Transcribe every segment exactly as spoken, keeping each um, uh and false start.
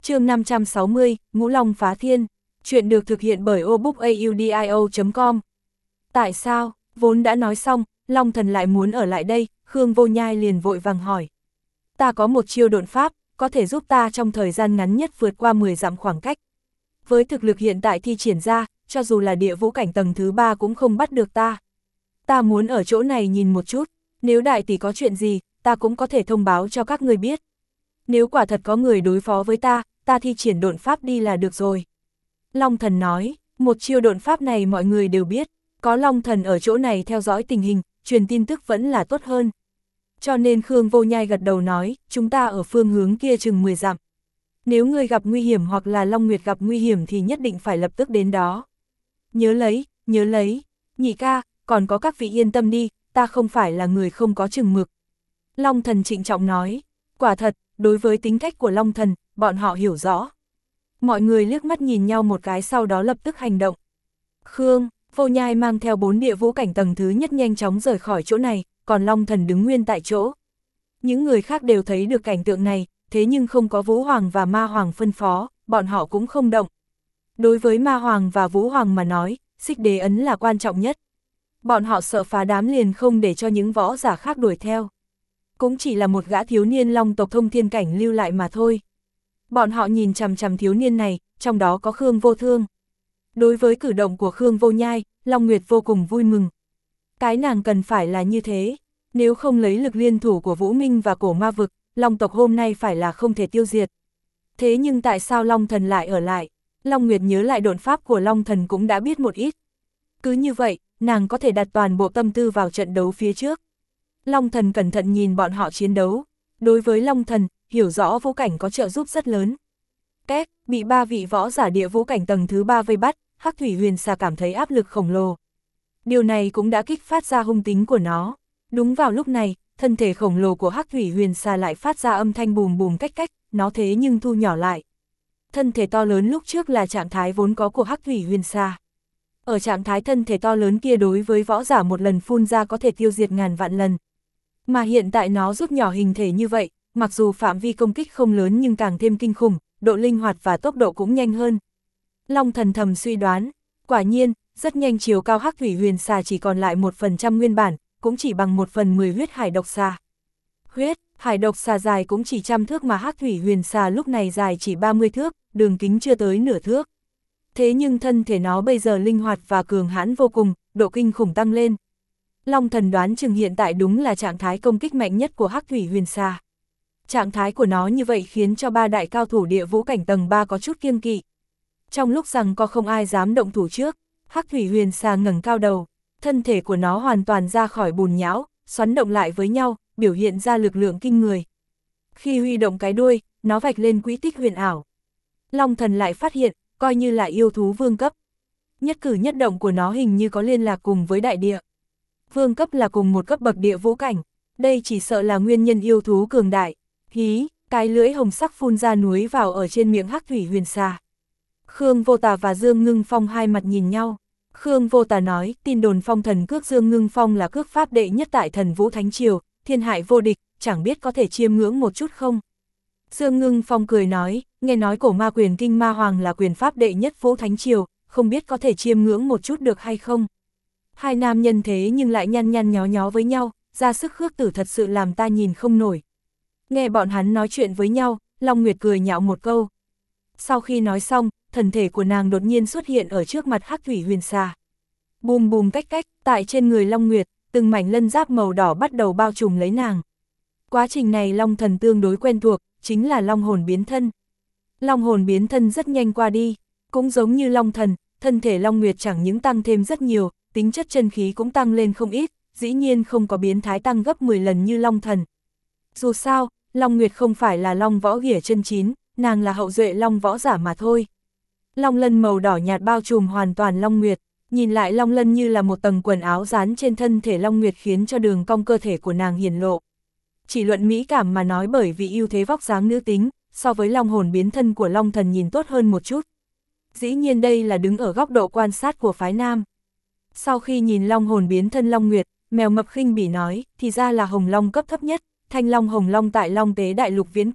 Chương năm trăm sáu mươi, Ngũ Long phá thiên. Chuyện được thực hiện bởi obookaudio chấm com. Tại sao, vốn đã nói xong, Long Thần lại muốn ở lại đây, Khương Vô Nhai liền vội vàng hỏi. Ta có một chiêu độn pháp, có thể giúp ta trong thời gian ngắn nhất vượt qua mười dặm khoảng cách. Với thực lực hiện tại thi triển ra, cho dù là địa vũ cảnh tầng thứ ba cũng không bắt được ta. Ta muốn ở chỗ này nhìn một chút, nếu đại tỷ có chuyện gì, ta cũng có thể thông báo cho các người biết. Nếu quả thật có người đối phó với ta, ta thi triển độn pháp đi là được rồi. Long Thần nói, một chiêu độn pháp này mọi người đều biết, có Long Thần ở chỗ này theo dõi tình hình, truyền tin tức vẫn là tốt hơn. Cho nên Khương Vô Nhai gật đầu nói, chúng ta ở phương hướng kia chừng mười dặm. Nếu người gặp nguy hiểm hoặc là Long Nguyệt gặp nguy hiểm thì nhất định phải lập tức đến đó. Nhớ lấy, nhớ lấy, nhị ca, còn có các vị yên tâm đi, ta không phải là người không có chừng mực. Long Thần trịnh trọng nói, quả thật, đối với tính cách của Long Thần, bọn họ hiểu rõ. Mọi người liếc mắt nhìn nhau một cái sau đó lập tức hành động. Khương Vô Nhai mang theo bốn địa vũ cảnh tầng thứ nhất nhanh chóng rời khỏi chỗ này, còn Long Thần đứng nguyên tại chỗ. Những người khác đều thấy được cảnh tượng này, thế nhưng không có Vũ Hoàng và Ma Hoàng phân phó, bọn họ cũng không động. Đối với Ma Hoàng và Vũ Hoàng mà nói, xích đế ấn là quan trọng nhất. Bọn họ sợ phá đám liền không để cho những võ giả khác đuổi theo. Cũng chỉ là một gã thiếu niên Long tộc thông thiên cảnh lưu lại mà thôi. Bọn họ nhìn chằm chằm thiếu niên này, trong đó có Khương Vô Thương. Đối với cử động của Khương Vô Nhai, Long Nguyệt vô cùng vui mừng. Cái nàng cần phải là như thế, nếu không lấy lực liên thủ của Vũ Minh và Cổ Ma Vực, Long tộc hôm nay phải là không thể tiêu diệt. Thế nhưng tại sao Long Thần lại ở lại? Long Nguyệt nhớ lại độn pháp của Long Thần cũng đã biết một ít. Cứ như vậy, nàng có thể đặt toàn bộ tâm tư vào trận đấu phía trước. Long Thần cẩn thận nhìn bọn họ chiến đấu. Đối với Long Thần, hiểu rõ vũ cảnh có trợ giúp rất lớn. Két, bị ba vị võ giả địa vũ cảnh tầng thứ ba vây bắt, Hắc Thủy Huyền Xà cảm thấy áp lực khổng lồ. Điều này cũng đã kích phát ra hung tính của nó. Đúng vào lúc này, thân thể khổng lồ của Hắc Thủy Huyền Xà lại phát ra âm thanh bùm bùm cách cách, nó thế nhưng thu nhỏ lại. Thân thể to lớn lúc trước là trạng thái vốn có của Hắc Thủy Huyền Xà. Ở trạng thái thân thể to lớn kia đối với võ giả một lần phun ra có thể tiêu diệt ngàn vạn lần. Mà hiện tại nó rút nhỏ hình thể như vậy, mặc dù phạm vi công kích không lớn nhưng càng thêm kinh khủng, độ linh hoạt và tốc độ cũng nhanh hơn. Long Thần thầm suy đoán, quả nhiên, rất nhanh chiều cao Hắc Thủy Huyền Xà chỉ còn lại một phần trăm nguyên bản, cũng chỉ bằng một phần mười huyết hải độc xà. Huyết, hải độc xà dài cũng chỉ trăm thước mà Hắc Thủy Huyền Xà lúc này dài chỉ ba mươi thước, đường kính chưa tới nửa thước. Thế nhưng thân thể nó bây giờ linh hoạt và cường hãn vô cùng, độ kinh khủng tăng lên. Long Thần đoán chừng hiện tại đúng là trạng thái công kích mạnh nhất của Hắc Thủy Huyền Xà. Trạng thái của nó như vậy khiến cho ba đại cao thủ địa vũ cảnh tầng ba có chút kiêng kỵ. Trong lúc rằng có không ai dám động thủ trước, Hắc Thủy Huyền Xà ngẩng cao đầu, thân thể của nó hoàn toàn ra khỏi bùn nhão, xoắn động lại với nhau, biểu hiện ra lực lượng kinh người. Khi huy động cái đuôi, nó vạch lên quỹ tích huyền ảo. Long Thần lại phát hiện, coi như là yêu thú vương cấp. Nhất cử nhất động của nó hình như có liên lạc cùng với đại địa. Vương cấp là cùng một cấp bậc địa vũ cảnh, đây chỉ sợ là nguyên nhân yêu thú cường đại. Hí, cái lưỡi hồng sắc phun ra núi vào ở trên miệng Hắc Thủy Huyền Xà. Khương Vô Tà và Dương Ngưng Phong hai mặt nhìn nhau. Khương Vô Tà nói, tin đồn phong thần cước Dương Ngưng Phong là cước pháp đệ nhất tại Thần Vũ Thánh Triều, thiên hại vô địch, chẳng biết có thể chiêm ngưỡng một chút không? Dương Ngưng Phong cười nói, nghe nói Cổ Ma Quyền Kinh Ma Hoàng là quyền pháp đệ nhất Vũ Thánh Triều, không biết có thể chiêm ngưỡng một chút được hay không? Hai nam nhân thế nhưng lại nhăn nhăn nhó nhó với nhau, ra sức khước tử thật sự làm ta nhìn không nổi. Nghe bọn hắn nói chuyện với nhau, Long Nguyệt cười nhạo một câu. Sau khi nói xong, thân thể của nàng đột nhiên xuất hiện ở trước mặt Hắc Thủy Huyền Xà. Bùm bùm cách cách, tại trên người Long Nguyệt, từng mảnh lân giáp màu đỏ bắt đầu bao trùm lấy nàng. Quá trình này Long Thần tương đối quen thuộc, chính là Long hồn biến thân. Long hồn biến thân rất nhanh qua đi, cũng giống như Long Thần, thân thể Long Nguyệt chẳng những tăng thêm rất nhiều, tính chất chân khí cũng tăng lên không ít, dĩ nhiên không có biến thái tăng gấp mười lần như Long Thần. Dù sao, Long Nguyệt không phải là Long võ ghỉa chân chín, nàng là hậu duệ Long võ giả mà thôi. Long lân màu đỏ nhạt bao trùm hoàn toàn Long Nguyệt, nhìn lại Long lân như là một tầng quần áo dán trên thân thể Long Nguyệt khiến cho đường cong cơ thể của nàng hiển lộ. Chỉ luận mỹ cảm mà nói bởi vì ưu thế vóc dáng nữ tính, so với Long hồn biến thân của Long Thần nhìn tốt hơn một chút. Dĩ nhiên đây là đứng ở góc độ quan sát của phái nam. Sau khi nhìn Long hồn biến thân Long Nguyệt, mèo mập khinh bỉ nói, thì ra là Hồng Long cấp thấp nhất, Thanh Long Hồng Long tại Long Tế Đại Lục viễn cổ,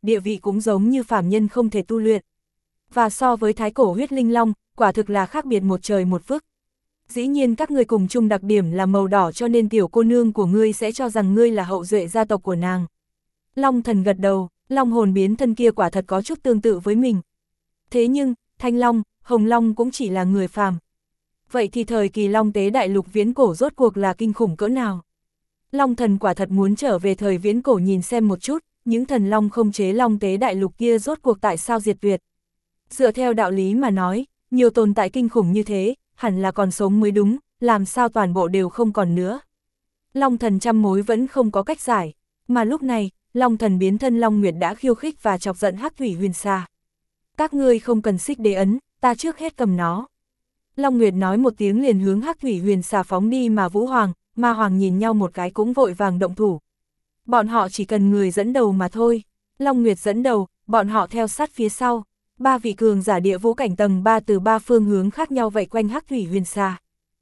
địa vị cũng giống như phàm nhân không thể tu luyện. Và so với thái cổ huyết linh long, quả thực là khác biệt một trời một vực. Dĩ nhiên các ngươi cùng chung đặc điểm là màu đỏ cho nên tiểu cô nương của ngươi sẽ cho rằng ngươi là hậu duệ gia tộc của nàng. Long thần gật đầu, long hồn biến thân kia quả thật có chút tương tự với mình. Thế nhưng, Thanh Long, Hồng Long cũng chỉ là người phàm. Vậy thì thời kỳ Long Tế đại lục viễn cổ rốt cuộc là kinh khủng cỡ nào? Long thần quả thật muốn trở về thời viễn cổ nhìn xem một chút, những thần long không chế Long Tế đại lục kia rốt cuộc tại sao diệt tuyệt. Dựa theo đạo lý mà nói, nhiều tồn tại kinh khủng như thế, hẳn là còn sống mới đúng, làm sao toàn bộ đều không còn nữa. Long thần trăm mối vẫn không có cách giải, mà lúc này, Long thần biến thân Long Nguyệt đã khiêu khích và chọc giận Hắc Thủy Huyền Xà. Các ngươi không cần xích đế ấn, ta trước hết cầm nó. Long Nguyệt nói một tiếng liền hướng Hắc Thủy Huyền Xà phóng đi mà Vũ Hoàng, Ma Hoàng nhìn nhau một cái cũng vội vàng động thủ. Bọn họ chỉ cần người dẫn đầu mà thôi. Long Nguyệt dẫn đầu, bọn họ theo sát phía sau. Ba vị cường giả địa vũ cảnh tầng ba từ ba phương hướng khác nhau vây quanh Hắc Thủy Huyền Xà.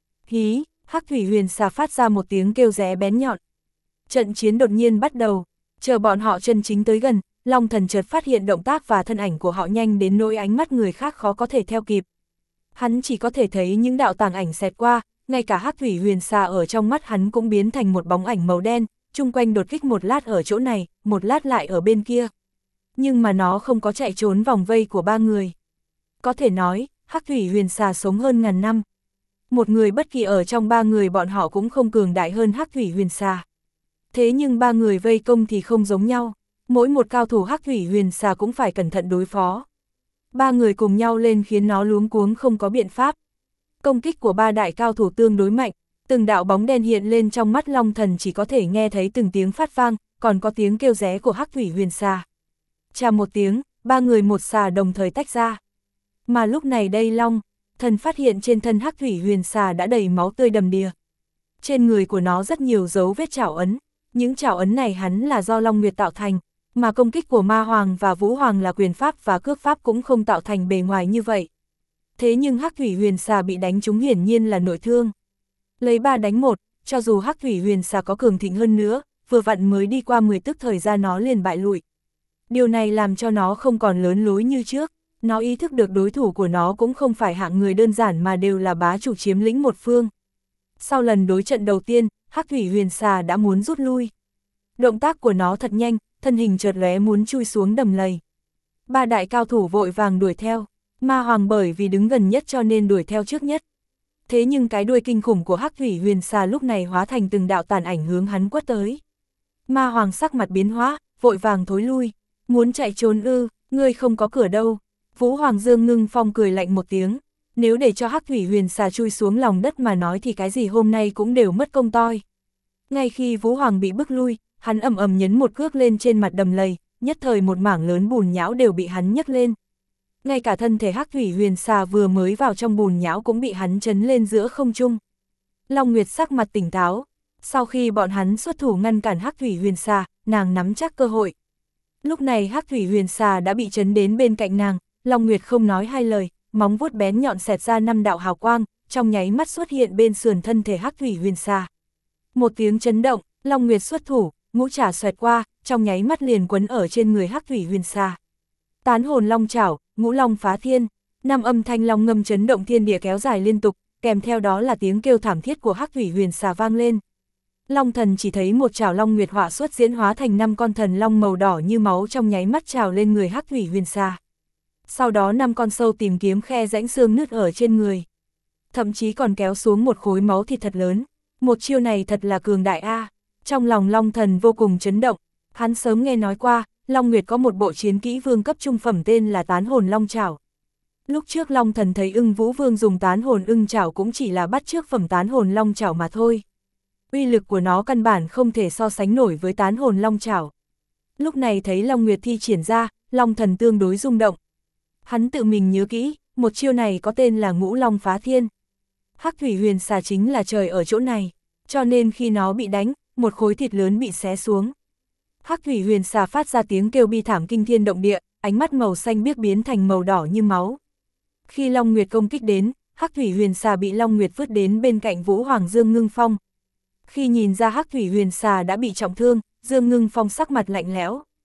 Hí, Hắc Thủy Huyền Xà phát ra một tiếng kêu ré bén nhọn. Trận chiến đột nhiên bắt đầu, chờ bọn họ chân chính tới gần, Long thần chợt phát hiện động tác và thân ảnh của họ nhanh đến nỗi ánh mắt người khác khó có thể theo kịp. Hắn chỉ có thể thấy những đạo tàng ảnh xẹt qua, ngay cả Hắc Thủy Huyền Xà ở trong mắt hắn cũng biến thành một bóng ảnh màu đen, chung quanh đột kích một lát ở chỗ này, một lát lại ở bên kia. Nhưng mà nó không có chạy trốn vòng vây của ba người. Có thể nói, Hắc Thủy Huyền Xà sống hơn ngàn năm. Một người bất kỳ ở trong ba người bọn họ cũng không cường đại hơn Hắc Thủy Huyền Xà. Thế nhưng ba người vây công thì không giống nhau, mỗi một cao thủ Hắc Thủy Huyền Xà cũng phải cẩn thận đối phó. Ba người cùng nhau lên khiến nó luống cuống không có biện pháp. Công kích của ba đại cao thủ tương đối mạnh, từng đạo bóng đen hiện lên trong mắt Long thần chỉ có thể nghe thấy từng tiếng phát vang, còn có tiếng kêu ré của Hắc Thủy Huyền Xà. Chà một tiếng, ba người một xà đồng thời tách ra. Mà lúc này đây Long thần phát hiện trên thân Hắc Thủy Huyền Xà đã đầy máu tươi đầm đìa. Trên người của nó rất nhiều dấu vết trảo ấn, những trảo ấn này hắn là do Long Nguyệt tạo thành, mà công kích của Ma Hoàng và Vũ Hoàng là quyền pháp và cước pháp cũng không tạo thành bề ngoài như vậy. Thế nhưng Hắc Thủy Huyền Xà bị đánh trúng hiển nhiên là nội thương. Lấy ba đánh một, cho dù Hắc Thủy Huyền Xà có cường thịnh hơn nữa, vừa vặn mới đi qua mười tức thời gian nó liền bại lụi. Điều này làm cho nó không còn lớn lối như trước, nó ý thức được đối thủ của nó cũng không phải hạng người đơn giản mà đều là bá chủ chiếm lĩnh một phương. Sau lần đối trận đầu tiên, Hắc Thủy Huyền Xà đã muốn rút lui. Động tác của nó thật nhanh, thân hình chợt lóe muốn chui xuống đầm lầy. Ba đại cao thủ vội vàng đuổi theo, Ma Hoàng bởi vì đứng gần nhất cho nên đuổi theo trước nhất. Thế nhưng cái đuôi kinh khủng của Hắc Thủy Huyền Xà lúc này hóa thành từng đạo tàn ảnh hướng hắn quất tới. Ma Hoàng sắc mặt biến hóa, vội vàng thối lui. Muốn chạy trốn ư, ngươi không có cửa đâu. Vũ Hoàng Dương Ngưng Phong cười lạnh một tiếng. Nếu để cho Hắc Thủy Huyền Xà chui xuống lòng đất mà nói thì cái gì hôm nay cũng đều mất công toi. Ngay khi Vũ Hoàng bị bức lui, hắn ầm ầm nhấn một cước lên trên mặt đầm lầy, nhất thời một mảng lớn bùn nhão đều bị hắn nhấc lên. Ngay cả thân thể Hắc Thủy Huyền Xà vừa mới vào trong bùn nhão cũng bị hắn chấn lên giữa không trung. Long Nguyệt sắc mặt tỉnh táo, sau khi bọn hắn xuất thủ ngăn cản Hắc Thủy Huyền Xà, nàng nắm chắc cơ hội. Lúc này Hắc Thủy Huyền Xà đã bị chấn đến bên cạnh nàng, Long Nguyệt không nói hai lời, móng vuốt bén nhọn xẹt ra năm đạo hào quang, trong nháy mắt xuất hiện bên sườn thân thể Hắc Thủy Huyền Xà. Một tiếng chấn động, Long Nguyệt xuất thủ, ngũ trảo xoẹt qua, trong nháy mắt liền quấn ở trên người Hắc Thủy Huyền Xà. Tán hồn long trảo, ngũ long phá thiên, năm âm thanh long ngâm chấn động thiên địa kéo dài liên tục, kèm theo đó là tiếng kêu thảm thiết của Hắc Thủy Huyền Xà vang lên. Long thần chỉ thấy một trảo long nguyệt họa xuất diễn hóa thành năm con thần long màu đỏ như máu trong nháy mắt trào lên người Hắc Thủy Huyền Xà. Sau đó năm con sâu tìm kiếm khe rãnh xương nứt ở trên người. Thậm chí còn kéo xuống một khối máu thịt thật lớn. Một chiêu này thật là cường đại a. Trong lòng Long thần vô cùng chấn động, hắn sớm nghe nói qua, Long Nguyệt có một bộ chiến kỹ vương cấp trung phẩm tên là Tán Hồn Long Trảo. Lúc trước Long thần thấy Ưng Vũ Vương dùng Tán Hồn Ưng Trảo cũng chỉ là bắt chước phẩm Tán Hồn Long Trảo mà thôi. Uy lực của nó căn bản không thể so sánh nổi với Tán Hồn Long Trảo. Lúc này thấy Long Nguyệt thi triển ra, Long thần tương đối rung động. Hắn tự mình nhớ kỹ, một chiêu này có tên là Ngũ Long Phá Thiên. Hắc Thủy Huyền Xà chính là trời ở chỗ này, cho nên khi nó bị đánh, một khối thịt lớn bị xé xuống. Hắc Thủy Huyền Xà phát ra tiếng kêu bi thảm kinh thiên động địa, ánh mắt màu xanh biếc biến thành màu đỏ như máu. Khi Long Nguyệt công kích đến, Hắc Thủy Huyền Xà bị Long Nguyệt vứt đến bên cạnh Vũ Hoàng Dương Ngưng Phong. Khi nhìn ra Hắc Thủy Huyền Xà đã bị trọng thương, Dương Ngưng Phong sắc mặt lạnh lẽo.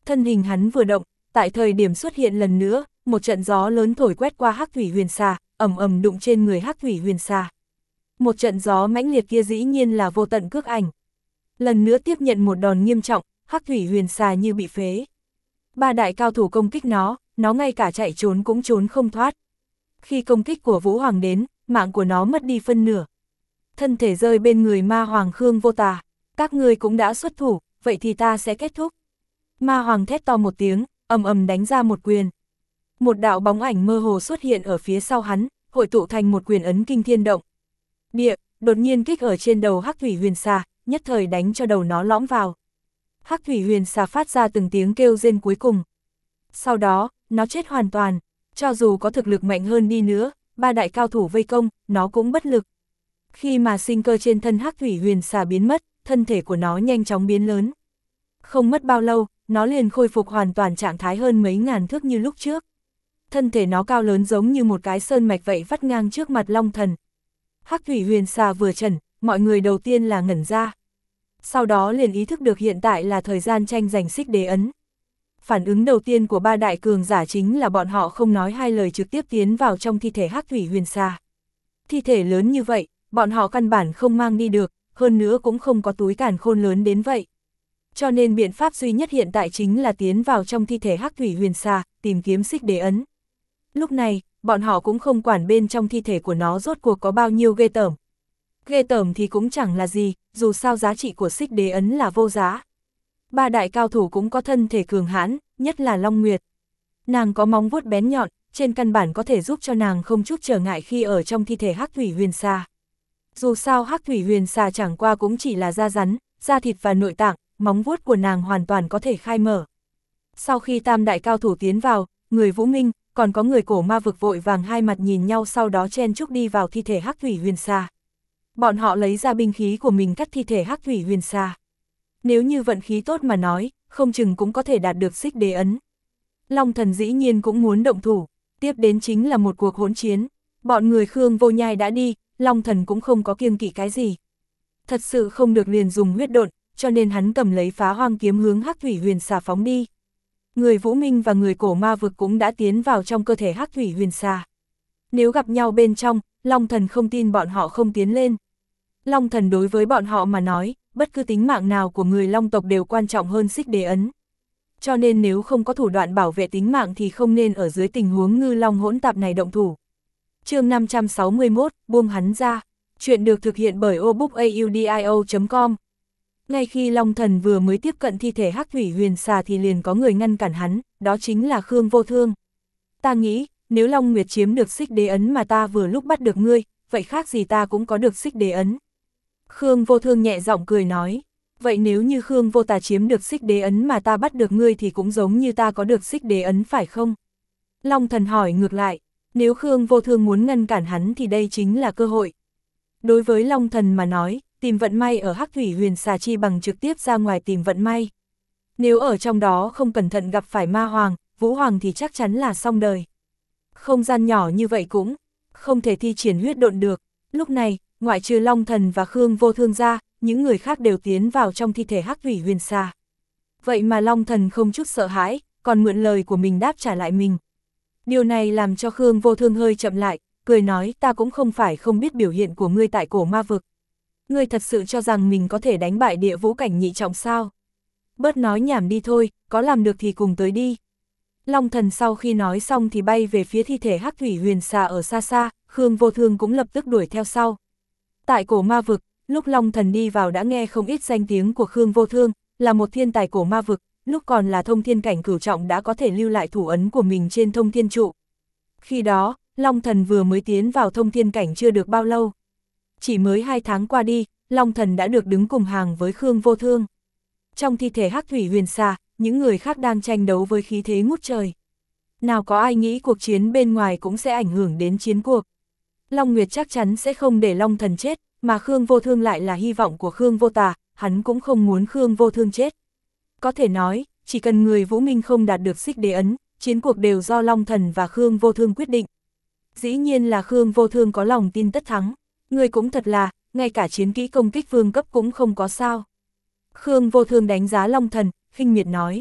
Thân hình hắn vừa động, tại thời điểm xuất hiện lần nữa, một trận gió lớn thổi quét qua Hắc Thủy Huyền Xà, ầm ầm đụng trên người Hắc Thủy Huyền Xà. Một trận gió mãnh liệt kia dĩ nhiên là vô tận cước ảnh. Lần nữa tiếp nhận một đòn nghiêm trọng, Hắc Thủy Huyền Xà như bị phế. Ba đại cao thủ công kích nó, nó ngay cả chạy trốn cũng trốn không thoát. Khi công kích của Vũ Hoàng đến, mạng của nó mất đi phân nửa. Thân thể rơi bên người ma hoàng Khương Vô Tà. Các ngươi cũng đã xuất thủ, vậy thì ta sẽ kết thúc. Ma hoàng thét to một tiếng, ầm ầm đánh ra một quyền. Một đạo bóng ảnh mơ hồ xuất hiện ở phía sau hắn, hội tụ thành một quyền ấn kinh thiên động. Địa, đột nhiên kích ở trên đầu Hắc Thủy Huyền Xà, nhất thời đánh cho đầu nó lõm vào. Hắc Thủy Huyền Xà phát ra từng tiếng kêu rên cuối cùng. Sau đó, nó chết hoàn toàn, cho dù có thực lực mạnh hơn đi nữa, ba đại cao thủ vây công, nó cũng bất lực. Khi mà sinh cơ trên thân Hắc Thủy Huyền Xà biến mất, thân thể của nó nhanh chóng biến lớn. Không mất bao lâu, nó liền khôi phục hoàn toàn trạng thái hơn mấy ngàn thước như lúc trước. Thân thể nó cao lớn giống như một cái sơn mạch vậy vắt ngang trước mặt Long Thần. Hắc Thủy Huyền Xà vừa trần, mọi người đầu tiên là ngẩn ra. Sau đó liền ý thức được hiện tại là thời gian tranh giành xích đế ấn. Phản ứng đầu tiên của ba đại cường giả chính là bọn họ không nói hai lời trực tiếp tiến vào trong thi thể Hắc Thủy Huyền Xà. Thi thể lớn như vậy, bọn họ căn bản không mang đi được, hơn nữa cũng không có túi càn khôn lớn đến vậy. Cho nên biện pháp duy nhất hiện tại chính là tiến vào trong thi thể Hắc Thủy Huyền Xà, tìm kiếm xích đế ấn. Lúc này, bọn họ cũng không quản bên trong thi thể của nó rốt cuộc có bao nhiêu ghê tởm. Ghê tởm thì cũng chẳng là gì, dù sao giá trị của xích đế ấn là vô giá. Ba đại cao thủ cũng có thân thể cường hãn, nhất là Long Nguyệt. Nàng có móng vuốt bén nhọn, trên căn bản có thể giúp cho nàng không chút trở ngại khi ở trong thi thể Hắc Thủy Huyền Xà. Dù sao Hắc Thủy Huyền Xà chẳng qua cũng chỉ là da rắn, da thịt và nội tạng, móng vuốt của nàng hoàn toàn có thể khai mở. Sau khi tam đại cao thủ tiến vào, người Vũ Minh, còn có người cổ ma vực vội vàng hai mặt nhìn nhau sau đó chen chúc đi vào thi thể Hắc Thủy Huyền Xà. Bọn họ lấy ra binh khí của mình cắt thi thể Hắc Thủy Huyền Xà. Nếu như vận khí tốt mà nói, không chừng cũng có thể đạt được xích đế ấn. Long Thần dĩ nhiên cũng muốn động thủ, tiếp đến chính là một cuộc hỗn chiến. Bọn người Khương Vô Nhai đã đi, Long Thần cũng không có kiêng kỵ cái gì. Thật sự không được liền dùng huyết độn, cho nên hắn cầm lấy Phá Hoang kiếm hướng Hắc Thủy Huyền Xà phóng đi. Người Vũ Minh và người cổ ma vực cũng đã tiến vào trong cơ thể Hắc Thủy Huyền Xà. Nếu gặp nhau bên trong, Long Thần không tin bọn họ không tiến lên. Long Thần đối với bọn họ mà nói, bất cứ tính mạng nào của người Long tộc đều quan trọng hơn xích đế ấn. Cho nên nếu không có thủ đoạn bảo vệ tính mạng thì không nên ở dưới tình huống ngư long hỗn tạp này động thủ. Chương năm trăm sáu mươi mốt, buông hắn ra. Chuyện được thực hiện bởi obookaudio chấm com. Ngay khi Long Thần vừa mới tiếp cận thi thể Hắc Thủy Huyền Xà thì liền có người ngăn cản hắn, đó chính là Khương Vô Thương. Ta nghĩ, nếu Long Nguyệt chiếm được xích đế ấn mà ta vừa lúc bắt được ngươi, vậy khác gì ta cũng có được xích đế ấn. Khương Vô Thương nhẹ giọng cười nói, vậy nếu như Khương Vô Tà chiếm được xích đế ấn mà ta bắt được ngươi thì cũng giống như ta có được xích đế ấn phải không? Long Thần hỏi ngược lại, nếu Khương Vô Thương muốn ngăn cản hắn thì đây chính là cơ hội. Đối với Long Thần mà nói, tìm vận may ở Hắc Thủy Huyền Xà chi bằng trực tiếp ra ngoài tìm vận may. Nếu ở trong đó không cẩn thận gặp phải ma hoàng, Vũ Hoàng thì chắc chắn là xong đời. Không gian nhỏ như vậy cũng không thể thi triển huyết độn được. Lúc này, ngoại trừ Long Thần và Khương Vô Thương ra, những người khác đều tiến vào trong thi thể Hắc Thủy Huyền Xà. Vậy mà Long Thần không chút sợ hãi, còn mượn lời của mình đáp trả lại mình. Điều này làm cho Khương Vô Thương hơi chậm lại, cười nói ta cũng không phải không biết biểu hiện của ngươi tại cổ ma vực. Ngươi thật sự cho rằng mình có thể đánh bại địa vũ cảnh nhị trọng sao? Bớt nói nhảm đi thôi, có làm được thì cùng tới đi. Long Thần sau khi nói xong thì bay về phía thi thể Hắc Thủy Huyền Xà ở xa xa, Khương Vô Thương cũng lập tức đuổi theo sau. Tại cổ ma vực, lúc Long Thần đi vào đã nghe không ít danh tiếng của Khương Vô Thương, là một thiên tài cổ ma vực, lúc còn là thông thiên cảnh cửu trọng đã có thể lưu lại thủ ấn của mình trên thông thiên trụ. Khi đó, Long Thần vừa mới tiến vào thông thiên cảnh chưa được bao lâu. Chỉ mới hai tháng qua đi, Long Thần đã được đứng cùng hàng với Khương Vô Thương. Trong thi thể Hắc Thủy Huyền Xà, những người khác đang tranh đấu với khí thế ngút trời. Nào có ai nghĩ cuộc chiến bên ngoài cũng sẽ ảnh hưởng đến chiến cuộc. Long Nguyệt chắc chắn sẽ không để Long Thần chết, mà Khương Vô Thương lại là hy vọng của Khương Vô Tà, hắn cũng không muốn Khương Vô Thương chết. Có thể nói, chỉ cần người Vũ Minh không đạt được xích đế ấn, chiến cuộc đều do Long Thần và Khương Vô Thương quyết định. Dĩ nhiên là Khương Vô Thương có lòng tin tất thắng, người cũng thật là, ngay cả chiến kỹ công kích vương cấp cũng không có sao. Khương Vô Thương đánh giá Long Thần, khinh miệt nói,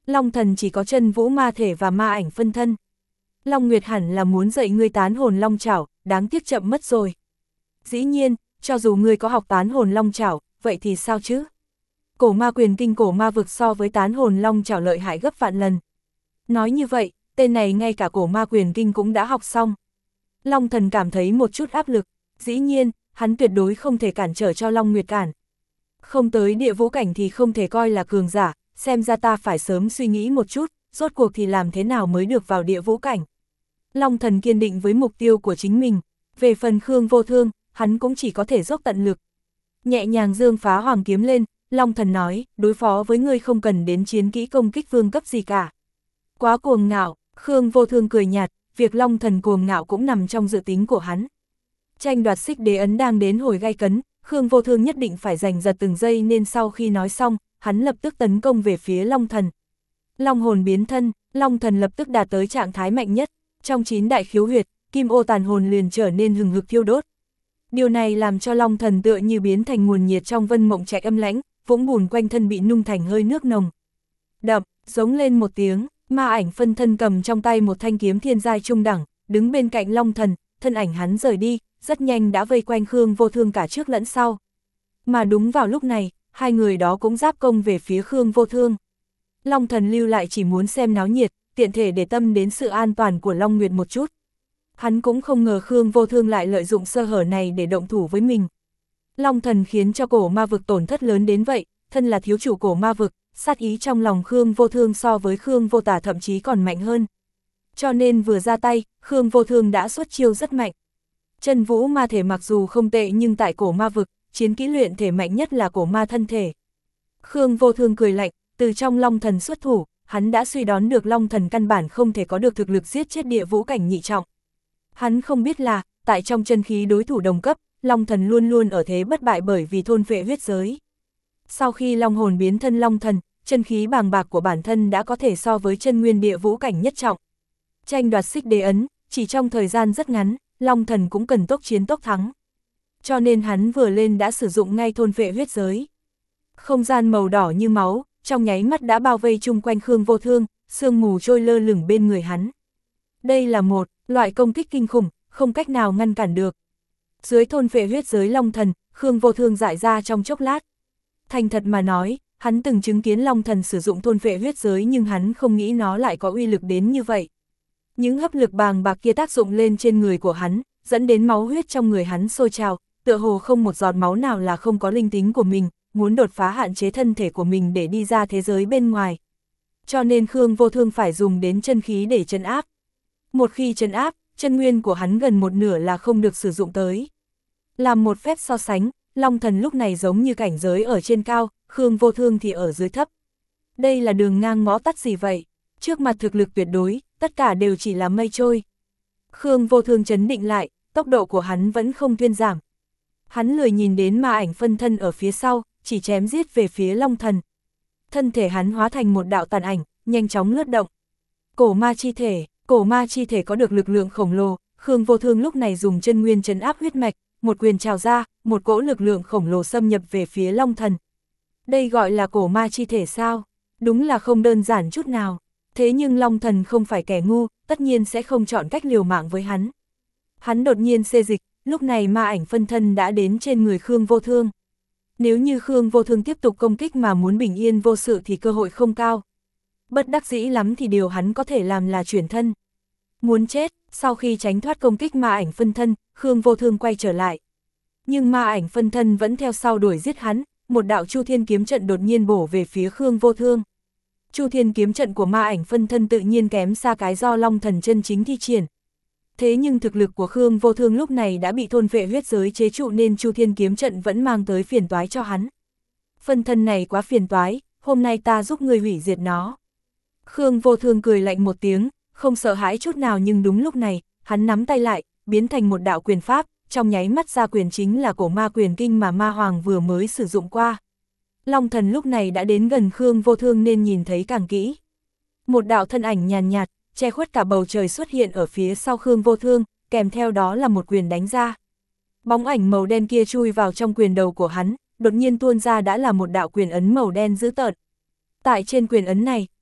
Long thần chỉ có chân vũ ma thể và ma ảnh phân thân. Long Nguyệt hẳn là muốn dạy ngươi tán hồn long chảo, đáng tiếc chậm mất rồi. Dĩ nhiên, cho dù ngươi có học tán hồn long chảo, vậy thì sao chứ? Cổ ma quyền kinh cổ ma vực so với tán hồn long chảo lợi hại gấp vạn lần. Nói như vậy, tên này ngay cả cổ ma quyền kinh cũng đã học xong. Long thần cảm thấy một chút áp lực, dĩ nhiên, hắn tuyệt đối không thể cản trở cho Long Nguyệt cản. Không tới địa vũ cảnh thì không thể coi là cường giả, xem ra ta phải sớm suy nghĩ một chút, rốt cuộc thì làm thế nào mới được vào địa vũ cảnh. Long thần kiên định với mục tiêu của chính mình, về phần Khương Vô Thương, hắn cũng chỉ có thể dốc tận lực. Nhẹ nhàng dương phá hoàng kiếm lên, Long thần nói, đối phó với ngươi không cần đến chiến kỹ công kích vương cấp gì cả. Quá cuồng ngạo, Khương Vô Thương cười nhạt, việc Long thần cuồng ngạo cũng nằm trong dự tính của hắn. Tranh đoạt xích đế ấn đang đến hồi gay cấn, Khương Vô Thương nhất định phải giành giật từng giây nên sau khi nói xong, hắn lập tức tấn công về phía Long thần. Long hồn biến thân, Long thần lập tức đạt tới trạng thái mạnh nhất, trong chín đại khiếu huyệt, kim ô tàn hồn liền trở nên hừng hực thiêu đốt. Điều này làm cho Long thần tựa như biến thành nguồn nhiệt trong vân mộng trạch âm lãnh, vũng bùn quanh thân bị nung thành hơi nước nồng. Đập, giống lên một tiếng, ma ảnh phân thân cầm trong tay một thanh kiếm thiên giai trung đẳng, đứng bên cạnh Long thần, thân ảnh hắn rời đi, rất nhanh đã vây quanh Khương Vô Thương cả trước lẫn sau. Mà đúng vào lúc này, hai người đó cũng giáp công về phía Khương Vô Thương. Long thần lưu lại chỉ muốn xem náo nhiệt, tiện thể để tâm đến sự an toàn của Long Nguyệt một chút. Hắn cũng không ngờ Khương Vô Thương lại lợi dụng sơ hở này để động thủ với mình. Long thần khiến cho cổ ma vực tổn thất lớn đến vậy, thân là thiếu chủ cổ ma vực, sát ý trong lòng Khương Vô Thương so với Khương Vô Tả thậm chí còn mạnh hơn. Cho nên vừa ra tay, Khương Vô Thương đã xuất chiêu rất mạnh. Chân vũ ma thể mặc dù không tệ nhưng tại cổ ma vực, chiến kỹ luyện thể mạnh nhất là cổ ma thân thể. Khương Vô Thương cười lạnh, từ trong Long thần xuất thủ, hắn đã suy đoán được Long thần căn bản không thể có được thực lực giết chết địa vũ cảnh nhị trọng. Hắn không biết là, tại trong chân khí đối thủ đồng cấp, Long thần luôn luôn ở thế bất bại bởi vì thôn phệ huyết giới. Sau khi Long hồn biến thân Long thần, chân khí bàng bạc của bản thân đã có thể so với chân nguyên địa vũ cảnh nhất trọng. Tranh đoạt xích đế ấn, chỉ trong thời gian rất ngắn, Long thần cũng cần tốc chiến tốc thắng. Cho nên hắn vừa lên đã sử dụng ngay thôn phệ huyết giới. Không gian màu đỏ như máu, trong nháy mắt đã bao vây chung quanh Khương Vô Thương, sương mù trôi lơ lửng bên người hắn. Đây là một loại công kích kinh khủng, không cách nào ngăn cản được. Dưới thôn phệ huyết giới Long thần, Khương Vô Thương dại ra trong chốc lát. Thành thật mà nói, hắn từng chứng kiến Long thần sử dụng thôn phệ huyết giới nhưng hắn không nghĩ nó lại có uy lực đến như vậy. Những hấp lực bàng bạc kia tác dụng lên trên người của hắn, dẫn đến máu huyết trong người hắn sôi trào, tựa hồ không một giọt máu nào là không có linh tính của mình, muốn đột phá hạn chế thân thể của mình để đi ra thế giới bên ngoài. Cho nên Khương Vô Thương phải dùng đến chân khí để trấn áp. Một khi trấn áp, chân nguyên của hắn gần một nửa là không được sử dụng tới. Làm một phép so sánh, Long thần lúc này giống như cảnh giới ở trên cao, Khương Vô Thương thì ở dưới thấp. Đây là đường ngang ngõ tắt gì vậy? Trước mặt thực lực tuyệt đối, tất cả đều chỉ là mây trôi. Khương Vô Thương chấn định lại, tốc độ của hắn vẫn không thuyên giảm. Hắn lười nhìn đến ma ảnh phân thân ở phía sau, chỉ chém giết về phía Long thần. Thân thể hắn hóa thành một đạo tàn ảnh, nhanh chóng lướt động. Cổ ma chi thể, cổ ma chi thể có được lực lượng khổng lồ, Khương Vô Thương lúc này dùng chân nguyên trấn áp huyết mạch, một quyền trào ra, một cỗ lực lượng khổng lồ xâm nhập về phía Long thần. Đây gọi là cổ ma chi thể sao? Đúng là không đơn giản chút nào. Thế nhưng Long thần không phải kẻ ngu, tất nhiên sẽ không chọn cách liều mạng với hắn. Hắn đột nhiên xê dịch, lúc này ma ảnh phân thân đã đến trên người Khương Vô Thương. Nếu như Khương Vô Thương tiếp tục công kích mà muốn bình yên vô sự thì cơ hội không cao. Bất đắc dĩ lắm thì điều hắn có thể làm là chuyển thân. Muốn chết, sau khi tránh thoát công kích ma ảnh phân thân, Khương Vô Thương quay trở lại. Nhưng ma ảnh phân thân vẫn theo sau đuổi giết hắn, một đạo Chu Thiên kiếm trận đột nhiên bổ về phía Khương Vô Thương. Chu Thiên kiếm trận của ma ảnh phân thân tự nhiên kém xa cái do Long thần chân chính thi triển. Thế nhưng thực lực của Khương Vô Thương lúc này đã bị thôn phệ huyết giới chế trụ nên Chu Thiên kiếm trận vẫn mang tới phiền toái cho hắn. Phân thân này quá phiền toái, hôm nay ta giúp người hủy diệt nó. Khương Vô Thương cười lạnh một tiếng, không sợ hãi chút nào nhưng đúng lúc này, hắn nắm tay lại, biến thành một đạo quyền pháp, trong nháy mắt ra quyền chính là cổ ma quyền kinh mà ma hoàng vừa mới sử dụng qua. Long thần lúc này đã đến gần Khương Vô Thương nên nhìn thấy càng kỹ. Một đạo thân ảnh nhàn nhạt, che khuất cả bầu trời xuất hiện ở phía sau Khương Vô Thương, kèm theo đó là một quyền đánh ra. Bóng ảnh màu đen kia chui vào trong quyền đầu của hắn, đột nhiên tuôn ra đã là một đạo quyền ấn màu đen dữ tợn. Tại trên quyền ấn này,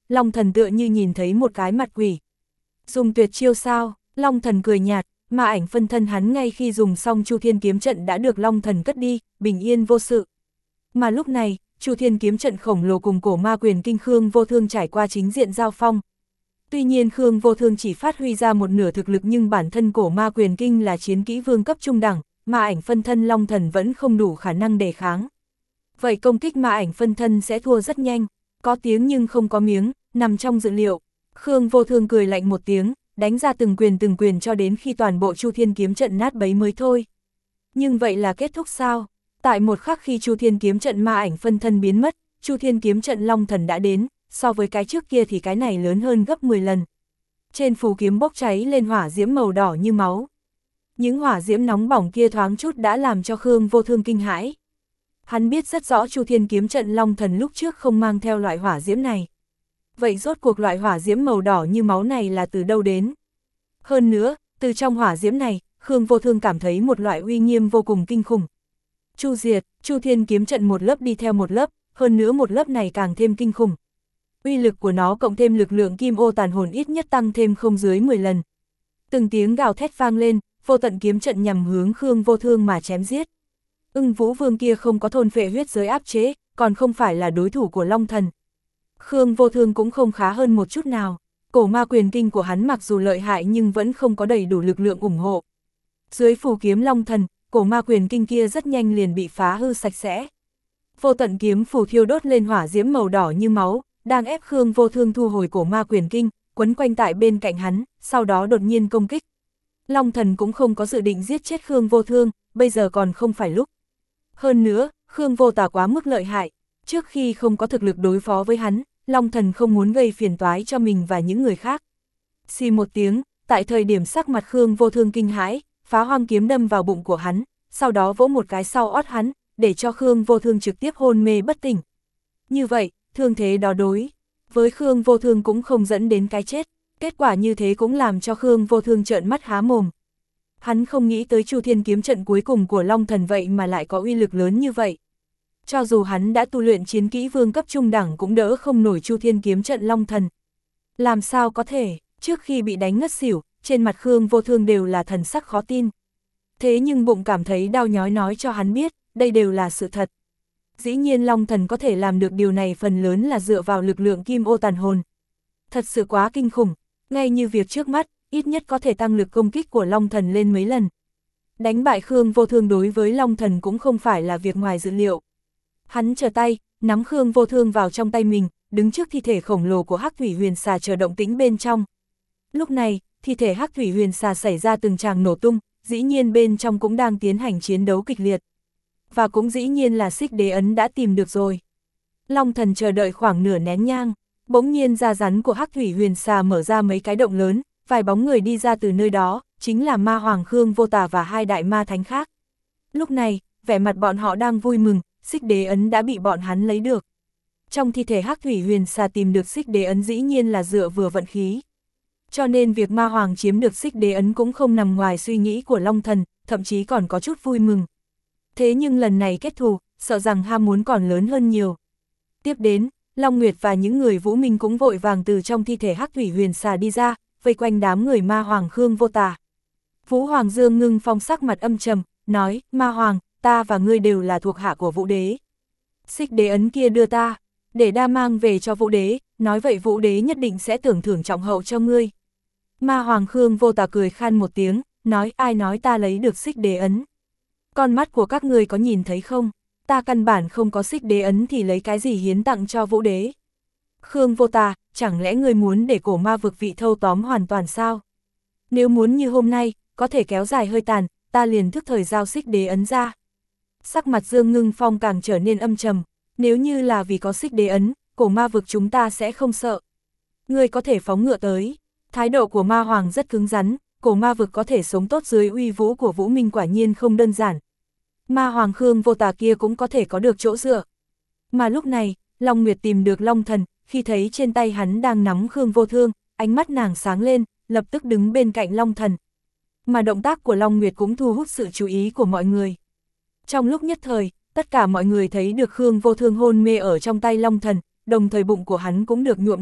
Long Thần tựa như nhìn thấy một cái mặt quỷ. Dùng tuyệt chiêu sao? Long Thần cười nhạt, ma ảnh phân thân hắn ngay khi dùng xong Chu Thiên kiếm trận đã được Long Thần cất đi, bình yên vô sự. Mà lúc này, Chu Thiên kiếm trận khổng lồ cùng cổ ma quyền kinh Khương Vô Thương trải qua chính diện giao phong. Tuy nhiên Khương Vô Thương chỉ phát huy ra một nửa thực lực nhưng bản thân cổ ma quyền kinh là chiến kỹ vương cấp trung đẳng, ma ảnh phân thân Long Thần vẫn không đủ khả năng đề kháng. Vậy công kích ma ảnh phân thân sẽ thua rất nhanh, có tiếng nhưng không có miếng, nằm trong dự liệu. Khương Vô Thương cười lạnh một tiếng, đánh ra từng quyền từng quyền cho đến khi toàn bộ Chu Thiên kiếm trận nát bấy mới thôi. Nhưng vậy là kết thúc sao? Tại một khắc khi Chu Thiên kiếm trận ma ảnh phân thân biến mất, Chu Thiên kiếm trận Long Thần đã đến, so với cái trước kia thì cái này lớn hơn gấp mười lần. Trên phù kiếm bốc cháy lên hỏa diễm màu đỏ như máu. Những hỏa diễm nóng bỏng kia thoáng chút đã làm cho Khương Vô Thương kinh hãi. Hắn biết rất rõ Chu Thiên kiếm trận Long Thần lúc trước không mang theo loại hỏa diễm này. Vậy rốt cuộc loại hỏa diễm màu đỏ như máu này là từ đâu đến? Hơn nữa, từ trong hỏa diễm này, Khương Vô Thương cảm thấy một loại uy nghiêm vô cùng kinh khủng. Chu diệt, Chu Thiên kiếm trận một lớp đi theo một lớp, hơn nữa một lớp này càng thêm kinh khủng. Uy lực của nó cộng thêm lực lượng kim ô tàn hồn ít nhất tăng thêm không dưới mười lần. Từng tiếng gào thét vang lên, vô tận kiếm trận nhằm hướng Khương Vô Thương mà chém giết. Ưng Vũ Vương kia không có thôn phệ huyết giới áp chế, còn không phải là đối thủ của Long Thần. Khương Vô Thương cũng không khá hơn một chút nào. Cổ ma quyền kinh của hắn mặc dù lợi hại nhưng vẫn không có đầy đủ lực lượng ủng hộ. Dưới phù kiếm Long Thần, cổ ma quyền kinh kia rất nhanh liền bị phá hư sạch sẽ. Vô tận kiếm phù thiêu đốt lên hỏa diễm màu đỏ như máu, đang ép Khương Vô Thương thu hồi cổ ma quyền kinh, quấn quanh tại bên cạnh hắn, sau đó đột nhiên công kích. Long Thần cũng không có dự định giết chết Khương Vô Thương, bây giờ còn không phải lúc. Hơn nữa, Khương Vô Tà quá mức lợi hại, trước khi không có thực lực đối phó với hắn, Long Thần không muốn gây phiền toái cho mình và những người khác. Xì một tiếng, tại thời điểm sắc mặt Khương Vô Thương kinh hãi, phá hoang kiếm đâm vào bụng của hắn, sau đó vỗ một cái sau ót hắn, để cho Khương Vô Thương trực tiếp hôn mê bất tỉnh. Như vậy, thương thế đó đối với Khương Vô Thương cũng không dẫn đến cái chết, kết quả như thế cũng làm cho Khương Vô Thương trợn mắt há mồm. Hắn không nghĩ tới Chu Thiên kiếm trận cuối cùng của Long Thần vậy mà lại có uy lực lớn như vậy. Cho dù hắn đã tu luyện chiến kỹ vương cấp trung đẳng cũng đỡ không nổi Chu Thiên kiếm trận Long Thần. Làm sao có thể, trước khi bị đánh ngất xỉu, trên mặt Khương Vô Thương đều là thần sắc khó tin. Thế nhưng bụng cảm thấy đau nhói nói cho hắn biết, đây đều là sự thật. Dĩ nhiên Long Thần có thể làm được điều này phần lớn là dựa vào lực lượng kim ô tàn hồn. Thật sự quá kinh khủng, ngay như việc trước mắt, ít nhất có thể tăng lực công kích của Long Thần lên mấy lần. Đánh bại Khương Vô Thương đối với Long Thần cũng không phải là việc ngoài dự liệu. Hắn trở tay, nắm Khương Vô Thương vào trong tay mình, đứng trước thi thể khổng lồ của Hắc Thủy Huyền Xà chờ động tĩnh bên trong. Lúc này, thi thể Hắc Thủy Huyền Xà xảy ra từng tràng nổ tung, dĩ nhiên bên trong cũng đang tiến hành chiến đấu kịch liệt. Và cũng dĩ nhiên là Xích Đế ấn đã tìm được rồi. Long Thần chờ đợi khoảng nửa nén nhang, bỗng nhiên da rắn của Hắc Thủy Huyền Xà mở ra mấy cái động lớn, vài bóng người đi ra từ nơi đó, chính là Ma Hoàng Khương Vô Tà và hai đại ma thánh khác. Lúc này, vẻ mặt bọn họ đang vui mừng, Xích Đế ấn đã bị bọn hắn lấy được. Trong thi thể Hắc Thủy Huyền Xà tìm được Xích Đế ấn dĩ nhiên là dựa vừa vận khí. Cho nên việc Ma Hoàng chiếm được Xích Đế ấn cũng không nằm ngoài suy nghĩ của Long Thần, thậm chí còn có chút vui mừng. Thế nhưng lần này kết thù, sợ rằng ham muốn còn lớn hơn nhiều. Tiếp đến, Long Nguyệt và những người Vũ Minh cũng vội vàng từ trong thi thể Hắc Thủy Huyền Xà đi ra, vây quanh đám người Ma Hoàng Khương Vô Tà. Vũ Hoàng Dương Ngưng Phong sắc mặt âm trầm, nói, Ma Hoàng, ta và ngươi đều là thuộc hạ của Vũ Đế. Xích Đế ấn kia đưa ta, để đa mang về cho Vũ Đế, nói vậy Vũ Đế nhất định sẽ tưởng thưởng trọng hậu cho ngươi. Ma Hoàng Khương Vô Tà cười khan một tiếng, nói, ai nói ta lấy được Xích Đế ấn. Con mắt của các ngươi có nhìn thấy không? Ta căn bản không có Xích Đế ấn thì lấy cái gì hiến tặng cho Vũ Đế? Khương Vô Tà, chẳng lẽ ngươi muốn để cổ ma vực vị thâu tóm hoàn toàn sao? Nếu muốn như hôm nay, có thể kéo dài hơi tàn, ta liền thức thời giao Xích Đế ấn ra. Sắc mặt Dương Ngưng Phong càng trở nên âm trầm, nếu như là vì có Xích Đế ấn, cổ ma vực chúng ta sẽ không sợ. Ngươi có thể phóng ngựa tới. Thái độ của Ma Hoàng rất cứng rắn, cổ ma vực có thể sống tốt dưới uy vũ của Vũ Minh quả nhiên không đơn giản. Ma Hoàng Khương Vô Tà kia cũng có thể có được chỗ dựa. Mà lúc này, Long Nguyệt tìm được Long Thần, khi thấy trên tay hắn đang nắm Khương Vô Thương, ánh mắt nàng sáng lên, lập tức đứng bên cạnh Long Thần. Mà động tác của Long Nguyệt cũng thu hút sự chú ý của mọi người. Trong lúc nhất thời, tất cả mọi người thấy được Khương Vô Thương hôn mê ở trong tay Long Thần, đồng thời bụng của hắn cũng được nhuộm đỏ,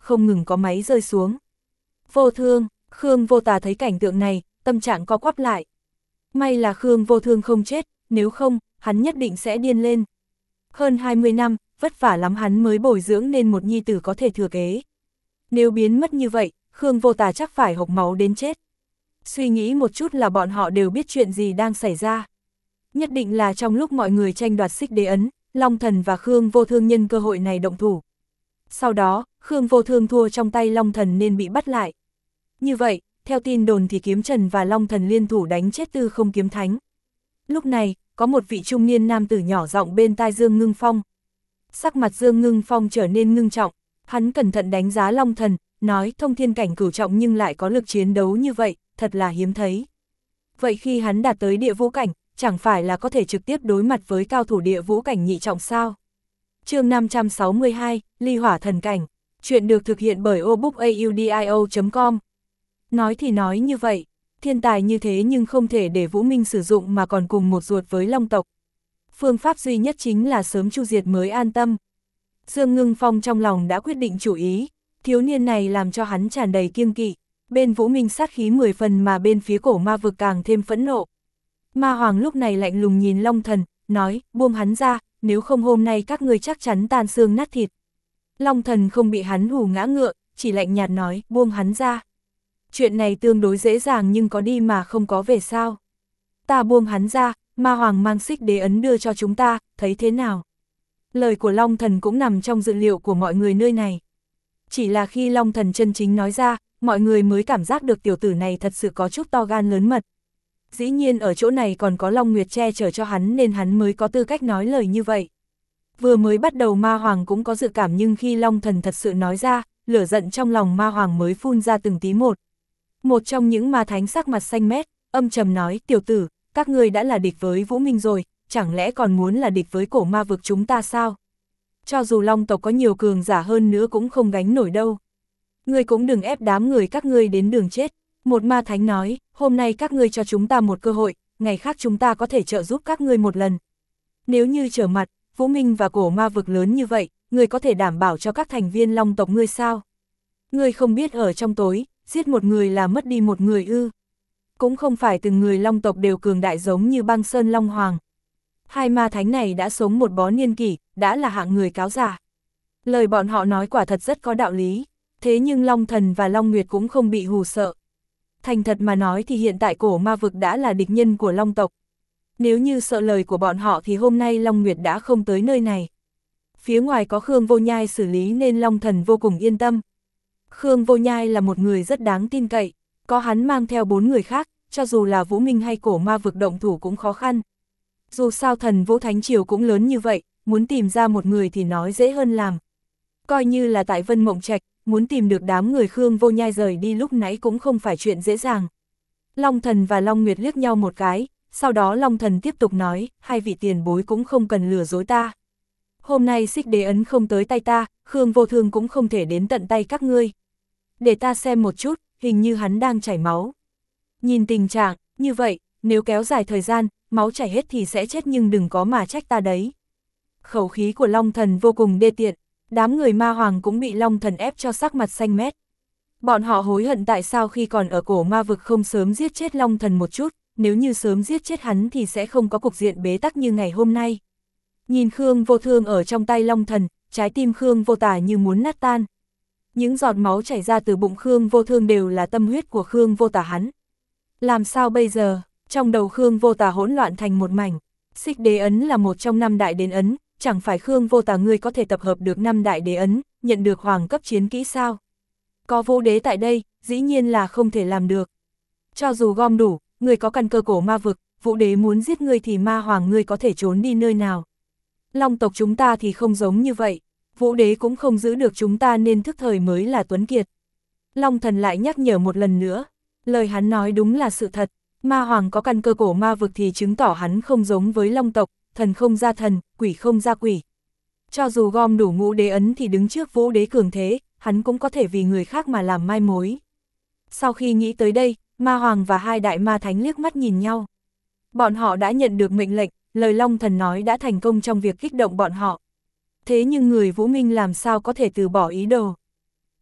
không ngừng có máy rơi xuống. Vô Thương, Khương Vô Tà thấy cảnh tượng này, tâm trạng co quắp lại. May là Khương Vô Thương không chết, nếu không, hắn nhất định sẽ điên lên. Hơn hai mươi năm, vất vả lắm hắn mới bồi dưỡng nên một nhi tử có thể thừa kế. Nếu biến mất như vậy, Khương Vô Tà chắc phải hộc máu đến chết. Suy nghĩ một chút là bọn họ đều biết chuyện gì đang xảy ra. Nhất định là trong lúc mọi người tranh đoạt xích đế ấn, Long Thần và Khương Vô Thương nhân cơ hội này động thủ. Sau đó, Khương Vô Thương thua trong tay Long Thần nên bị bắt lại. Như vậy, theo tin đồn thì Kiếm Trần và Long Thần liên thủ đánh chết Tư Không Kiếm Thánh. Lúc này, có một vị trung niên nam tử nhỏ giọng bên tai Dương Ngưng Phong. Sắc mặt Dương Ngưng Phong trở nên ngưng trọng, hắn cẩn thận đánh giá Long Thần, nói thông thiên cảnh cửu trọng nhưng lại có lực chiến đấu như vậy, thật là hiếm thấy. Vậy khi hắn đạt tới địa vũ cảnh, chẳng phải là có thể trực tiếp đối mặt với cao thủ địa vũ cảnh nhị trọng sao? Chương năm trăm sáu mươi hai, Ly Hỏa Thần Cảnh. Chuyện được thực hiện bởi obookaudio chấm com. Nói thì nói như vậy, thiên tài như thế nhưng không thể để Vũ Minh sử dụng mà còn cùng một ruột với Long tộc. Phương pháp duy nhất chính là sớm chu diệt mới an tâm. Dương Ngưng Phong trong lòng đã quyết định chủ ý, thiếu niên này làm cho hắn tràn đầy kiêng kỵ. Bên Vũ Minh sát khí mười phần mà bên phía cổ ma vực càng thêm phẫn nộ. Ma Hoàng lúc này lạnh lùng nhìn Long Thần, nói, buông hắn ra, nếu không hôm nay các ngươi chắc chắn tan xương nát thịt. Long Thần không bị hắn hù ngã ngựa, chỉ lạnh nhạt nói, buông hắn ra. Chuyện này tương đối dễ dàng nhưng có đi mà không có về sao. Ta buông hắn ra, Ma Hoàng mang xích đế ấn đưa cho chúng ta, thấy thế nào? Lời của Long Thần cũng nằm trong dự liệu của mọi người nơi này. Chỉ là khi Long Thần chân chính nói ra, mọi người mới cảm giác được tiểu tử này thật sự có chút to gan lớn mật. Dĩ nhiên ở chỗ này còn có Long Nguyệt che chở cho hắn nên hắn mới có tư cách nói lời như vậy. Vừa mới bắt đầu Ma Hoàng cũng có dự cảm nhưng khi Long Thần thật sự nói ra, lửa giận trong lòng Ma Hoàng mới phun ra từng tí một. Một trong những ma thánh sắc mặt xanh mét, âm trầm nói, tiểu tử, các ngươi đã là địch với Vũ Minh rồi, chẳng lẽ còn muốn là địch với cổ ma vực chúng ta sao? Cho dù Long tộc có nhiều cường giả hơn nữa cũng không gánh nổi đâu. Ngươi cũng đừng ép đám người các ngươi đến đường chết. Một ma thánh nói, hôm nay các ngươi cho chúng ta một cơ hội, ngày khác chúng ta có thể trợ giúp các ngươi một lần. Nếu như trở mặt, Vũ Minh và cổ ma vực lớn như vậy, ngươi có thể đảm bảo cho các thành viên Long tộc ngươi sao? Ngươi không biết ở trong tối, giết một người là mất đi một người ư. Cũng không phải từng người Long tộc đều cường đại giống như Băng Sơn Long Hoàng. Hai ma thánh này đã sống một bó niên kỷ, đã là hạng người cáo giả. Lời bọn họ nói quả thật rất có đạo lý, thế nhưng Long Thần và Long Nguyệt cũng không bị hù sợ. Thành thật mà nói thì hiện tại cổ ma vực đã là địch nhân của Long tộc. Nếu như sợ lời của bọn họ thì hôm nay Long Nguyệt đã không tới nơi này. Phía ngoài có Khương Vô Nhai xử lý nên Long Thần vô cùng yên tâm. Khương Vô Nhai là một người rất đáng tin cậy, có hắn mang theo bốn người khác, cho dù là Vũ Minh hay cổ ma vực động thủ cũng khó khăn. Dù sao Thần Vũ Thánh Triều cũng lớn như vậy, muốn tìm ra một người thì nói dễ hơn làm. Coi như là tại Vân Mộng Trạch, muốn tìm được đám người Khương Vô Nhai rời đi lúc nãy cũng không phải chuyện dễ dàng. Long Thần và Long Nguyệt liếc nhau một cái, sau đó Long Thần tiếp tục nói, hai vị tiền bối cũng không cần lừa dối ta. Hôm nay xích đế ấn không tới tay ta, Khương Vô Thương cũng không thể đến tận tay các ngươi. Để ta xem một chút, hình như hắn đang chảy máu. Nhìn tình trạng, như vậy, nếu kéo dài thời gian, máu chảy hết thì sẽ chết nhưng đừng có mà trách ta đấy. Khẩu khí của Long Thần vô cùng đê tiện, đám người ma hoàng cũng bị Long Thần ép cho sắc mặt xanh mét. Bọn họ hối hận tại sao khi còn ở cổ ma vực không sớm giết chết Long Thần một chút, nếu như sớm giết chết hắn thì sẽ không có cục diện bế tắc như ngày hôm nay. Nhìn Khương Vô Thương ở trong tay Long Thần, trái tim Khương Vô Tà như muốn nát tan. Những giọt máu chảy ra từ bụng Khương Vô Thương đều là tâm huyết của Khương Vô Tà hắn. Làm sao bây giờ? Trong đầu Khương Vô Tà hỗn loạn thành một mảnh. Xích đế ấn là một trong năm đại đế ấn, chẳng phải Khương Vô Tà ngươi có thể tập hợp được năm đại đế ấn, nhận được hoàng cấp chiến kỹ sao? Có Vũ đế tại đây, dĩ nhiên là không thể làm được. Cho dù gom đủ, ngươi có căn cơ cổ ma vực, Vũ đế muốn giết ngươi thì ma hoàng ngươi có thể trốn đi nơi nào? Long tộc chúng ta thì không giống như vậy, Vũ đế cũng không giữ được chúng ta nên thức thời mới là tuấn kiệt. Long Thần lại nhắc nhở một lần nữa, lời hắn nói đúng là sự thật, ma hoàng có căn cơ cổ ma vực thì chứng tỏ hắn không giống với Long tộc, thần không ra thần, quỷ không ra quỷ. Cho dù gom đủ ngũ đế ấn thì đứng trước Vũ đế cường thế, hắn cũng có thể vì người khác mà làm mai mối. Sau khi nghĩ tới đây, ma hoàng và hai đại ma thánh liếc mắt nhìn nhau. Bọn họ đã nhận được mệnh lệnh, lời Long Thần nói đã thành công trong việc kích động bọn họ. Thế nhưng người Vũ Minh làm sao có thể từ bỏ ý đồ.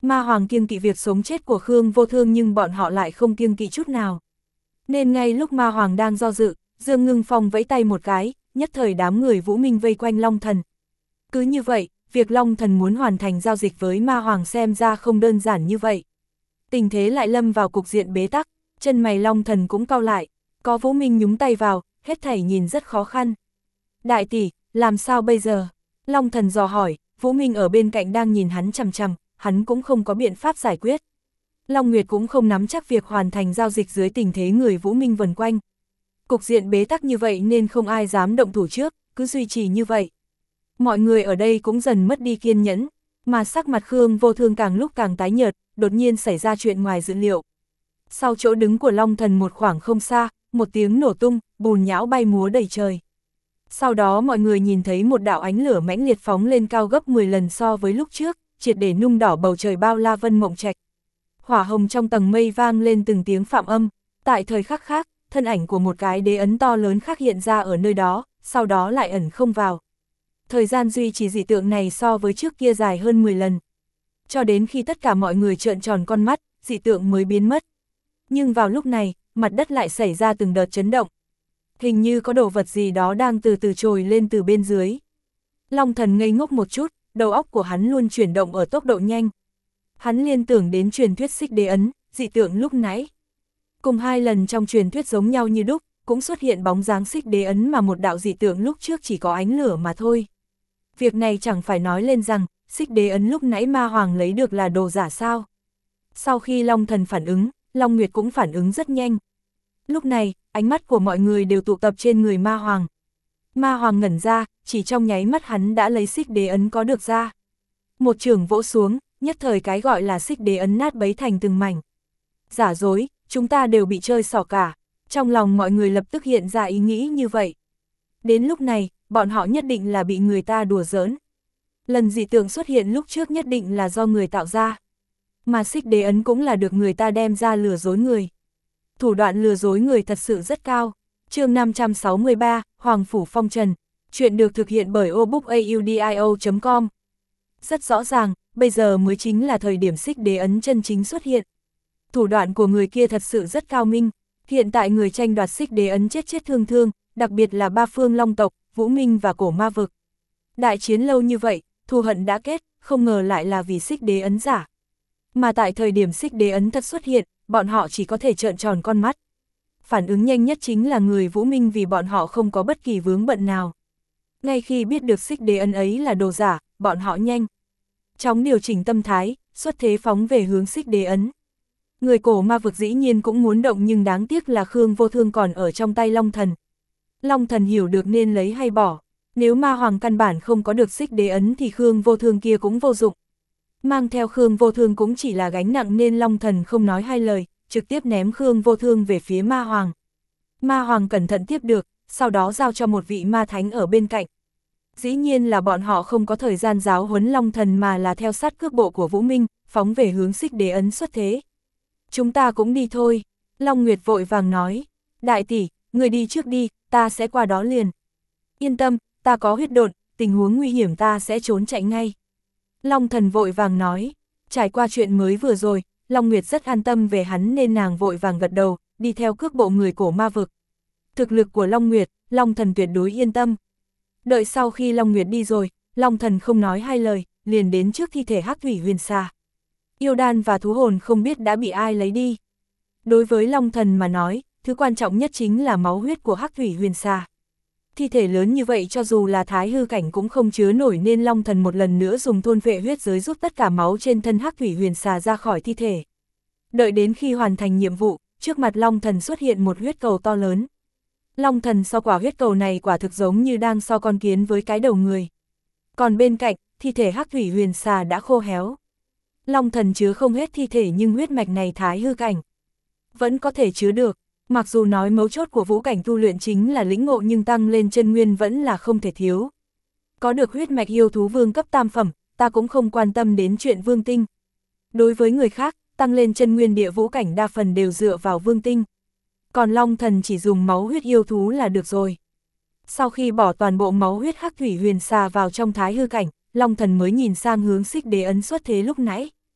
Ma Hoàng kiêng kỵ việc sống chết của Khương Vô Thương nhưng bọn họ lại không kiêng kỵ chút nào. Nên ngay lúc Ma Hoàng đang do dự, Dương Ngưng Phong vẫy tay một cái, nhất thời đám người Vũ Minh vây quanh Long Thần. Cứ như vậy, việc Long Thần muốn hoàn thành giao dịch với Ma Hoàng xem ra không đơn giản như vậy. Tình thế lại lâm vào cục diện bế tắc, chân mày Long Thần cũng cau lại, có Vũ Minh nhúng tay vào, hết thảy nhìn rất khó khăn. Đại tỷ, làm sao bây giờ? Long Thần dò hỏi, Vũ Minh ở bên cạnh đang nhìn hắn chằm chằm, hắn cũng không có biện pháp giải quyết. Long Nguyệt cũng không nắm chắc việc hoàn thành giao dịch dưới tình thế người Vũ Minh vần quanh. Cục diện bế tắc như vậy nên không ai dám động thủ trước, cứ duy trì như vậy. Mọi người ở đây cũng dần mất đi kiên nhẫn, mà sắc mặt Khương Vô Thương càng lúc càng tái nhợt, đột nhiên xảy ra chuyện ngoài dự liệu. Sau chỗ đứng của Long Thần một khoảng không xa, một tiếng nổ tung, bùn nhão bay múa đầy trời. Sau đó mọi người nhìn thấy một đạo ánh lửa mãnh liệt phóng lên cao gấp mười lần so với lúc trước, triệt để nung đỏ bầu trời bao la vân mộng trạch. Hỏa hồng trong tầng mây vang lên từng tiếng phạm âm, tại thời khắc khác, thân ảnh của một cái đế ấn to lớn khác hiện ra ở nơi đó, sau đó lại ẩn không vào. Thời gian duy trì dị tượng này so với trước kia dài hơn mười lần. Cho đến khi tất cả mọi người trợn tròn con mắt, dị tượng mới biến mất. Nhưng vào lúc này, mặt đất lại xảy ra từng đợt chấn động. Hình như có đồ vật gì đó đang từ từ trồi lên từ bên dưới. Long Thần ngây ngốc một chút, đầu óc của hắn luôn chuyển động ở tốc độ nhanh. Hắn liên tưởng đến truyền thuyết xích đế ấn, dị tượng lúc nãy. Cùng hai lần trong truyền thuyết giống nhau như đúc, cũng xuất hiện bóng dáng xích đế ấn mà một đạo dị tượng lúc trước chỉ có ánh lửa mà thôi. Việc này chẳng phải nói lên rằng, xích đế ấn lúc nãy Ma Hoàng lấy được là đồ giả sao. Sau khi Long Thần phản ứng, Long Nguyệt cũng phản ứng rất nhanh. Lúc này, ánh mắt của mọi người đều tụ tập trên người Ma Hoàng. Ma Hoàng ngẩn ra, chỉ trong nháy mắt hắn đã lấy xích đế ấn có được ra. Một chưởng vỗ xuống, nhất thời cái gọi là xích đế ấn nát bấy thành từng mảnh. Giả dối, chúng ta đều bị chơi xỏ cả. Trong lòng mọi người lập tức hiện ra ý nghĩ như vậy. Đến lúc này, bọn họ nhất định là bị người ta đùa giỡn. Lần dị tượng xuất hiện lúc trước nhất định là do người tạo ra. Mà xích đế ấn cũng là được người ta đem ra lừa dối người. Thủ đoạn lừa dối người thật sự rất cao. Chương năm trăm sáu mươi ba, Hoàng Phủ Phong Trần. Chuyện được thực hiện bởi obookaudio chấm com. Rất rõ ràng, bây giờ mới chính là thời điểm xích đế ấn chân chính xuất hiện. Thủ đoạn của người kia thật sự rất cao minh. Hiện tại người tranh đoạt xích đế ấn chết chết thương thương, đặc biệt là ba phương long tộc, Vũ Minh và Cổ Ma Vực. Đại chiến lâu như vậy, thù hận đã kết, không ngờ lại là vì xích đế ấn giả. Mà tại thời điểm xích đế ấn thật xuất hiện, bọn họ chỉ có thể trợn tròn con mắt. Phản ứng nhanh nhất chính là người Vũ Minh vì bọn họ không có bất kỳ vướng bận nào. Ngay khi biết được xích đế ấn ấy là đồ giả, bọn họ nhanh chóng điều chỉnh tâm thái, xuất thế phóng về hướng xích đế ấn. Người Cổ Ma Vực dĩ nhiên cũng muốn động nhưng đáng tiếc là Khương Vô Thương còn ở trong tay Long Thần. Long Thần hiểu được nên lấy hay bỏ. Nếu Ma Hoàng căn bản không có được xích đế ấn thì Khương Vô Thương kia cũng vô dụng. Mang theo Khương Vô Thương cũng chỉ là gánh nặng nên Long Thần không nói hai lời, trực tiếp ném Khương Vô Thương về phía Ma Hoàng. Ma Hoàng cẩn thận tiếp được, sau đó giao cho một vị ma thánh ở bên cạnh. Dĩ nhiên là bọn họ không có thời gian giáo huấn Long Thần mà là theo sát cước bộ của Vũ Minh, phóng về hướng xích đế ấn xuất thế. Chúng ta cũng đi thôi, Long Nguyệt vội vàng nói. Đại tỷ, người đi trước đi, ta sẽ qua đó liền. Yên tâm, ta có huyết độn, tình huống nguy hiểm ta sẽ trốn chạy ngay. Long Thần vội vàng nói. Trải qua chuyện mới vừa rồi, Long Nguyệt rất an tâm về hắn nên nàng vội vàng gật đầu, đi theo cước bộ người Cổ Ma Vực. Thực lực của Long Nguyệt, Long Thần tuyệt đối yên tâm. Đợi sau khi Long Nguyệt đi rồi, Long Thần không nói hai lời, liền đến trước thi thể Hắc Thủy Huyền Xà. Yêu đan và thú hồn không biết đã bị ai lấy đi. Đối với Long Thần mà nói, thứ quan trọng nhất chính là máu huyết của Hắc Thủy Huyền Xà. Thi thể lớn như vậy cho dù là thái hư cảnh cũng không chứa nổi nên Long Thần một lần nữa dùng thôn vệ huyết giới rút tất cả máu trên thân Hắc Thủy Huyền Xà ra khỏi thi thể. Đợi đến khi hoàn thành nhiệm vụ, trước mặt Long Thần xuất hiện một huyết cầu to lớn. Long Thần so quả huyết cầu này quả thực giống như đang so con kiến với cái đầu người. Còn bên cạnh, thi thể Hắc Thủy Huyền Xà đã khô héo. Long Thần chứa không hết thi thể nhưng huyết mạch này thái hư cảnh vẫn có thể chứa được. Mặc dù nói mấu chốt của vũ cảnh tu luyện chính là lĩnh ngộ nhưng tăng lên chân nguyên vẫn là không thể thiếu. Có được huyết mạch yêu thú vương cấp tam phẩm, ta cũng không quan tâm đến chuyện vương tinh. Đối với người khác, tăng lên chân nguyên địa vũ cảnh đa phần đều dựa vào vương tinh. Còn Long Thần chỉ dùng máu huyết yêu thú là được rồi. Sau khi bỏ toàn bộ máu huyết Hắc Thủy Huyền Xà vào trong thái hư cảnh, Long Thần mới nhìn sang hướng xích đế ấn xuất thế lúc nãy.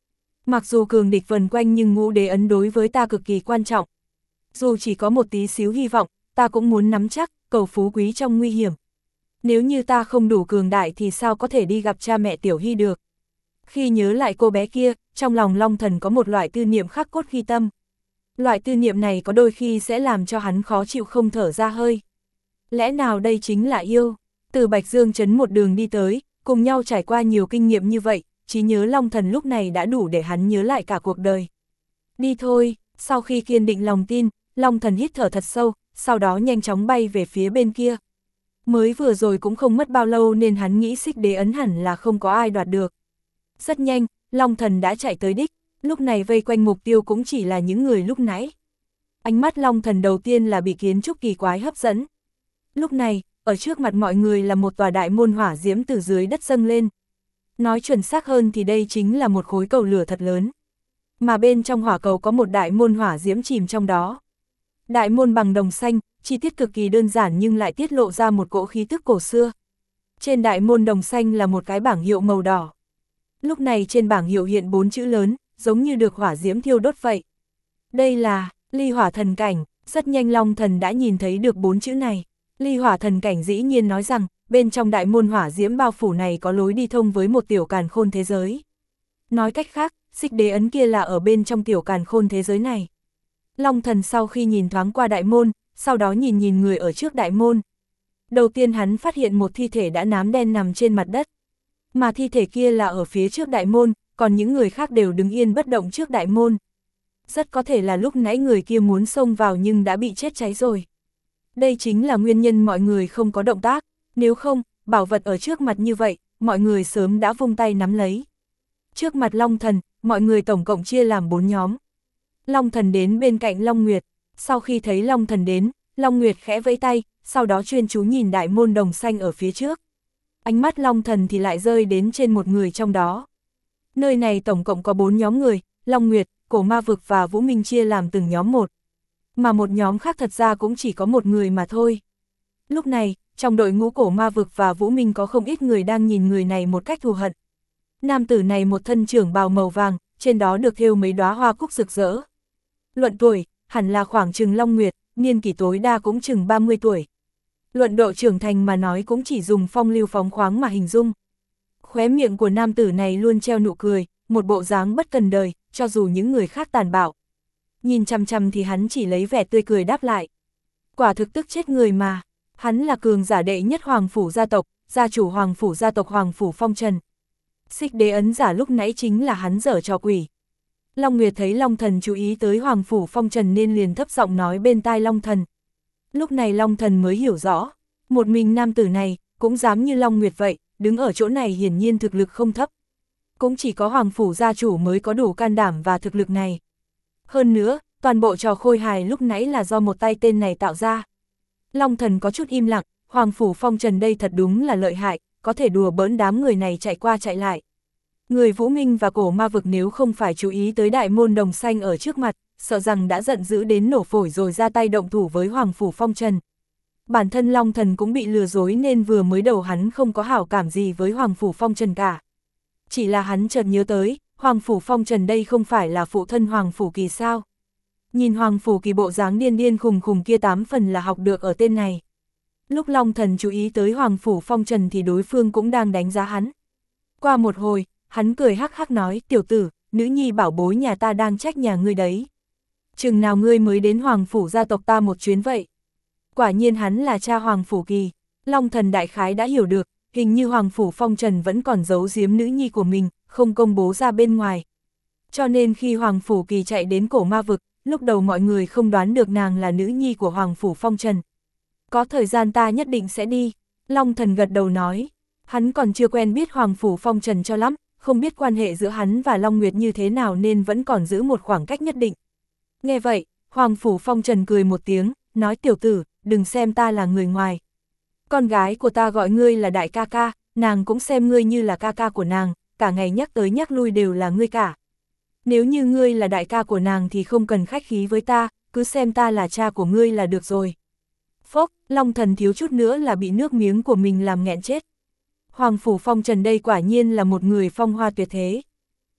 Mặc dù cường địch vần quanh nhưng ngũ đế ấn đối với ta cực kỳ quan trọng. Dù chỉ có một tí xíu hy vọng, ta cũng muốn nắm chắc, cầu phú quý trong nguy hiểm. Nếu như ta không đủ cường đại thì sao có thể đi gặp cha mẹ Tiểu Hy được. Khi nhớ lại cô bé kia, trong lòng Long Thần có một loại tư niệm khắc cốt ghi tâm. Loại tư niệm này có đôi khi sẽ làm cho hắn khó chịu không thở ra hơi. Lẽ nào đây chính là yêu? Từ Bạch Dương Trấn một đường đi tới, cùng nhau trải qua nhiều kinh nghiệm như vậy, trí nhớ Long Thần lúc này đã đủ để hắn nhớ lại cả cuộc đời. Đi thôi, sau khi kiên định lòng tin, Long Thần hít thở thật sâu, sau đó nhanh chóng bay về phía bên kia. Mới vừa rồi cũng không mất bao lâu nên hắn nghĩ xích đế ấn hẳn là không có ai đoạt được. Rất nhanh, Long Thần đã chạy tới đích, lúc này vây quanh mục tiêu cũng chỉ là những người lúc nãy. Ánh mắt Long Thần đầu tiên là bị kiến trúc kỳ quái hấp dẫn. Lúc này, ở trước mặt mọi người là một tòa đại môn hỏa diễm từ dưới đất dâng lên. Nói chuẩn xác hơn thì đây chính là một khối cầu lửa thật lớn. Mà bên trong hỏa cầu có một đại môn hỏa diễm chìm trong đó. Đại môn bằng đồng xanh, chi tiết cực kỳ đơn giản nhưng lại tiết lộ ra một cỗ khí tức cổ xưa. Trên đại môn đồng xanh là một cái bảng hiệu màu đỏ. Lúc này trên bảng hiệu hiện bốn chữ lớn, giống như được hỏa diễm thiêu đốt vậy. Đây là Ly Hỏa Thần Cảnh. Rất nhanh Long Thần đã nhìn thấy được bốn chữ này. Ly Hỏa Thần Cảnh dĩ nhiên nói rằng, bên trong đại môn hỏa diễm bao phủ này có lối đi thông với một tiểu càn khôn thế giới. Nói cách khác, xích đế ấn kia là ở bên trong tiểu càn khôn thế giới này. Long Thần sau khi nhìn thoáng qua đại môn, sau đó nhìn nhìn người ở trước đại môn. Đầu tiên hắn phát hiện một thi thể đã nám đen nằm trên mặt đất. Mà thi thể kia là ở phía trước đại môn, còn những người khác đều đứng yên bất động trước đại môn. Rất có thể là lúc nãy người kia muốn xông vào nhưng đã bị chết cháy rồi. Đây chính là nguyên nhân mọi người không có động tác, nếu không, bảo vật ở trước mặt như vậy, mọi người sớm đã vung tay nắm lấy. Trước mặt Long Thần, mọi người tổng cộng chia làm bốn nhóm. Long Thần đến bên cạnh Long Nguyệt, sau khi thấy Long Thần đến, Long Nguyệt khẽ vẫy tay, sau đó chuyên chú nhìn đại môn đồng xanh ở phía trước. Ánh mắt Long Thần thì lại rơi đến trên một người trong đó. Nơi này tổng cộng có bốn nhóm người, Long Nguyệt, Cổ Ma Vực và Vũ Minh chia làm từng nhóm một. Mà một nhóm khác thật ra cũng chỉ có một người mà thôi. Lúc này, trong đội ngũ Cổ Ma Vực và Vũ Minh có không ít người đang nhìn người này một cách thù hận. Nam tử này một thân trưởng bào màu vàng, trên đó được thêu mấy đóa hoa cúc rực rỡ. Luận tuổi, hẳn là khoảng chừng Long Nguyệt, niên kỷ tối đa cũng chừng ba mươi tuổi. Luận độ trưởng thành mà nói cũng chỉ dùng phong lưu phóng khoáng mà hình dung. Khóe miệng của nam tử này luôn treo nụ cười, một bộ dáng bất cần đời, cho dù những người khác tàn bạo. Nhìn chằm chằm thì hắn chỉ lấy vẻ tươi cười đáp lại. Quả thực tức chết người mà, hắn là cường giả đệ nhất Hoàng Phủ gia tộc, gia chủ Hoàng Phủ gia tộc Hoàng Phủ Phong Trần. Xích đế ấn giả lúc nãy chính là hắn dở trò quỷ. Long Nguyệt thấy Long Thần chú ý tới Hoàng Phủ Phong Trần nên liền thấp giọng nói bên tai Long Thần. Lúc này Long Thần mới hiểu rõ, một mình nam tử này, cũng dám như Long Nguyệt vậy, đứng ở chỗ này hiển nhiên thực lực không thấp. Cũng chỉ có Hoàng Phủ gia chủ mới có đủ can đảm và thực lực này. Hơn nữa, toàn bộ trò khôi hài lúc nãy là do một tay tên này tạo ra. Long Thần có chút im lặng, Hoàng Phủ Phong Trần đây thật đúng là lợi hại, có thể đùa bỡn đám người này chạy qua chạy lại. Người Vũ Minh và Cổ Ma Vực nếu không phải chú ý tới đại môn đồng xanh ở trước mặt, sợ rằng đã giận dữ đến nổ phổi rồi ra tay động thủ với Hoàng Phủ Phong Trần. Bản thân Long Thần cũng bị lừa dối nên vừa mới đầu hắn không có hảo cảm gì với Hoàng Phủ Phong Trần cả. Chỉ là hắn chợt nhớ tới, Hoàng Phủ Phong Trần đây không phải là phụ thân Hoàng Phủ Kỳ sao. Nhìn Hoàng Phủ Kỳ bộ dáng điên điên khùng khùng kia tám phần là học được ở tên này. Lúc Long Thần chú ý tới Hoàng Phủ Phong Trần thì đối phương cũng đang đánh giá hắn. Qua một hồi, hắn cười hắc hắc nói, tiểu tử, nữ nhi bảo bối nhà ta đang trách nhà ngươi đấy. Chừng nào ngươi mới đến Hoàng Phủ gia tộc ta một chuyến vậy? Quả nhiên hắn là cha Hoàng Phủ Kỳ. Long Thần đại khái đã hiểu được, hình như Hoàng Phủ Phong Trần vẫn còn giấu giếm nữ nhi của mình, không công bố ra bên ngoài. Cho nên khi Hoàng Phủ Kỳ chạy đến Cổ Ma Vực, lúc đầu mọi người không đoán được nàng là nữ nhi của Hoàng Phủ Phong Trần. Có thời gian ta nhất định sẽ đi, Long Thần gật đầu nói. Hắn còn chưa quen biết Hoàng Phủ Phong Trần cho lắm, không biết quan hệ giữa hắn và Long Nguyệt như thế nào nên vẫn còn giữ một khoảng cách nhất định. Nghe vậy, Hoàng Phủ Phong Trần cười một tiếng, nói tiểu tử, đừng xem ta là người ngoài. Con gái của ta gọi ngươi là đại ca ca, nàng cũng xem ngươi như là ca ca của nàng, cả ngày nhắc tới nhắc lui đều là ngươi cả. Nếu như ngươi là đại ca của nàng thì không cần khách khí với ta, cứ xem ta là cha của ngươi là được rồi. Phốc, Long Thần thiếu chút nữa là bị nước miếng của mình làm nghẹn chết. Hoàng Phủ Phong Trần đây quả nhiên là một người phong hoa tuyệt thế.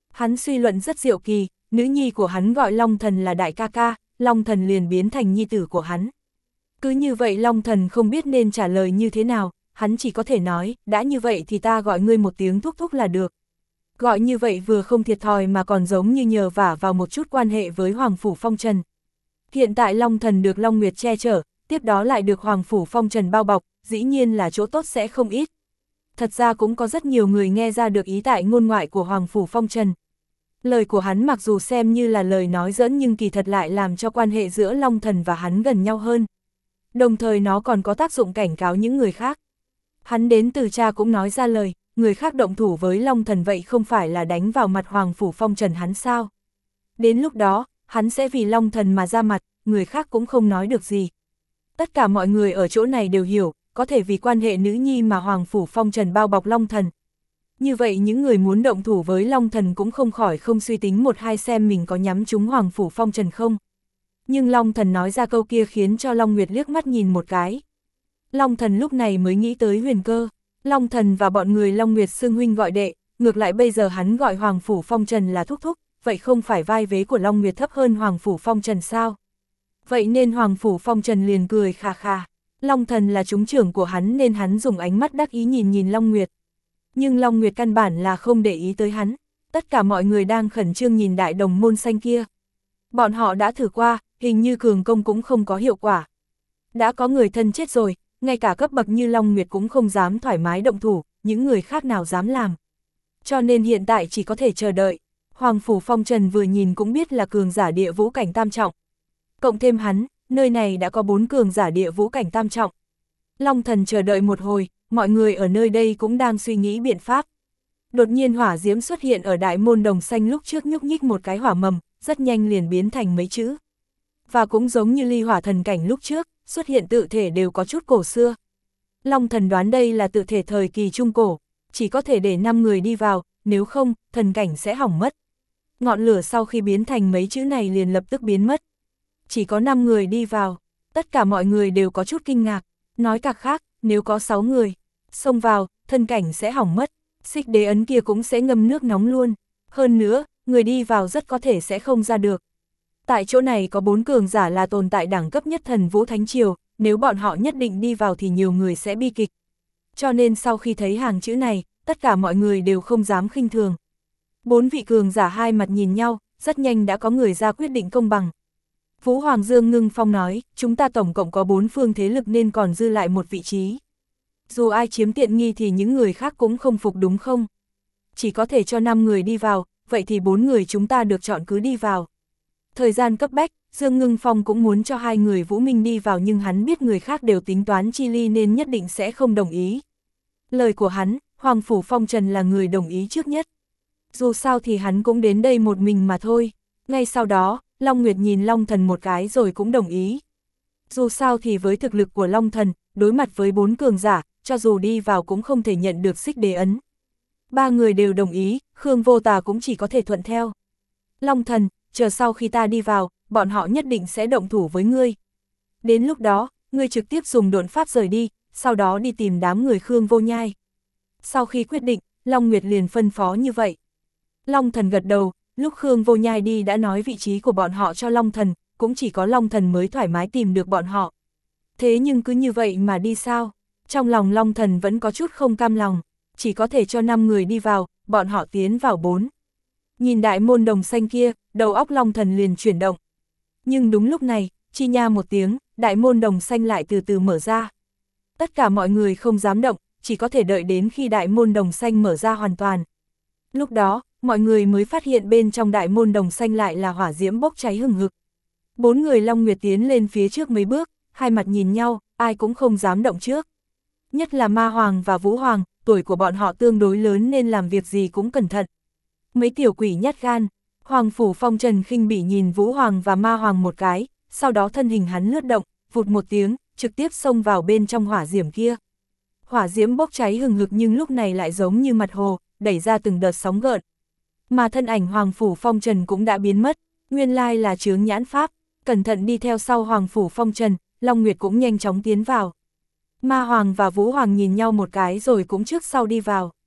Hắn suy luận rất diệu kỳ, nữ nhi của hắn gọi Long Thần là đại ca ca, Long Thần liền biến thành nhi tử của hắn. Cứ như vậy Long Thần không biết nên trả lời như thế nào, hắn chỉ có thể nói, đã như vậy thì ta gọi ngươi một tiếng thúc thúc là được. Gọi như vậy vừa không thiệt thòi mà còn giống như nhờ vả vào một chút quan hệ với Hoàng Phủ Phong Trần. Hiện tại Long Thần được Long Nguyệt che chở, tiếp đó lại được Hoàng Phủ Phong Trần bao bọc, dĩ nhiên là chỗ tốt sẽ không ít. Thật ra cũng có rất nhiều người nghe ra được ý tại ngôn ngoại của Hoàng Phủ Phong Trần. Lời của hắn mặc dù xem như là lời nói giỡn nhưng kỳ thật lại làm cho quan hệ giữa Long Thần và hắn gần nhau hơn. Đồng thời nó còn có tác dụng cảnh cáo những người khác. Hắn đến từ cha cũng nói ra lời, người khác động thủ với Long Thần vậy không phải là đánh vào mặt Hoàng Phủ Phong Trần hắn sao? Đến lúc đó, hắn sẽ vì Long Thần mà ra mặt, người khác cũng không nói được gì. Tất cả mọi người ở chỗ này đều hiểu, có thể vì quan hệ nữ nhi mà Hoàng Phủ Phong Trần bao bọc Long Thần. Như vậy những người muốn động thủ với Long Thần cũng không khỏi không suy tính một hai xem mình có nhắm trúng Hoàng Phủ Phong Trần không. Nhưng Long Thần nói ra câu kia khiến cho Long Nguyệt liếc mắt nhìn một cái. Long Thần lúc này mới nghĩ tới Huyền Cơ. Long Thần và bọn người Long Nguyệt xưng huynh gọi đệ, ngược lại bây giờ hắn gọi Hoàng Phủ Phong Trần là thúc thúc, vậy không phải vai vế của Long Nguyệt thấp hơn Hoàng Phủ Phong Trần sao? Vậy nên Hoàng Phủ Phong Trần liền cười khà khà. Long Thần là chúng trưởng của hắn nên hắn dùng ánh mắt đắc ý nhìn nhìn Long Nguyệt. Nhưng Long Nguyệt căn bản là không để ý tới hắn, tất cả mọi người đang khẩn trương nhìn đại đồng môn xanh kia. Bọn họ đã thử qua, hình như cường công cũng không có hiệu quả. Đã có người thân chết rồi, ngay cả cấp bậc như Long Nguyệt cũng không dám thoải mái động thủ, những người khác nào dám làm. Cho nên hiện tại chỉ có thể chờ đợi. Hoàng Phủ Phong Trần vừa nhìn cũng biết là cường giả địa vũ cảnh tam trọng. Cộng thêm hắn, nơi này đã có bốn cường giả địa vũ cảnh tam trọng. Long Thần chờ đợi một hồi, mọi người ở nơi đây cũng đang suy nghĩ biện pháp. Đột nhiên hỏa diễm xuất hiện ở đại môn đồng xanh lúc trước nhúc nhích một cái hỏa mầm, rất nhanh liền biến thành mấy chữ. Và cũng giống như ly hỏa thần cảnh lúc trước, xuất hiện tự thể đều có chút cổ xưa. Long Thần đoán đây là tự thể thời kỳ trung cổ, chỉ có thể để năm người đi vào, nếu không, thần cảnh sẽ hỏng mất. Ngọn lửa sau khi biến thành mấy chữ này liền lập tức biến mất. Chỉ có năm người đi vào, tất cả mọi người đều có chút kinh ngạc, nói cách khác, nếu có sáu người xông vào, thần cảnh sẽ hỏng mất, xích đế ấn kia cũng sẽ ngâm nước nóng luôn. Hơn nữa, người đi vào rất có thể sẽ không ra được. Tại chỗ này có bốn cường giả là tồn tại đẳng cấp nhất thần Vũ Thánh Triều, nếu bọn họ nhất định đi vào thì nhiều người sẽ bi kịch. Cho nên sau khi thấy hàng chữ này, tất cả mọi người đều không dám khinh thường. Bốn vị cường giả hai mặt nhìn nhau, rất nhanh đã có người ra quyết định công bằng. Vũ Hoàng Dương ngưng phong nói, chúng ta tổng cộng có bốn phương thế lực nên còn dư lại một vị trí. Dù ai chiếm tiện nghi thì những người khác cũng không phục đúng không? Chỉ có thể cho năm người đi vào, vậy thì bốn người chúng ta được chọn cứ đi vào. Thời gian cấp bách, Dương Ngưng Phong cũng muốn cho hai người Vũ Minh đi vào nhưng hắn biết người khác đều tính toán chi ly nên nhất định sẽ không đồng ý. Lời của hắn, Hoàng Phủ Phong Trần là người đồng ý trước nhất. Dù sao thì hắn cũng đến đây một mình mà thôi. Ngay sau đó, Long Nguyệt nhìn Long Thần một cái rồi cũng đồng ý. Dù sao thì với thực lực của Long Thần, đối mặt với bốn cường giả, cho dù đi vào cũng không thể nhận được xích đế ấn. Ba người đều đồng ý, Khương Vô Tà cũng chỉ có thể thuận theo. Long Thần, chờ sau khi ta đi vào, bọn họ nhất định sẽ động thủ với ngươi. Đến lúc đó, ngươi trực tiếp dùng độn pháp rời đi, sau đó đi tìm đám người Khương Vô Nhai. Sau khi quyết định, Long Nguyệt liền phân phó như vậy. Long Thần gật đầu, lúc Khương Vô Nhai đi đã nói vị trí của bọn họ cho Long Thần, cũng chỉ có Long Thần mới thoải mái tìm được bọn họ. Thế nhưng cứ như vậy mà đi sao? Trong lòng Long Thần vẫn có chút không cam lòng, chỉ có thể cho năm người đi vào, bọn họ tiến vào bốn. Nhìn đại môn đồng xanh kia, đầu óc Long Thần liền chuyển động. Nhưng đúng lúc này, chi nha một tiếng, đại môn đồng xanh lại từ từ mở ra. Tất cả mọi người không dám động, chỉ có thể đợi đến khi đại môn đồng xanh mở ra hoàn toàn. Lúc đó, mọi người mới phát hiện bên trong đại môn đồng xanh lại là hỏa diễm bốc cháy hừng hực. Bốn người Long Nguyệt tiến lên phía trước mấy bước, hai mặt nhìn nhau, ai cũng không dám động trước. Nhất là Ma Hoàng và Vũ Hoàng, tuổi của bọn họ tương đối lớn nên làm việc gì cũng cẩn thận. Mấy tiểu quỷ nhát gan, Hoàng Phủ Phong Trần khinh bỉ nhìn Vũ Hoàng và Ma Hoàng một cái, sau đó thân hình hắn lướt động, vụt một tiếng, trực tiếp xông vào bên trong hỏa diễm kia. Hỏa diễm bốc cháy hừng hực nhưng lúc này lại giống như mặt hồ, đẩy ra từng đợt sóng gợn. Mà thân ảnh Hoàng Phủ Phong Trần cũng đã biến mất, nguyên lai là chướng nhãn pháp, cẩn thận đi theo sau Hoàng Phủ Phong Trần, Long Nguyệt cũng nhanh chóng tiến vào. Ma Hoàng và Vũ Hoàng nhìn nhau một cái rồi cũng trước sau đi vào.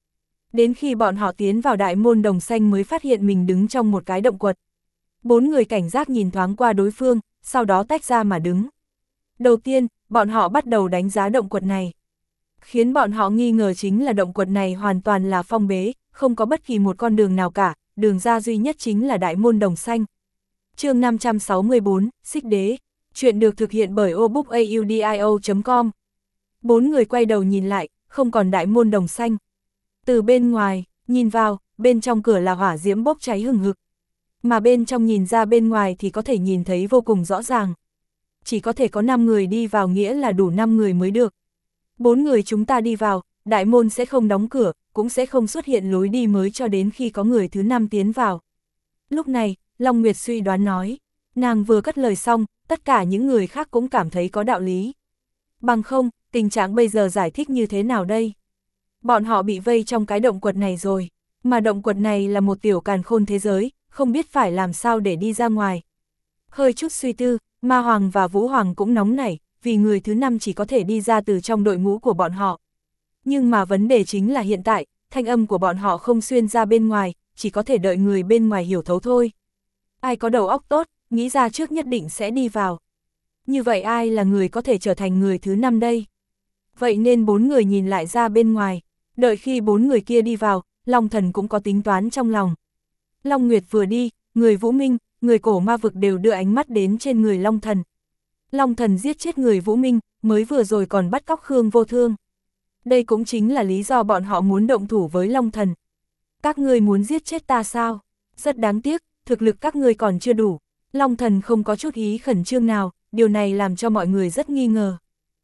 Đến khi bọn họ tiến vào đại môn đồng xanh mới phát hiện mình đứng trong một cái động quật. Bốn người cảnh giác nhìn thoáng qua đối phương, sau đó tách ra mà đứng. Đầu tiên, bọn họ bắt đầu đánh giá động quật này. Khiến bọn họ nghi ngờ chính là động quật này hoàn toàn là phong bế, không có bất kỳ một con đường nào cả, đường ra duy nhất chính là đại môn đồng xanh. Chương năm trăm sáu mươi bốn, Xích Đế. Chuyện được thực hiện bởi obookaudio chấm com. Bốn người quay đầu nhìn lại, không còn đại môn đồng xanh. Từ bên ngoài, nhìn vào, bên trong cửa là hỏa diễm bốc cháy hừng hực. Mà bên trong nhìn ra bên ngoài thì có thể nhìn thấy vô cùng rõ ràng. Chỉ có thể có năm người đi vào nghĩa là đủ năm người mới được. Bốn người chúng ta đi vào, đại môn sẽ không đóng cửa, cũng sẽ không xuất hiện lối đi mới cho đến khi có người thứ năm tiến vào. Lúc này, Long Nguyệt suy đoán nói, nàng vừa cất lời xong, tất cả những người khác cũng cảm thấy có đạo lý. Bằng không, tình trạng bây giờ giải thích như thế nào đây? Bọn họ bị vây trong cái động quật này rồi, mà động quật này là một tiểu càn khôn thế giới, không biết phải làm sao để đi ra ngoài. Hơi chút suy tư, Ma Hoàng và Vũ Hoàng cũng nóng nảy, vì người thứ năm chỉ có thể đi ra từ trong đội ngũ của bọn họ. Nhưng mà vấn đề chính là hiện tại, thanh âm của bọn họ không xuyên ra bên ngoài, chỉ có thể đợi người bên ngoài hiểu thấu thôi. Ai có đầu óc tốt, nghĩ ra trước nhất định sẽ đi vào. Như vậy ai là người có thể trở thành người thứ năm đây? Vậy nên bốn người nhìn lại ra bên ngoài, đợi khi bốn người kia đi vào, Long Thần cũng có tính toán trong lòng. Long Nguyệt vừa đi, người Vũ Minh, người cổ ma vực đều đưa ánh mắt đến trên người Long Thần. Long Thần giết chết người Vũ Minh, mới vừa rồi còn bắt cóc Khương Vô Thương. Đây cũng chính là lý do bọn họ muốn động thủ với Long Thần. Các ngươi muốn giết chết ta sao? Rất đáng tiếc, thực lực các ngươi còn chưa đủ. Long Thần không có chút ý khẩn trương nào, điều này làm cho mọi người rất nghi ngờ.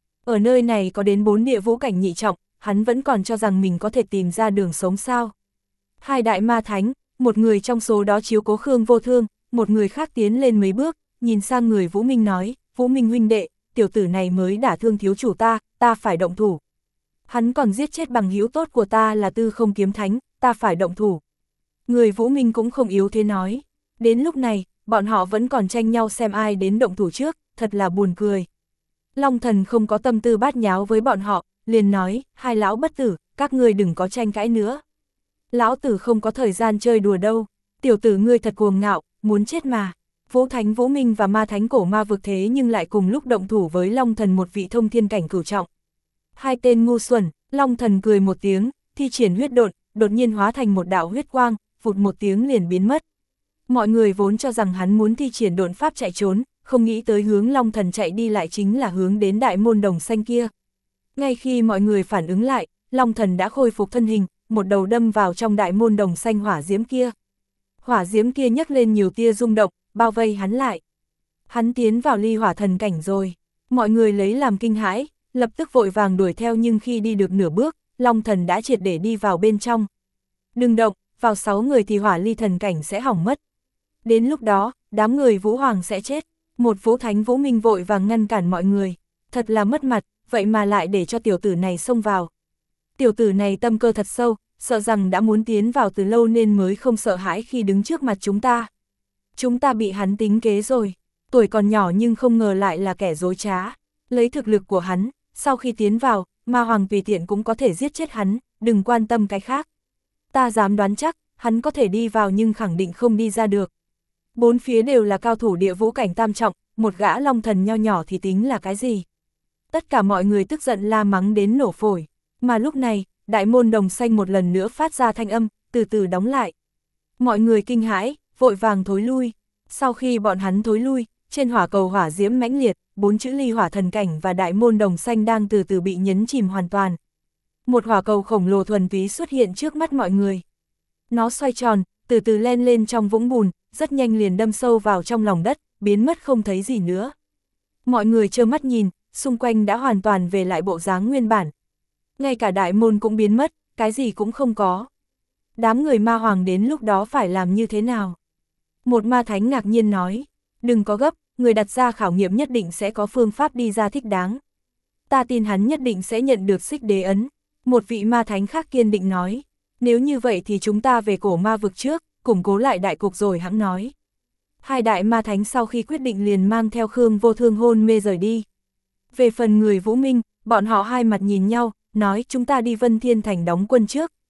Ở nơi này có đến bốn địa vũ cảnh nhị trọng, hắn vẫn còn cho rằng mình có thể tìm ra đường sống sao. Hai đại ma thánh, một người trong số đó chiếu cố Khương Vô Thương, một người khác tiến lên mấy bước, nhìn sang người Vũ Minh nói, Vũ Minh huynh đệ, tiểu tử này mới đả thương thiếu chủ ta, ta phải động thủ. Hắn còn giết chết bằng hữu tốt của ta là Tư Không Kiếm Thánh, ta phải động thủ. Người Vũ Minh cũng không yếu thế nói. Đến lúc này, bọn họ vẫn còn tranh nhau xem ai đến động thủ trước, thật là buồn cười. Long Thần không có tâm tư bát nháo với bọn họ, liền nói, hai lão bất tử, các ngươi đừng có tranh cãi nữa. Lão tử không có thời gian chơi đùa đâu, tiểu tử ngươi thật cuồng ngạo, muốn chết mà. Vũ Thánh Vũ Minh và Ma Thánh cổ ma vực thế nhưng lại cùng lúc động thủ với Long Thần một vị thông thiên cảnh cửu trọng. Hai tên ngu xuẩn, Long Thần cười một tiếng, thi triển huyết độn, đột nhiên hóa thành một đạo huyết quang, vụt một tiếng liền biến mất. Mọi người vốn cho rằng hắn muốn thi triển độn pháp chạy trốn, không nghĩ tới hướng Long Thần chạy đi lại chính là hướng đến đại môn đồng xanh kia. Ngay khi mọi người phản ứng lại, Long Thần đã khôi phục thân hình, một đầu đâm vào trong đại môn đồng xanh hỏa diễm kia. Hỏa diễm kia nhấc lên nhiều tia rung động, bao vây hắn lại. Hắn tiến vào ly hỏa thần cảnh rồi. Mọi người lấy làm kinh hãi, lập tức vội vàng đuổi theo nhưng khi đi được nửa bước, Long Thần đã triệt để đi vào bên trong. Đừng động, vào sáu người thì hỏa ly thần cảnh sẽ hỏng mất. Đến lúc đó, đám người Vũ Hoàng sẽ chết. Một Vũ Thánh Vũ Minh vội vàng ngăn cản mọi người. Thật là mất mặt, vậy mà lại để cho tiểu tử này xông vào. Tiểu tử này tâm cơ thật sâu, sợ rằng đã muốn tiến vào từ lâu nên mới không sợ hãi khi đứng trước mặt chúng ta. Chúng ta bị hắn tính kế rồi. Tuổi còn nhỏ nhưng không ngờ lại là kẻ dối trá. Lấy thực lực của hắn, sau khi tiến vào, Ma Hoàng tùy tiện cũng có thể giết chết hắn, đừng quan tâm cái khác. Ta dám đoán chắc, hắn có thể đi vào nhưng khẳng định không đi ra được. Bốn phía đều là cao thủ địa vũ cảnh tam trọng, một gã Long Thần nho nhỏ thì tính là cái gì? Tất cả mọi người tức giận la mắng đến nổ phổi. Mà lúc này, đại môn đồng xanh một lần nữa phát ra thanh âm, từ từ đóng lại. Mọi người kinh hãi, vội vàng thối lui. Sau khi bọn hắn thối lui, trên hỏa cầu hỏa diễm mãnh liệt, bốn chữ ly hỏa thần cảnh và đại môn đồng xanh đang từ từ bị nhấn chìm hoàn toàn. Một hỏa cầu khổng lồ thuần túy xuất hiện trước mắt mọi người. Nó xoay tròn, từ từ len lên trong vũng bùn, rất nhanh liền đâm sâu vào trong lòng đất, biến mất không thấy gì nữa. Mọi người trơ mắt nhìn, xung quanh đã hoàn toàn về lại bộ dáng nguyên bản. Ngay cả đại môn cũng biến mất, cái gì cũng không có. Đám người Ma Hoàng đến lúc đó phải làm như thế nào? Một ma thánh ngạc nhiên nói, đừng có gấp, người đặt ra khảo nghiệm nhất định sẽ có phương pháp đi ra thích đáng. Ta tin hắn nhất định sẽ nhận được xích đế ấn. Một vị ma thánh khác kiên định nói, nếu như vậy thì chúng ta về cổ ma vực trước, củng cố lại đại cục rồi hãng nói. Hai đại ma thánh sau khi quyết định liền mang theo Khương Vô Thương hôn mê rời đi. Về phần người Vũ Minh, bọn họ hai mặt nhìn nhau, nói chúng ta đi Vân Thiên Thành đóng quân trước,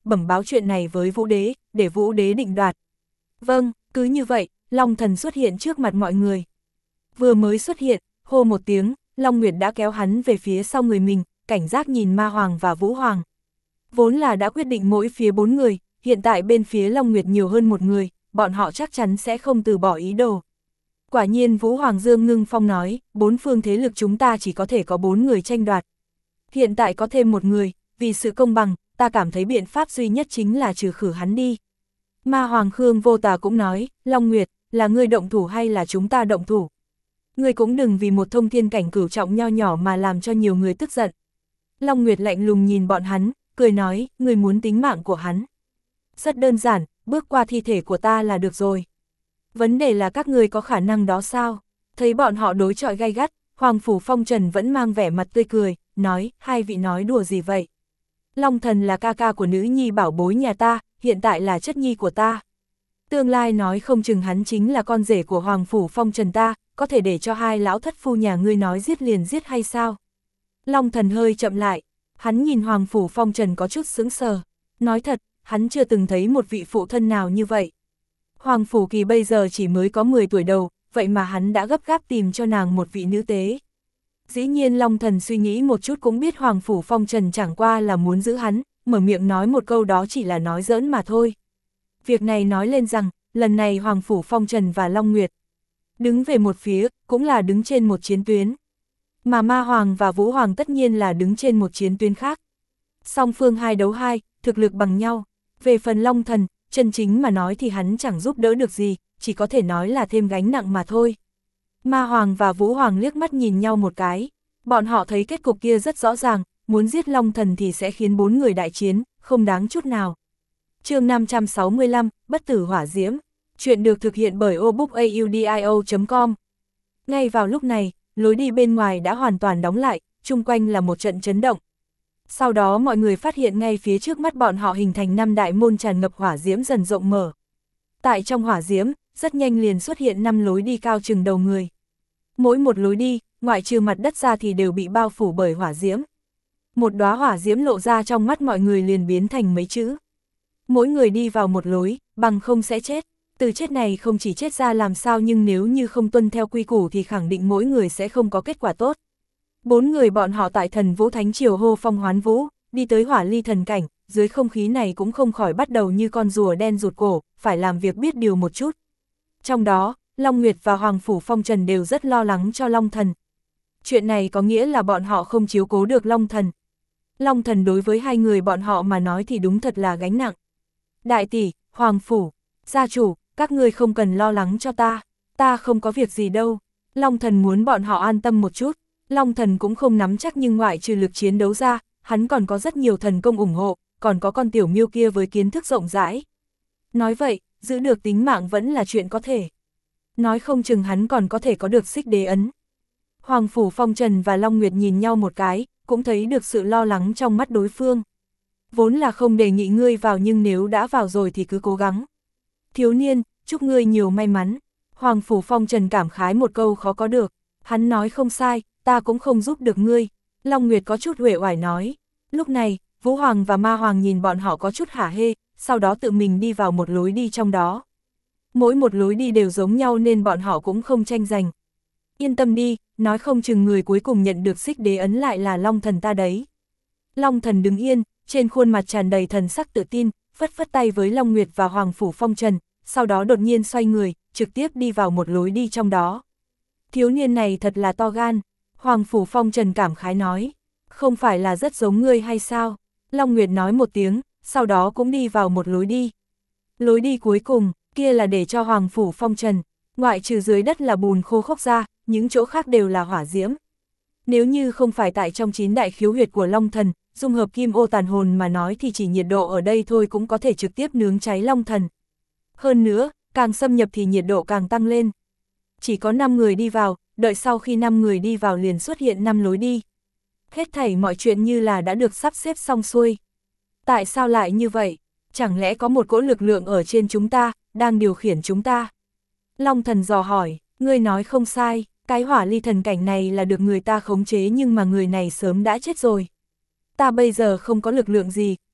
bẩm báo chuyện này với Vũ Đế, để Vũ Đế định đoạt. Vâng, cứ như vậy, Long Thần xuất hiện trước mặt mọi người. Vừa mới xuất hiện, hô một tiếng, Long Nguyệt đã kéo hắn về phía sau người mình, cảnh giác nhìn Ma Hoàng và Vũ Hoàng. Vốn là đã quyết định mỗi phía bốn người, hiện tại bên phía Long Nguyệt nhiều hơn một người, bọn họ chắc chắn sẽ không từ bỏ ý đồ. Quả nhiên Vũ Hoàng Dương Ngưng Phong nói, bốn phương thế lực chúng ta chỉ có thể có bốn người tranh đoạt. Hiện tại có thêm một người, vì sự công bằng, ta cảm thấy biện pháp duy nhất chính là trừ khử hắn đi. Ma Hoàng Khương Vô Tà cũng nói, Long Nguyệt, là ngươi động thủ hay là chúng ta động thủ? Ngươi cũng đừng vì một thông thiên cảnh cửu trọng nho nhỏ mà làm cho nhiều người tức giận. Long Nguyệt lạnh lùng nhìn bọn hắn, cười nói, ngươi muốn tính mạng của hắn. Rất đơn giản, bước qua thi thể của ta là được rồi. Vấn đề là các ngươi có khả năng đó sao? Thấy bọn họ đối chọi gay gắt, Hoàng Phủ Phong Trần vẫn mang vẻ mặt tươi cười, nói, hai vị nói đùa gì vậy? Long Thần là ca ca của nữ nhi bảo bối nhà ta, hiện tại là chất nhi của ta. Tương lai nói không chừng hắn chính là con rể của Hoàng Phủ Phong Trần ta, có thể để cho hai lão thất phu nhà ngươi nói giết liền giết hay sao? Long Thần hơi chậm lại, hắn nhìn Hoàng Phủ Phong Trần có chút sững sờ. Nói thật, hắn chưa từng thấy một vị phụ thân nào như vậy. Hoàng Phủ Kỳ bây giờ chỉ mới có mười tuổi đầu, vậy mà hắn đã gấp gáp tìm cho nàng một vị nữ tế. Dĩ nhiên Long Thần suy nghĩ một chút cũng biết Hoàng Phủ Phong Trần chẳng qua là muốn giữ hắn, mở miệng nói một câu đó chỉ là nói giỡn mà thôi. Việc này nói lên rằng, lần này Hoàng Phủ Phong Trần và Long Nguyệt đứng về một phía, cũng là đứng trên một chiến tuyến. Mà Ma Hoàng và Vũ Hoàng tất nhiên là đứng trên một chiến tuyến khác. Song phương hai đấu hai, thực lực bằng nhau. Về phần Long Thần, chân chính mà nói thì hắn chẳng giúp đỡ được gì, chỉ có thể nói là thêm gánh nặng mà thôi. Ma Hoàng và Vũ Hoàng liếc mắt nhìn nhau một cái. Bọn họ thấy kết cục kia rất rõ ràng, muốn giết Long Thần thì sẽ khiến bốn người đại chiến, không đáng chút nào. Chương năm trăm sáu mươi lăm, Bất tử hỏa diễm. Chuyện được thực hiện bởi obookaudio chấm com. Ngay vào lúc này, lối đi bên ngoài đã hoàn toàn đóng lại, chung quanh là một trận chấn động. Sau đó mọi người phát hiện ngay phía trước mắt bọn họ hình thành năm đại môn tràn ngập hỏa diễm dần rộng mở. Tại trong hỏa diễm, rất nhanh liền xuất hiện năm lối đi cao chừng đầu người. Mỗi một lối đi, ngoại trừ mặt đất ra thì đều bị bao phủ bởi hỏa diễm. Một đóa hỏa diễm lộ ra trong mắt mọi người liền biến thành mấy chữ. Mỗi người đi vào một lối, bằng không sẽ chết. Từ chết này không chỉ chết ra làm sao nhưng nếu như không tuân theo quy củ thì khẳng định mỗi người sẽ không có kết quả tốt. Bốn người bọn họ tại Thần Vũ Thánh Triều hô phong hoán vũ, đi tới hỏa ly thần cảnh, dưới không khí này cũng không khỏi bắt đầu như con rùa đen rụt cổ, phải làm việc biết điều một chút. Trong đó, Long Nguyệt và Hoàng Phủ Phong Trần đều rất lo lắng cho Long Thần. Chuyện này có nghĩa là bọn họ không chiếu cố được Long Thần. Long Thần đối với hai người bọn họ mà nói thì đúng thật là gánh nặng. Đại tỷ, Hoàng Phủ, gia chủ, các ngươi không cần lo lắng cho ta, ta không có việc gì đâu. Long Thần muốn bọn họ an tâm một chút. Long Thần cũng không nắm chắc nhưng ngoại trừ lực chiến đấu ra, hắn còn có rất nhiều thần công ủng hộ, còn có con tiểu miêu kia với kiến thức rộng rãi. Nói vậy, giữ được tính mạng vẫn là chuyện có thể. Nói không chừng hắn còn có thể có được xích đế ấn. Hoàng Phủ Phong Trần và Long Nguyệt nhìn nhau một cái, cũng thấy được sự lo lắng trong mắt đối phương. Vốn là không đề nghị ngươi vào nhưng nếu đã vào rồi thì cứ cố gắng. Thiếu niên, chúc ngươi nhiều may mắn. Hoàng Phủ Phong Trần cảm khái một câu khó có được. Hắn nói không sai, ta cũng không giúp được ngươi. Long Nguyệt có chút uể oải nói. Lúc này, Vũ Hoàng và Ma Hoàng nhìn bọn họ có chút hả hê, sau đó tự mình đi vào một lối đi trong đó. Mỗi một lối đi đều giống nhau nên bọn họ cũng không tranh giành. Yên tâm đi, nói không chừng người cuối cùng nhận được xích đế ấn lại là Long Thần ta đấy. Long Thần đứng yên, trên khuôn mặt tràn đầy thần sắc tự tin, phất phất tay với Long Nguyệt và Hoàng Phủ Phong Trần, sau đó đột nhiên xoay người, trực tiếp đi vào một lối đi trong đó. Thiếu niên này thật là to gan, Hoàng Phủ Phong Trần cảm khái nói, không phải là rất giống ngươi hay sao? Long Nguyệt nói một tiếng, sau đó cũng đi vào một lối đi. Lối đi cuối cùng, kia là để cho Hoàng Phủ Phong Trần, ngoại trừ dưới đất là bùn khô khốc ra, những chỗ khác đều là hỏa diễm. Nếu như không phải tại trong chín đại khiếu huyệt của Long Thần, dung hợp kim ô tàn hồn mà nói thì chỉ nhiệt độ ở đây thôi cũng có thể trực tiếp nướng cháy Long Thần. Hơn nữa, càng xâm nhập thì nhiệt độ càng tăng lên. Chỉ có năm người đi vào, đợi sau khi năm người đi vào liền xuất hiện năm lối đi. Hết thảy mọi chuyện như là đã được sắp xếp xong xuôi. Tại sao lại như vậy? Chẳng lẽ có một cỗ lực lượng ở trên chúng ta, đang điều khiển chúng ta? Long Thần dò hỏi, ngươi nói không sai, cái hỏa ly thần cảnh này là được người ta khống chế nhưng mà người này sớm đã chết rồi. Ta bây giờ không có lực lượng gì,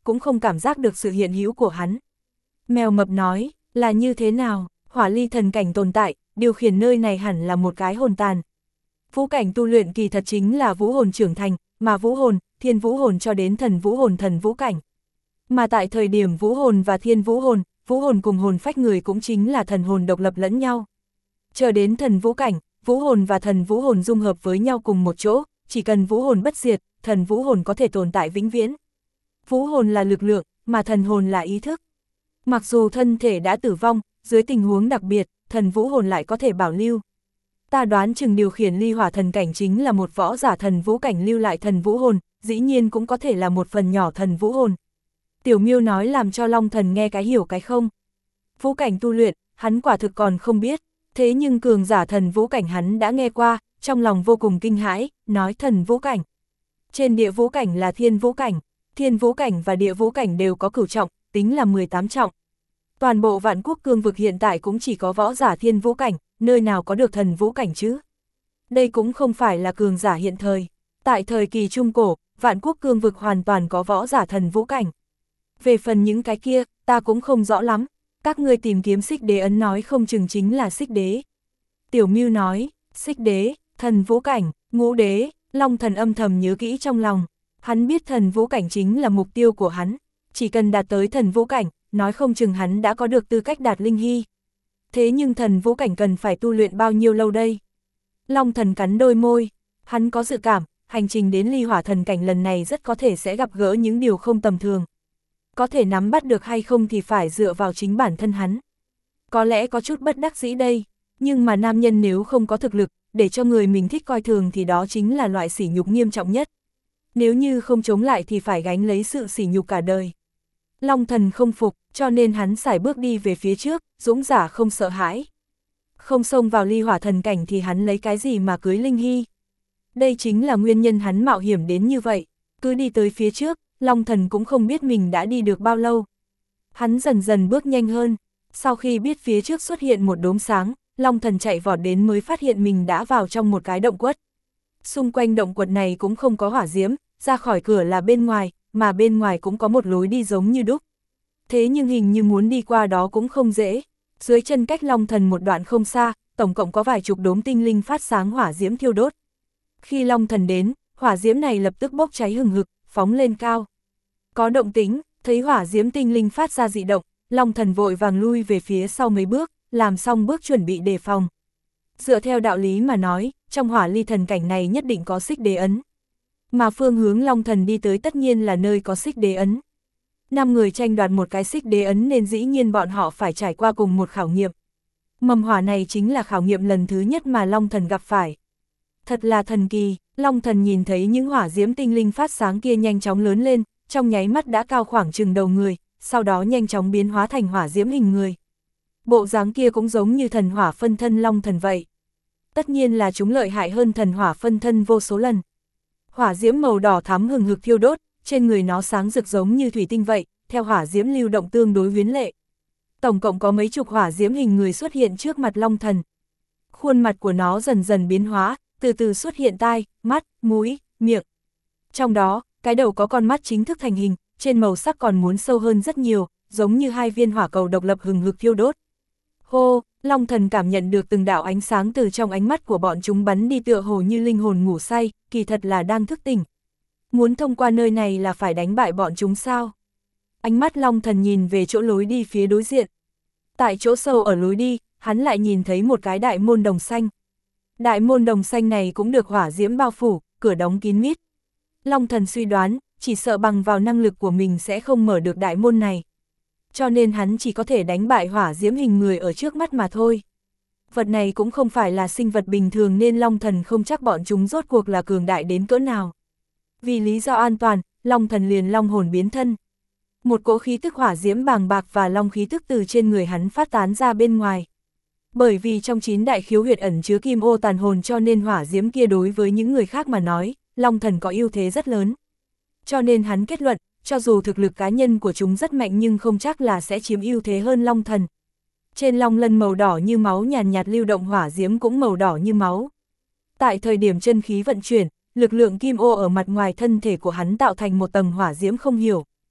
cũng không cảm giác được sự hiện hữu của hắn. Mèo mập nói, là như thế nào, hỏa ly thần cảnh tồn tại, điều khiển nơi này hẳn là một cái hồn tàn. Vũ cảnh tu luyện kỳ thật chính là vũ hồn trưởng thành, mà vũ hồn, thiên vũ hồn cho đến thần vũ hồn thần vũ cảnh. Mà tại thời điểm vũ hồn và thiên vũ hồn, vũ hồn cùng hồn phách người cũng chính là thần hồn độc lập lẫn nhau. Chờ đến thần vũ cảnh, vũ hồn và thần vũ hồn dung hợp với nhau cùng một chỗ, chỉ cần vũ hồn bất diệt, thần vũ hồn có thể tồn tại vĩnh viễn. Vũ hồn là lực lượng, mà thần hồn là ý thức. Mặc dù thân thể đã tử vong, dưới tình huống đặc biệt, thần vũ hồn lại có thể bảo lưu. Ta đoán chừng điều khiển ly hỏa thần cảnh chính là một võ giả thần vũ cảnh lưu lại thần vũ hồn, dĩ nhiên cũng có thể là một phần nhỏ thần vũ hồn. Tiểu Miêu nói làm cho Long Thần nghe cái hiểu cái không. Vũ cảnh tu luyện, hắn quả thực còn không biết, thế nhưng cường giả thần vũ cảnh hắn đã nghe qua, trong lòng vô cùng kinh hãi, nói thần vũ cảnh. Trên địa vũ cảnh là thiên vũ cảnh, thiên vũ cảnh và địa vũ cảnh đều có cửu trọng, tính là mười tám trọng. Toàn bộ vạn quốc cương vực hiện tại cũng chỉ có võ giả thiên vũ cảnh, nơi nào có được thần vũ cảnh chứ. Đây cũng không phải là cường giả hiện thời. Tại thời kỳ trung cổ, vạn quốc cương vực hoàn toàn có võ giả thần vũ cảnh. Về phần những cái kia, ta cũng không rõ lắm. Các ngươi tìm kiếm xích đế ấn nói không chừng chính là xích đế. Tiểu Miêu nói, xích đế, thần vũ cảnh, ngũ đế, Long Thần âm thầm nhớ kỹ trong lòng. Hắn biết thần vũ cảnh chính là mục tiêu của hắn. Chỉ cần đạt tới thần vũ cảnh, nói không chừng hắn đã có được tư cách đạt linh hy. Thế nhưng thần vũ cảnh cần phải tu luyện bao nhiêu lâu đây? Long Thần cắn đôi môi, hắn có dự cảm, hành trình đến ly hỏa thần cảnh lần này rất có thể sẽ gặp gỡ những điều không tầm thường. Có thể nắm bắt được hay không thì phải dựa vào chính bản thân hắn. Có lẽ có chút bất đắc dĩ đây, nhưng mà nam nhân nếu không có thực lực, để cho người mình thích coi thường thì đó chính là loại sỉ nhục nghiêm trọng nhất. Nếu như không chống lại thì phải gánh lấy sự sỉ nhục cả đời. Long Thần không phục, cho nên hắn sải bước đi về phía trước, dũng giả không sợ hãi. Không xông vào ly hỏa thần cảnh thì hắn lấy cái gì mà cưới linh hy. Đây chính là nguyên nhân hắn mạo hiểm đến như vậy. Cứ đi tới phía trước, Long Thần cũng không biết mình đã đi được bao lâu. Hắn dần dần bước nhanh hơn. Sau khi biết phía trước xuất hiện một đốm sáng, Long Thần chạy vọt đến mới phát hiện mình đã vào trong một cái động quật. Xung quanh động quật này cũng không có hỏa diễm, ra khỏi cửa là bên ngoài, mà bên ngoài cũng có một lối đi giống như đúc. Thế nhưng hình như muốn đi qua đó cũng không dễ. Dưới chân cách Long Thần một đoạn không xa, tổng cộng có vài chục đốm tinh linh phát sáng hỏa diễm thiêu đốt. Khi Long Thần đến, hỏa diễm này lập tức bốc cháy hừng hực, phóng lên cao. Có động tĩnh, thấy hỏa diễm tinh linh phát ra dị động, Long Thần vội vàng lui về phía sau mấy bước, làm xong bước chuẩn bị đề phòng. Dựa theo đạo lý mà nói, trong hỏa ly thần cảnh này nhất định có xích đế ấn. Mà phương hướng Long Thần đi tới tất nhiên là nơi có xích đế ấn. Năm người tranh đoạt một cái xích đế ấn nên dĩ nhiên bọn họ phải trải qua cùng một khảo nghiệm. Mầm hỏa này chính là khảo nghiệm lần thứ nhất mà Long Thần gặp phải. Thật là thần kỳ, Long Thần nhìn thấy những hỏa diễm tinh linh phát sáng kia nhanh chóng lớn lên, trong nháy mắt đã cao khoảng chừng đầu người, sau đó nhanh chóng biến hóa thành hỏa diễm hình người. Bộ dáng kia cũng giống như thần hỏa phân thân Long Thần vậy. Tất nhiên là chúng lợi hại hơn thần hỏa phân thân vô số lần. Hỏa diễm màu đỏ thắm hừng hực thiêu đốt, trên người nó sáng rực giống như thủy tinh vậy, theo hỏa diễm lưu động tương đối huyến lệ. Tổng cộng có mấy chục hỏa diễm hình người xuất hiện trước mặt Long Thần. Khuôn mặt của nó dần dần biến hóa, từ từ xuất hiện tai, mắt, mũi, miệng. Trong đó, cái đầu có con mắt chính thức thành hình, trên màu sắc còn muốn sâu hơn rất nhiều, giống như hai viên hỏa cầu độc lập hừng hực thiêu đốt. Hô, Long Thần cảm nhận được từng đạo ánh sáng từ trong ánh mắt của bọn chúng bắn đi tựa hồ như linh hồn ngủ say, kỳ thật là đang thức tỉnh. Muốn thông qua nơi này là phải đánh bại bọn chúng sao? Ánh mắt Long Thần nhìn về chỗ lối đi phía đối diện. Tại chỗ sâu ở lối đi, hắn lại nhìn thấy một cái đại môn đồng xanh. Đại môn đồng xanh này cũng được hỏa diễm bao phủ, cửa đóng kín mít. Long Thần suy đoán, chỉ sợ bằng vào năng lực của mình sẽ không mở được đại môn này. Cho nên hắn chỉ có thể đánh bại hỏa diễm hình người ở trước mắt mà thôi. Vật này cũng không phải là sinh vật bình thường nên Long Thần không chắc bọn chúng rốt cuộc là cường đại đến cỡ nào. Vì lý do an toàn, Long Thần liền long hồn biến thân. Một cỗ khí tức hỏa diễm bàng bạc và long khí tức từ trên người hắn phát tán ra bên ngoài. Bởi vì trong chín đại khiếu huyệt ẩn chứa kim ô tàn hồn cho nên hỏa diễm kia đối với những người khác mà nói, Long Thần có ưu thế rất lớn. Cho nên hắn kết luận, cho dù thực lực cá nhân của chúng rất mạnh nhưng không chắc là sẽ chiếm ưu thế hơn Long Thần. Trên long lân màu đỏ như máu nhàn nhạt lưu động hỏa diễm cũng màu đỏ như máu. Tại thời điểm chân khí vận chuyển, lực lượng kim ô ở mặt ngoài thân thể của hắn tạo thành một tầng hỏa diễm không hiểu.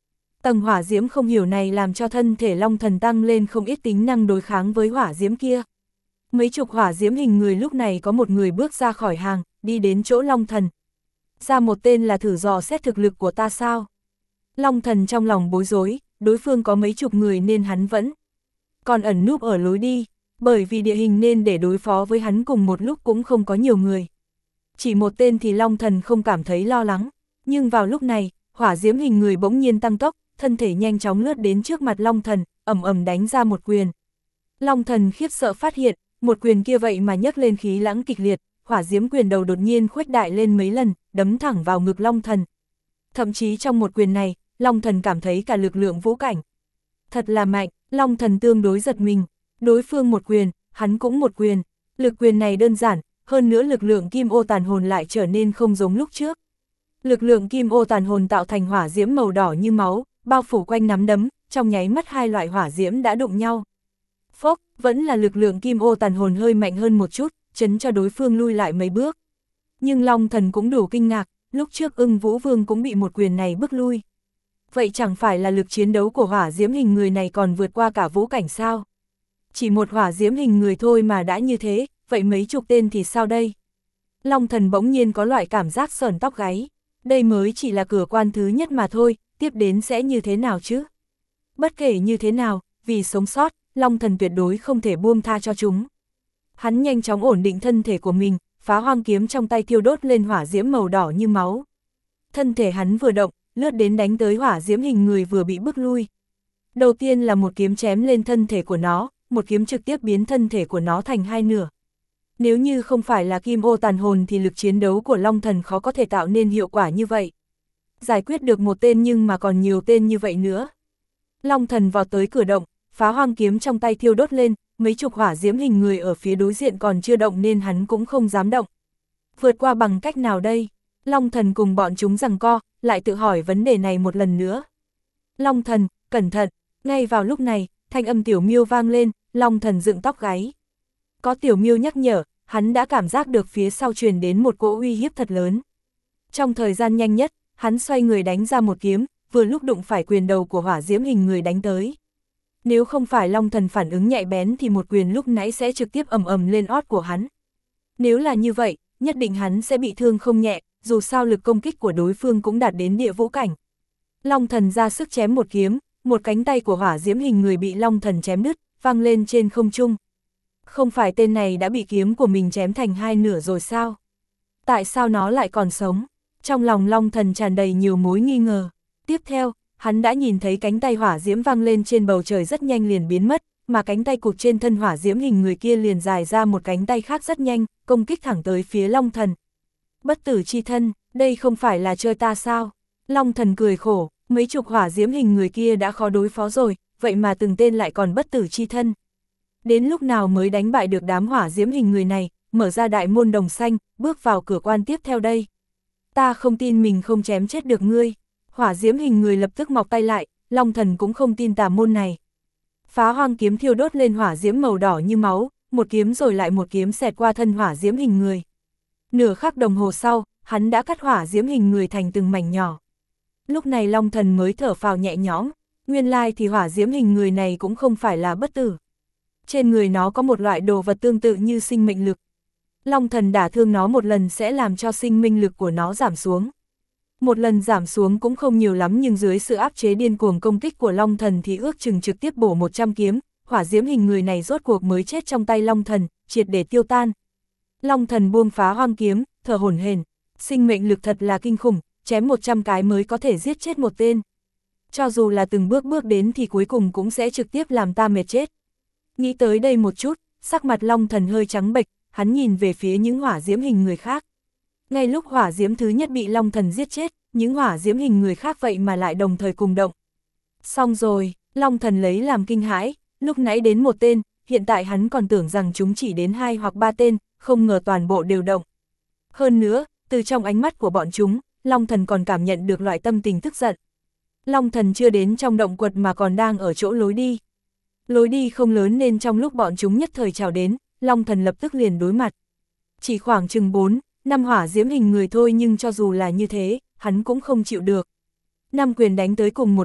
Tầng hỏa diễm không hiểu này làm cho thân thể Long Thần tăng lên không ít tính năng đối kháng với hỏa diễm kia. Mấy chục hỏa diễm hình người lúc này có một người bước ra khỏi hàng, đi đến chỗ Long Thần. Ra một tên là thử dò xét thực lực của ta sao? Long Thần trong lòng bối rối, đối phương có mấy chục người nên hắn vẫn còn ẩn núp ở lối đi, bởi vì địa hình nên để đối phó với hắn cùng một lúc cũng không có nhiều người. Chỉ một tên thì Long Thần không cảm thấy lo lắng, nhưng vào lúc này, hỏa diễm hình người bỗng nhiên tăng tốc, thân thể nhanh chóng lướt đến trước mặt Long Thần, ầm ầm đánh ra một quyền. Long Thần khiếp sợ phát hiện, một quyền kia vậy mà nhấc lên khí lãng kịch liệt, hỏa diễm quyền đầu đột nhiên khuếch đại lên mấy lần, đấm thẳng vào ngực Long Thần. Thậm chí trong một quyền này, Long Thần cảm thấy cả lực lượng vũ cảnh. Thật là mạnh, Long Thần tương đối giật mình, đối phương một quyền, hắn cũng một quyền, lực quyền này đơn giản, hơn nữa lực lượng kim ô tàn hồn lại trở nên không giống lúc trước. Lực lượng kim ô tàn hồn tạo thành hỏa diễm màu đỏ như máu, bao phủ quanh nắm đấm, trong nháy mắt hai loại hỏa diễm đã đụng nhau. Phốc, vẫn là lực lượng kim ô tàn hồn hơi mạnh hơn một chút, chấn cho đối phương lui lại mấy bước. Nhưng Long Thần cũng đủ kinh ngạc, lúc trước Ưng Vũ Vương cũng bị một quyền này bức lui. Vậy chẳng phải là lực chiến đấu của hỏa diễm hình người này còn vượt qua cả vũ cảnh sao? Chỉ một hỏa diễm hình người thôi mà đã như thế, vậy mấy chục tên thì sao đây? Long Thần bỗng nhiên có loại cảm giác sởn tóc gáy. Đây mới chỉ là cửa quan thứ nhất mà thôi, tiếp đến sẽ như thế nào chứ? Bất kể như thế nào, vì sống sót, Long Thần tuyệt đối không thể buông tha cho chúng. Hắn nhanh chóng ổn định thân thể của mình, phá hoang kiếm trong tay thiêu đốt lên hỏa diễm màu đỏ như máu. Thân thể hắn vừa động, lướt đến đánh tới hỏa diễm hình người vừa bị bức lui. Đầu tiên là một kiếm chém lên thân thể của nó, một kiếm trực tiếp biến thân thể của nó thành hai nửa. Nếu như không phải là kim ô tàn hồn thì lực chiến đấu của Long Thần khó có thể tạo nên hiệu quả như vậy. Giải quyết được một tên nhưng mà còn nhiều tên như vậy nữa. Long Thần vào tới cửa động, phá hoang kiếm trong tay thiêu đốt lên, mấy chục hỏa diễm hình người ở phía đối diện còn chưa động nên hắn cũng không dám động. Vượt qua bằng cách nào đây? Long Thần cùng bọn chúng giằng co, lại tự hỏi vấn đề này một lần nữa. Long Thần, cẩn thận, ngay vào lúc này, thanh âm Tiểu Miêu vang lên, Long Thần dựng tóc gáy. Có Tiểu Miêu nhắc nhở, hắn đã cảm giác được phía sau truyền đến một cỗ uy hiếp thật lớn. Trong thời gian nhanh nhất, hắn xoay người đánh ra một kiếm, vừa lúc đụng phải quyền đầu của hỏa diễm hình người đánh tới. Nếu không phải Long Thần phản ứng nhạy bén thì một quyền lúc nãy sẽ trực tiếp ầm ầm lên ót của hắn. Nếu là như vậy, nhất định hắn sẽ bị thương không nhẹ, dù sao lực công kích của đối phương cũng đạt đến địa vũ cảnh. Long Thần ra sức chém một kiếm, một cánh tay của hỏa diễm hình người bị Long Thần chém đứt, văng lên trên không trung. Không phải tên này đã bị kiếm của mình chém thành hai nửa rồi sao? Tại sao nó lại còn sống? Trong lòng Long Thần tràn đầy nhiều mối nghi ngờ. Tiếp theo, hắn đã nhìn thấy cánh tay hỏa diễm văng lên trên bầu trời rất nhanh liền biến mất, mà cánh tay cụt trên thân hỏa diễm hình người kia liền dài ra một cánh tay khác rất nhanh, công kích thẳng tới phía Long Thần. Bất tử chi thân, đây không phải là chơi ta sao? Long Thần cười khổ, mấy chục hỏa diễm hình người kia đã khó đối phó rồi, vậy mà từng tên lại còn bất tử chi thân. Đến lúc nào mới đánh bại được đám hỏa diễm hình người này, mở ra đại môn đồng xanh, bước vào cửa quan tiếp theo đây. Ta không tin mình không chém chết được ngươi. Hỏa diễm hình người lập tức mọc tay lại, Long Thần cũng không tin tà môn này. Phá hoang kiếm thiêu đốt lên hỏa diễm màu đỏ như máu, một kiếm rồi lại một kiếm xẹt qua thân hỏa diễm hình người. Nửa khắc đồng hồ sau, hắn đã cắt hỏa diễm hình người thành từng mảnh nhỏ. Lúc này Long Thần mới thở phào nhẹ nhõm, nguyên lai thì hỏa diễm hình người này cũng không phải là bất tử. Trên người nó có một loại đồ vật tương tự như sinh mệnh lực. Long Thần đả thương nó một lần sẽ làm cho sinh mệnh lực của nó giảm xuống. Một lần giảm xuống cũng không nhiều lắm nhưng dưới sự áp chế điên cuồng công kích của Long Thần thì ước chừng trực tiếp bổ một trăm kiếm, hỏa diễm hình người này rốt cuộc mới chết trong tay Long Thần, triệt để tiêu tan. Long Thần buông phá hoang kiếm, thở hổn hển, sinh mệnh lực thật là kinh khủng, chém một trăm cái mới có thể giết chết một tên. Cho dù là từng bước bước đến thì cuối cùng cũng sẽ trực tiếp làm ta mệt chết. Nghĩ tới đây một chút, sắc mặt Long Thần hơi trắng bệch, hắn nhìn về phía những hỏa diễm hình người khác. Ngay lúc hỏa diễm thứ nhất bị Long Thần giết chết, những hỏa diễm hình người khác vậy mà lại đồng thời cùng động. Xong rồi, Long Thần lấy làm kinh hãi, lúc nãy đến một tên, hiện tại hắn còn tưởng rằng chúng chỉ đến hai hoặc ba tên, không ngờ toàn bộ đều động. Hơn nữa, từ trong ánh mắt của bọn chúng, Long Thần còn cảm nhận được loại tâm tình tức giận. Long Thần chưa đến trong động quật mà còn đang ở chỗ lối đi. Lối đi không lớn nên trong lúc bọn chúng nhất thời chào đến, Long Thần lập tức liền đối mặt. Chỉ khoảng chừng bốn, năm hỏa diễm hình người thôi nhưng cho dù là như thế, hắn cũng không chịu được. Năm quyền đánh tới cùng một lúc,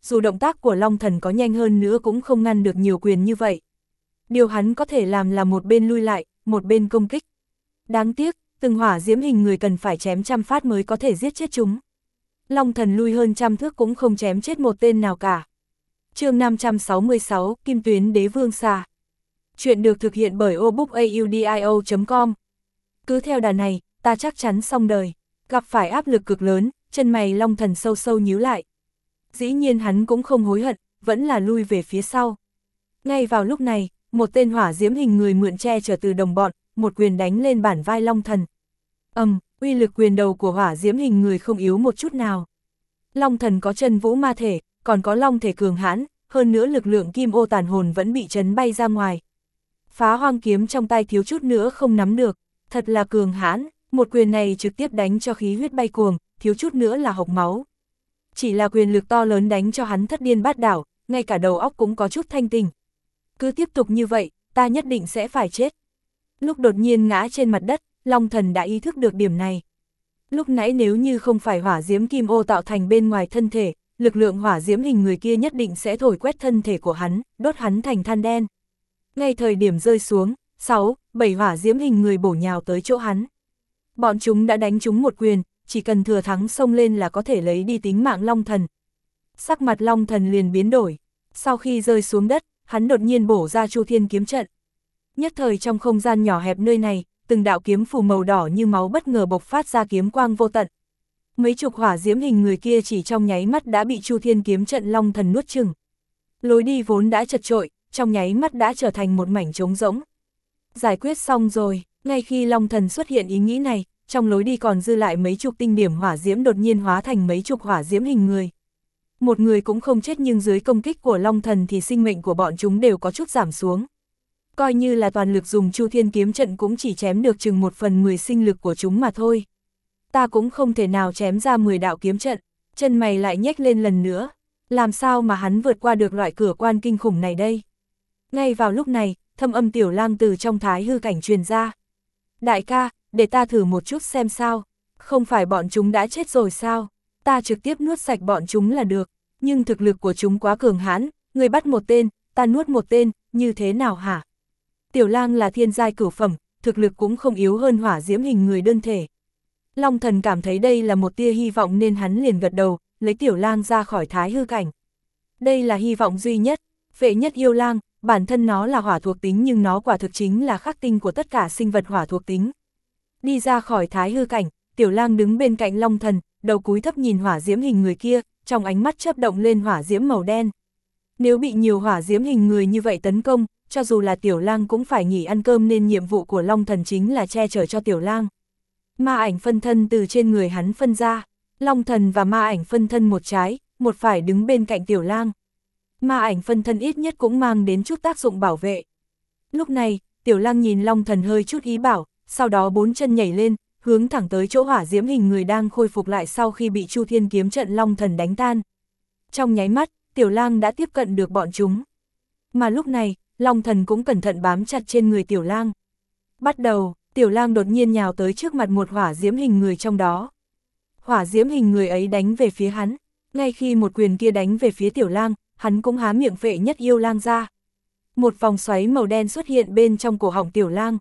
dù động tác của Long Thần có nhanh hơn nữa cũng không ngăn được nhiều quyền như vậy. Điều hắn có thể làm là một bên lui lại, một bên công kích. Đáng tiếc, từng hỏa diễm hình người cần phải chém trăm phát mới có thể giết chết chúng. Long Thần lui hơn trăm thước cũng không chém chết một tên nào cả. Chương năm trăm sáu mươi sáu, Kim Tuyến Đế Vương Xà. Chuyện được thực hiện bởi obookaudio chấm com. Cứ theo đà này, ta chắc chắn xong đời. Gặp phải áp lực cực lớn, chân mày Long Thần sâu sâu nhíu lại. Dĩ nhiên hắn cũng không hối hận, vẫn là lui về phía sau. Ngay vào lúc này, một tên hỏa diễm hình người mượn che chở từ đồng bọn, một quyền đánh lên bản vai Long Thần. Ầm, um, uy lực quyền đầu của hỏa diễm hình người không yếu một chút nào. Long Thần có chân vũ ma thể, còn có long thể cường hãn, hơn nữa lực lượng kim ô tàn hồn vẫn bị chấn bay ra ngoài. Phá hoang kiếm trong tay thiếu chút nữa không nắm được, thật là cường hãn, một quyền này trực tiếp đánh cho khí huyết bay cuồng, thiếu chút nữa là hộc máu. Chỉ là quyền lực to lớn đánh cho hắn thất điên bát đảo, ngay cả đầu óc cũng có chút thanh tỉnh. Cứ tiếp tục như vậy, ta nhất định sẽ phải chết. Lúc đột nhiên ngã trên mặt đất, Long Thần đã ý thức được điểm này. Lúc nãy nếu như không phải hỏa diễm kim ô tạo thành bên ngoài thân thể, lực lượng hỏa diễm hình người kia nhất định sẽ thổi quét thân thể của hắn, đốt hắn thành than đen. Ngay thời điểm rơi xuống, sáu, bảy hỏa diễm hình người bổ nhào tới chỗ hắn. Bọn chúng đã đánh chúng một quyền, chỉ cần thừa thắng xông lên là có thể lấy đi tính mạng Long Thần. Sắc mặt Long Thần liền biến đổi. Sau khi rơi xuống đất, hắn đột nhiên bổ ra Chu Thiên kiếm trận. Nhất thời trong không gian nhỏ hẹp nơi này, từng đạo kiếm phù màu đỏ như máu bất ngờ bộc phát ra kiếm quang vô tận. Mấy chục hỏa diễm hình người kia chỉ trong nháy mắt đã bị Chu Thiên kiếm trận Long Thần nuốt chửng. Lối đi vốn đã chật trội, trong nháy mắt đã trở thành một mảnh trống rỗng. Giải quyết xong rồi, ngay khi Long Thần xuất hiện ý nghĩ này, trong lối đi còn dư lại mấy chục tinh điểm hỏa diễm đột nhiên hóa thành mấy chục hỏa diễm hình người. Một người cũng không chết nhưng dưới công kích của Long Thần thì sinh mệnh của bọn chúng đều có chút giảm xuống. Coi như là toàn lực dùng Chu Thiên kiếm trận cũng chỉ chém được chừng một phần mười sinh lực của chúng mà thôi. Ta cũng không thể nào chém ra mười đạo kiếm trận, chân mày lại nhếch lên lần nữa. Làm sao mà hắn vượt qua được loại cửa quan kinh khủng này đây? Ngay vào lúc này, thâm âm Tiểu Lang từ trong thái hư cảnh truyền ra. Đại ca, để ta thử một chút xem sao. Không phải bọn chúng đã chết rồi sao? Ta trực tiếp nuốt sạch bọn chúng là được. Nhưng thực lực của chúng quá cường hãn, người bắt một tên, ta nuốt một tên, như thế nào hả? Tiểu Lang là thiên giai cửu phẩm, thực lực cũng không yếu hơn hỏa diễm hình người đơn thể. Long Thần cảm thấy đây là một tia hy vọng nên hắn liền gật đầu, lấy Tiểu Lang ra khỏi thái hư cảnh. Đây là hy vọng duy nhất, Vệ Nhất Yêu Lang, bản thân nó là hỏa thuộc tính nhưng nó quả thực chính là khắc tinh của tất cả sinh vật hỏa thuộc tính. Đi ra khỏi thái hư cảnh, Tiểu Lang đứng bên cạnh Long Thần, đầu cúi thấp nhìn hỏa diễm hình người kia, trong ánh mắt chớp động lên hỏa diễm màu đen. Nếu bị nhiều hỏa diễm hình người như vậy tấn công, cho dù là Tiểu Lang cũng phải nghỉ ăn cơm nên nhiệm vụ của Long Thần chính là che chở cho Tiểu Lang. Ma ảnh phân thân từ trên người hắn phân ra, Long Thần và ma ảnh phân thân một trái, một phải đứng bên cạnh Tiểu Lang. Ma ảnh phân thân ít nhất cũng mang đến chút tác dụng bảo vệ. Lúc này, Tiểu Lang nhìn Long Thần hơi chút ý bảo, sau đó bốn chân nhảy lên, hướng thẳng tới chỗ hỏa diễm hình người đang khôi phục lại sau khi bị Chu Thiên kiếm trận Long Thần đánh tan. Trong nháy mắt, Tiểu Lang đã tiếp cận được bọn chúng. Mà lúc này, Long Thần cũng cẩn thận bám chặt trên người Tiểu Lang. Bắt đầu, Tiểu Lang đột nhiên nhào tới trước mặt một hỏa diễm hình người trong đó. Hỏa diễm hình người ấy đánh về phía hắn, ngay khi một quyền kia đánh về phía Tiểu Lang, hắn cũng há miệng Vệ Nhất Yêu Lang ra. Một vòng xoáy màu đen xuất hiện bên trong cổ họng Tiểu Lang.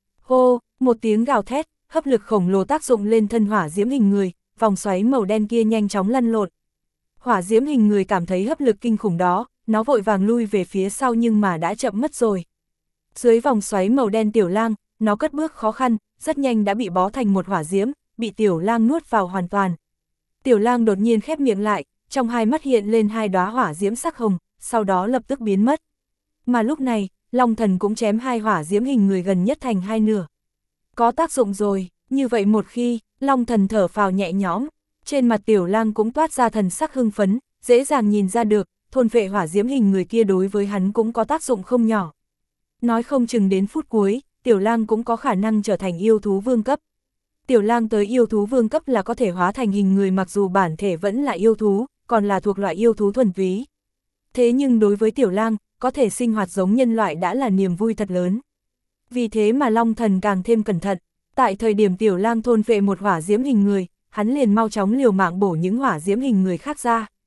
Hô, một tiếng gào thét, hấp lực khổng lồ tác dụng lên thân hỏa diễm hình người, vòng xoáy màu đen kia nhanh chóng lăn lộn. Hỏa diễm hình người cảm thấy hấp lực kinh khủng đó, nó vội vàng lui về phía sau nhưng mà đã chậm mất rồi. Dưới vòng xoáy màu đen Tiểu Lang, nó cất bước khó khăn, rất nhanh đã bị bó thành một hỏa diễm, bị Tiểu Lang nuốt vào hoàn toàn. Tiểu Lang đột nhiên khép miệng lại, trong hai mắt hiện lên hai đóa hỏa diễm sắc hồng, sau đó lập tức biến mất. Mà lúc này, Long Thần cũng chém hai hỏa diễm hình người gần nhất thành hai nửa. Có tác dụng rồi, như vậy một khi, Long Thần thở phào nhẹ nhõm, trên mặt Tiểu Lang cũng toát ra thần sắc hưng phấn, dễ dàng nhìn ra được, thôn vệ hỏa diễm hình người kia đối với hắn cũng có tác dụng không nhỏ. Nói không chừng đến phút cuối, Tiểu Lang cũng có khả năng trở thành yêu thú vương cấp. Tiểu Lang tới yêu thú vương cấp là có thể hóa thành hình người mặc dù bản thể vẫn là yêu thú, còn là thuộc loại yêu thú thuần túy. Thế nhưng đối với Tiểu Lang, có thể sinh hoạt giống nhân loại đã là niềm vui thật lớn. Vì thế mà Long Thần càng thêm cẩn thận, tại thời điểm Tiểu Lang thôn vệ một hỏa diễm hình người, hắn liền mau chóng liều mạng bổ những hỏa diễm hình người khác ra.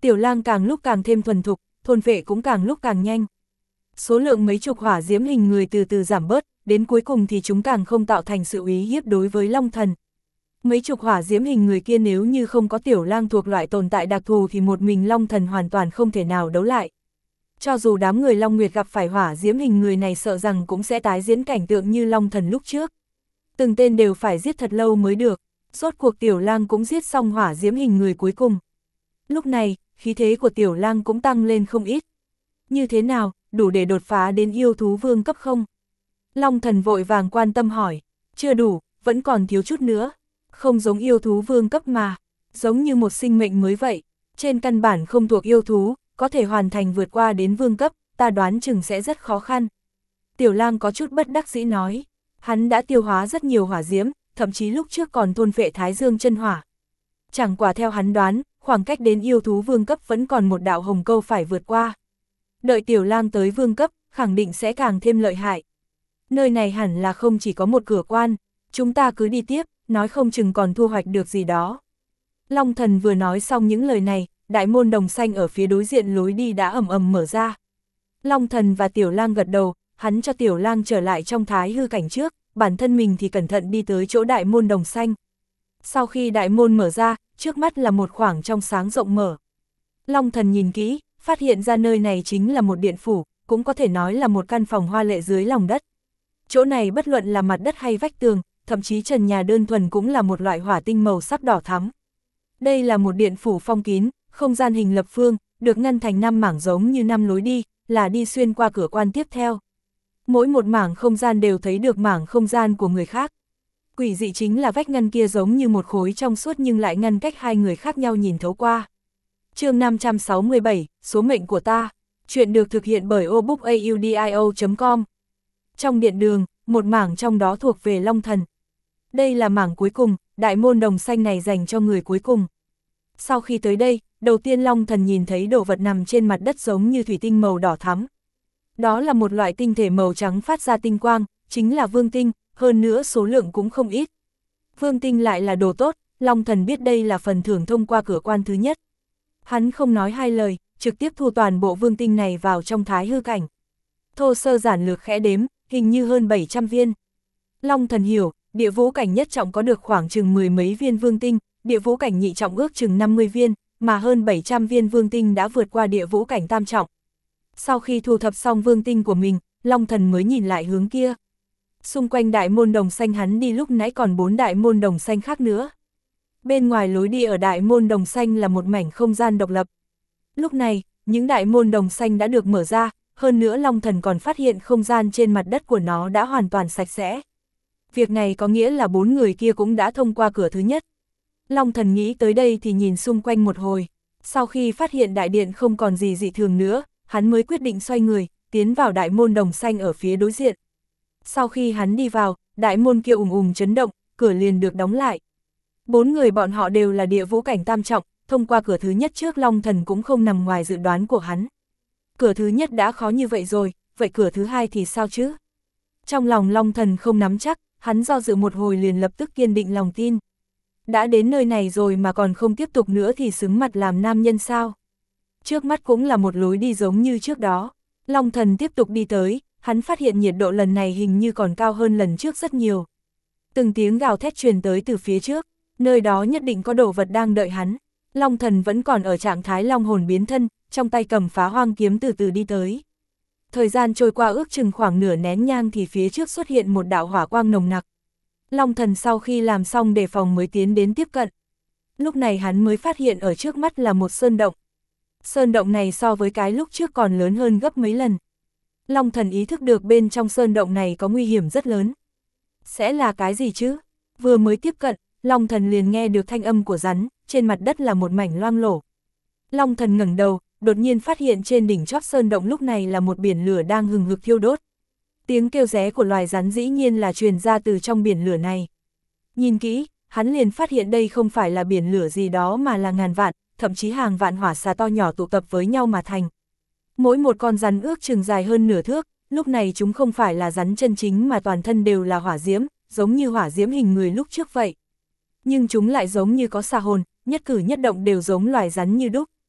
Tiểu lang càng lúc càng thêm thuần thục, thôn vệ cũng càng lúc càng nhanh. Số lượng mấy chục hỏa diễm hình người từ từ giảm bớt, đến cuối cùng thì chúng càng không tạo thành sự uy hiếp đối với Long Thần. Mấy chục hỏa diễm hình người kia nếu như không có tiểu lang thuộc loại tồn tại đặc thù thì một mình Long Thần hoàn toàn không thể nào đấu lại. Cho dù đám người Long Nguyệt gặp phải hỏa diễm hình người này sợ rằng cũng sẽ tái diễn cảnh tượng như Long Thần lúc trước. Từng tên đều phải giết thật lâu mới được, rốt cuộc tiểu lang cũng giết xong hỏa diễm hình người cuối cùng. Lúc này, khí thế của tiểu lang cũng tăng lên không ít. Như thế nào, đủ để đột phá đến yêu thú vương cấp không? Long Thần vội vàng quan tâm hỏi, chưa đủ, vẫn còn thiếu chút nữa. Không giống yêu thú vương cấp mà, giống như một sinh mệnh mới vậy, trên căn bản không thuộc yêu thú, có thể hoàn thành vượt qua đến vương cấp, ta đoán chừng sẽ rất khó khăn. Tiểu lang có chút bất đắc dĩ nói, hắn đã tiêu hóa rất nhiều hỏa diễm, thậm chí lúc trước còn thôn phệ thái dương chân hỏa. Chẳng quả theo hắn đoán, khoảng cách đến yêu thú vương cấp vẫn còn một đạo hồng câu phải vượt qua. Đợi tiểu lang tới vương cấp, khẳng định sẽ càng thêm lợi hại. Nơi này hẳn là không chỉ có một cửa quan, chúng ta cứ đi tiếp, nói không chừng còn thu hoạch được gì đó. Long Thần vừa nói xong những lời này, đại môn đồng xanh ở phía đối diện lối đi đã ầm ầm mở ra. Long Thần và tiểu lang gật đầu, hắn cho tiểu lang trở lại trong thái hư cảnh trước, bản thân mình thì cẩn thận đi tới chỗ đại môn đồng xanh. Sau khi đại môn mở ra, trước mắt là một khoảng trong sáng rộng mở. Long Thần nhìn kỹ, phát hiện ra nơi này chính là một điện phủ, cũng có thể nói là một căn phòng hoa lệ dưới lòng đất. Chỗ này bất luận là mặt đất hay vách tường, thậm chí trần nhà đơn thuần cũng là một loại hỏa tinh màu sắc đỏ thắm. Đây là một điện phủ phong kín, không gian hình lập phương, được ngăn thành năm mảng giống như năm lối đi, là đi xuyên qua cửa quan tiếp theo. Mỗi một mảng không gian đều thấy được mảng không gian của người khác. Quỷ dị chính là vách ngăn kia giống như một khối trong suốt nhưng lại ngăn cách hai người khác nhau nhìn thấu qua. Chương năm trăm sáu mươi bảy, số mệnh của ta. Chuyện được thực hiện bởi obookaudio chấm com. Trong điện đường, một mảng trong đó thuộc về Long Thần. Đây là mảng cuối cùng, đại môn đồng xanh này dành cho người cuối cùng. Sau khi tới đây, đầu tiên Long Thần nhìn thấy đồ vật nằm trên mặt đất giống như thủy tinh màu đỏ thắm. Đó là một loại tinh thể màu trắng phát ra tinh quang, chính là vương tinh, hơn nữa số lượng cũng không ít. Vương tinh lại là đồ tốt, Long Thần biết đây là phần thưởng thông qua cửa quan thứ nhất. Hắn không nói hai lời, trực tiếp thu toàn bộ vương tinh này vào trong thái hư cảnh. Thô sơ giản lược khẽ đếm, hình như hơn bảy trăm viên. Long Thần hiểu, địa vũ cảnh nhất trọng có được khoảng chừng mười mấy viên vương tinh, địa vũ cảnh nhị trọng ước chừng năm mươi viên, mà hơn bảy trăm viên vương tinh đã vượt qua địa vũ cảnh tam trọng. Sau khi thu thập xong vương tinh của mình, Long Thần mới nhìn lại hướng kia. Xung quanh đại môn đồng xanh hắn đi lúc nãy còn bốn đại môn đồng xanh khác nữa. Bên ngoài lối đi ở đại môn đồng xanh là một mảnh không gian độc lập. Lúc này, những đại môn đồng xanh đã được mở ra, hơn nữa Long Thần còn phát hiện không gian trên mặt đất của nó đã hoàn toàn sạch sẽ. Việc này có nghĩa là bốn người kia cũng đã thông qua cửa thứ nhất. Long Thần nghĩ tới đây thì nhìn xung quanh một hồi. Sau khi phát hiện đại điện không còn gì dị thường nữa, hắn mới quyết định xoay người, tiến vào đại môn đồng xanh ở phía đối diện. Sau khi hắn đi vào, đại môn kia ùng ùng chấn động, cửa liền được đóng lại. Bốn người bọn họ đều là địa vũ cảnh tam trọng, thông qua cửa thứ nhất trước Long Thần cũng không nằm ngoài dự đoán của hắn. Cửa thứ nhất đã khó như vậy rồi, vậy cửa thứ hai thì sao chứ? Trong lòng Long Thần không nắm chắc, hắn do dự một hồi liền lập tức kiên định lòng tin. Đã đến nơi này rồi mà còn không tiếp tục nữa thì xứng mặt làm nam nhân sao? Trước mắt cũng là một lối đi giống như trước đó. Long Thần tiếp tục đi tới, hắn phát hiện nhiệt độ lần này hình như còn cao hơn lần trước rất nhiều. Từng tiếng gào thét truyền tới từ phía trước, nơi đó nhất định có đồ vật đang đợi hắn. Long Thần vẫn còn ở trạng thái long hồn biến thân, trong tay cầm phá hoang kiếm từ từ đi tới. Thời gian trôi qua ước chừng khoảng nửa nén nhang thì phía trước xuất hiện một đạo hỏa quang nồng nặc. Long Thần sau khi làm xong đề phòng mới tiến đến tiếp cận. Lúc này hắn mới phát hiện ở trước mắt là một sơn động. Sơn động này so với cái lúc trước còn lớn hơn gấp mấy lần. Long Thần ý thức được bên trong sơn động này có nguy hiểm rất lớn. Sẽ là cái gì chứ? Vừa mới tiếp cận, Long Thần liền nghe được thanh âm của rắn, trên mặt đất là một mảnh loang lổ. Long Thần ngẩng đầu, đột nhiên phát hiện trên đỉnh chót sơn động lúc này là một biển lửa đang hừng hực thiêu đốt. Tiếng kêu ré của loài rắn dĩ nhiên là truyền ra từ trong biển lửa này. Nhìn kỹ, hắn liền phát hiện đây không phải là biển lửa gì đó mà là ngàn vạn, thậm chí hàng vạn hỏa xà to nhỏ tụ tập với nhau mà thành. Mỗi một con rắn ước chừng dài hơn nửa thước, lúc này chúng không phải là rắn chân chính mà toàn thân đều là hỏa diễm, giống như hỏa diễm hình người lúc trước vậy. Nhưng chúng lại giống như có xà hồn, nhất cử nhất động đều giống loài rắn như đúc.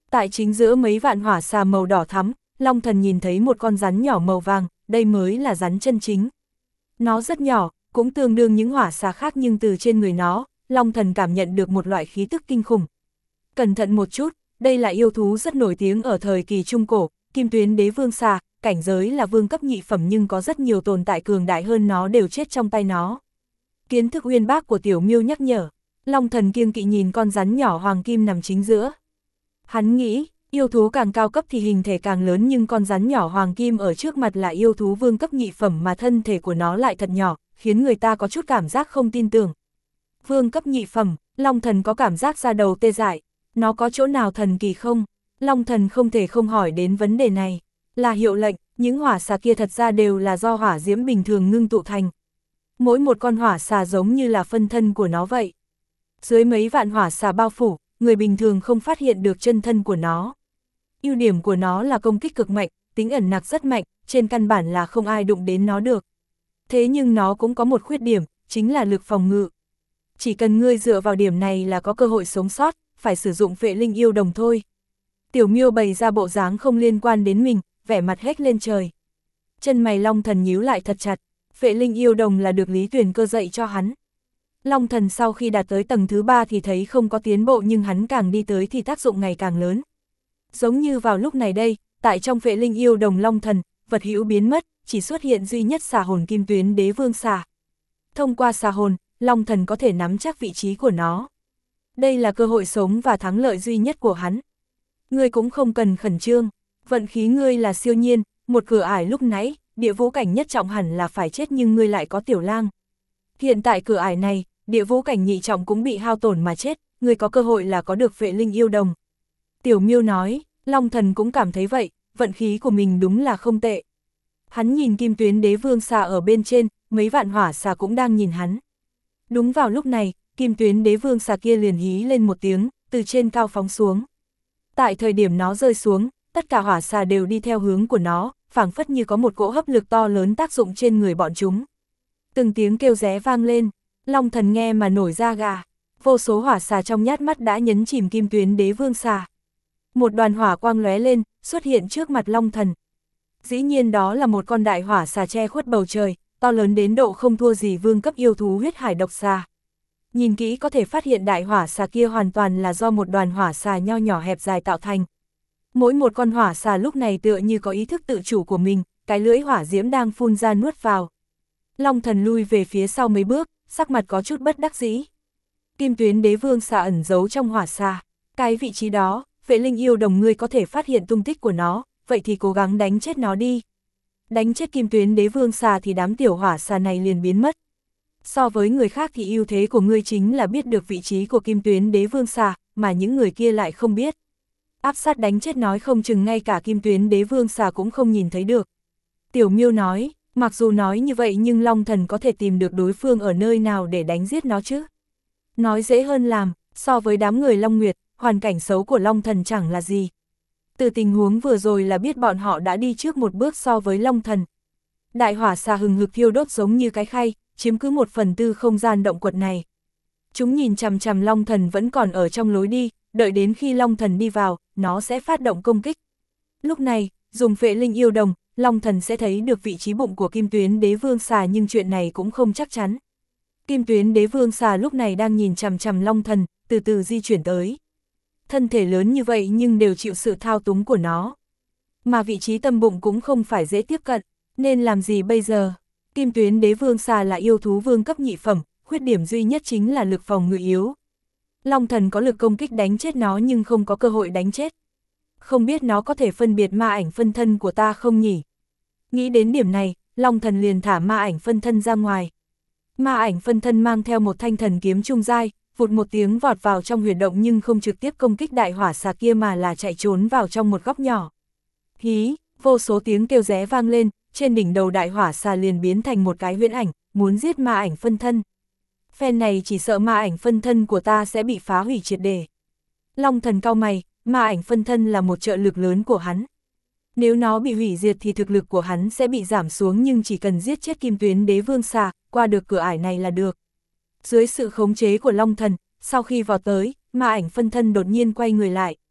Tại chính giữa mấy vạn hỏa xà màu đỏ thắm, Long Thần nhìn thấy một con rắn nhỏ màu vàng, đây mới là rắn chân chính. Nó rất nhỏ, cũng tương đương những hỏa xà khác nhưng từ trên người nó, Long Thần cảm nhận được một loại khí tức kinh khủng. Cẩn thận một chút, đây là yêu thú rất nổi tiếng ở thời kỳ Trung Cổ, Kim Tuyến Đế Vương xà, cảnh giới là vương cấp nhị phẩm nhưng có rất nhiều tồn tại cường đại hơn nó đều chết trong tay nó. Kiến thức uyên bác của Tiểu Miêu nhắc nhở, Long Thần kiêng kỵ nhìn con rắn nhỏ hoàng kim nằm chính giữa. Hắn nghĩ, yêu thú càng cao cấp thì hình thể càng lớn nhưng con rắn nhỏ hoàng kim ở trước mặt là yêu thú vương cấp nhị phẩm mà thân thể của nó lại thật nhỏ, khiến người ta có chút cảm giác không tin tưởng. Vương cấp nhị phẩm, Long Thần có cảm giác da đầu tê dại, nó có chỗ nào thần kỳ không? Long Thần không thể không hỏi đến vấn đề này. Là hiệu lệnh, những hỏa xà kia thật ra đều là do hỏa diễm bình thường ngưng tụ thành. Mỗi một con hỏa xà giống như là phân thân của nó vậy. Dưới mấy vạn hỏa xà bao phủ, người bình thường không phát hiện được chân thân của nó. Ưu điểm của nó là công kích cực mạnh, tính ẩn nặc rất mạnh, trên căn bản là không ai đụng đến nó được. Thế nhưng nó cũng có một khuyết điểm, chính là lực phòng ngự. Chỉ cần ngươi dựa vào điểm này là có cơ hội sống sót, phải sử dụng Phệ Linh Yêu Đồng thôi. Tiểu Miêu bày ra bộ dáng không liên quan đến mình, vẻ mặt hét lên trời. Chân mày Long Thần nhíu lại thật chặt, Phệ Linh Yêu Đồng là được Lý Tuyền Cơ dạy cho hắn. Long Thần sau khi đạt tới tầng thứ ba thì thấy không có tiến bộ nhưng hắn càng đi tới thì tác dụng ngày càng lớn. Giống như vào lúc này đây, tại trong Phệ Linh Yêu Đồng Long Thần, vật hữu biến mất, chỉ xuất hiện duy nhất xà hồn Kim Tuyến Đế Vương xà. Thông qua xà hồn, Long Thần có thể nắm chắc vị trí của nó. Đây là cơ hội sống và thắng lợi duy nhất của hắn. Ngươi cũng không cần khẩn trương, vận khí ngươi là siêu nhiên, một cửa ải lúc nãy, địa vũ cảnh nhất trọng hẳn là phải chết nhưng ngươi lại có tiểu lang. Hiện tại cửa ải này, địa vũ cảnh nhị trọng cũng bị hao tổn mà chết, ngươi có cơ hội là có được Phệ Linh Yêu Đồng. Tiểu Miêu nói, Long Thần cũng cảm thấy vậy, vận khí của mình đúng là không tệ. Hắn nhìn Kim Tuyến Đế Vương xà ở bên trên, mấy vạn hỏa xà cũng đang nhìn hắn. Đúng vào lúc này, Kim Tuyến Đế Vương xà kia liền hí lên một tiếng, từ trên cao phóng xuống. Tại thời điểm nó rơi xuống, tất cả hỏa xà đều đi theo hướng của nó, phảng phất như có một cỗ hấp lực to lớn tác dụng trên người bọn chúng. Từng tiếng kêu ré vang lên, Long Thần nghe mà nổi da gà, vô số hỏa xà trong nhát mắt đã nhấn chìm Kim Tuyến Đế Vương xà. Một đoàn hỏa quang lóe lên, xuất hiện trước mặt Long Thần. Dĩ nhiên đó là một con đại hỏa xà che khuất bầu trời, to lớn đến độ không thua gì vương cấp yêu thú huyết hải độc xà. Nhìn kỹ có thể phát hiện đại hỏa xà kia hoàn toàn là do một đoàn hỏa xà nho nhỏ hẹp dài tạo thành. Mỗi một con hỏa xà lúc này tựa như có ý thức tự chủ của mình, cái lưỡi hỏa diễm đang phun ra nuốt vào. Long Thần lui về phía sau mấy bước, sắc mặt có chút bất đắc dĩ. Kim Tuyến Đế Vương xà ẩn giấu trong hỏa xà, cái vị trí đó, Phệ Linh Yêu Đồng ngươi có thể phát hiện tung tích của nó, vậy thì cố gắng đánh chết nó đi. Đánh chết Kim Tuyến Đế Vương xà thì đám tiểu hỏa xà này liền biến mất. So với người khác thì ưu thế của ngươi chính là biết được vị trí của Kim Tuyến Đế Vương xà, mà những người kia lại không biết. Áp sát đánh chết nói không chừng ngay cả Kim Tuyến Đế Vương xà cũng không nhìn thấy được. Tiểu Miêu nói, mặc dù nói như vậy nhưng Long Thần có thể tìm được đối phương ở nơi nào để đánh giết nó chứ. Nói dễ hơn làm, so với đám người Long Nguyệt, hoàn cảnh xấu của Long Thần chẳng là gì. Từ tình huống vừa rồi là biết bọn họ đã đi trước một bước so với Long Thần. Đại hỏa xà hừng hực thiêu đốt giống như cái khay, chiếm cứ một phần tư không gian động quật này. Chúng nhìn chằm chằm Long Thần vẫn còn ở trong lối đi, đợi đến khi Long Thần đi vào, nó sẽ phát động công kích. Lúc này, dùng Phệ Linh Yêu Đồng, Long Thần sẽ thấy được vị trí bụng của Kim Tuyến Đế Vương xà nhưng chuyện này cũng không chắc chắn. Kim Tuyến Đế Vương xà lúc này đang nhìn chằm chằm Long Thần, từ từ di chuyển tới. Thân thể lớn như vậy nhưng đều chịu sự thao túng của nó. Mà vị trí tâm bụng cũng không phải dễ tiếp cận, nên làm gì bây giờ? Kim Tuyến Đế Vương xà là yêu thú vương cấp nhị phẩm, khuyết điểm duy nhất chính là lực phòng ngự yếu. Long Thần có lực công kích đánh chết nó nhưng không có cơ hội đánh chết. Không biết nó có thể phân biệt ma ảnh phân thân của ta không nhỉ? Nghĩ đến điểm này, Long Thần liền thả ma ảnh phân thân ra ngoài. Ma ảnh phân thân mang theo một thanh thần kiếm trung giai, vụt một tiếng vọt vào trong huyệt động nhưng không trực tiếp công kích đại hỏa xà kia mà là chạy trốn vào trong một góc nhỏ. Hí, vô số tiếng kêu ré vang lên, trên đỉnh đầu đại hỏa xà liền biến thành một cái huyễn ảnh, muốn giết ma ảnh phân thân. Phen này chỉ sợ ma ảnh phân thân của ta sẽ bị phá hủy triệt để. Long Thần cau mày, ma ảnh phân thân là một trợ lực lớn của hắn. Nếu nó bị hủy diệt thì thực lực của hắn sẽ bị giảm xuống nhưng chỉ cần giết chết Kim Tuyến Đế Vương xà, qua được cửa ải này là được. Dưới sự khống chế của Long Thần, sau khi vào tới, ma ảnh phân thân đột nhiên quay người lại.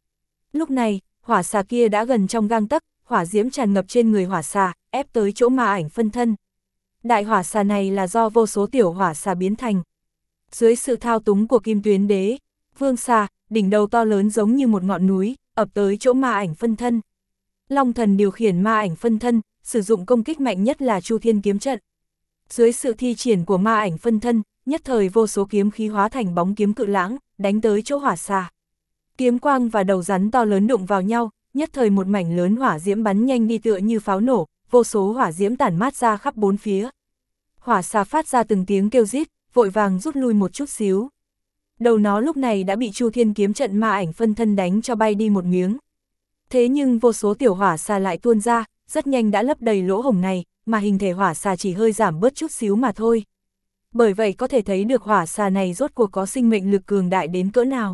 Lúc này, hỏa xà kia đã gần trong gang tấc, hỏa diễm tràn ngập trên người hỏa xà, ép tới chỗ ma ảnh phân thân. Đại hỏa xà này là do vô số tiểu hỏa xà biến thành. Dưới sự thao túng của Kim Tuyến Đế, vương xà, đỉnh đầu to lớn giống như một ngọn núi, ập tới chỗ ma ảnh phân thân. Long thần điều khiển ma ảnh phân thân, sử dụng công kích mạnh nhất là Chu Thiên kiếm trận. Dưới sự thi triển của ma ảnh phân thân, nhất thời vô số kiếm khí hóa thành bóng kiếm cự lãng, đánh tới chỗ hỏa xà. Kiếm quang và đầu rắn to lớn đụng vào nhau, nhất thời một mảnh lớn hỏa diễm bắn nhanh đi tựa như pháo nổ, vô số hỏa diễm tản mát ra khắp bốn phía. Hỏa xà phát ra từng tiếng kêu rít, vội vàng rút lui một chút xíu. Đầu nó lúc này đã bị Chu Thiên kiếm trận ma ảnh phân thân đánh cho bay đi một miếng. Thế nhưng vô số tiểu hỏa xà lại tuôn ra, rất nhanh đã lấp đầy lỗ hổng này, mà hình thể hỏa xà chỉ hơi giảm bớt chút xíu mà thôi. Bởi vậy có thể thấy được hỏa xà này rốt cuộc có sinh mệnh lực cường đại đến cỡ nào.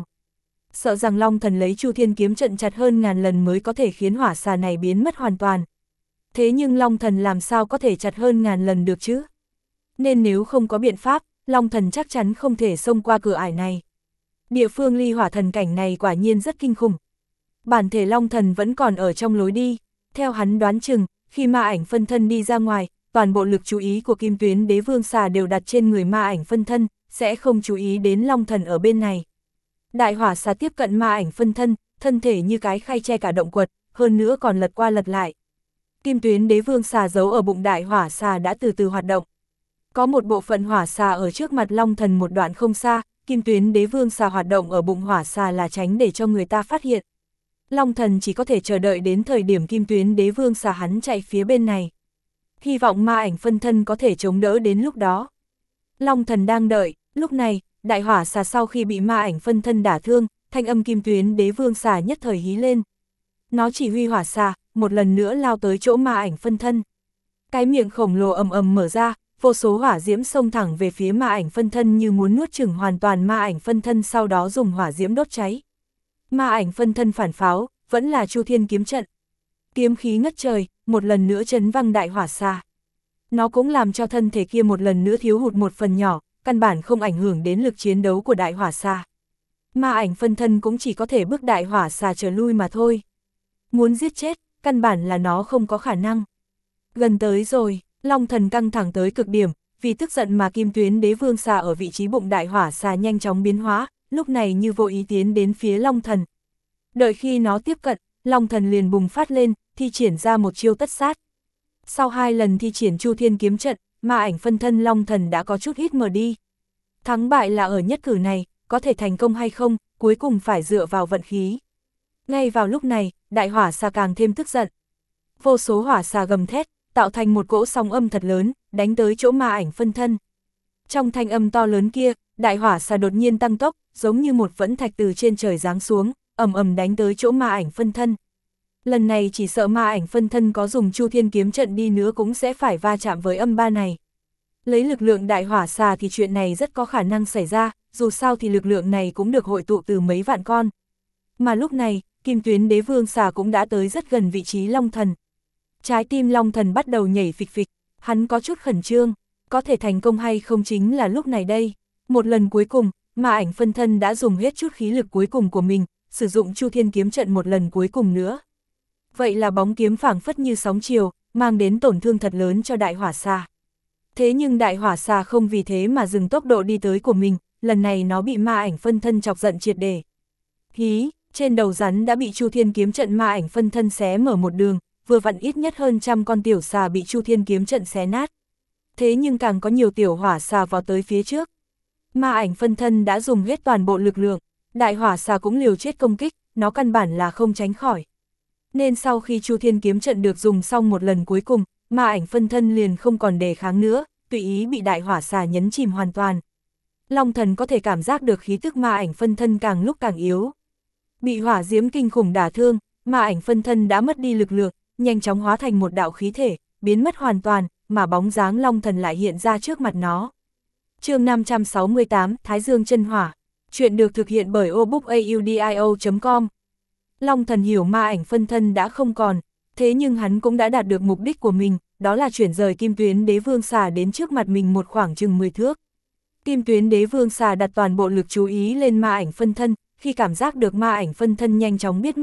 Sợ rằng Long thần lấy Chu Thiên kiếm trận chặt hơn ngàn lần mới có thể khiến hỏa xà này biến mất hoàn toàn. Thế nhưng Long thần làm sao có thể chặt hơn ngàn lần được chứ? Nên nếu không có biện pháp, Long thần chắc chắn không thể xông qua cửa ải này. Địa phương ly hỏa thần cảnh này quả nhiên rất kinh khủng. Bản thể Long thần vẫn còn ở trong lối đi. Theo hắn đoán chừng, khi ma ảnh phân thân đi ra ngoài, toàn bộ lực chú ý của Kim Tuyến Đế vương xà đều đặt trên người ma ảnh phân thân, sẽ không chú ý đến Long thần ở bên này. Đại hỏa xà tiếp cận ma ảnh phân thân, thân thể như cái khay che cả động quật, hơn nữa còn lật qua lật lại. Kim Tuyến Đế vương xà giấu ở bụng đại hỏa xà đã từ từ hoạt động. Có một bộ phận hỏa xà ở trước mặt Long thần một đoạn không xa, Kim Tuyến Đế vương xà hoạt động ở bụng hỏa xà là tránh để cho người ta phát hiện. Long thần chỉ có thể chờ đợi đến thời điểm Kim Tuyến Đế vương xà hắn chạy phía bên này. Hy vọng ma ảnh phân thân có thể chống đỡ đến lúc đó. Long thần đang đợi, lúc này, đại hỏa xà sau khi bị ma ảnh phân thân đả thương, thanh âm Kim Tuyến Đế vương xà nhất thời hí lên. Nó chỉ huy hỏa xà, một lần nữa lao tới chỗ ma ảnh phân thân. Cái miệng khổng lồ ầm ầm mở ra, vô số hỏa diễm xông thẳng về phía ma ảnh phân thân như muốn nuốt chửng hoàn toàn ma ảnh phân thân, sau đó dùng hỏa diễm đốt cháy. Ma ảnh phân thân phản pháo, vẫn là Chu Thiên kiếm trận. Kiếm khí ngất trời, một lần nữa chấn văng đại hỏa xà. Nó cũng làm cho thân thể kia một lần nữa thiếu hụt một phần nhỏ, căn bản không ảnh hưởng đến lực chiến đấu của đại hỏa xà. Ma ảnh phân thân cũng chỉ có thể bước đại hỏa xà trở lui mà thôi. Muốn giết chết, căn bản là nó không có khả năng. Gần tới rồi, Long thần căng thẳng tới cực điểm, vì tức giận mà Kim Tuyến Đế vương xà ở vị trí bụng đại hỏa xà nhanh chóng biến hóa, lúc này như vô ý tiến đến phía Long thần. Đợi khi nó tiếp cận, Long thần liền bùng phát lên, thi triển ra một chiêu tất sát. Sau hai lần thi triển Chu Thiên kiếm trận, ma ảnh phân thân Long thần đã có chút ít mờ đi. Thắng bại là ở nhất cử này, có thể thành công hay không, cuối cùng phải dựa vào vận khí. Ngay vào lúc này, đại hỏa xà càng thêm tức giận. Vô số hỏa xà gầm thét, tạo thành một cỗ sóng âm thật lớn, đánh tới chỗ ma ảnh phân thân. Trong thanh âm to lớn kia, đại hỏa xà đột nhiên tăng tốc, giống như một vẫn thạch từ trên trời giáng xuống, ầm ầm đánh tới chỗ ma ảnh phân thân. Lần này chỉ sợ ma ảnh phân thân có dùng Chu Thiên kiếm trận đi nữa cũng sẽ phải va chạm với âm ba này. Lấy lực lượng đại hỏa xà thì chuyện này rất có khả năng xảy ra, dù sao thì lực lượng này cũng được hội tụ từ mấy vạn con. Mà lúc này, Kim Tuyến Đế vương xà cũng đã tới rất gần vị trí Long thần. Trái tim Long thần bắt đầu nhảy phịch phịch, hắn có chút khẩn trương, có thể thành công hay không chính là lúc này đây. Một lần cuối cùng, ma ảnh phân thân đã dùng hết chút khí lực cuối cùng của mình, sử dụng Chu Thiên kiếm trận một lần cuối cùng nữa. Vậy là bóng kiếm phảng phất như sóng chiều, mang đến tổn thương thật lớn cho đại hỏa xà. Thế nhưng đại hỏa xà không vì thế mà dừng tốc độ đi tới của mình, lần này nó bị ma ảnh phân thân chọc giận triệt để. Hí, trên đầu rắn đã bị Chu Thiên kiếm trận ma ảnh phân thân xé mở một đường, vừa vặn ít nhất hơn trăm con tiểu xà bị Chu Thiên kiếm trận xé nát. Thế nhưng càng có nhiều tiểu hỏa xà vào tới phía trước. Ma ảnh phân thân đã dùng hết toàn bộ lực lượng, đại hỏa xà cũng liều chết công kích, nó căn bản là không tránh khỏi. Nên sau khi Chu Thiên kiếm trận được dùng xong một lần cuối cùng, ma ảnh phân thân liền không còn đề kháng nữa, tùy ý bị đại hỏa xà nhấn chìm hoàn toàn. Long thần có thể cảm giác được khí tức ma ảnh phân thân càng lúc càng yếu. Bị hỏa diễm kinh khủng đả thương, ma ảnh phân thân đã mất đi lực lượng, nhanh chóng hóa thành một đạo khí thể, biến mất hoàn toàn, mà bóng dáng Long thần lại hiện ra trước mặt nó. Chương năm trăm sáu mươi tám, Thái Dương chân hỏa. Chuyện được thực hiện bởi obookaudio chấm com. Long thần hiểu ma ảnh phân thân đã không còn, thế nhưng hắn cũng đã đạt được mục đích của mình, đó là chuyển rời Kim Tuyến Đế vương xà đến trước mặt mình một khoảng chừng mười thước. Kim Tuyến Đế vương xà đặt toàn bộ lực chú ý lên ma ảnh phân thân, khi cảm giác được ma ảnh phân thân nhanh chóng biến mất,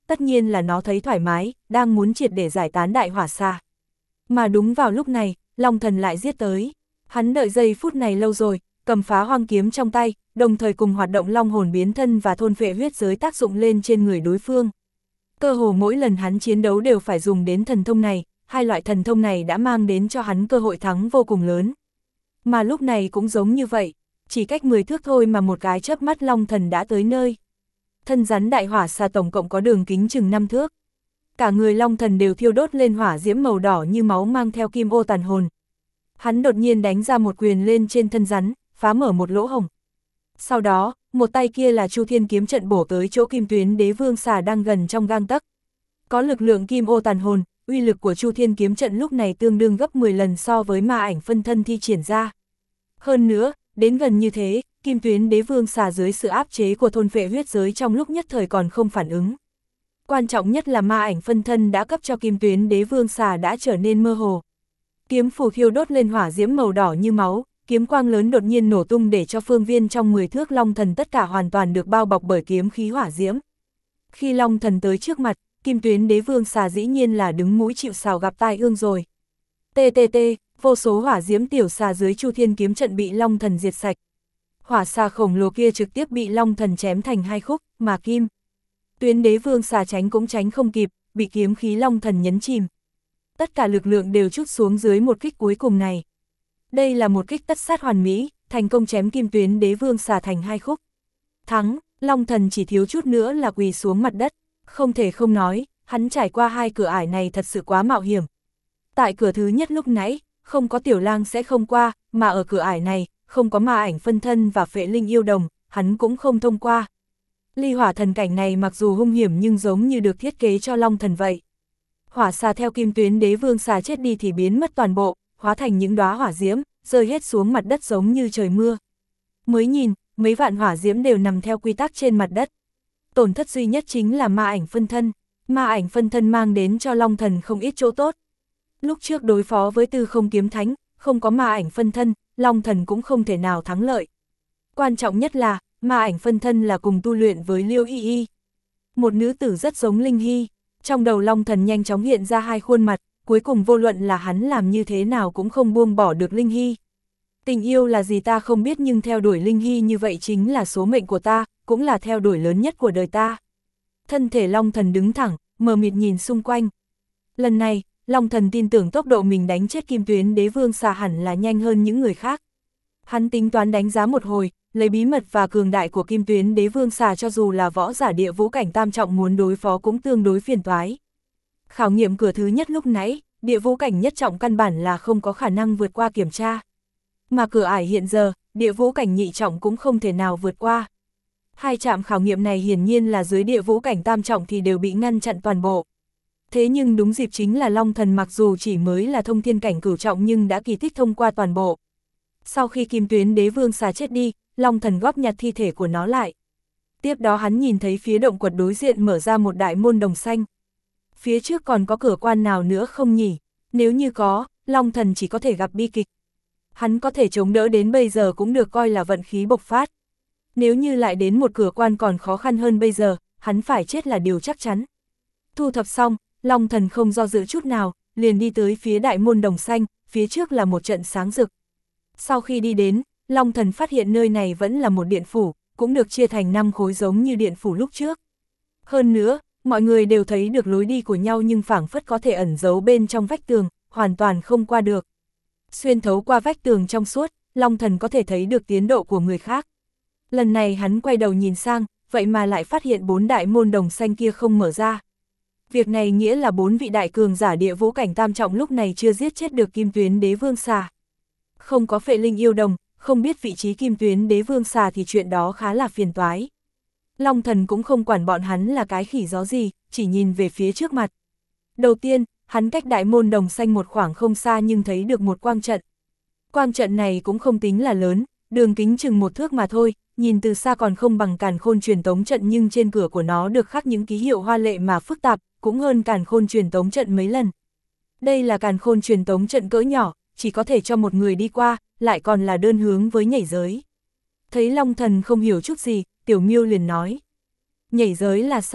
tất nhiên là nó thấy thoải mái, đang muốn triệt để giải tán đại hỏa xà. Mà đúng vào lúc này, Long Thần lại giết tới. Hắn đợi giây phút này lâu rồi, cầm phá hoang kiếm trong tay, đồng thời cùng hoạt động long hồn biến thân và thôn phệ huyết giới tác dụng lên trên người đối phương. Cơ hồ mỗi lần hắn chiến đấu đều phải dùng đến thần thông này, hai loại thần thông này đã mang đến cho hắn cơ hội thắng vô cùng lớn. Mà lúc này cũng giống như vậy, chỉ cách mười thước thôi mà một cái chớp mắt Long Thần đã tới nơi. Thân rắn đại hỏa xà tổng cộng có đường kính chừng năm thước. Cả người Long Thần đều thiêu đốt lên hỏa diễm màu đỏ như máu mang theo kim ô tàn hồn. Hắn đột nhiên đánh ra một quyền lên trên thân rắn, phá mở một lỗ hổng. Sau đó, một tay kia là Chu Thiên kiếm trận bổ tới chỗ Kim Tuyến Đế Vương xà đang gần trong gang tấc. Có lực lượng kim ô tàn hồn, uy lực của Chu Thiên kiếm trận lúc này tương đương gấp mười lần so với ma ảnh phân thân thi triển ra. Hơn nữa, đến gần như thế, Kim Tuyến Đế Vương xà dưới sự áp chế của thôn phệ huyết giới trong lúc nhất thời còn không phản ứng. Quan trọng nhất là ma ảnh phân thân đã cấp cho Kim Tuyến Đế Vương xà đã trở nên mơ hồ. Kiếm phù thiêu đốt lên hỏa diễm màu đỏ như máu, kiếm quang lớn đột nhiên nổ tung để cho phương viên trong mười thước Long Thần tất cả hoàn toàn được bao bọc bởi kiếm khí hỏa diễm. Khi Long Thần tới trước mặt, Kim Tuyến Đế Vương xà dĩ nhiên là đứng mũi chịu sào gặp tai ương rồi. tê tê tê, vô số hỏa diễm tiểu xà dưới Chu Thiên kiếm trận bị Long Thần diệt sạch. Hỏa xà khổng lồ kia trực tiếp bị Long Thần chém thành hai khúc, mà Kim Tuyến Đế Vương xà tránh cũng tránh không kịp, bị kiếm khí Long Thần nhấn chìm. Tất cả lực lượng đều trút xuống dưới một kích cuối cùng này. Đây là một kích tất sát hoàn mỹ, thành công chém Kim Tuyến Đế Vương xà thành hai khúc. Thắng, Long Thần chỉ thiếu chút nữa là quỳ xuống mặt đất, không thể không nói, hắn trải qua hai cửa ải này thật sự quá mạo hiểm. Tại cửa thứ nhất lúc nãy, không có Tiểu Lang sẽ không qua, mà ở cửa ải này, không có ma ảnh phân thân và phệ linh yêu đồng, hắn cũng không thông qua. Ly hỏa thần cảnh này mặc dù hung hiểm nhưng giống như được thiết kế cho Long Thần vậy. Hỏa xà theo Kim Tuyến Đế Vương xà chết đi thì biến mất toàn bộ, hóa thành những đóa hỏa diễm, rơi hết xuống mặt đất giống như trời mưa. Mới nhìn, mấy vạn hỏa diễm đều nằm theo quy tắc trên mặt đất. Tổn thất duy nhất chính là ma ảnh phân thân. Ma ảnh phân thân mang đến cho Long Thần không ít chỗ tốt. Lúc trước đối phó với Tư Không Kiếm Thánh, không có ma ảnh phân thân, Long Thần cũng không thể nào thắng lợi. Quan trọng nhất là, ma ảnh phân thân là cùng tu luyện với Liêu Y Y. Một nữ tử rất giống Linh Hy. Trong đầu Long Thần nhanh chóng hiện ra hai khuôn mặt, cuối cùng vô luận là hắn làm như thế nào cũng không buông bỏ được Linh Hy. Tình yêu là gì ta không biết nhưng theo đuổi Linh Hy như vậy chính là số mệnh của ta, cũng là theo đuổi lớn nhất của đời ta. Thân thể Long Thần đứng thẳng, mờ mịt nhìn xung quanh. Lần này, Long Thần tin tưởng tốc độ mình đánh chết Kim Tuyến Đế Vương xà hẳn là nhanh hơn những người khác. Hắn tính toán đánh giá một hồi, lấy bí mật và cường đại của Kim Tuyến Đế Vương xà cho dù là võ giả địa vũ cảnh tam trọng muốn đối phó cũng tương đối phiền toái. Khảo nghiệm cửa thứ nhất lúc nãy, địa vũ cảnh nhất trọng căn bản là không có khả năng vượt qua kiểm tra. Mà cửa ải hiện giờ, địa vũ cảnh nhị trọng cũng không thể nào vượt qua. Hai trạm khảo nghiệm này hiển nhiên là dưới địa vũ cảnh tam trọng thì đều bị ngăn chặn toàn bộ. Thế nhưng đúng dịp chính là Long Thần mặc dù chỉ mới là thông thiên cảnh cửu trọng nhưng đã kỳ tích thông qua toàn bộ. Sau khi Kim Tuyến Đế Vương xà chết đi, Long Thần góp nhặt thi thể của nó lại. Tiếp đó hắn nhìn thấy phía động quật đối diện mở ra một đại môn đồng xanh. Phía trước còn có cửa quan nào nữa không nhỉ? Nếu như có, Long Thần chỉ có thể gặp bi kịch. Hắn có thể chống đỡ đến bây giờ cũng được coi là vận khí bộc phát. Nếu như lại đến một cửa quan còn khó khăn hơn bây giờ, hắn phải chết là điều chắc chắn. Thu thập xong, Long Thần không do dự chút nào, liền đi tới phía đại môn đồng xanh, phía trước là một trận sáng rực. Sau khi đi đến, Long Thần phát hiện nơi này vẫn là một điện phủ, cũng được chia thành năm khối giống như điện phủ lúc trước. Hơn nữa, mọi người đều thấy được lối đi của nhau nhưng phảng phất có thể ẩn giấu bên trong vách tường, hoàn toàn không qua được. Xuyên thấu qua vách tường trong suốt, Long Thần có thể thấy được tiến độ của người khác. Lần này hắn quay đầu nhìn sang, vậy mà lại phát hiện bốn đại môn đồng xanh kia không mở ra. Việc này nghĩa là bốn vị đại cường giả địa vũ cảnh tam trọng lúc này chưa giết chết được Kim Tuyến Đế Vương xà. Không có phệ linh yêu đồng, không biết vị trí Kim Tuyến Đế Vương xà thì chuyện đó khá là phiền toái. Long Thần cũng không quản bọn hắn là cái khỉ gió gì, chỉ nhìn về phía trước mặt. Đầu tiên, hắn cách đại môn đồng xanh một khoảng không xa nhưng thấy được một quang trận. Quang trận này cũng không tính là lớn, đường kính chừng một thước mà thôi, nhìn từ xa còn không bằng Càn Khôn truyền tống trận nhưng trên cửa của nó được khắc những ký hiệu hoa lệ mà phức tạp, cũng hơn Càn Khôn truyền tống trận mấy lần. Đây là Càn Khôn truyền tống trận cỡ nhỏ, chỉ có thể cho một người đi qua, lại còn là đơn hướng với nhảy giới. Thấy Long Thần không hiểu chút gì, Tiểu Miêu liền nói. Nhảy giới là sao?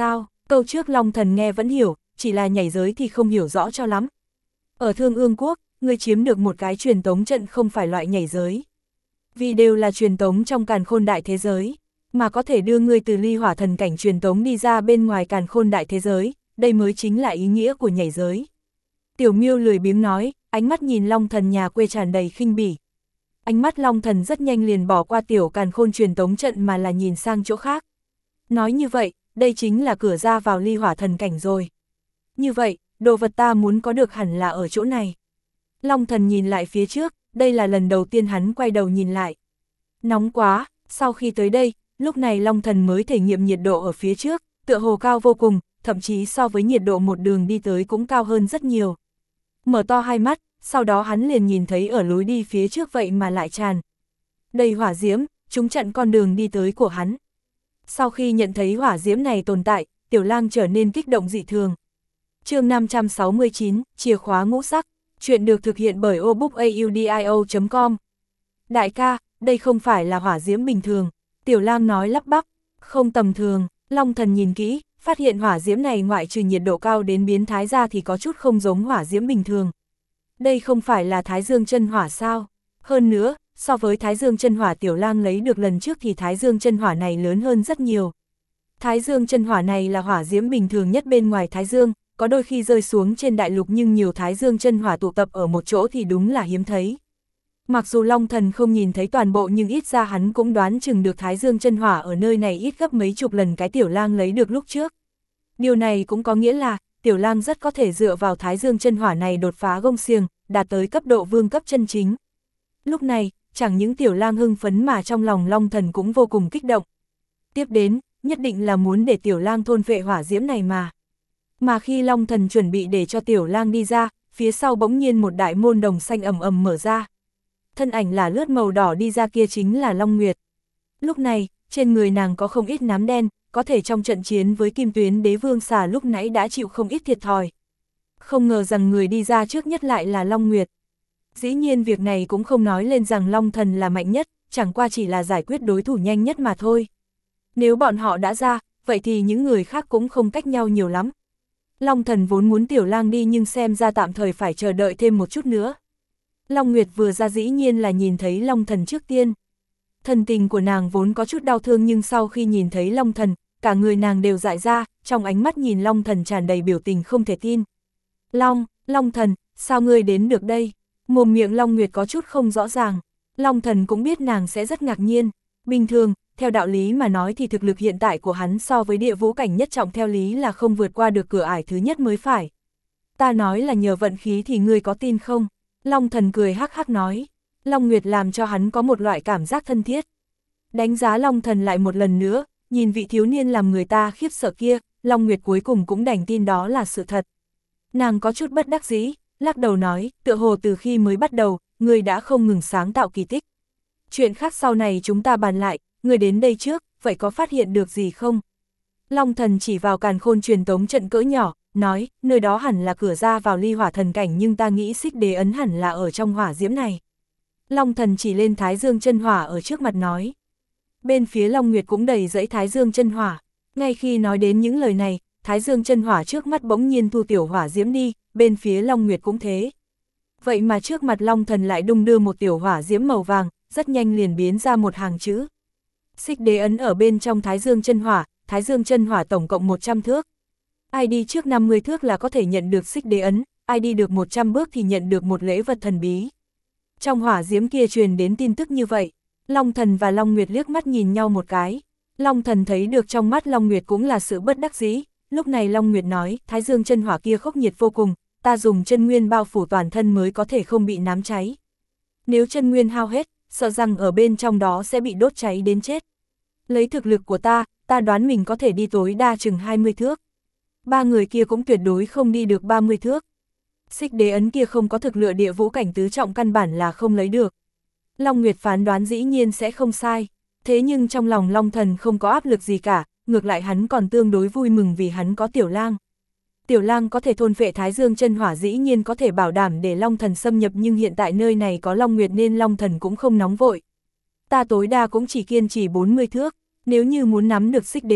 Câu trước Long Thần nghe vẫn hiểu, chỉ là nhảy giới thì không hiểu rõ cho lắm. Ở Thương Ương Quốc, ngươi chiếm được một cái truyền tống trận không phải loại nhảy giới. Vì đều là truyền tống trong càn khôn đại thế giới, mà có thể đưa ngươi từ ly hỏa thần cảnh truyền tống đi ra bên ngoài càn khôn đại thế giới, đây mới chính là ý nghĩa của nhảy giới. Tiểu Miêu lười biếng nói, ánh mắt nhìn Long Thần nhà quê tràn đầy khinh bỉ. Ánh mắt Long Thần rất nhanh liền bỏ qua tiểu càn khôn truyền tống trận mà là nhìn sang chỗ khác. Nói như vậy, đây chính là cửa ra vào ly hỏa thần cảnh rồi. Như vậy, đồ vật ta muốn có được hẳn là ở chỗ này. Long Thần nhìn lại phía trước, đây là lần đầu tiên hắn quay đầu nhìn lại. Nóng quá, sau khi tới đây, lúc này Long Thần mới thể nghiệm nhiệt độ ở phía trước, tựa hồ cao vô cùng, thậm chí so với nhiệt độ một đường đi tới cũng cao hơn rất nhiều. Mở to hai mắt, sau đó hắn liền nhìn thấy ở lối đi phía trước vậy mà lại tràn đầy hỏa diễm, chúng chặn con đường đi tới của hắn. Sau khi nhận thấy hỏa diễm này tồn tại, Tiểu Lang trở nên kích động dị thường. Chương năm trăm sáu mươi chín, chìa khóa ngũ sắc, chuyện được thực hiện bởi obookaudio chấm com. Đại ca, đây không phải là hỏa diễm bình thường, Tiểu Lang nói lắp bắp, không tầm thường. Long Thần nhìn kỹ, phát hiện hỏa diễm này ngoại trừ nhiệt độ cao đến biến thái ra thì có chút không giống hỏa diễm bình thường. Đây không phải là Thái Dương chân hỏa sao? Hơn nữa, so với Thái Dương chân hỏa Tiểu Lang lấy được lần trước thì Thái Dương chân hỏa này lớn hơn rất nhiều. Thái Dương chân hỏa này là hỏa diễm bình thường nhất bên ngoài Thái Dương, có đôi khi rơi xuống trên đại lục nhưng nhiều Thái Dương chân hỏa tụ tập ở một chỗ thì đúng là hiếm thấy. Mặc dù Long Thần không nhìn thấy toàn bộ nhưng ít ra hắn cũng đoán chừng được Thái Dương chân hỏa ở nơi này ít gấp mấy chục lần cái Tiểu Lang lấy được lúc trước. Điều này cũng có nghĩa là, Tiểu Lang rất có thể dựa vào Thái Dương chân hỏa này đột phá gông xiềng, đạt tới cấp độ vương cấp chân chính. Lúc này, chẳng những Tiểu Lang hưng phấn mà trong lòng Long Thần cũng vô cùng kích động. Tiếp đến, nhất định là muốn để Tiểu Lang thôn phệ hỏa diễm này mà. Mà khi Long Thần chuẩn bị để cho Tiểu Lang đi ra, phía sau bỗng nhiên một đại môn đồng xanh ầm ầm mở ra. Thân ảnh là lướt màu đỏ đi ra kia chính là Long Nguyệt. Lúc này, trên người nàng có không ít nám đen, có thể trong trận chiến với Kim Tuyến Đế Vương Xà lúc nãy đã chịu không ít thiệt thòi. Không ngờ rằng người đi ra trước nhất lại là Long Nguyệt. Dĩ nhiên việc này cũng không nói lên rằng Long Thần là mạnh nhất, chẳng qua chỉ là giải quyết đối thủ nhanh nhất mà thôi. Nếu bọn họ đã ra, vậy thì những người khác cũng không cách nhau nhiều lắm. Long Thần vốn muốn Tiểu Lang đi nhưng xem ra tạm thời phải chờ đợi thêm một chút nữa. Long Nguyệt vừa ra dĩ nhiên là nhìn thấy Long Thần trước tiên. Thần tình của nàng vốn có chút đau thương nhưng sau khi nhìn thấy Long Thần, cả người nàng đều dại ra, trong ánh mắt nhìn Long Thần tràn đầy biểu tình không thể tin. Long, Long Thần, sao ngươi đến được đây? Mồm miệng Long Nguyệt có chút không rõ ràng. Long Thần cũng biết nàng sẽ rất ngạc nhiên. Bình thường, theo đạo lý mà nói thì thực lực hiện tại của hắn so với địa vũ cảnh nhất trọng theo lý là không vượt qua được cửa ải thứ nhất mới phải. Ta nói là nhờ vận khí thì ngươi có tin không? Long Thần cười hắc hắc nói. Long Nguyệt làm cho hắn có một loại cảm giác thân thiết. Đánh giá Long Thần lại một lần nữa, nhìn vị thiếu niên làm người ta khiếp sợ kia, Long Nguyệt cuối cùng cũng đành tin đó là sự thật. Nàng có chút bất đắc dĩ, lắc đầu nói, tựa hồ từ khi mới bắt đầu, ngươi đã không ngừng sáng tạo kỳ tích. Chuyện khác sau này chúng ta bàn lại, ngươi đến đây trước, vậy có phát hiện được gì không? Long Thần chỉ vào càn khôn truyền tống trận cỡ nhỏ, nói, nơi đó hẳn là cửa ra vào ly hỏa thần cảnh nhưng ta nghĩ xích đế ấn hẳn là ở trong hỏa diễm này. Long Thần chỉ lên Thái Dương chân hỏa ở trước mặt nói. Bên phía Long Nguyệt cũng đầy dãy Thái Dương chân hỏa. Ngay khi nói đến những lời này, Thái Dương chân hỏa trước mắt bỗng nhiên thu tiểu hỏa diễm đi, bên phía Long Nguyệt cũng thế. Vậy mà trước mặt Long Thần lại đung đưa một tiểu hỏa diễm màu vàng, rất nhanh liền biến ra một hàng chữ. Xích đế ấn ở bên trong Thái Dương chân hỏa, Thái Dương chân hỏa tổng cộng một trăm thước. Ai đi trước năm mươi thước là có thể nhận được xích đế ấn, ai đi được một trăm bước thì nhận được một lễ vật thần bí. Trong hỏa diễm kia truyền đến tin tức như vậy, Long Thần và Long Nguyệt liếc mắt nhìn nhau một cái. Long Thần thấy được trong mắt Long Nguyệt cũng là sự bất đắc dĩ, lúc này Long Nguyệt nói, Thái Dương chân hỏa kia khốc nhiệt vô cùng, ta dùng chân nguyên bao phủ toàn thân mới có thể không bị nám cháy. Nếu chân nguyên hao hết, sợ rằng ở bên trong đó sẽ bị đốt cháy đến chết. Lấy thực lực của ta, ta đoán mình có thể đi tối đa chừng hai mươi thước. Ba người kia cũng tuyệt đối không đi được ba mươi thước. Xích đế ấn kia không có thực lựa địa vũ cảnh tứ trọng căn bản là không lấy được. Long Nguyệt phán đoán dĩ nhiên sẽ không sai. Thế nhưng trong lòng Long Thần không có áp lực gì cả, ngược lại hắn còn tương đối vui mừng vì hắn có Tiểu Lang. Tiểu Lang có thể thôn phệ Thái Dương chân hỏa dĩ nhiên có thể bảo đảm để Long Thần xâm nhập nhưng hiện tại nơi này có Long Nguyệt nên Long Thần cũng không nóng vội. Ta tối đa cũng chỉ kiên trì bốn mươi thước, nếu như muốn nắm được xích đế ấn,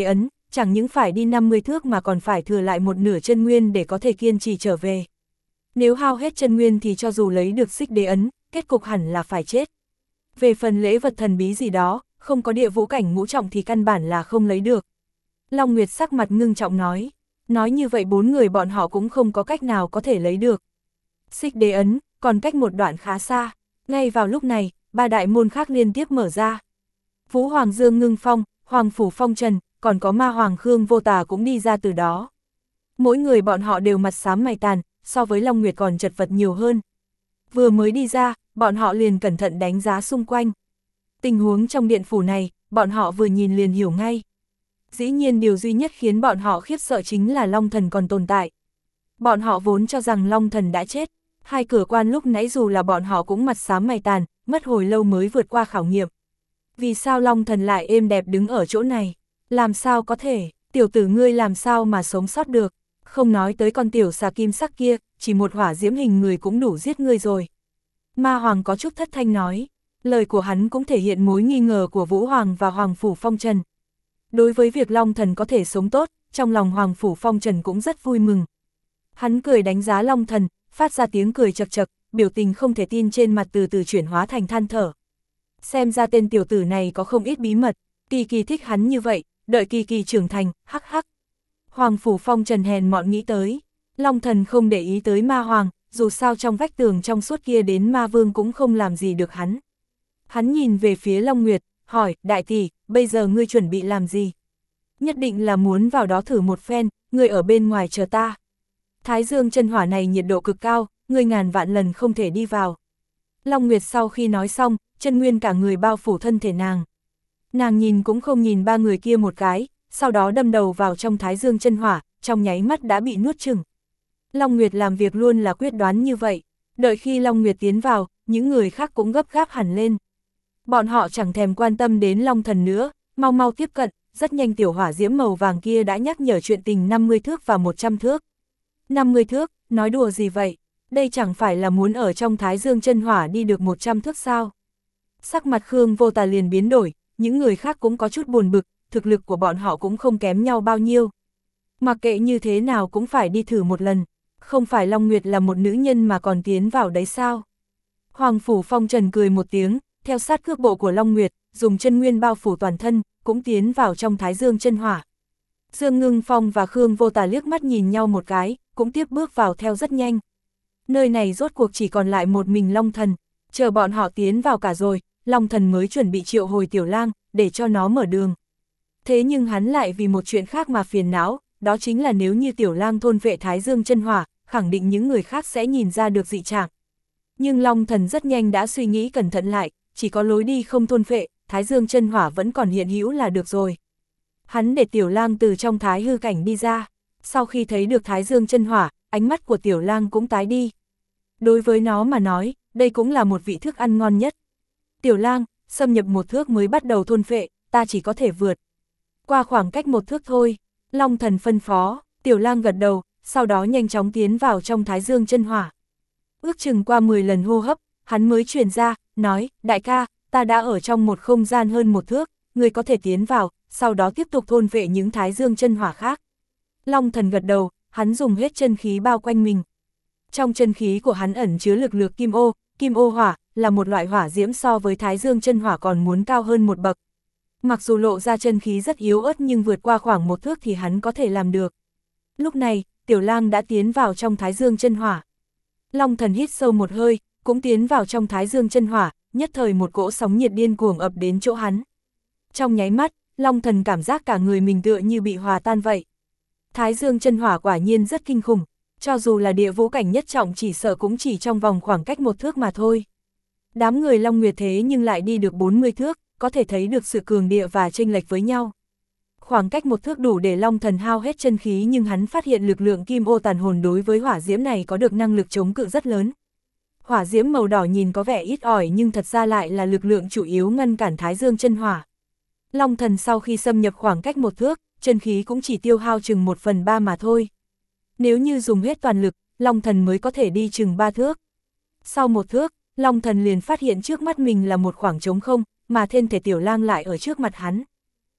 chẳng những phải đi năm mươi thước mà còn phải thừa lại một nửa chân nguyên để có thể kiên trì trở về. Nếu hao hết chân nguyên thì cho dù lấy được xích đế ấn, kết cục hẳn là phải chết. Về phần lễ vật thần bí gì đó, không có địa vũ cảnh ngũ trọng thì căn bản là không lấy được. Long Nguyệt sắc mặt ngưng trọng nói, nói như vậy bốn người bọn họ cũng không có cách nào có thể lấy được. Xích đế ấn, còn cách một đoạn khá xa, ngay vào lúc này, ba đại môn khác liên tiếp mở ra. Vũ Hoàng Dương Ngưng Phong, Hoàng Phủ Phong Trần, còn có Ma Hoàng Khương Vô Tà cũng đi ra từ đó. Mỗi người bọn họ đều mặt xám mày tàn, so với Long Nguyệt còn chật vật nhiều hơn. Vừa mới đi ra, bọn họ liền cẩn thận đánh giá xung quanh. Tình huống trong điện phủ này, bọn họ vừa nhìn liền hiểu ngay. Dĩ nhiên điều duy nhất khiến bọn họ khiếp sợ chính là Long Thần còn tồn tại. Bọn họ vốn cho rằng Long Thần đã chết. Hai cửa quan lúc nãy dù là bọn họ cũng mặt xám mày tàn, mất hồi lâu mới vượt qua khảo nghiệm. Vì sao Long Thần lại êm đẹp đứng ở chỗ này? Làm sao có thể, tiểu tử ngươi làm sao mà sống sót được? Không nói tới con tiểu xà kim sắc kia, chỉ một hỏa diễm hình người cũng đủ giết ngươi rồi. Ma Hoàng có chút thất thanh nói, lời của hắn cũng thể hiện mối nghi ngờ của Vũ Hoàng và Hoàng Phủ Phong Trần. Đối với việc Long Thần có thể sống tốt, trong lòng Hoàng Phủ Phong Trần cũng rất vui mừng. Hắn cười đánh giá Long Thần, phát ra tiếng cười chật chật, biểu tình không thể tin trên mặt từ từ chuyển hóa thành than thở. Xem ra tên tiểu tử này có không ít bí mật, Kỳ Kỳ thích hắn như vậy, đợi Kỳ Kỳ trưởng thành, hắc hắc. Hoàng Phủ Phong Trần hèn mọn nghĩ tới, Long Thần không để ý tới Ma Hoàng, dù sao trong vách tường trong suốt kia đến Ma Vương cũng không làm gì được hắn. Hắn nhìn về phía Long Nguyệt, hỏi, đại tỷ, bây giờ ngươi chuẩn bị làm gì? Nhất định là muốn vào đó thử một phen, ngươi ở bên ngoài chờ ta. Thái dương chân hỏa này nhiệt độ cực cao, ngươi ngàn vạn lần không thể đi vào. Long Nguyệt sau khi nói xong, chân nguyên cả người bao phủ thân thể nàng. Nàng nhìn cũng không nhìn ba người kia một cái, sau đó đâm đầu vào trong thái dương chân hỏa, trong nháy mắt đã bị nuốt chửng. Long Nguyệt làm việc luôn là quyết đoán như vậy, đợi khi Long Nguyệt tiến vào, những người khác cũng gấp gáp hẳn lên. Bọn họ chẳng thèm quan tâm đến Long Thần nữa, mau mau tiếp cận, rất nhanh tiểu hỏa diễm màu vàng kia đã nhắc nhở chuyện tình năm mươi thước và một trăm thước. năm mươi thước, nói đùa gì vậy? Đây chẳng phải là muốn ở trong thái dương chân hỏa đi được một trăm thước sao? Sắc mặt Khương Vô Tà liền biến đổi, những người khác cũng có chút buồn bực, thực lực của bọn họ cũng không kém nhau bao nhiêu. Mặc kệ như thế nào cũng phải đi thử một lần, không phải Long Nguyệt là một nữ nhân mà còn tiến vào đấy sao? Hoàng Phủ Phong Trần cười một tiếng, theo sát cước bộ của Long Nguyệt, dùng chân nguyên bao phủ toàn thân, cũng tiến vào trong thái dương chân hỏa. Dương Ngưng Phong và Khương Vô Tà liếc mắt nhìn nhau một cái, cũng tiếp bước vào theo rất nhanh. Nơi này rốt cuộc chỉ còn lại một mình Long Thần, chờ bọn họ tiến vào cả rồi, Long Thần mới chuẩn bị triệu hồi Tiểu Lang, để cho nó mở đường. Thế nhưng hắn lại vì một chuyện khác mà phiền não, đó chính là nếu như Tiểu Lang thôn vệ thái dương chân hỏa, khẳng định những người khác sẽ nhìn ra được dị trạng. Nhưng Long Thần rất nhanh đã suy nghĩ cẩn thận lại, chỉ có lối đi không thôn vệ, thái dương chân hỏa vẫn còn hiện hữu là được rồi. Hắn để Tiểu Lang từ trong thái hư cảnh đi ra, sau khi thấy được thái dương chân hỏa, ánh mắt của Tiểu Lang cũng tái đi. Đối với nó mà nói, đây cũng là một vị thức ăn ngon nhất. Tiểu Lang, xâm nhập một thước mới bắt đầu thôn phệ, ta chỉ có thể vượt qua khoảng cách một thước thôi. Long Thần phân phó, Tiểu Lang gật đầu, sau đó nhanh chóng tiến vào trong thái dương chân hỏa. Ước chừng qua mười lần hô hấp, hắn mới truyền ra, nói, đại ca, ta đã ở trong một không gian hơn một thước, người có thể tiến vào, sau đó tiếp tục thôn vệ những thái dương chân hỏa khác. Long Thần gật đầu, hắn dùng hết chân khí bao quanh mình. Trong chân khí của hắn ẩn chứa lực lượng kim ô, kim ô hỏa, là một loại hỏa diễm so với thái dương chân hỏa còn muốn cao hơn một bậc. Mặc dù lộ ra chân khí rất yếu ớt nhưng vượt qua khoảng một thước thì hắn có thể làm được. Lúc này, Tiểu Lang đã tiến vào trong thái dương chân hỏa. Long Thần hít sâu một hơi, cũng tiến vào trong thái dương chân hỏa, nhất thời một cỗ sóng nhiệt điên cuồng ập đến chỗ hắn. Trong nháy mắt, Long Thần cảm giác cả người mình tựa như bị hòa tan vậy. Thái dương chân hỏa quả nhiên rất kinh khủng, cho dù là địa vũ cảnh nhất trọng chỉ sợ cũng chỉ trong vòng khoảng cách một thước mà thôi. Đám người Long Nguyệt thế nhưng lại đi được bốn mươi thước, có thể thấy được sự cường địa và chênh lệch với nhau. Khoảng cách một thước đủ để Long Thần hao hết chân khí nhưng hắn phát hiện lực lượng kim ô tàn hồn đối với hỏa diễm này có được năng lực chống cự rất lớn. Hỏa diễm màu đỏ nhìn có vẻ ít ỏi nhưng thật ra lại là lực lượng chủ yếu ngăn cản thái dương chân hỏa. Long Thần sau khi xâm nhập khoảng cách một thước, chân khí cũng chỉ tiêu hao chừng một phần ba mà thôi. Nếu như dùng hết toàn lực, Long Thần mới có thể đi chừng ba thước. Sau một thước, Long Thần liền phát hiện trước mắt mình là một khoảng trống không, mà thân thể Tiểu Lang lại ở trước mặt hắn.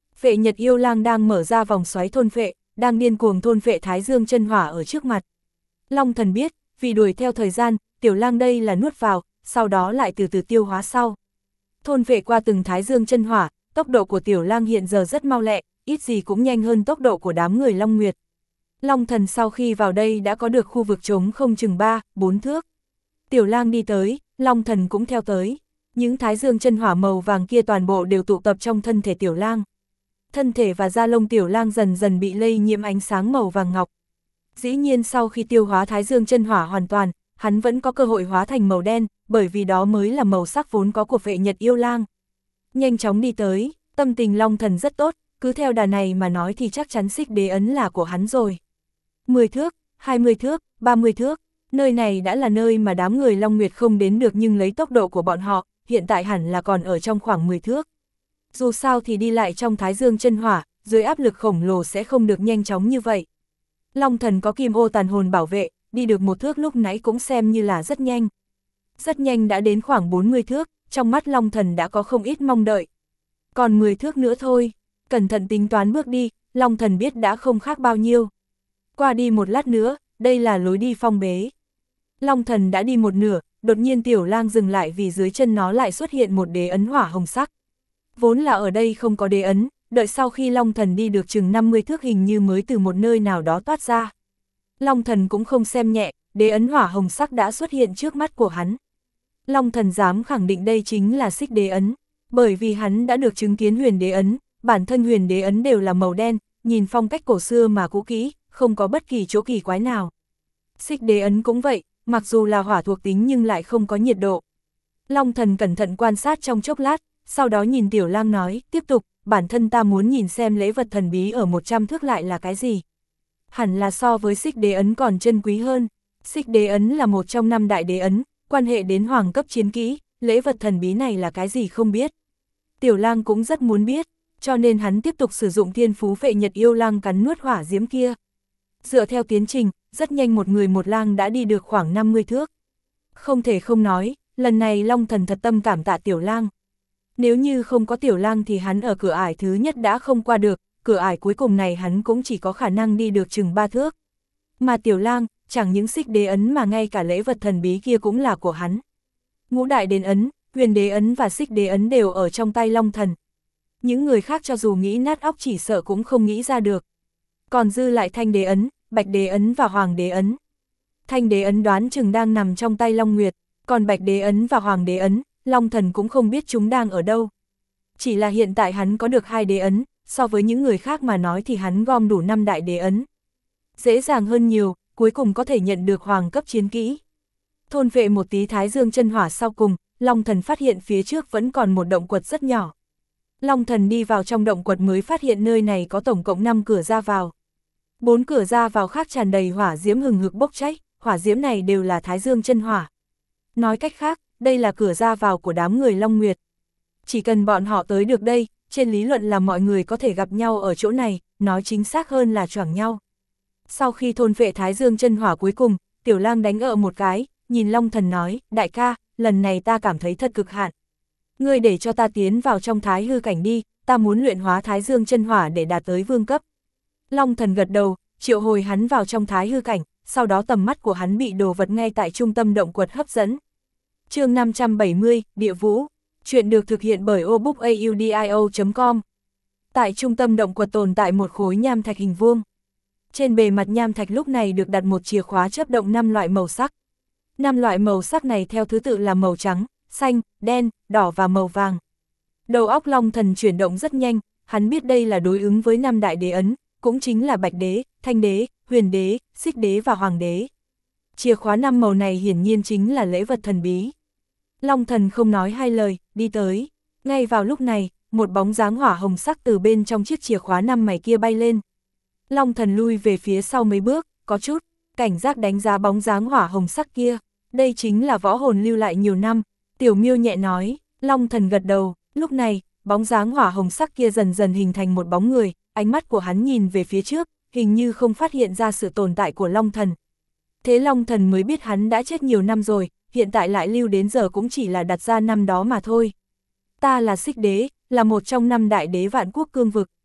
Phệ Nhật yêu lang đang mở ra vòng xoáy thôn phệ, đang điên cuồng thôn phệ Thái Dương chân hỏa ở trước mặt. Long thần biết, vì đuổi theo thời gian, tiểu lang đây là nuốt vào, sau đó lại từ từ tiêu hóa sau. Thôn phệ qua từng Thái Dương chân hỏa, tốc độ của tiểu lang hiện giờ rất mau lẹ, ít gì cũng nhanh hơn tốc độ của đám người Long Nguyệt. Long thần sau khi vào đây đã có được khu vực trống không chừng ba, bốn thước. Tiểu lang đi tới, Long thần cũng theo tới. Những Thái Dương chân hỏa màu vàng kia toàn bộ đều tụ tập trong thân thể tiểu lang. Thân thể và da lông tiểu lang dần dần bị lây nhiễm ánh sáng màu vàng ngọc. Dĩ nhiên sau khi tiêu hóa Thái Dương chân hỏa hoàn toàn, hắn vẫn có cơ hội hóa thành màu đen, bởi vì đó mới là màu sắc vốn có của Phệ Nhật yêu lang. Nhanh chóng đi tới, tâm tình Long thần rất tốt, cứ theo đà này mà nói thì chắc chắn xích đế ấn là của hắn rồi. mười thước, hai mươi thước, ba mươi thước, nơi này đã là nơi mà đám người Long Nguyệt không đến được, nhưng lấy tốc độ của bọn họ, hiện tại hẳn là còn ở trong khoảng mười thước. Dù sao thì đi lại trong Thái Dương chân hỏa, dưới áp lực khổng lồ sẽ không được nhanh chóng như vậy. Long thần có kim ô tàn hồn bảo vệ, đi được một thước lúc nãy cũng xem như là rất nhanh. Rất nhanh đã đến khoảng bốn mươi thước, trong mắt Long thần đã có không ít mong đợi. Còn mười thước nữa thôi, cẩn thận tính toán bước đi, Long thần biết đã không khác bao nhiêu. Qua đi một lát nữa, đây là lối đi phong bế. Long thần đã đi một nửa, đột nhiên tiểu lang dừng lại vì dưới chân nó lại xuất hiện một đế ấn hỏa hồng sắc. Vốn là ở đây không có đế ấn, đợi sau khi Long thần đi được chừng năm mươi thước hình như mới từ một nơi nào đó toát ra. Long thần cũng không xem nhẹ, đế ấn hỏa hồng sắc đã xuất hiện trước mắt của hắn. Long thần dám khẳng định đây chính là xích đế ấn, bởi vì hắn đã được chứng kiến huyền đế ấn, bản thân huyền đế ấn đều là màu đen, nhìn phong cách cổ xưa mà cũ kỹ, không có bất kỳ chỗ kỳ quái nào. Xích đế ấn cũng vậy, mặc dù là hỏa thuộc tính nhưng lại không có nhiệt độ. Long thần cẩn thận quan sát trong chốc lát, sau đó nhìn tiểu lang nói, tiếp tục, bản thân ta muốn nhìn xem lễ vật thần bí ở một trăm thước lại là cái gì. Hẳn là so với xích đế ấn còn chân quý hơn. Xích đế ấn là một trong năm đại đế ấn, quan hệ đến hoàng cấp chiến kỹ, lễ vật thần bí này là cái gì không biết. Tiểu lang cũng rất muốn biết, cho nên hắn tiếp tục sử dụng thiên phú Phệ Nhật yêu lang cắn nuốt hỏa diễm kia. Dựa theo tiến trình, rất nhanh một người một lang đã đi được khoảng năm mươi thước. Không thể không nói, lần này Long thần thật tâm cảm tạ tiểu lang. Nếu như không có tiểu lang thì hắn ở cửa ải thứ nhất đã không qua được, cửa ải cuối cùng này hắn cũng chỉ có khả năng đi được chừng ba thước. Mà tiểu lang, chẳng những xích đế ấn mà ngay cả lễ vật thần bí kia cũng là của hắn. Ngũ đại đền ấn, huyền đế ấn và xích đế ấn đều ở trong tay Long thần. Những người khác cho dù nghĩ nát óc chỉ sợ cũng không nghĩ ra được. Còn dư lại thanh đế ấn, bạch đế ấn và hoàng đế ấn. Thanh đế ấn đoán chừng đang nằm trong tay Long Nguyệt, còn bạch đế ấn và hoàng đế ấn, Long thần cũng không biết chúng đang ở đâu. Chỉ là hiện tại hắn có được hai đế ấn, so với những người khác mà nói thì hắn gom đủ năm đại đế ấn. Dễ dàng hơn nhiều, cuối cùng có thể nhận được hoàng cấp chiến kỹ. Thôn vệ một tí Thái Dương chân hỏa sau cùng, Long thần phát hiện phía trước vẫn còn một động quật rất nhỏ. Long thần đi vào trong động quật mới phát hiện nơi này có tổng cộng năm cửa ra vào. Bốn cửa ra vào khác tràn đầy hỏa diễm hừng hực bốc cháy, hỏa diễm này đều là Thái Dương chân hỏa. Nói cách khác, đây là cửa ra vào của đám người Long Nguyệt. Chỉ cần bọn họ tới được đây, trên lý luận là mọi người có thể gặp nhau ở chỗ này, nói chính xác hơn là choảng nhau. Sau khi thôn vệ Thái Dương chân hỏa cuối cùng, tiểu lang đánh ợ một cái, nhìn Long thần nói, đại ca, lần này ta cảm thấy thật cực hạn. Ngươi để cho ta tiến vào trong thái hư cảnh đi, ta muốn luyện hóa Thái Dương chân hỏa để đạt tới vương cấp. Long thần gật đầu, triệu hồi hắn vào trong thái hư cảnh, sau đó tầm mắt của hắn bị đồ vật ngay tại trung tâm động quật hấp dẫn. Chương năm trăm bảy mươi, Địa Vũ. Chuyện được thực hiện bởi obookaudio chấm com. Tại trung tâm động quật tồn tại một khối nham thạch hình vuông. Trên bề mặt nham thạch lúc này được đặt một chìa khóa chớp động năm loại màu sắc. Năm loại màu sắc này theo thứ tự là màu trắng, xanh, đen, đỏ và màu vàng. Đầu óc Long thần chuyển động rất nhanh, hắn biết đây là đối ứng với năm đại đế ấn, cũng chính là bạch đế, thanh đế, huyền đế, xích đế và hoàng đế. Chìa khóa năm màu này hiển nhiên chính là lễ vật thần bí. Long thần không nói hai lời, đi tới. Ngay vào lúc này, một bóng dáng hỏa hồng sắc từ bên trong chiếc chìa khóa năm mày kia bay lên. Long thần lui về phía sau mấy bước, có chút cảnh giác đánh giá bóng dáng hỏa hồng sắc kia. Đây chính là võ hồn lưu lại nhiều năm, Tiểu Miêu nhẹ nói. Long thần gật đầu, lúc này, bóng dáng hỏa hồng sắc kia dần dần hình thành một bóng người, ánh mắt của hắn nhìn về phía trước, hình như không phát hiện ra sự tồn tại của Long thần. Thế Long thần mới biết hắn đã chết nhiều năm rồi, hiện tại lại lưu đến giờ cũng chỉ là đặt ra năm đó mà thôi. Ta là xích đế, là một trong năm đại đế vạn quốc cương vực.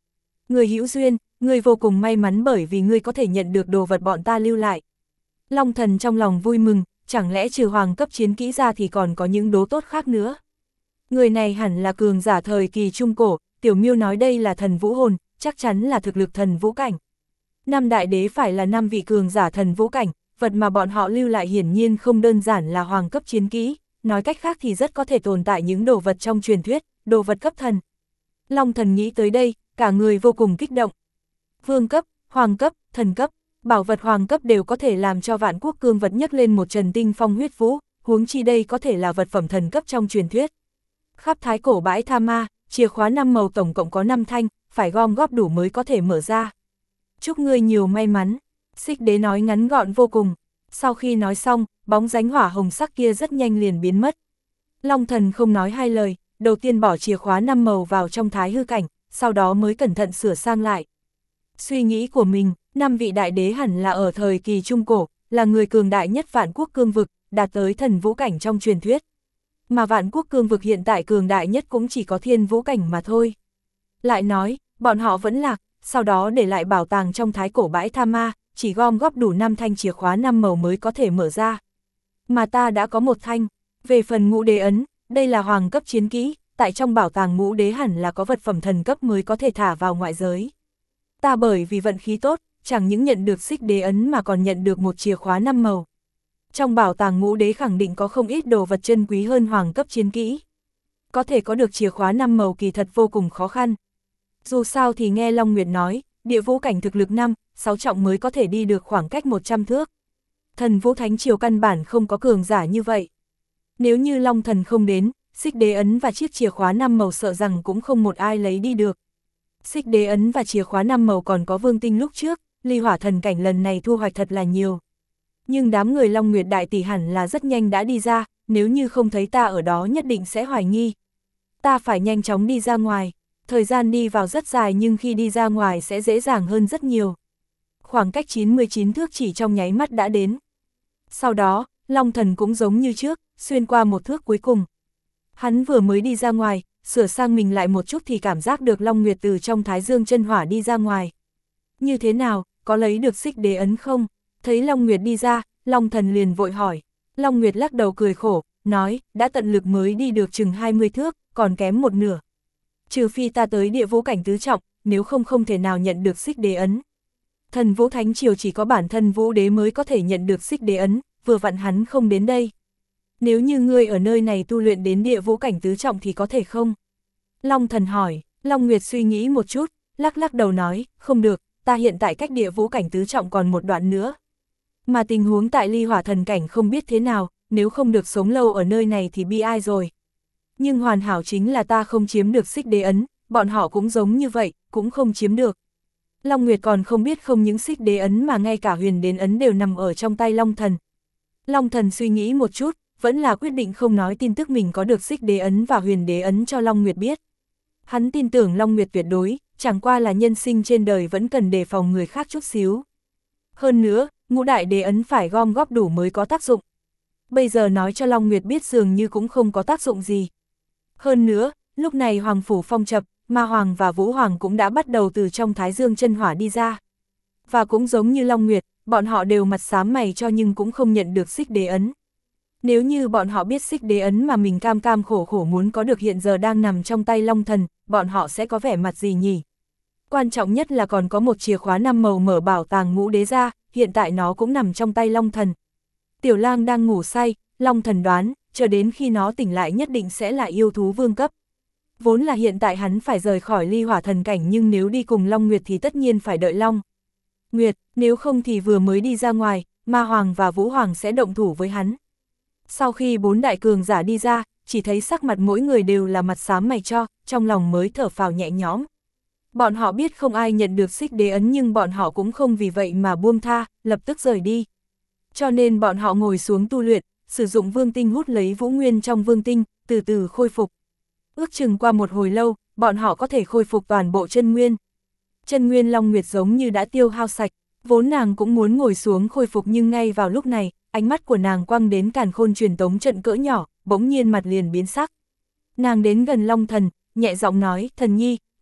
Người hữu duyên, người vô cùng may mắn bởi vì ngươi có thể nhận được đồ vật bọn ta lưu lại. Long thần trong lòng vui mừng, chẳng lẽ trừ hoàng cấp chiến kỹ ra thì còn có những đố tốt khác nữa. Người này hẳn là cường giả thời kỳ trung cổ, Tiểu Miêu nói đây là thần vũ hồn, chắc chắn là thực lực thần vũ cảnh. Năm đại đế phải là năm vị cường giả thần vũ cảnh, vật mà bọn họ lưu lại hiển nhiên không đơn giản là hoàng cấp chiến kỹ, nói cách khác thì rất có thể tồn tại những đồ vật trong truyền thuyết, đồ vật cấp thần. Long thần nghĩ tới đây, cả người vô cùng kích động. Vương cấp, hoàng cấp, thần cấp, bảo vật hoàng cấp đều có thể làm cho vạn quốc cương vật nhấc lên một trần tinh phong huyết vũ, huống chi đây có thể là vật phẩm thần cấp trong truyền thuyết. Khắp thái cổ bãi tha ma, chìa khóa năm màu tổng cộng có năm thanh, phải gom góp đủ mới có thể mở ra. Chúc ngươi nhiều may mắn, Xích Đế nói ngắn gọn vô cùng. Sau khi nói xong, bóng dánh hỏa hồng sắc kia rất nhanh liền biến mất. Long thần không nói hai lời, đầu tiên bỏ chìa khóa năm màu vào trong thái hư cảnh, sau đó mới cẩn thận sửa sang lại. Suy nghĩ của mình, năm vị đại đế hẳn là ở thời kỳ trung cổ, là người cường đại nhất vạn quốc cương vực, đạt tới thần vũ cảnh trong truyền thuyết. Mà vạn quốc cương vực hiện tại cường đại nhất cũng chỉ có thiên vũ cảnh mà thôi. Lại nói, bọn họ vẫn lạc, sau đó để lại bảo tàng trong thái cổ bãi tha ma, chỉ gom góp đủ năm thanh chìa khóa năm màu mới có thể mở ra. Mà ta đã có một thanh. Về phần ngũ đế ấn, đây là hoàng cấp chiến kỹ, tại trong bảo tàng ngũ đế hẳn là có vật phẩm thần cấp mới có thể thả vào ngoại giới. Ta bởi vì vận khí tốt, chẳng những nhận được xích đế ấn mà còn nhận được một chìa khóa năm màu. Trong bảo tàng ngũ đế khẳng định có không ít đồ vật chân quý hơn hoàng cấp chiến kỹ. Có thể có được chìa khóa năm màu kỳ thật vô cùng khó khăn. Dù sao thì nghe Long Nguyệt nói, địa vũ cảnh thực lực năm, sáu trọng mới có thể đi được khoảng cách một trăm thước. Thần vũ thánh triều căn bản không có cường giả như vậy. Nếu như Long thần không đến, xích đế ấn và chiếc chìa khóa năm màu sợ rằng cũng không một ai lấy đi được. Xích đế ấn và chìa khóa năm màu còn có vương tinh lúc trước, ly hỏa thần cảnh lần này thu hoạch thật là nhiều. Nhưng đám người Long Nguyệt đại tỷ hẳn là rất nhanh đã đi ra, nếu như không thấy ta ở đó nhất định sẽ hoài nghi. Ta phải nhanh chóng đi ra ngoài, thời gian đi vào rất dài nhưng khi đi ra ngoài sẽ dễ dàng hơn rất nhiều. Khoảng cách chín mươi chín thước chỉ trong nháy mắt đã đến. Sau đó, Long thần cũng giống như trước, xuyên qua một thước cuối cùng. Hắn vừa mới đi ra ngoài, sửa sang mình lại một chút thì cảm giác được Long Nguyệt từ trong thái dương chân hỏa đi ra ngoài. Như thế nào, có lấy được xích đế ấn không? Thấy Long Nguyệt đi ra, Long thần liền vội hỏi. Long Nguyệt lắc đầu cười khổ, nói, đã tận lực mới đi được chừng hai mươi thước, còn kém một nửa. Trừ phi ta tới địa vũ cảnh tứ trọng, nếu không không thể nào nhận được xích đế ấn. Thần vũ thánh triều chỉ có bản thân vũ đế mới có thể nhận được xích đế ấn, vừa vặn hắn không đến đây. Nếu như ngươi ở nơi này tu luyện đến địa vũ cảnh tứ trọng thì có thể không? Long thần hỏi. Long Nguyệt suy nghĩ một chút, lắc lắc đầu nói, không được, ta hiện tại cách địa vũ cảnh tứ trọng còn một đoạn nữa. Mà tình huống tại ly hỏa thần cảnh không biết thế nào, nếu không được sống lâu ở nơi này thì bi ai rồi. Nhưng hoàn hảo chính là ta không chiếm được xích đế ấn, bọn họ cũng giống như vậy, cũng không chiếm được. Long Nguyệt còn không biết không những xích đế ấn mà ngay cả huyền đế ấn đều nằm ở trong tay Long thần. Long thần suy nghĩ một chút, vẫn là quyết định không nói tin tức mình có được xích đế ấn và huyền đế ấn cho Long Nguyệt biết. Hắn tin tưởng Long Nguyệt tuyệt đối, chẳng qua là nhân sinh trên đời vẫn cần đề phòng người khác chút xíu. Hơn nữa, ngũ đại đế ấn phải gom góp đủ mới có tác dụng. Bây giờ nói cho Long Nguyệt biết dường như cũng không có tác dụng gì. Hơn nữa, lúc này Hoàng Phủ Phong Chập, Ma Hoàng và Vũ Hoàng cũng đã bắt đầu từ trong thái dương chân hỏa đi ra. Và cũng giống như Long Nguyệt, bọn họ đều mặt xám mày cho nhưng cũng không nhận được xích đế ấn. Nếu như bọn họ biết xích đế ấn mà mình cam cam khổ khổ muốn có được hiện giờ đang nằm trong tay Long thần, bọn họ sẽ có vẻ mặt gì nhỉ? Quan trọng nhất là còn có một chìa khóa năm màu mở bảo tàng ngũ đế ra, hiện tại nó cũng nằm trong tay Long thần. Tiểu Lang đang ngủ say, Long thần đoán, chờ đến khi nó tỉnh lại nhất định sẽ là yêu thú vương cấp. Vốn là hiện tại hắn phải rời khỏi ly hỏa thần cảnh nhưng nếu đi cùng Long Nguyệt thì tất nhiên phải đợi Long Nguyệt, nếu không thì vừa mới đi ra ngoài, Ma Hoàng và Vũ Hoàng sẽ động thủ với hắn. Sau khi bốn đại cường giả đi ra, chỉ thấy sắc mặt mỗi người đều là mặt xám mày cho, trong lòng mới thở phào nhẹ nhõm. Bọn họ biết không ai nhận được xích đế ấn nhưng bọn họ cũng không vì vậy mà buông tha, lập tức rời đi. Cho nên bọn họ ngồi xuống tu luyện, sử dụng vương tinh hút lấy vũ nguyên trong vương tinh, từ từ khôi phục. Ước chừng qua một hồi lâu, bọn họ có thể khôi phục toàn bộ chân nguyên. Chân nguyên Long Nguyệt giống như đã tiêu hao sạch, vốn nàng cũng muốn ngồi xuống khôi phục nhưng ngay vào lúc này, ánh mắt của nàng quăng đến càn khôn truyền tống trận cỡ nhỏ, bỗng nhiên mặt liền biến sắc. Nàng đến gần Long thần, nhẹ giọng nói, thần nhi,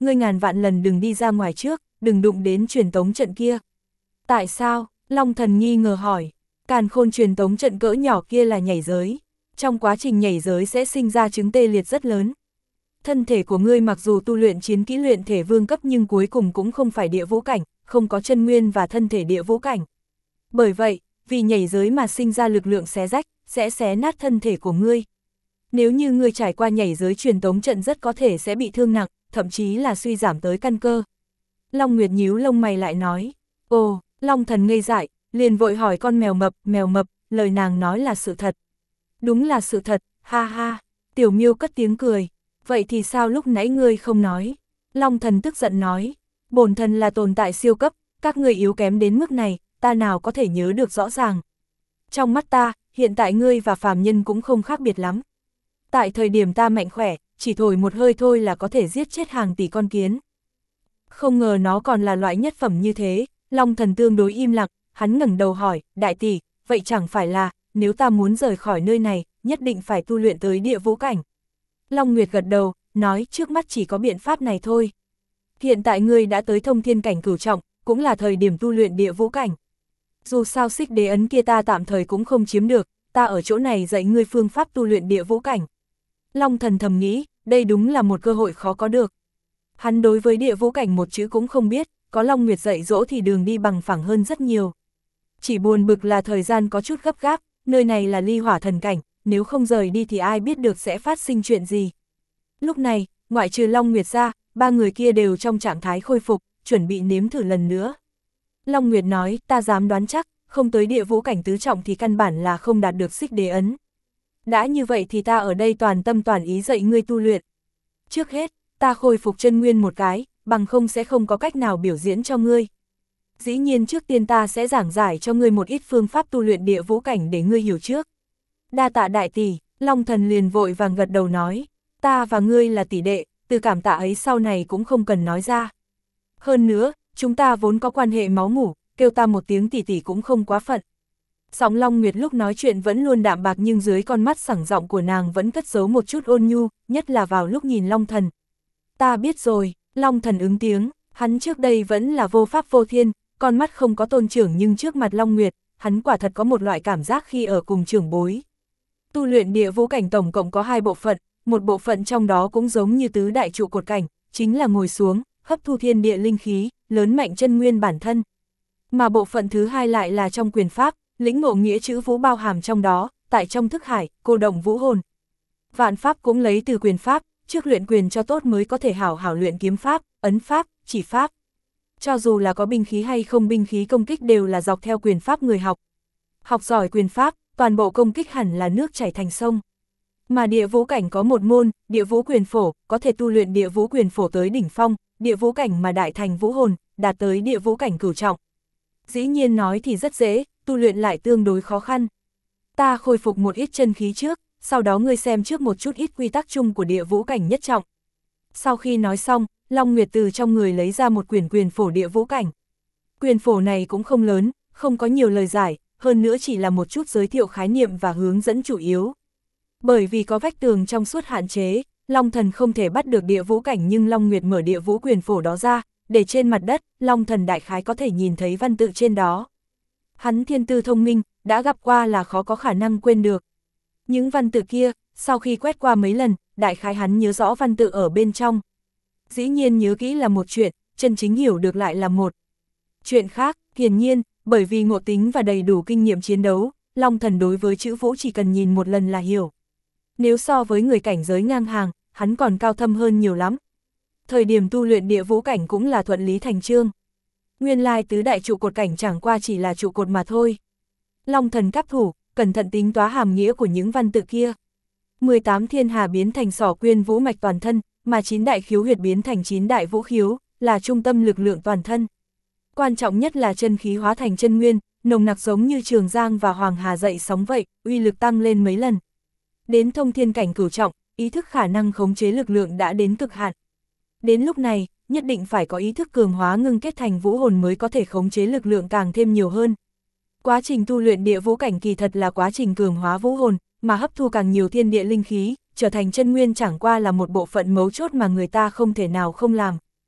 ngươi ngàn vạn lần đừng đi ra ngoài trước, đừng đụng đến truyền tống trận kia. Tại sao? Long Thần nghi ngờ hỏi. Càn khôn truyền tống trận cỡ nhỏ kia là nhảy giới. Trong quá trình nhảy giới sẽ sinh ra chứng tê liệt rất lớn. Thân thể của ngươi mặc dù tu luyện chiến kỹ luyện thể vương cấp nhưng cuối cùng cũng không phải địa vũ cảnh, không có chân nguyên và thân thể địa vũ cảnh. Bởi vậy, vì nhảy giới mà sinh ra lực lượng xé rách, sẽ xé nát thân thể của ngươi. Nếu như ngươi trải qua nhảy giới truyền tống trận rất có thể sẽ bị thương nặng, thậm chí là suy giảm tới căn cơ. Long Nguyệt nhíu lông mày lại nói. Ồ, Long Thần ngây dại, liền vội hỏi con mèo mập, mèo mập, lời nàng nói là sự thật. Đúng là sự thật, ha ha, Tiểu Miêu cất tiếng cười. Vậy thì sao lúc nãy ngươi không nói? Long Thần tức giận nói. Bổn thần là tồn tại siêu cấp, các ngươi yếu kém đến mức này, ta nào có thể nhớ được rõ ràng. Trong mắt ta, hiện tại ngươi và phàm nhân cũng không khác biệt lắm. Tại thời điểm ta mạnh khỏe, chỉ thổi một hơi thôi là có thể giết chết hàng tỷ con kiến. Không ngờ nó còn là loại nhất phẩm như thế. Long Thần tương đối im lặng, hắn ngẩng đầu hỏi, đại tỷ, vậy chẳng phải là, nếu ta muốn rời khỏi nơi này, nhất định phải tu luyện tới địa vũ cảnh. Long Nguyệt gật đầu, nói trước mắt chỉ có biện pháp này thôi. Hiện tại ngươi đã tới thông thiên cảnh cửu trọng, cũng là thời điểm tu luyện địa vũ cảnh. Dù sao xích đế ấn kia ta tạm thời cũng không chiếm được, ta ở chỗ này dạy ngươi phương pháp tu luyện địa vũ cảnh. Long Thần thầm nghĩ, đây đúng là một cơ hội khó có được. Hắn đối với địa vũ cảnh một chữ cũng không biết, có Long Nguyệt dạy dỗ thì đường đi bằng phẳng hơn rất nhiều. Chỉ buồn bực là thời gian có chút gấp gáp, nơi này là ly hỏa thần cảnh, nếu không rời đi thì ai biết được sẽ phát sinh chuyện gì. Lúc này, ngoại trừ Long Nguyệt ra, ba người kia đều trong trạng thái khôi phục, chuẩn bị nếm thử lần nữa. Long Nguyệt nói, ta dám đoán chắc, không tới địa vũ cảnh tứ trọng thì căn bản là không đạt được xích đế ấn. Đã như vậy thì ta ở đây toàn tâm toàn ý dạy ngươi tu luyện. Trước hết, ta khôi phục chân nguyên một cái, bằng không sẽ không có cách nào biểu diễn cho ngươi. Dĩ nhiên trước tiên ta sẽ giảng giải cho ngươi một ít phương pháp tu luyện địa vũ cảnh để ngươi hiểu trước. Đa tạ đại tỷ, Long Thần liền vội vàng gật đầu nói, ta và ngươi là tỷ đệ, từ cảm tạ ấy sau này cũng không cần nói ra. Hơn nữa, chúng ta vốn có quan hệ máu mủ, kêu ta một tiếng tỷ tỷ cũng không quá phận. Sóng Long Nguyệt lúc nói chuyện vẫn luôn đạm bạc nhưng dưới con mắt sẳng giọng của nàng vẫn cất giấu một chút ôn nhu, nhất là vào lúc nhìn Long Thần. Ta biết rồi, Long Thần ứng tiếng, hắn trước đây vẫn là vô pháp vô thiên, con mắt không có tôn trưởng nhưng trước mặt Long Nguyệt, hắn quả thật có một loại cảm giác khi ở cùng trưởng bối. Tu luyện địa vũ cảnh tổng cộng có hai bộ phận, một bộ phận trong đó cũng giống như tứ đại trụ cột cảnh, chính là ngồi xuống, hấp thu thiên địa linh khí, lớn mạnh chân nguyên bản thân. Mà bộ phận thứ hai lại là trong quyền pháp, lĩnh ngộ nghĩa chữ vũ bao hàm trong đó, tại trong thức hải, cô động vũ hồn. Vạn pháp cũng lấy từ quyền pháp, trước luyện quyền cho tốt mới có thể hảo hảo luyện kiếm pháp, ấn pháp, chỉ pháp. Cho dù là có binh khí hay không binh khí công kích đều là dọc theo quyền pháp người học. Học giỏi quyền pháp, toàn bộ công kích hẳn là nước chảy thành sông. Mà địa vũ cảnh có một môn, địa vũ quyền phổ, có thể tu luyện địa vũ quyền phổ tới đỉnh phong, địa vũ cảnh mà đại thành vũ hồn, đạt tới địa vũ cảnh cửu trọng. Dĩ nhiên nói thì rất dễ, tu luyện lại tương đối khó khăn. Ta khôi phục một ít chân khí trước, sau đó ngươi xem trước một chút ít quy tắc chung của địa vũ cảnh nhất trọng. Sau khi nói xong, Long Nguyệt từ trong người lấy ra một quyển quyền phổ địa vũ cảnh. Quyền phổ này cũng không lớn, không có nhiều lời giải, hơn nữa chỉ là một chút giới thiệu khái niệm và hướng dẫn chủ yếu. Bởi vì có vách tường trong suốt hạn chế, Long Thần không thể bắt được địa vũ cảnh nhưng Long Nguyệt mở địa vũ quyền phổ đó ra, để trên mặt đất, Long Thần đại khái có thể nhìn thấy văn tự trên đó. Hắn thiên tư thông minh, đã gặp qua là khó có khả năng quên được. Những văn tự kia, sau khi quét qua mấy lần, đại khái hắn nhớ rõ văn tự ở bên trong. Dĩ nhiên nhớ kỹ là một chuyện, chân chính hiểu được lại là một chuyện khác. Hiển nhiên, bởi vì ngộ tính và đầy đủ kinh nghiệm chiến đấu, Long Thần đối với chữ vũ chỉ cần nhìn một lần là hiểu. Nếu so với người cảnh giới ngang hàng, hắn còn cao thâm hơn nhiều lắm. Thời điểm tu luyện địa vũ cảnh cũng là thuận lý thành chương. Nguyên lai tứ đại trụ cột cảnh chẳng qua chỉ là trụ cột mà thôi. Long Thần cáp thủ, cẩn thận tính toán hàm nghĩa của những văn tự kia. mười tám thiên hà biến thành sỏ quyên vũ mạch toàn thân, mà chín đại khiếu huyệt biến thành chín đại vũ khiếu, là trung tâm lực lượng toàn thân. Quan trọng nhất là chân khí hóa thành chân nguyên, nồng nặc giống như Trường Giang và Hoàng Hà dậy sóng vậy, uy lực tăng lên mấy lần. Đến thông thiên cảnh cửu trọng, ý thức khả năng khống chế lực lượng đã đến cực hạn. Đến lúc này, nhất định phải có ý thức cường hóa ngưng kết thành vũ hồn mới có thể khống chế lực lượng càng thêm nhiều hơn. Quá trình tu luyện địa vũ cảnh kỳ thật là quá trình cường hóa vũ hồn, mà hấp thu càng nhiều thiên địa linh khí, trở thành chân nguyên chẳng qua là một bộ phận mấu chốt mà người ta không thể nào không làm.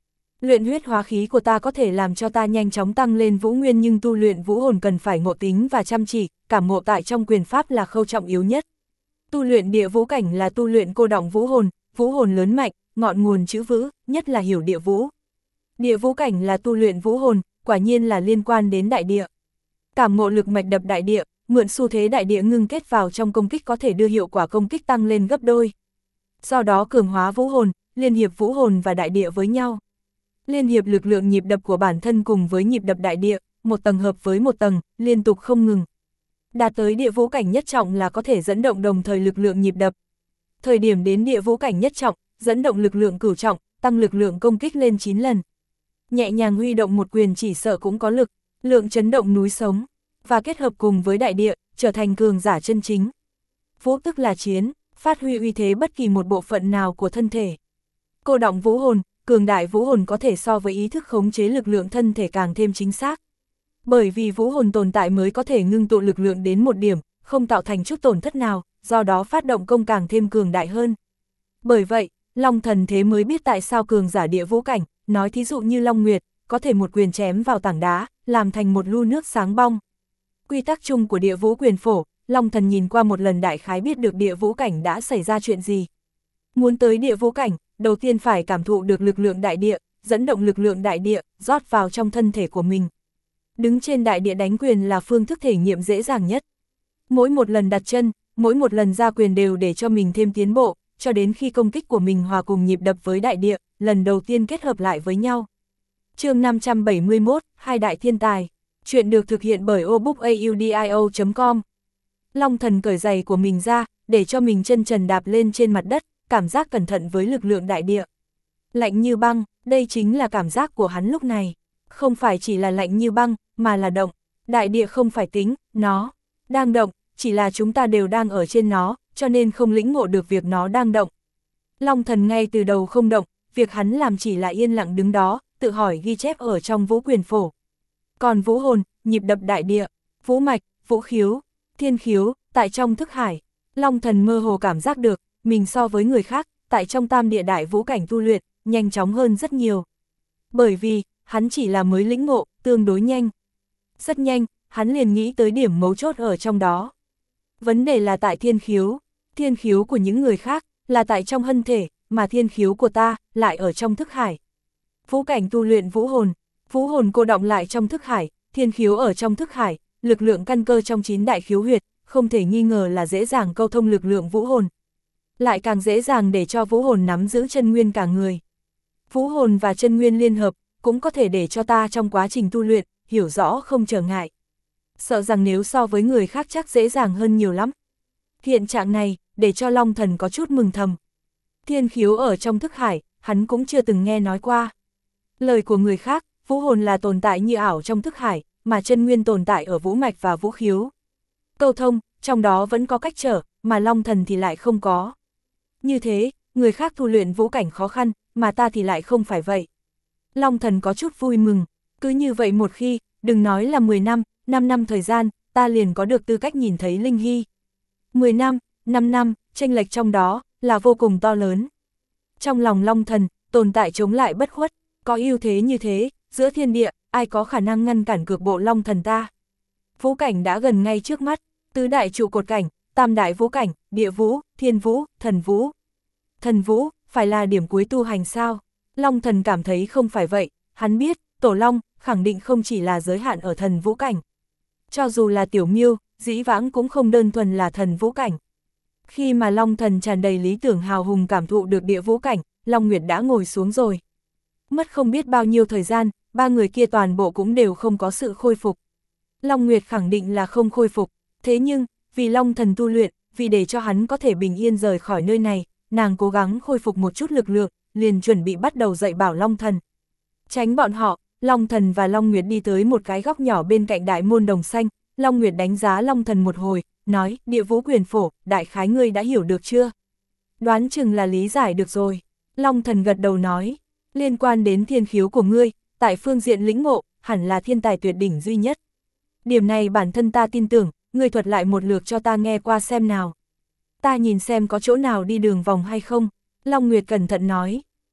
Luyện huyết hóa khí của ta có thể làm cho ta nhanh chóng tăng lên vũ nguyên, nhưng tu luyện vũ hồn cần phải ngộ tính và chăm chỉ, cảm ngộ tại trong quyền pháp là khâu trọng yếu nhất. Tu luyện địa vũ cảnh là tu luyện cô đọng vũ hồn, vũ hồn lớn mạnh, ngọn nguồn chữ vữ, nhất là hiểu địa vũ. Địa vũ cảnh là tu luyện vũ hồn, quả nhiên là liên quan đến đại địa. Cảm ngộ lực mạch đập đại địa, mượn xu thế đại địa ngưng kết vào trong công kích có thể đưa hiệu quả công kích tăng lên gấp đôi. Do đó cường hóa vũ hồn, liên hiệp vũ hồn và đại địa với nhau. Liên hiệp lực lượng nhịp đập của bản thân cùng với nhịp đập đại địa, một tầng hợp với một tầng, liên tục không ngừng. Đạt tới địa vũ cảnh nhất trọng là có thể dẫn động đồng thời lực lượng nhịp đập. Thời điểm đến địa vũ cảnh nhất trọng, dẫn động lực lượng cửu trọng, tăng lực lượng công kích lên chín lần. Nhẹ nhàng huy động một quyền chỉ sợ cũng có lực, lượng chấn động núi sống, và kết hợp cùng với đại địa, trở thành cường giả chân chính. Vũ tức là chiến, phát huy uy thế bất kỳ một bộ phận nào của thân thể. Cô đọng vũ hồn, cường đại vũ hồn có thể so với ý thức khống chế lực lượng thân thể càng thêm chính xác. Bởi vì vũ hồn tồn tại mới có thể ngưng tụ lực lượng đến một điểm, không tạo thành chút tổn thất nào, do đó phát động công càng thêm cường đại hơn. Bởi vậy, Long Thần Thế mới biết tại sao cường giả địa vũ cảnh, nói thí dụ như Long Nguyệt, có thể một quyền chém vào tảng đá, làm thành một lu nước sáng bong. Quy tắc chung của địa vũ quyền phổ, Long Thần nhìn qua một lần đại khái biết được địa vũ cảnh đã xảy ra chuyện gì. Muốn tới địa vũ cảnh, đầu tiên phải cảm thụ được lực lượng đại địa, dẫn động lực lượng đại địa, rót vào trong thân thể của mình. Đứng trên đại địa đánh quyền là phương thức thể nghiệm dễ dàng nhất. Mỗi một lần đặt chân, mỗi một lần ra quyền đều để cho mình thêm tiến bộ, cho đến khi công kích của mình hòa cùng nhịp đập với đại địa, lần đầu tiên kết hợp lại với nhau. Chương năm trăm bảy mươi mốt, Hai đại thiên tài. Chuyện được thực hiện bởi obookaudio chấm com. Long Thần cởi giày của mình ra, để cho mình chân trần đạp lên trên mặt đất, cảm giác cẩn thận với lực lượng đại địa. Lạnh như băng, đây chính là cảm giác của hắn lúc này. Không phải chỉ là lạnh như băng, mà là động. Đại địa không phải tính, nó đang động, chỉ là chúng ta đều đang ở trên nó, cho nên không lĩnh ngộ được việc nó đang động. Long Thần ngay từ đầu không động, việc hắn làm chỉ là yên lặng đứng đó, tự hỏi ghi chép ở trong vũ quyền phổ. Còn vũ hồn, nhịp đập đại địa, vũ mạch, vũ khiếu, thiên khiếu, tại trong thức hải, Long Thần mơ hồ cảm giác được, mình so với người khác, tại trong tam địa đại vũ cảnh tu luyện, nhanh chóng hơn rất nhiều. Bởi vì, hắn chỉ là mới lĩnh ngộ, tương đối nhanh. Rất nhanh, hắn liền nghĩ tới điểm mấu chốt ở trong đó. Vấn đề là tại thiên khiếu, thiên khiếu của những người khác, là tại trong hân thể, mà thiên khiếu của ta, lại ở trong thức hải. Vũ cảnh tu luyện vũ hồn, vũ hồn cô đọng lại trong thức hải, thiên khiếu ở trong thức hải, lực lượng căn cơ trong chín đại khiếu huyệt, không thể nghi ngờ là dễ dàng câu thông lực lượng vũ hồn. Lại càng dễ dàng để cho vũ hồn nắm giữ chân nguyên cả người. Vũ hồn và chân nguyên liên hợp, cũng có thể để cho ta trong quá trình tu luyện, hiểu rõ không trở ngại. Sợ rằng nếu so với người khác chắc dễ dàng hơn nhiều lắm. Hiện trạng này, để cho Long Thần có chút mừng thầm. Thiên khiếu ở trong thức hải, hắn cũng chưa từng nghe nói qua. Lời của người khác, vũ hồn là tồn tại như ảo trong thức hải, mà chân nguyên tồn tại ở vũ mạch và vũ khiếu. Câu thông, trong đó vẫn có cách trở, mà Long Thần thì lại không có. Như thế, người khác tu luyện vũ cảnh khó khăn, mà ta thì lại không phải vậy. Long Thần có chút vui mừng, cứ như vậy một khi, đừng nói là mười năm, năm năm thời gian, ta liền có được tư cách nhìn thấy Linh Hy. mười năm, năm năm, chênh lệch trong đó, là vô cùng to lớn. Trong lòng Long Thần, tồn tại chống lại bất khuất, có ưu thế như thế, giữa thiên địa, ai có khả năng ngăn cản cược bộ Long Thần ta. Vũ cảnh đã gần ngay trước mắt, tứ đại trụ cột cảnh, tam đại vũ cảnh, địa vũ, thiên vũ, thần vũ. Thần vũ, phải là điểm cuối tu hành sao? Long Thần cảm thấy không phải vậy, hắn biết, Tổ Long, khẳng định không chỉ là giới hạn ở thần vũ cảnh. Cho dù là tiểu miêu, dĩ vãng cũng không đơn thuần là thần vũ cảnh. Khi mà Long Thần tràn đầy lý tưởng hào hùng cảm thụ được địa vũ cảnh, Long Nguyệt đã ngồi xuống rồi. Mất không biết bao nhiêu thời gian, ba người kia toàn bộ cũng đều không có sự khôi phục. Long Nguyệt khẳng định là không khôi phục, thế nhưng, vì Long Thần tu luyện, vì để cho hắn có thể bình yên rời khỏi nơi này, nàng cố gắng khôi phục một chút lực lượng, liền chuẩn bị bắt đầu dạy bảo Long Thần. Tránh bọn họ, Long Thần và Long Nguyệt đi tới một cái góc nhỏ bên cạnh đại môn đồng xanh, Long Nguyệt đánh giá Long Thần một hồi, nói, địa vũ quyền phổ, đại khái ngươi đã hiểu được chưa? Đoán chừng là lý giải được rồi. Long Thần gật đầu nói, liên quan đến thiên khiếu của ngươi, tại phương diện lĩnh ngộ, hẳn là thiên tài tuyệt đỉnh duy nhất. Điểm này bản thân ta tin tưởng, ngươi thuật lại một lượt cho ta nghe qua xem nào. Ta nhìn xem có chỗ nào đi đường vòng hay không, Long Nguyệt cẩn thận nói.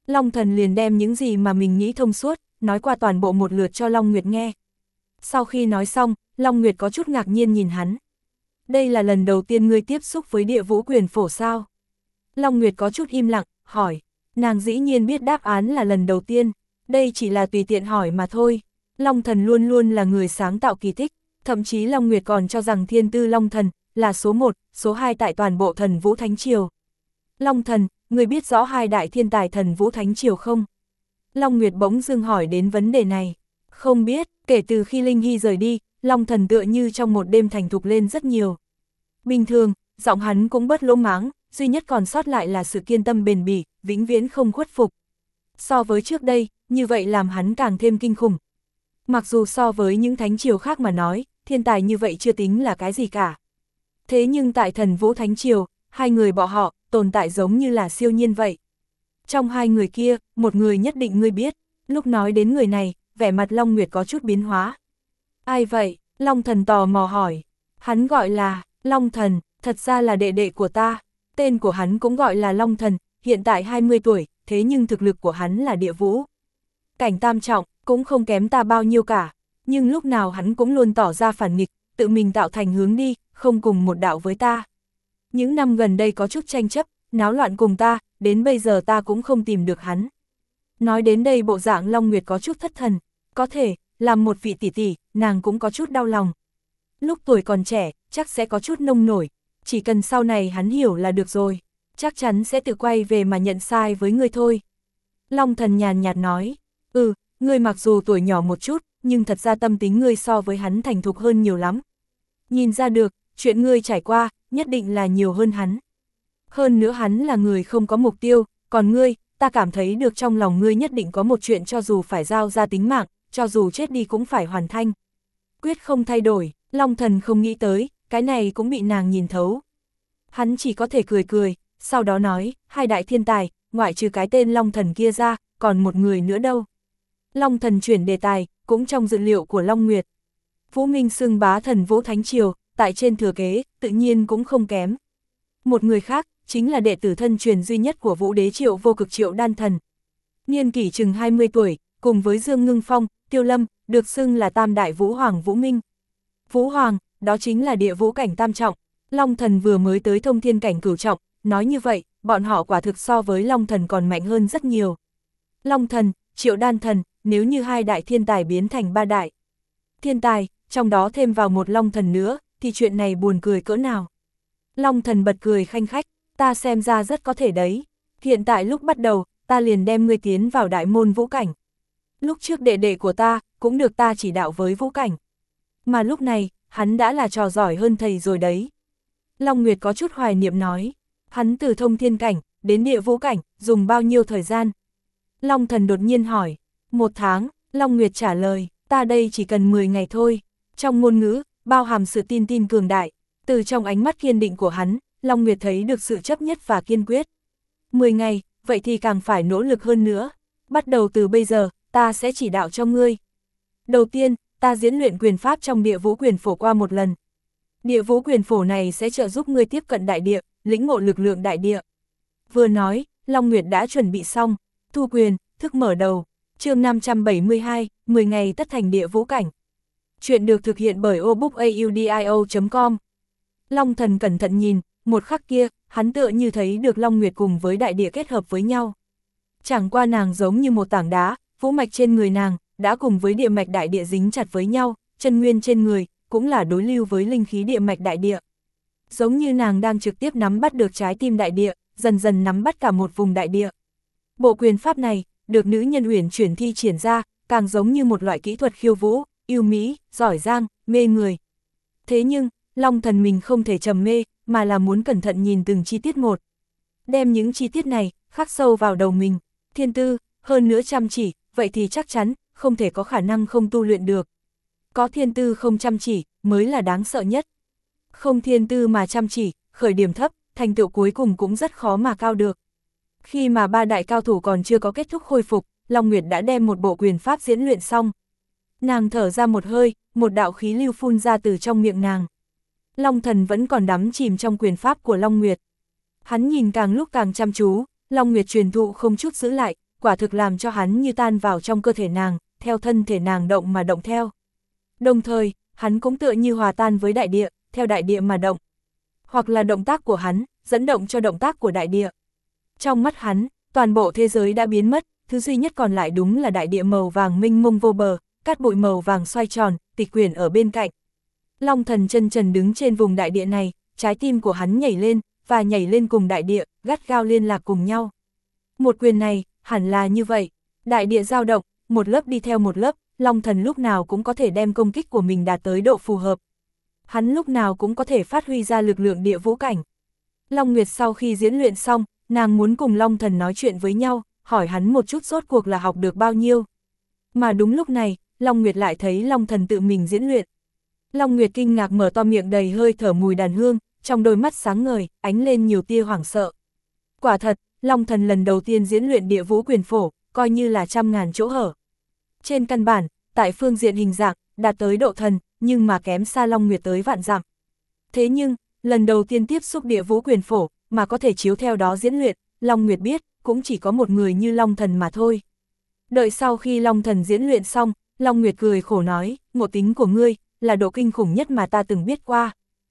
Long Thần liền đem những gì mà mình nghĩ thông suốt, nói qua toàn bộ một lượt cho Long Nguyệt nghe. Sau khi nói xong, Long Nguyệt có chút ngạc nhiên nhìn hắn. Đây là lần đầu tiên ngươi tiếp xúc với Địa Vũ Quyền Phổ sao? Long Nguyệt có chút im lặng, hỏi. Nàng dĩ nhiên biết đáp án là lần đầu tiên, đây chỉ là tùy tiện hỏi mà thôi. Long Thần luôn luôn là người sáng tạo kỳ tích, thậm chí Long Nguyệt còn cho rằng Thiên Tư Long Thần là số một, số hai tại toàn bộ Thần Vũ Thánh Triều. Long Thần, người biết rõ hai đại thiên tài Thần Vũ Thánh Triều không? Long Nguyệt bỗng dưng hỏi đến vấn đề này. Không biết, kể từ khi Linh Hy rời đi, Long Thần tựa như trong một đêm thành thục lên rất nhiều. Bình thường, giọng hắn cũng bớt lỗ máng, duy nhất còn sót lại là sự kiên tâm bền bỉ, vĩnh viễn không khuất phục. So với trước đây, như vậy làm hắn càng thêm kinh khủng. Mặc dù so với những thánh triều khác mà nói, thiên tài như vậy chưa tính là cái gì cả. Thế nhưng tại Thần Vũ Thánh Triều, hai người bọn họ tồn tại giống như là siêu nhiên vậy. Trong hai người kia, một người nhất định ngươi biết. Lúc nói đến người này, vẻ mặt Long Nguyệt có chút biến hóa. Ai vậy? Long Thần tò mò hỏi. Hắn gọi là Long Thần, thật ra là đệ đệ của ta. Tên của hắn cũng gọi là Long Thần, hiện tại hai mươi tuổi, thế nhưng thực lực của hắn là địa vũ cảnh tam trọng, cũng không kém ta bao nhiêu cả. Nhưng lúc nào hắn cũng luôn tỏ ra phản nghịch, tự mình tạo thành hướng đi, không cùng một đạo với ta. Những năm gần đây có chút tranh chấp, náo loạn cùng ta, đến bây giờ ta cũng không tìm được hắn. Nói đến đây bộ dạng Long Nguyệt có chút thất thần, có thể, làm một vị tỷ tỷ, nàng cũng có chút đau lòng. Lúc tuổi còn trẻ, chắc sẽ có chút nông nổi, chỉ cần sau này hắn hiểu là được rồi, chắc chắn sẽ tự quay về mà nhận sai với ngươi thôi. Long Thần nhàn nhạt nói, ừ, ngươi mặc dù tuổi nhỏ một chút, nhưng thật ra tâm tính ngươi so với hắn thành thục hơn nhiều lắm. Nhìn ra được, chuyện ngươi trải qua, nhất định là nhiều hơn hắn. Hơn nữa hắn là người không có mục tiêu, còn ngươi, ta cảm thấy được trong lòng ngươi nhất định có một chuyện cho dù phải giao ra tính mạng, cho dù chết đi cũng phải hoàn thành. Quyết không thay đổi, Long Thần không nghĩ tới, cái này cũng bị nàng nhìn thấu. Hắn chỉ có thể cười cười, sau đó nói, hai đại thiên tài, ngoại trừ cái tên Long Thần kia ra, còn một người nữa đâu. Long Thần chuyển đề tài, cũng trong dự liệu của Long Nguyệt. Vũ Minh xưng bá Thần Vũ Thánh Triều, tại trên thừa kế, tự nhiên cũng không kém. Một người khác, chính là đệ tử thân truyền duy nhất của Vũ Đế Triệu Vô Cực Triệu Đan Thần. Niên kỷ chừng hai mươi tuổi, cùng với Dương Ngưng Phong, Tiêu Lâm, được xưng là Tam Đại Vũ Hoàng Vũ Minh. Vũ Hoàng, đó chính là địa vũ cảnh tam trọng. Long Thần vừa mới tới thông thiên cảnh cửu trọng, nói như vậy, bọn họ quả thực so với Long Thần còn mạnh hơn rất nhiều. Long Thần, Triệu Đan Thần, nếu như hai đại thiên tài biến thành ba đại thiên tài, trong đó thêm vào một Long Thần nữa, thì chuyện này buồn cười cỡ nào. Long Thần bật cười khanh khách, ta xem ra rất có thể đấy. Hiện tại lúc bắt đầu, ta liền đem ngươi tiến vào đại môn vũ cảnh. Lúc trước đệ đệ của ta, cũng được ta chỉ đạo với vũ cảnh. Mà lúc này, hắn đã là trò giỏi hơn thầy rồi đấy. Long Nguyệt có chút hoài niệm nói, hắn từ thông thiên cảnh, đến địa vũ cảnh, dùng bao nhiêu thời gian? Long Thần đột nhiên hỏi, một tháng, Long Nguyệt trả lời, ta đây chỉ cần mười ngày thôi. Trong ngôn ngữ, bao hàm sự tin tin cường đại, từ trong ánh mắt kiên định của hắn, Long Nguyệt thấy được sự chấp nhất và kiên quyết. mười ngày, vậy thì càng phải nỗ lực hơn nữa. Bắt đầu từ bây giờ, ta sẽ chỉ đạo cho ngươi. Đầu tiên, ta diễn luyện quyền pháp trong địa vũ quyền phổ qua một lần. Địa vũ quyền phổ này sẽ trợ giúp ngươi tiếp cận đại địa, lĩnh ngộ lực lượng đại địa. Vừa nói, Long Nguyệt đã chuẩn bị xong, thu quyền, thức mở đầu. Chương năm trăm bảy mươi hai, mười ngày tất thành địa vũ cảnh. Chuyện được thực hiện bởi obookaudio chấm com. Long Thần cẩn thận nhìn, một khắc kia, hắn tựa như thấy được Long Nguyệt cùng với đại địa kết hợp với nhau. Chẳng qua nàng giống như một tảng đá, vũ mạch trên người nàng, đã cùng với địa mạch đại địa dính chặt với nhau, chân nguyên trên người, cũng là đối lưu với linh khí địa mạch đại địa. Giống như nàng đang trực tiếp nắm bắt được trái tim đại địa, dần dần nắm bắt cả một vùng đại địa. Bộ quyền pháp này, được nữ nhân Uyển chuyển thi triển ra, càng giống như một loại kỹ thuật khiêu vũ, yêu mỹ, giỏi giang, mê người. Thế nhưng, Long Thần mình không thể trầm mê, mà là muốn cẩn thận nhìn từng chi tiết một. Đem những chi tiết này, khắc sâu vào đầu mình, thiên tư, hơn nữa chăm chỉ, vậy thì chắc chắn, không thể có khả năng không tu luyện được. Có thiên tư không chăm chỉ, mới là đáng sợ nhất. Không thiên tư mà chăm chỉ, khởi điểm thấp, thành tựu cuối cùng cũng rất khó mà cao được. Khi mà ba đại cao thủ còn chưa có kết thúc khôi phục, Long Nguyệt đã đem một bộ quyền pháp diễn luyện xong. Nàng thở ra một hơi, một đạo khí lưu phun ra từ trong miệng nàng. Long Thần vẫn còn đắm chìm trong quyền pháp của Long Nguyệt. Hắn nhìn càng lúc càng chăm chú, Long Nguyệt truyền thụ không chút giữ lại, quả thực làm cho hắn như tan vào trong cơ thể nàng, theo thân thể nàng động mà động theo. Đồng thời, hắn cũng tựa như hòa tan với đại địa, theo đại địa mà động. Hoặc là động tác của hắn, dẫn động cho động tác của đại địa. Trong mắt hắn, toàn bộ thế giới đã biến mất, thứ duy nhất còn lại đúng là đại địa màu vàng mênh mông vô bờ, cát bụi màu vàng xoay tròn, tịch quyển ở bên cạnh. Long thần chân trần đứng trên vùng đại địa này, trái tim của hắn nhảy lên, và nhảy lên cùng đại địa, gắt gao liên lạc cùng nhau. Một quyền này, hẳn là như vậy, đại địa dao động, một lớp đi theo một lớp, Long thần lúc nào cũng có thể đem công kích của mình đạt tới độ phù hợp. Hắn lúc nào cũng có thể phát huy ra lực lượng địa vũ cảnh. Long Nguyệt sau khi diễn luyện xong, nàng muốn cùng Long thần nói chuyện với nhau, hỏi hắn một chút rốt cuộc là học được bao nhiêu. Mà đúng lúc này, Long Nguyệt lại thấy Long thần tự mình diễn luyện. Long Nguyệt kinh ngạc mở to miệng đầy hơi thở mùi đàn hương, trong đôi mắt sáng ngời, ánh lên nhiều tia hoảng sợ. Quả thật, Long thần lần đầu tiên diễn luyện địa vũ quyền phổ, coi như là trăm ngàn chỗ hở. Trên căn bản, tại phương diện hình dạng, đạt tới độ thần, nhưng mà kém xa Long Nguyệt tới vạn dặm. Thế nhưng, lần đầu tiên tiếp xúc địa vũ quyền phổ, mà có thể chiếu theo đó diễn luyện, Long Nguyệt biết, cũng chỉ có một người như Long thần mà thôi. Đợi sau khi Long thần diễn luyện xong, Long Nguyệt cười khổ nói, ngộ tính của ngươi, là độ kinh khủng nhất mà ta từng biết qua.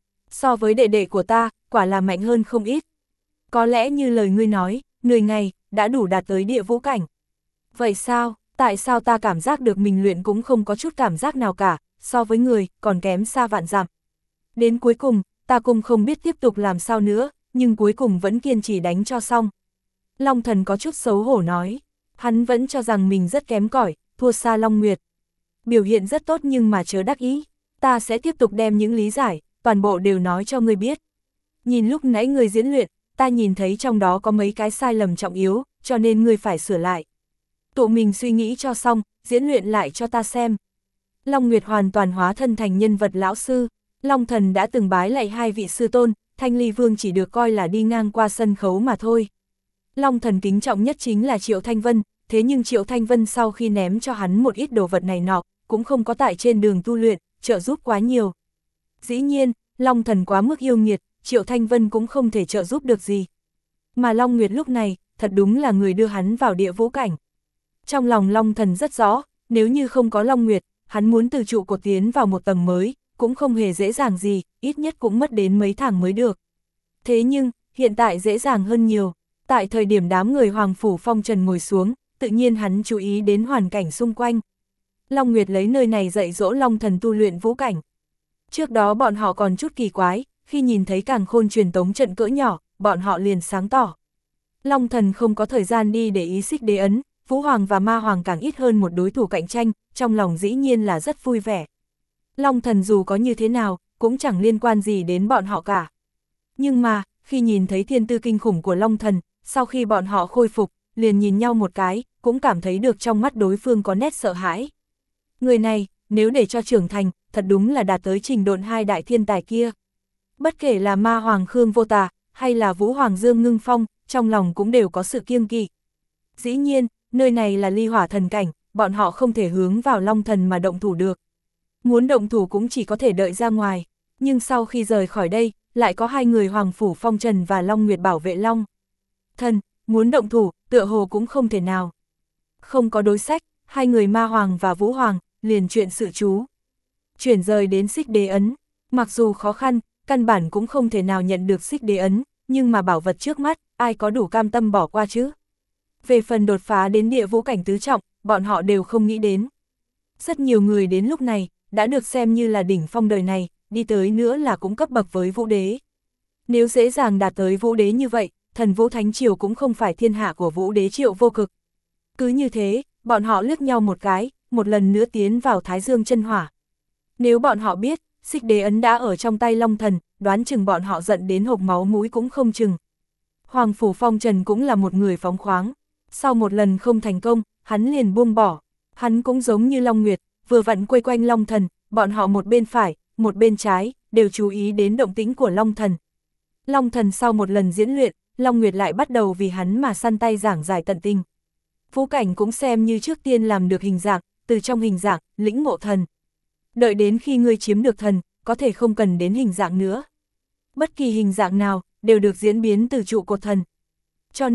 So với đệ đệ của ta, quả là mạnh hơn không ít. Có lẽ như lời ngươi nói, mười ngày, đã đủ đạt tới địa vũ cảnh. Vậy sao, tại sao ta cảm giác được mình luyện cũng không có chút cảm giác nào cả, so với người, còn kém xa vạn dặm. Đến cuối cùng, ta cũng không biết tiếp tục làm sao nữa, nhưng cuối cùng vẫn kiên trì đánh cho xong. Long thần có chút xấu hổ nói, hắn vẫn cho rằng mình rất kém cỏi, thua xa Long Nguyệt. Biểu hiện rất tốt nhưng mà chớ đắc ý, ta sẽ tiếp tục đem những lý giải, toàn bộ đều nói cho ngươi biết. Nhìn lúc nãy ngươi diễn luyện, ta nhìn thấy trong đó có mấy cái sai lầm trọng yếu, cho nên ngươi phải sửa lại. Tụ mình suy nghĩ cho xong, diễn luyện lại cho ta xem. Long Nguyệt hoàn toàn hóa thân thành nhân vật lão sư, Long thần đã từng bái lại hai vị sư tôn, Thanh Ly Vương chỉ được coi là đi ngang qua sân khấu mà thôi. Long thần kính trọng nhất chính là Triệu Thanh Vân, thế nhưng Triệu Thanh Vân sau khi ném cho hắn một ít đồ vật này nọ, cũng không có tại trên đường tu luyện, trợ giúp quá nhiều. Dĩ nhiên, Long thần quá mức yêu nghiệt, Triệu Thanh Vân cũng không thể trợ giúp được gì. Mà Long Nguyệt lúc này, thật đúng là người đưa hắn vào địa vũ cảnh. Trong lòng Long thần rất rõ, nếu như không có Long Nguyệt, hắn muốn từ trụ cột tiến vào một tầng mới, cũng không hề dễ dàng gì, ít nhất cũng mất đến mấy tháng mới được. Thế nhưng, hiện tại dễ dàng hơn nhiều. Tại thời điểm đám người Hoàng Phủ Phong Trần ngồi xuống, tự nhiên hắn chú ý đến hoàn cảnh xung quanh. Long Nguyệt lấy nơi này dạy dỗ Long thần tu luyện vũ cảnh. Trước đó bọn họ còn chút kỳ quái, khi nhìn thấy Càn Khôn truyền tống trận cỡ nhỏ, bọn họ liền sáng tỏ. Long thần không có thời gian đi để ý Xích Đế ấn, Vũ Hoàng và Ma Hoàng càng ít hơn một đối thủ cạnh tranh, trong lòng dĩ nhiên là rất vui vẻ. Long thần dù có như thế nào, cũng chẳng liên quan gì đến bọn họ cả. Nhưng mà, khi nhìn thấy thiên tư kinh khủng của Long thần, sau khi bọn họ khôi phục, liền nhìn nhau một cái, cũng cảm thấy được trong mắt đối phương có nét sợ hãi. Người này, nếu để cho trưởng thành, thật đúng là đạt tới trình độ hai đại thiên tài kia. Bất kể là Ma Hoàng Khương Vô Tà, hay là Vũ Hoàng Dương Ngưng Phong, trong lòng cũng đều có sự kiêng kỵ. Dĩ nhiên, nơi này là ly hỏa thần cảnh, bọn họ không thể hướng vào Long thần mà động thủ được. Muốn động thủ cũng chỉ có thể đợi ra ngoài, nhưng sau khi rời khỏi đây, lại có hai người Hoàng Phủ Phong Trần và Long Nguyệt bảo vệ Long thần, muốn động thủ, tựa hồ cũng không thể nào. Không có đối sách, hai người Ma Hoàng và Vũ Hoàng, liền chuyện sự chú. Chuyển rời đến Xích Đế ấn, mặc dù khó khăn, căn bản cũng không thể nào nhận được Xích Đế ấn, nhưng mà bảo vật trước mắt, ai có đủ cam tâm bỏ qua chứ. Về phần đột phá đến địa vũ cảnh tứ trọng, bọn họ đều không nghĩ đến. Rất nhiều người đến lúc này, đã được xem như là đỉnh phong đời này, đi tới nữa là cũng cấp bậc với Vũ Đế. Nếu dễ dàng đạt tới Vũ Đế như vậy, thần Vũ Thánh Triều cũng không phải thiên hạ của Vũ Đế Triệu Vô Cực. Cứ như thế, bọn họ liếc nhau một cái, một lần nữa tiến vào Thái Dương chân hỏa. Nếu bọn họ biết, Xích Đế ấn đã ở trong tay Long thần, đoán chừng bọn họ giận đến hộc máu mũi cũng không chừng. Hoàng Phủ Phong Trần cũng là một người phóng khoáng. Sau một lần không thành công, hắn liền buông bỏ. Hắn cũng giống như Long Nguyệt, vừa vặn quay quanh Long thần, bọn họ một bên phải, một bên trái, đều chú ý đến động tĩnh của Long thần. Long thần sau một lần diễn luyện, Long Nguyệt lại bắt đầu vì hắn mà săn tay giảng giải tận tình. Vũ cảnh cũng xem như trước tiên làm được hình dạng, từ trong hình dạng, lĩnh ngộ thần. Đợi đến khi ngươi chiếm được thần, có thể không cần đến hình dạng nữa. Bất kỳ hình dạng nào, đều được diễn biến từ trụ cột thần. Cho nên,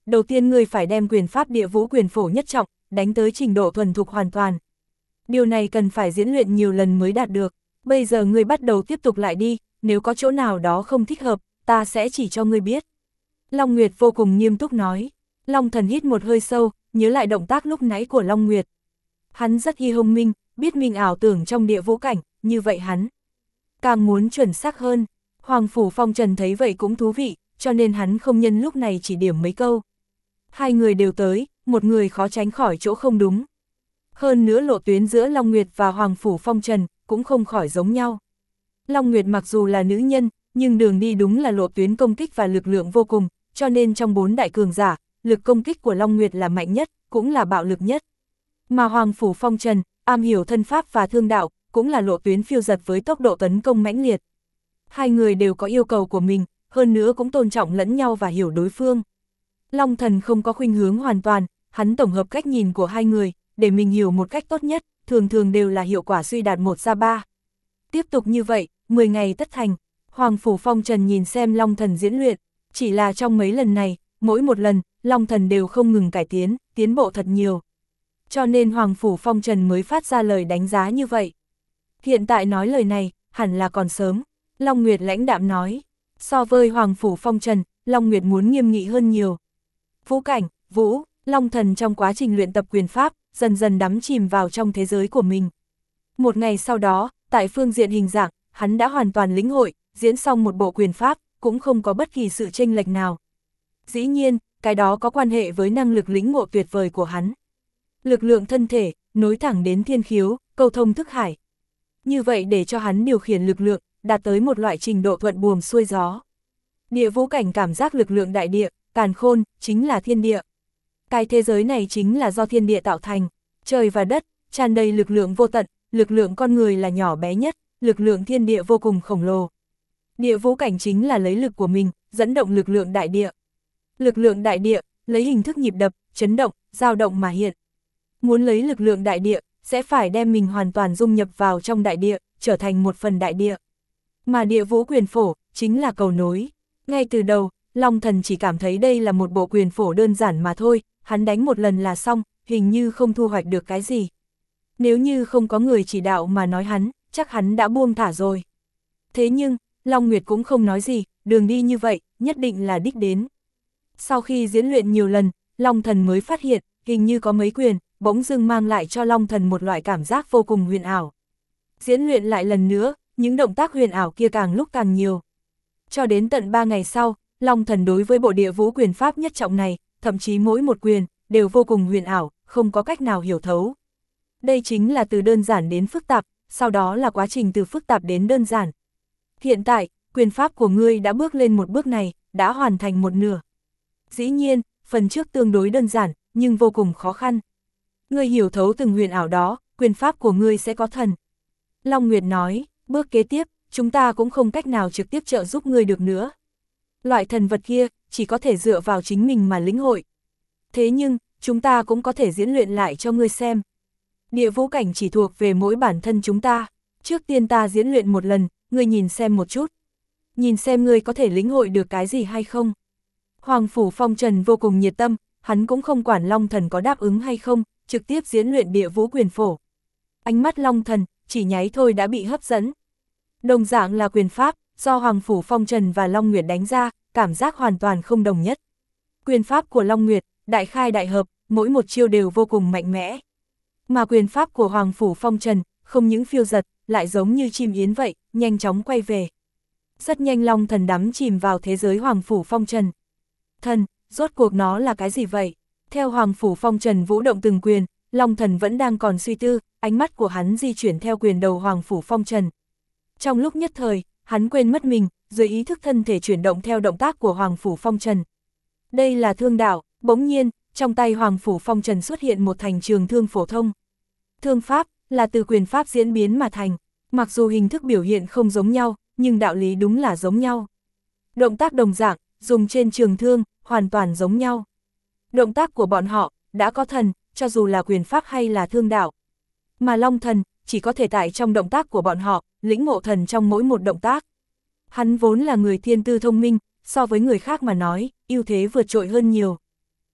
đầu tiên ngươi phải đem quyền pháp địa vũ quyền phổ nhất trọng, đánh tới trình độ thuần thục hoàn toàn. Điều này cần phải diễn luyện nhiều lần mới đạt được, bây giờ ngươi bắt đầu tiếp tục lại đi, nếu có chỗ nào đó không thích hợp, ta sẽ chỉ cho ngươi biết. Long Nguyệt vô cùng nghiêm túc nói. Long Thần hít một hơi sâu, nhớ lại động tác lúc nãy của Long Nguyệt. Hắn rất y thông minh, biết mình ảo tưởng trong địa vũ cảnh, như vậy hắn càng muốn chuẩn xác hơn. Hoàng Phủ Phong Trần thấy vậy cũng thú vị, cho nên hắn không nhân lúc này chỉ điểm mấy câu. Hai người đều tới, một người khó tránh khỏi chỗ không đúng. Hơn nữa lộ tuyến giữa Long Nguyệt và Hoàng Phủ Phong Trần cũng không khỏi giống nhau. Long Nguyệt mặc dù là nữ nhân, nhưng đường đi đúng là lộ tuyến công kích và lực lượng vô cùng, cho nên trong bốn đại cường giả, lực công kích của Long Nguyệt là mạnh nhất, cũng là bạo lực nhất. Mà Hoàng Phủ Phong Trần, am hiểu thân pháp và thương đạo, cũng là lộ tuyến phiêu giật với tốc độ tấn công mãnh liệt. Hai người đều có yêu cầu của mình, hơn nữa cũng tôn trọng lẫn nhau và hiểu đối phương. Long Thần không có khuynh hướng hoàn toàn, hắn tổng hợp cách nhìn của hai người, để mình hiểu một cách tốt nhất, thường thường đều là hiệu quả suy đạt một ra ba. Tiếp tục như vậy, mười ngày tất thành. Hoàng Phủ Phong Trần nhìn xem Long Thần diễn luyện, chỉ là trong mấy lần này, mỗi một lần, Long Thần đều không ngừng cải tiến, tiến bộ thật nhiều. Cho nên Hoàng Phủ Phong Trần mới phát ra lời đánh giá như vậy. Hiện tại nói lời này, hẳn là còn sớm. Long Nguyệt lãnh đạm nói, so với Hoàng Phủ Phong Trần, Long Nguyệt muốn nghiêm nghị hơn nhiều. Vũ cảnh, Vũ, Long Thần trong quá trình luyện tập quyền pháp, dần dần đắm chìm vào trong thế giới của mình. Một ngày sau đó, tại phương diện hình dạng, hắn đã hoàn toàn lĩnh hội, diễn xong một bộ quyền pháp, cũng không có bất kỳ sự chênh lệch nào. Dĩ nhiên, cái đó có quan hệ với năng lực lĩnh ngộ tuyệt vời của hắn. Lực lượng thân thể, nối thẳng đến thiên khiếu, câu thông thức hải. Như vậy để cho hắn điều khiển lực lượng, đạt tới một loại trình độ thuận buồm xuôi gió. Địa vũ cảnh cảm giác lực lượng đại địa, càn khôn, chính là thiên địa. Cái thế giới này chính là do thiên địa tạo thành, trời và đất, tràn đầy lực lượng vô tận, lực lượng con người là nhỏ bé nhất, lực lượng thiên địa vô cùng khổng lồ. Địa vũ cảnh chính là lấy lực của mình, dẫn động lực lượng đại địa. Lực lượng đại địa, lấy hình thức nhịp đập, chấn động, dao động mà hiện. Muốn lấy lực lượng đại địa, sẽ phải đem mình hoàn toàn dung nhập vào trong đại địa, trở thành một phần đại địa. Mà địa vũ quyền phổ, chính là cầu nối. Ngay từ đầu, Long Thần chỉ cảm thấy đây là một bộ quyền phổ đơn giản mà thôi, hắn đánh một lần là xong, hình như không thu hoạch được cái gì. Nếu như không có người chỉ đạo mà nói hắn, chắc hắn đã buông thả rồi. Thế nhưng, Long Nguyệt cũng không nói gì, đường đi như vậy, nhất định là đích đến. Sau khi diễn luyện nhiều lần, Long Thần mới phát hiện, hình như có mấy quyền, bỗng dưng mang lại cho Long Thần một loại cảm giác vô cùng huyền ảo. Diễn luyện lại lần nữa, những động tác huyền ảo kia càng lúc càng nhiều. Cho đến tận ba ngày sau, Long Thần đối với bộ địa vũ quyền pháp nhất trọng này, thậm chí mỗi một quyền, đều vô cùng huyền ảo, không có cách nào hiểu thấu. Đây chính là từ đơn giản đến phức tạp, sau đó là quá trình từ phức tạp đến đơn giản. Hiện tại, quyền pháp của ngươi đã bước lên một bước này, đã hoàn thành một nửa. Dĩ nhiên, phần trước tương đối đơn giản, nhưng vô cùng khó khăn. Ngươi hiểu thấu từng huyền ảo đó, quyền pháp của ngươi sẽ có thần. Long Nguyệt nói, bước kế tiếp, chúng ta cũng không cách nào trực tiếp trợ giúp ngươi được nữa. Loại thần vật kia, chỉ có thể dựa vào chính mình mà lĩnh hội. Thế nhưng, chúng ta cũng có thể diễn luyện lại cho ngươi xem. Địa vũ cảnh chỉ thuộc về mỗi bản thân chúng ta. Trước tiên ta diễn luyện một lần, ngươi nhìn xem một chút. Nhìn xem ngươi có thể lĩnh hội được cái gì hay không. Hoàng Phủ Phong Trần vô cùng nhiệt tâm, hắn cũng không quản Long Thần có đáp ứng hay không, trực tiếp diễn luyện địa vũ quyền phổ. Ánh mắt Long Thần, chỉ nháy thôi đã bị hấp dẫn. Đồng dạng là quyền pháp, do Hoàng Phủ Phong Trần và Long Nguyệt đánh ra, cảm giác hoàn toàn không đồng nhất. Quyền pháp của Long Nguyệt, đại khai đại hợp, mỗi một chiêu đều vô cùng mạnh mẽ. Mà quyền pháp của Hoàng Phủ Phong Trần, không những phiêu giật, lại giống như chim yến vậy, nhanh chóng quay về. Rất nhanh Long Thần đắm chìm vào thế giới Hoàng Phủ Phong Trần. Thần, rốt cuộc nó là cái gì vậy? Theo Hoàng Phủ Phong Trần vũ động từng quyền, Long Thần vẫn đang còn suy tư, ánh mắt của hắn di chuyển theo quyền đầu Hoàng Phủ Phong Trần. Trong lúc nhất thời, hắn quên mất mình, dưới ý thức thân thể chuyển động theo động tác của Hoàng Phủ Phong Trần. Đây là thương đạo, bỗng nhiên, trong tay Hoàng Phủ Phong Trần xuất hiện một thành trường thương phổ thông. Thương pháp, là từ quyền pháp diễn biến mà thành, mặc dù hình thức biểu hiện không giống nhau, nhưng đạo lý đúng là giống nhau. Động tác đồng dạng, dùng trên trường thương, hoàn toàn giống nhau. Động tác của bọn họ, đã có thần, cho dù là quyền pháp hay là thương đạo. Mà Long Thần, chỉ có thể tại trong động tác của bọn họ, lĩnh ngộ thần trong mỗi một động tác. Hắn vốn là người thiên tư thông minh, so với người khác mà nói, ưu thế vượt trội hơn nhiều.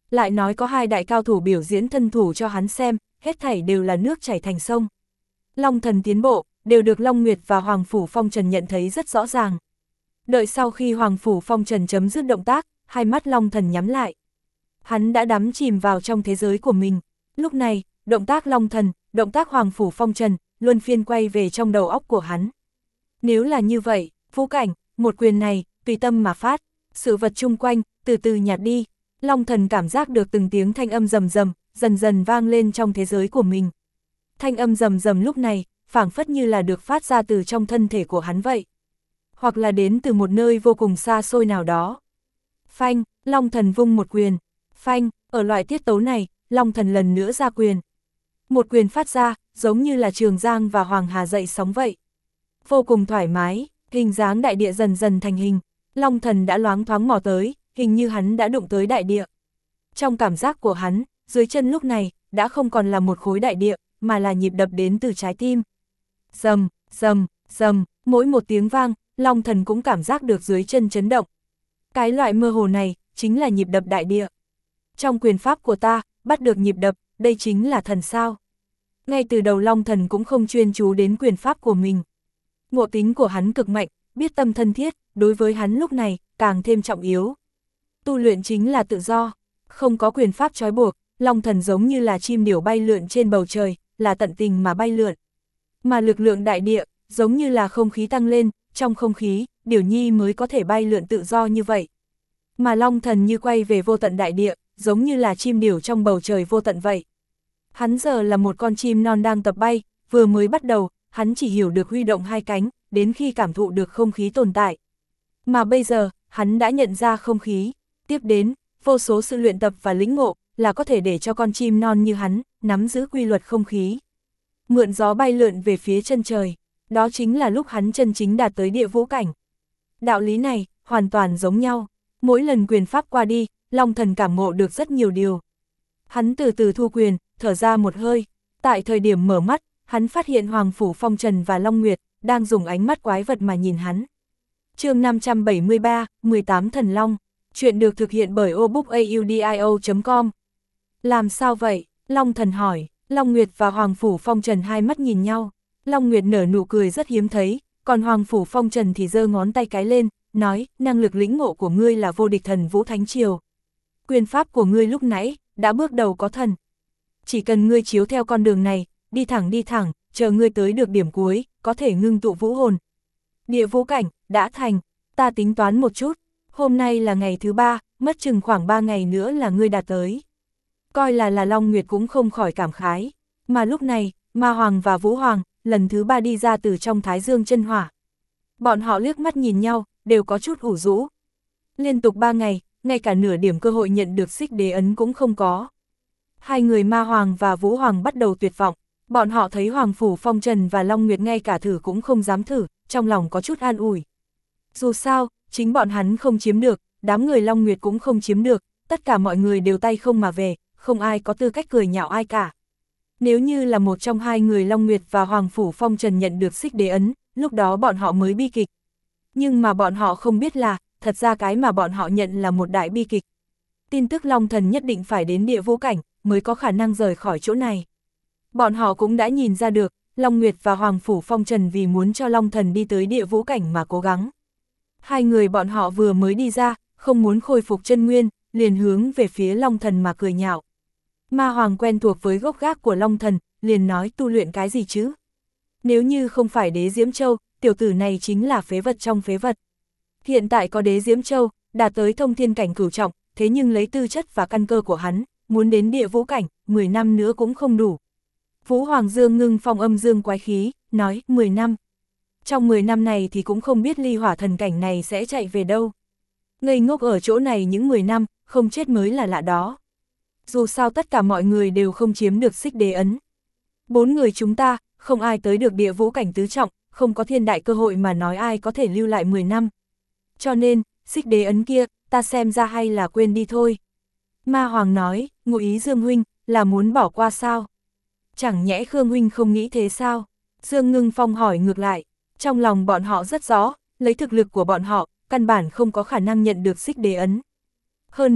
lại nói có hai đại cao thủ biểu diễn thân thủ cho hắn xem, hết thảy đều là nước chảy thành sông. Long thần tiến bộ, đều được Long Nguyệt và Hoàng Phủ Phong Trần nhận thấy rất rõ ràng. Đợi sau khi Hoàng Phủ Phong Trần chấm dứt động tác, hai mắt Long thần nhắm lại. Hắn đã đắm chìm vào trong thế giới của mình. Lúc này, động tác Long thần, động tác Hoàng Phủ Phong Trần, luân phiên quay về trong đầu óc của hắn. Nếu là như vậy, Vũ Cảnh, một quyền này, tùy tâm mà phát, sự vật chung quanh, từ từ nhạt đi. Long thần cảm giác được từng tiếng thanh âm rầm rầm, dần dần vang lên trong thế giới của mình. Thanh âm rầm rầm lúc này, phảng phất như là được phát ra từ trong thân thể của hắn vậy. Hoặc là đến từ một nơi vô cùng xa xôi nào đó. Phanh, Long thần vung một quyền. Phanh, ở loại tiết tấu này, Long thần lần nữa ra quyền. Một quyền phát ra, giống như là Trường Giang và Hoàng Hà dậy sóng vậy. Vô cùng thoải mái, hình dáng đại địa dần dần thành hình. Long thần đã loáng thoáng mò tới, hình như hắn đã đụng tới đại địa. Trong cảm giác của hắn, dưới chân lúc này, đã không còn là một khối đại địa, mà là nhịp đập đến từ trái tim. Rầm, rầm, rầm, mỗi một tiếng vang, Long thần cũng cảm giác được dưới chân chấn động. Cái loại mơ hồ này, chính là nhịp đập đại địa. Trong quyền pháp của ta, bắt được nhịp đập, đây chính là thần sao. Ngay từ đầu Long thần cũng không chuyên chú đến quyền pháp của mình. Ngộ tính của hắn cực mạnh, biết tâm thân thiết, đối với hắn lúc này, càng thêm trọng yếu. Tu luyện chính là tự do, không có quyền pháp trói buộc, Long thần giống như là chim điểu bay lượn trên bầu trời, là tận tình mà bay lượn. Mà lực lượng đại địa, giống như là không khí tăng lên, trong không khí, điểu nhi mới có thể bay lượn tự do như vậy. Mà Long thần như quay về vô tận đại địa, giống như là chim điểu trong bầu trời vô tận vậy. Hắn giờ là một con chim non đang tập bay, vừa mới bắt đầu, hắn chỉ hiểu được huy động hai cánh, đến khi cảm thụ được không khí tồn tại. Mà bây giờ, hắn đã nhận ra không khí, tiếp đến, vô số sự luyện tập và lĩnh ngộ, là có thể để cho con chim non như hắn, nắm giữ quy luật không khí. Mượn gió bay lượn về phía chân trời, đó chính là lúc hắn chân chính đạt tới địa vũ cảnh. Đạo lý này, hoàn toàn giống nhau, mỗi lần quyền pháp qua đi, Long thần cảm ngộ được rất nhiều điều. Hắn từ từ thu quyền, thở ra một hơi, tại thời điểm mở mắt, hắn phát hiện Hoàng Phủ Phong Trần và Long Nguyệt, đang dùng ánh mắt quái vật mà nhìn hắn. Chương năm trăm bảy mươi ba, mười tám Thần Long, chuyện được thực hiện bởi obookaudio chấm com. Làm sao vậy? Long thần hỏi. Long Nguyệt và Hoàng Phủ Phong Trần hai mắt nhìn nhau. Long Nguyệt nở nụ cười rất hiếm thấy, còn Hoàng Phủ Phong Trần thì giơ ngón tay cái lên, nói, năng lực lĩnh ngộ của ngươi là vô địch thần vũ thánh triều. Quyền pháp của ngươi lúc nãy, đã bước đầu có thần. Chỉ cần ngươi chiếu theo con đường này, đi thẳng đi thẳng, chờ ngươi tới được điểm cuối, có thể ngưng tụ vũ hồn. Địa vũ cảnh, đã thành, ta tính toán một chút, hôm nay là ngày thứ ba, mất chừng khoảng ba ngày nữa là ngươi đạt tới. Coi là là Long Nguyệt cũng không khỏi cảm khái, mà lúc này, Ma Hoàng và Vũ Hoàng, lần thứ ba đi ra từ trong Thái Dương chân hỏa. Bọn họ liếc mắt nhìn nhau, đều có chút ủ rũ. Liên tục ba ngày, ngay cả nửa điểm cơ hội nhận được xích đế ấn cũng không có. Hai người Ma Hoàng và Vũ Hoàng bắt đầu tuyệt vọng, bọn họ thấy Hoàng Phủ Phong Trần và Long Nguyệt ngay cả thử cũng không dám thử, trong lòng có chút an ủi. Dù sao, chính bọn hắn không chiếm được, đám người Long Nguyệt cũng không chiếm được, tất cả mọi người đều tay không mà về, không ai có tư cách cười nhạo ai cả. Nếu như là một trong hai người Long Nguyệt và Hoàng Phủ Phong Trần nhận được xích đế ấn, lúc đó bọn họ mới bi kịch. Nhưng mà bọn họ không biết là, thật ra cái mà bọn họ nhận là một đại bi kịch. Tin tức Long thần nhất định phải đến địa vũ cảnh, mới có khả năng rời khỏi chỗ này. Bọn họ cũng đã nhìn ra được, Long Nguyệt và Hoàng Phủ Phong Trần vì muốn cho Long thần đi tới địa vũ cảnh mà cố gắng. Hai người bọn họ vừa mới đi ra, không muốn khôi phục chân nguyên, liền hướng về phía Long thần mà cười nhạo. Ma Hoàng quen thuộc với gốc gác của Long thần, liền nói tu luyện cái gì chứ? Nếu như không phải đế Diễm Châu, tiểu tử này chính là phế vật trong phế vật. Hiện tại có đế Diễm Châu, đạt tới thông thiên cảnh cửu trọng, thế nhưng lấy tư chất và căn cơ của hắn, muốn đến địa vũ cảnh, mười năm nữa cũng không đủ. Vũ Hoàng Dương ngưng phong âm dương quái khí, nói, mười năm. Trong mười năm này thì cũng không biết ly hỏa thần cảnh này sẽ chạy về đâu. Ngây ngốc ở chỗ này những mười năm, không chết mới là lạ đó. Dù sao tất cả mọi người đều không chiếm được xích đế ấn. Bốn người chúng ta, không ai tới được địa vũ cảnh tứ trọng, không có thiên đại cơ hội mà nói ai có thể lưu lại mười năm. Cho nên, xích đế ấn kia, ta xem ra hay là quên đi thôi. Ma Hoàng nói, ngụ ý Dương huynh, là muốn bỏ qua sao? Chẳng nhẽ Khương huynh không nghĩ thế sao? Dương Ngưng Phong hỏi ngược lại, trong lòng bọn họ rất rõ, lấy thực lực của bọn họ, căn bản không có khả năng nhận được xích đế ấn. Hơn nữa,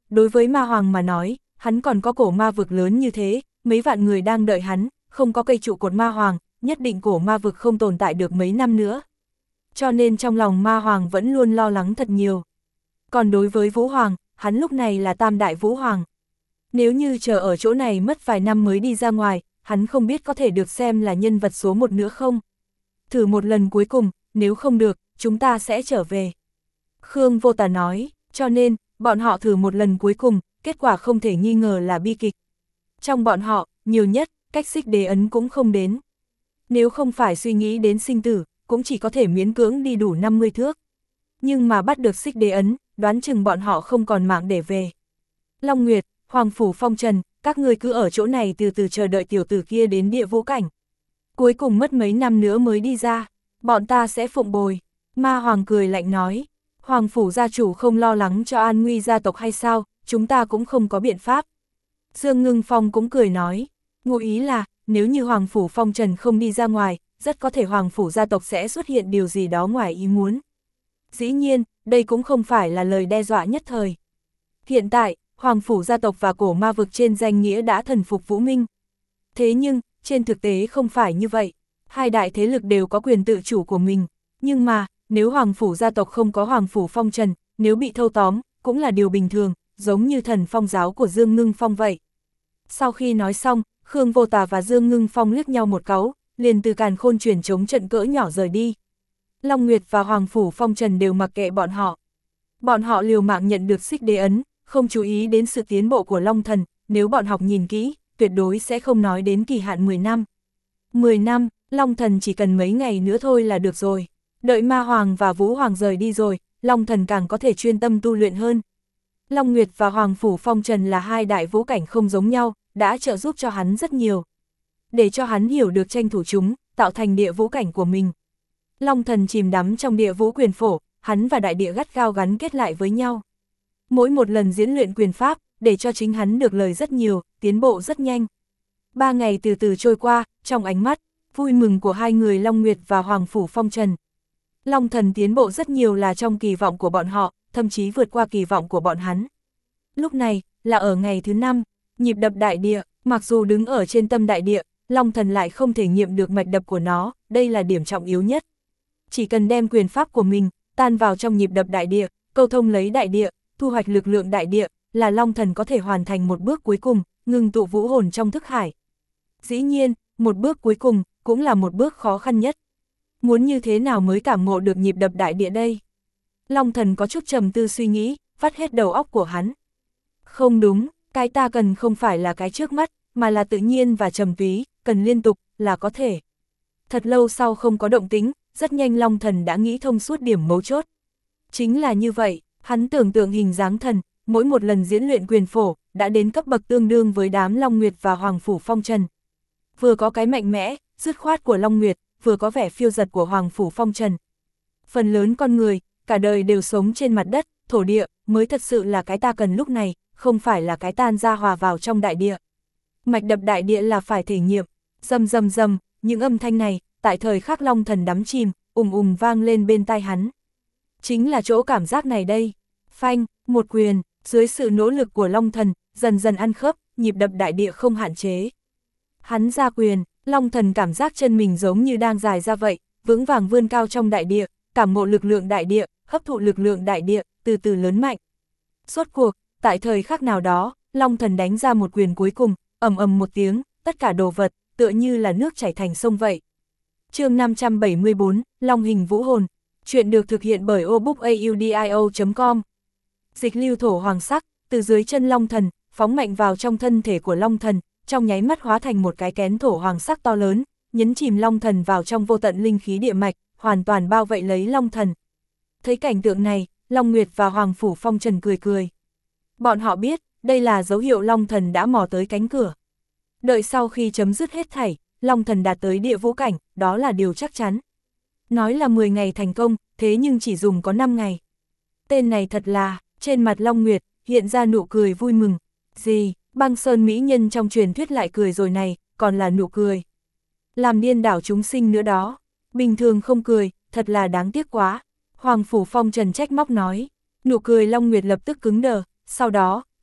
đối với ma hoàng mà nói, hắn còn có cổ ma vực lớn như thế, mấy vạn người đang đợi hắn, không có cây trụ cột ma hoàng, nhất định cổ ma vực không tồn tại được mấy năm nữa. Cho nên trong lòng ma hoàng vẫn luôn lo lắng thật nhiều. Còn đối với Vũ Hoàng, hắn lúc này là tam đại Vũ Hoàng. Nếu như chờ ở chỗ này mất vài năm mới đi ra ngoài, hắn không biết có thể được xem là nhân vật số một nữa không. Thử một lần cuối cùng, nếu không được, chúng ta sẽ trở về. Khương Vô Tà nói, cho nên, bọn họ thử một lần cuối cùng, kết quả không thể nghi ngờ là bi kịch. Trong bọn họ, nhiều nhất, cách xích đế ấn cũng không đến. Nếu không phải suy nghĩ đến sinh tử, cũng chỉ có thể miễn cưỡng đi đủ năm mươi thước. Nhưng mà bắt được xích đế ấn, đoán chừng bọn họ không còn mạng để về. Long Nguyệt, Hoàng Phủ Phong Trần, các ngươi cứ ở chỗ này từ từ chờ đợi tiểu tử kia đến địa vũ cảnh. Cuối cùng mất mấy năm nữa mới đi ra, bọn ta sẽ phụng bồi. Ma Hoàng cười lạnh nói, Hoàng Phủ gia chủ không lo lắng cho an nguy gia tộc hay sao, chúng ta cũng không có biện pháp. Dương Ngưng Phong cũng cười nói, ngụ ý là, nếu như Hoàng Phủ Phong Trần không đi ra ngoài, rất có thể Hoàng Phủ gia tộc sẽ xuất hiện điều gì đó ngoài ý muốn. Dĩ nhiên, đây cũng không phải là lời đe dọa nhất thời. Hiện tại, Hoàng Phủ gia tộc và cổ ma vực trên danh nghĩa đã thần phục Vũ Minh. Thế nhưng, trên thực tế không phải như vậy. Hai đại thế lực đều có quyền tự chủ của mình. Nhưng mà, nếu Hoàng Phủ gia tộc không có Hoàng Phủ Phong Trần, nếu bị thâu tóm, cũng là điều bình thường, giống như thần phong giáo của Dương Ngưng Phong vậy. Sau khi nói xong, Khương Vô Tà và Dương Ngưng Phong liếc nhau một cáu, liền từ Càn Khôn chuyển chống trận cỡ nhỏ rời đi. Long Nguyệt và Hoàng Phủ Phong Trần đều mặc kệ bọn họ. Bọn họ liều mạng nhận được xích đế ấn, không chú ý đến sự tiến bộ của Long Thần, nếu bọn học nhìn kỹ, tuyệt đối sẽ không nói đến kỳ hạn mười năm. mười năm, Long Thần chỉ cần mấy ngày nữa thôi là được rồi. Đợi Ma Hoàng và Vũ Hoàng rời đi rồi, Long Thần càng có thể chuyên tâm tu luyện hơn. Long Nguyệt và Hoàng Phủ Phong Trần là hai đại vũ cảnh không giống nhau, đã trợ giúp cho hắn rất nhiều. Để cho hắn hiểu được tranh thủ chúng, tạo thành địa vũ cảnh của mình. Long Thần chìm đắm trong địa vũ quyền phổ, hắn và đại địa gắt gao gắn kết lại với nhau. Mỗi một lần diễn luyện quyền pháp, để cho chính hắn được lời rất nhiều, tiến bộ rất nhanh. Ba ngày từ từ trôi qua, trong ánh mắt, vui mừng của hai người Long Nguyệt và Hoàng Phủ Phong Trần. Long Thần tiến bộ rất nhiều là trong kỳ vọng của bọn họ, thậm chí vượt qua kỳ vọng của bọn hắn. Lúc này, là ở ngày thứ năm, nhịp đập đại địa, mặc dù đứng ở trên tâm đại địa, Long Thần lại không thể nghiệm được mạch đập của nó, đây là điểm trọng yếu nhất. Chỉ cần đem quyền pháp của mình, tan vào trong nhịp đập đại địa, câu thông lấy đại địa, thu hoạch lực lượng đại địa, là Long Thần có thể hoàn thành một bước cuối cùng, ngừng tụ vũ hồn trong thức hải. Dĩ nhiên, một bước cuối cùng, cũng là một bước khó khăn nhất. Muốn như thế nào mới cảm ngộ được nhịp đập đại địa đây? Long Thần có chút trầm tư suy nghĩ, vắt hết đầu óc của hắn. Không đúng, cái ta cần không phải là cái trước mắt, mà là tự nhiên và trầm túy, cần liên tục, là có thể. Thật lâu sau không có động tĩnh, rất nhanh Long Thần đã nghĩ thông suốt điểm mấu chốt. Chính là như vậy, hắn tưởng tượng hình dáng thần, mỗi một lần diễn luyện quyền phổ, đã đến cấp bậc tương đương với đám Long Nguyệt và Hoàng Phủ Phong Trần. Vừa có cái mạnh mẽ, dứt khoát của Long Nguyệt, vừa có vẻ phiêu dật của Hoàng Phủ Phong Trần. Phần lớn con người, cả đời đều sống trên mặt đất, thổ địa, mới thật sự là cái ta cần lúc này, không phải là cái tan ra hòa vào trong đại địa. Mạch đập đại địa là phải thể nghiệm, rầm rầm rầm, những âm thanh này, tại thời khắc Long Thần đắm chìm, ùm ùm vang lên bên tai hắn. Chính là chỗ cảm giác này đây. Phanh, một quyền, dưới sự nỗ lực của Long Thần, dần dần ăn khớp, nhịp đập đại địa không hạn chế. Hắn ra quyền, Long Thần cảm giác chân mình giống như đang dài ra vậy, vững vàng vươn cao trong đại địa, cảm ngộ lực lượng đại địa, hấp thụ lực lượng đại địa, từ từ lớn mạnh. Rốt cuộc, tại thời khắc nào đó, Long Thần đánh ra một quyền cuối cùng, ầm ầm một tiếng, tất cả đồ vật, tựa như là nước chảy thành sông vậy. Chương năm trăm bảy mươi bốn, Long hình vũ hồn. Chuyện được thực hiện bởi obookaudio chấm com. Dịch lưu thổ hoàng sắc, từ dưới chân Long Thần, phóng mạnh vào trong thân thể của Long Thần, trong nháy mắt hóa thành một cái kén thổ hoàng sắc to lớn, nhấn chìm Long Thần vào trong vô tận linh khí địa mạch, hoàn toàn bao vây lấy Long Thần. Thấy cảnh tượng này, Long Nguyệt và Hoàng Phủ Phong Trần cười cười. Bọn họ biết, đây là dấu hiệu Long Thần đã mò tới cánh cửa. Đợi sau khi chấm dứt hết thảy, Long Thần đạt tới địa vũ cảnh, đó là điều chắc chắn. Nói là mười ngày thành công, thế nhưng chỉ dùng có năm ngày. Tên này thật là, trên mặt Long Nguyệt, hiện ra nụ cười vui mừng. Gì, Băng Sơn mỹ nhân trong truyền thuyết lại cười rồi này, còn là nụ cười. Làm điên đảo chúng sinh nữa đó. Bình thường không cười, thật là đáng tiếc quá. Hoàng Phủ Phong Trần trách móc nói. Nụ cười Long Nguyệt lập tức cứng đờ, sau đó,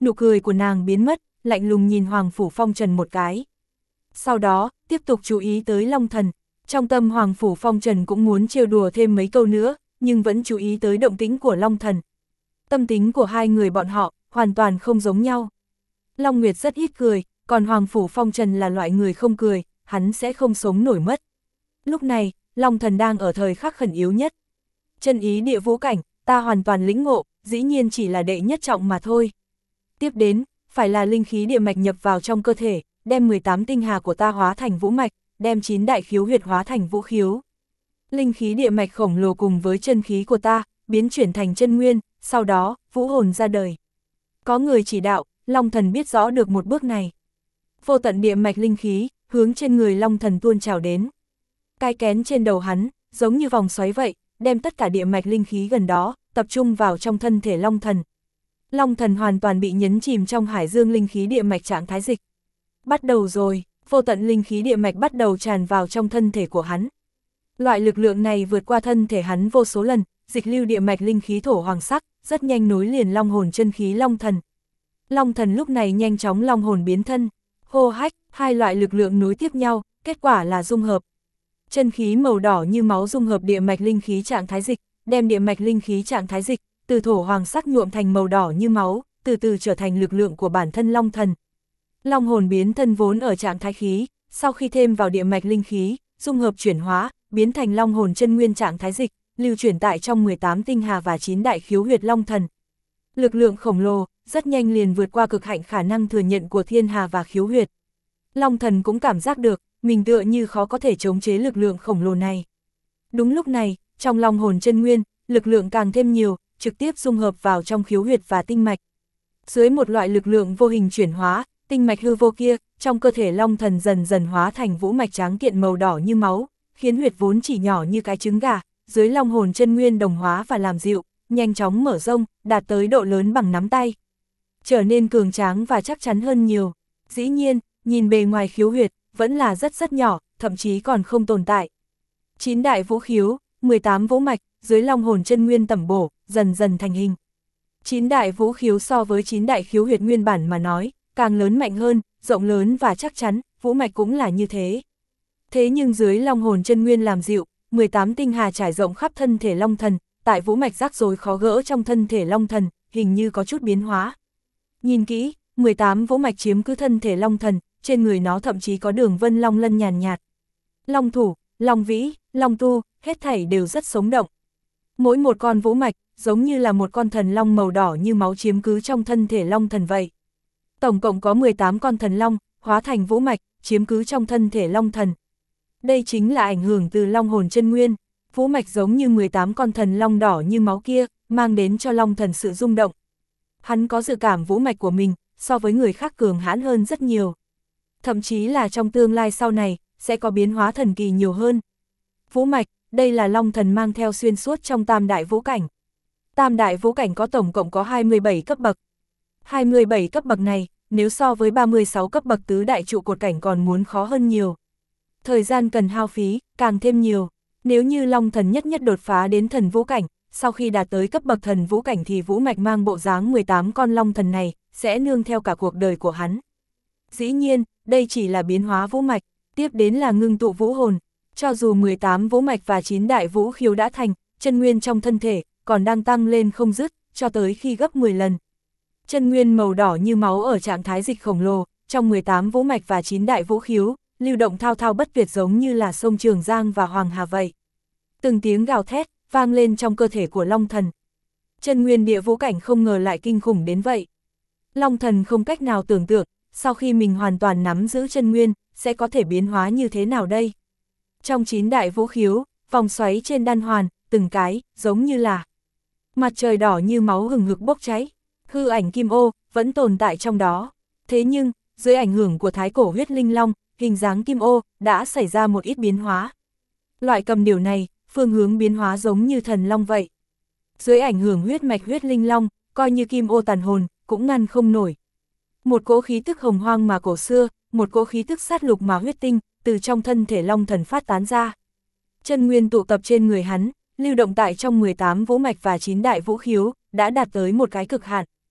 nụ cười của nàng biến mất, lạnh lùng nhìn Hoàng Phủ Phong Trần một cái. Sau đó, tiếp tục chú ý tới Long Thần. Trong tâm Hoàng Phủ Phong Trần cũng muốn trêu đùa thêm mấy câu nữa, nhưng vẫn chú ý tới động tĩnh của Long Thần. Tâm tính của hai người bọn họ, hoàn toàn không giống nhau. Long Nguyệt rất ít cười, còn Hoàng Phủ Phong Trần là loại người không cười, hắn sẽ không sống nổi mất. Lúc này, Long Thần đang ở thời khắc khẩn yếu nhất. Chân ý địa vũ cảnh, ta hoàn toàn lĩnh ngộ, dĩ nhiên chỉ là đệ nhất trọng mà thôi. Tiếp đến, phải là linh khí địa mạch nhập vào trong cơ thể, đem mười tám tinh hà của ta hóa thành vũ mạch, đem chín đại khiếu huyệt hóa thành vũ khiếu. Linh khí địa mạch khổng lồ cùng với chân khí của ta, biến chuyển thành chân nguyên, sau đó, vũ hồn ra đời. Có người chỉ đạo, Long Thần biết rõ được một bước này. Vô tận địa mạch linh khí, hướng trên người Long Thần tuôn trào đến. Cái kén trên đầu hắn, giống như vòng xoáy vậy, đem tất cả địa mạch linh khí gần đó, tập trung vào trong thân thể Long Thần. Long Thần hoàn toàn bị nhấn chìm trong hải dương linh khí địa mạch trạng thái dịch. Bắt đầu rồi, vô tận linh khí địa mạch bắt đầu tràn vào trong thân thể của hắn. Loại lực lượng này vượt qua thân thể hắn vô số lần, dịch lưu địa mạch linh khí thổ hoàng sắc, rất nhanh nối liền long hồn chân khí Long Thần. Long Thần lúc này nhanh chóng long hồn biến thân, hô hách, hai loại lực lượng nối tiếp nhau, kết quả là dung hợp. Chân khí màu đỏ như máu dung hợp địa mạch linh khí trạng thái dịch, đem địa mạch linh khí trạng thái dịch, từ thổ hoàng sắc nhuộm thành màu đỏ như máu, từ từ trở thành lực lượng của bản thân Long Thần. Long hồn biến thân vốn ở trạng thái khí, sau khi thêm vào địa mạch linh khí, dung hợp chuyển hóa, biến thành long hồn chân nguyên trạng thái dịch, lưu chuyển tại trong mười tám tinh hà và chín đại khiếu huyệt Long Thần. Lực lượng khổng lồ, rất nhanh liền vượt qua cực hạn khả năng thừa nhận của thiên hà và khiếu huyệt. Long Thần cũng cảm giác được, mình tựa như khó có thể chống chế lực lượng khổng lồ này. Đúng lúc này, trong long hồn chân nguyên, lực lượng càng thêm nhiều, trực tiếp dung hợp vào trong khiếu huyệt và tinh mạch. Dưới một loại lực lượng vô hình chuyển hóa, tinh mạch hư vô kia, trong cơ thể Long Thần dần dần hóa thành vũ mạch tráng kiện màu đỏ như máu, khiến huyệt vốn chỉ nhỏ như cái trứng gà, dưới long hồn chân nguyên đồng hóa và làm dịu, nhanh chóng mở rông, đạt tới độ lớn bằng nắm tay. Trở nên cường tráng và chắc chắn hơn nhiều. Dĩ nhiên, nhìn bề ngoài khiếu huyệt, vẫn là rất rất nhỏ, thậm chí còn không tồn tại. chín đại vũ khiếu, mười tám vũ mạch, dưới long hồn chân nguyên tẩm bổ, dần dần thành hình. chín đại vũ khiếu so với chín đại khiếu huyệt nguyên bản mà nói, càng lớn mạnh hơn, rộng lớn và chắc chắn, vũ mạch cũng là như thế. Thế nhưng dưới long hồn chân nguyên làm dịu, mười tám tinh hà trải rộng khắp thân thể Long Thần, tại vũ mạch rắc rối khó gỡ trong thân thể Long Thần, hình như có chút biến hóa. Nhìn kỹ, mười tám vũ mạch chiếm cứ thân thể Long Thần, trên người nó thậm chí có đường vân long lân nhàn nhạt. Long thủ, long vĩ, long tu, hết thảy đều rất sống động. Mỗi một con vũ mạch, giống như là một con thần long màu đỏ như máu chiếm cứ trong thân thể Long Thần vậy. Tổng cộng có mười tám con thần long, hóa thành vũ mạch, chiếm cứ trong thân thể Long Thần. Đây chính là ảnh hưởng từ long hồn chân nguyên, vũ mạch giống như mười tám con thần long đỏ như máu kia, mang đến cho Long Thần sự rung động. Hắn có dự cảm vũ mạch của mình, so với người khác cường hãn hơn rất nhiều. Thậm chí là trong tương lai sau này, sẽ có biến hóa thần kỳ nhiều hơn. Vũ mạch, đây là Long Thần mang theo xuyên suốt trong tam đại vũ cảnh. Tam đại vũ cảnh có tổng cộng có hai mươi bảy cấp bậc. hai mươi bảy cấp bậc này, nếu so với ba mươi sáu cấp bậc tứ đại trụ cột cảnh còn muốn khó hơn nhiều. Thời gian cần hao phí, càng thêm nhiều. Nếu như Long Thần nhất nhất đột phá đến thần vũ cảnh, sau khi đạt tới cấp bậc thần vũ cảnh thì vũ mạch mang bộ dáng mười tám con Long Thần này, sẽ nương theo cả cuộc đời của hắn. Dĩ nhiên, đây chỉ là biến hóa vũ mạch, tiếp đến là ngưng tụ vũ hồn. Cho dù mười tám vũ mạch và chín đại vũ khiếu đã thành, chân nguyên trong thân thể, còn đang tăng lên không dứt, cho tới khi gấp mười lần. Chân nguyên màu đỏ như máu ở trạng thái dịch khổng lồ, trong mười tám vũ mạch và chín đại vũ khiếu, lưu động thao thao bất tuyệt giống như là sông Trường Giang và Hoàng Hà vậy. Từng tiếng gào thét, vang lên trong cơ thể của Long Thần. Chân nguyên địa vũ cảnh không ngờ lại kinh khủng đến vậy. Long Thần không cách nào tưởng tượng, sau khi mình hoàn toàn nắm giữ chân nguyên, sẽ có thể biến hóa như thế nào đây? Trong chín đại vũ khiếu, vòng xoáy trên đan hoàn, từng cái, giống như là mặt trời đỏ như máu hừng hực bốc cháy, hư ảnh kim ô, vẫn tồn tại trong đó. Thế nhưng, dưới ảnh hưởng của thái cổ huyết linh long, hình dáng kim ô, đã xảy ra một ít biến hóa. Loại cầm điểu này, phương hướng biến hóa giống như thần long vậy. Dưới ảnh hưởng huyết mạch huyết linh long, coi như kim ô tàn hồn, cũng ngăn không nổi. Một cỗ khí tức hồng hoang mà cổ xưa, một cỗ khí tức sát lục mà huyết tinh, từ trong thân thể Long Thần phát tán ra. Chân nguyên tụ tập trên người hắn, lưu động tại trong mười tám vũ mạch và chín đại vũ khiếu, đã đạt tới một cái cực hạn.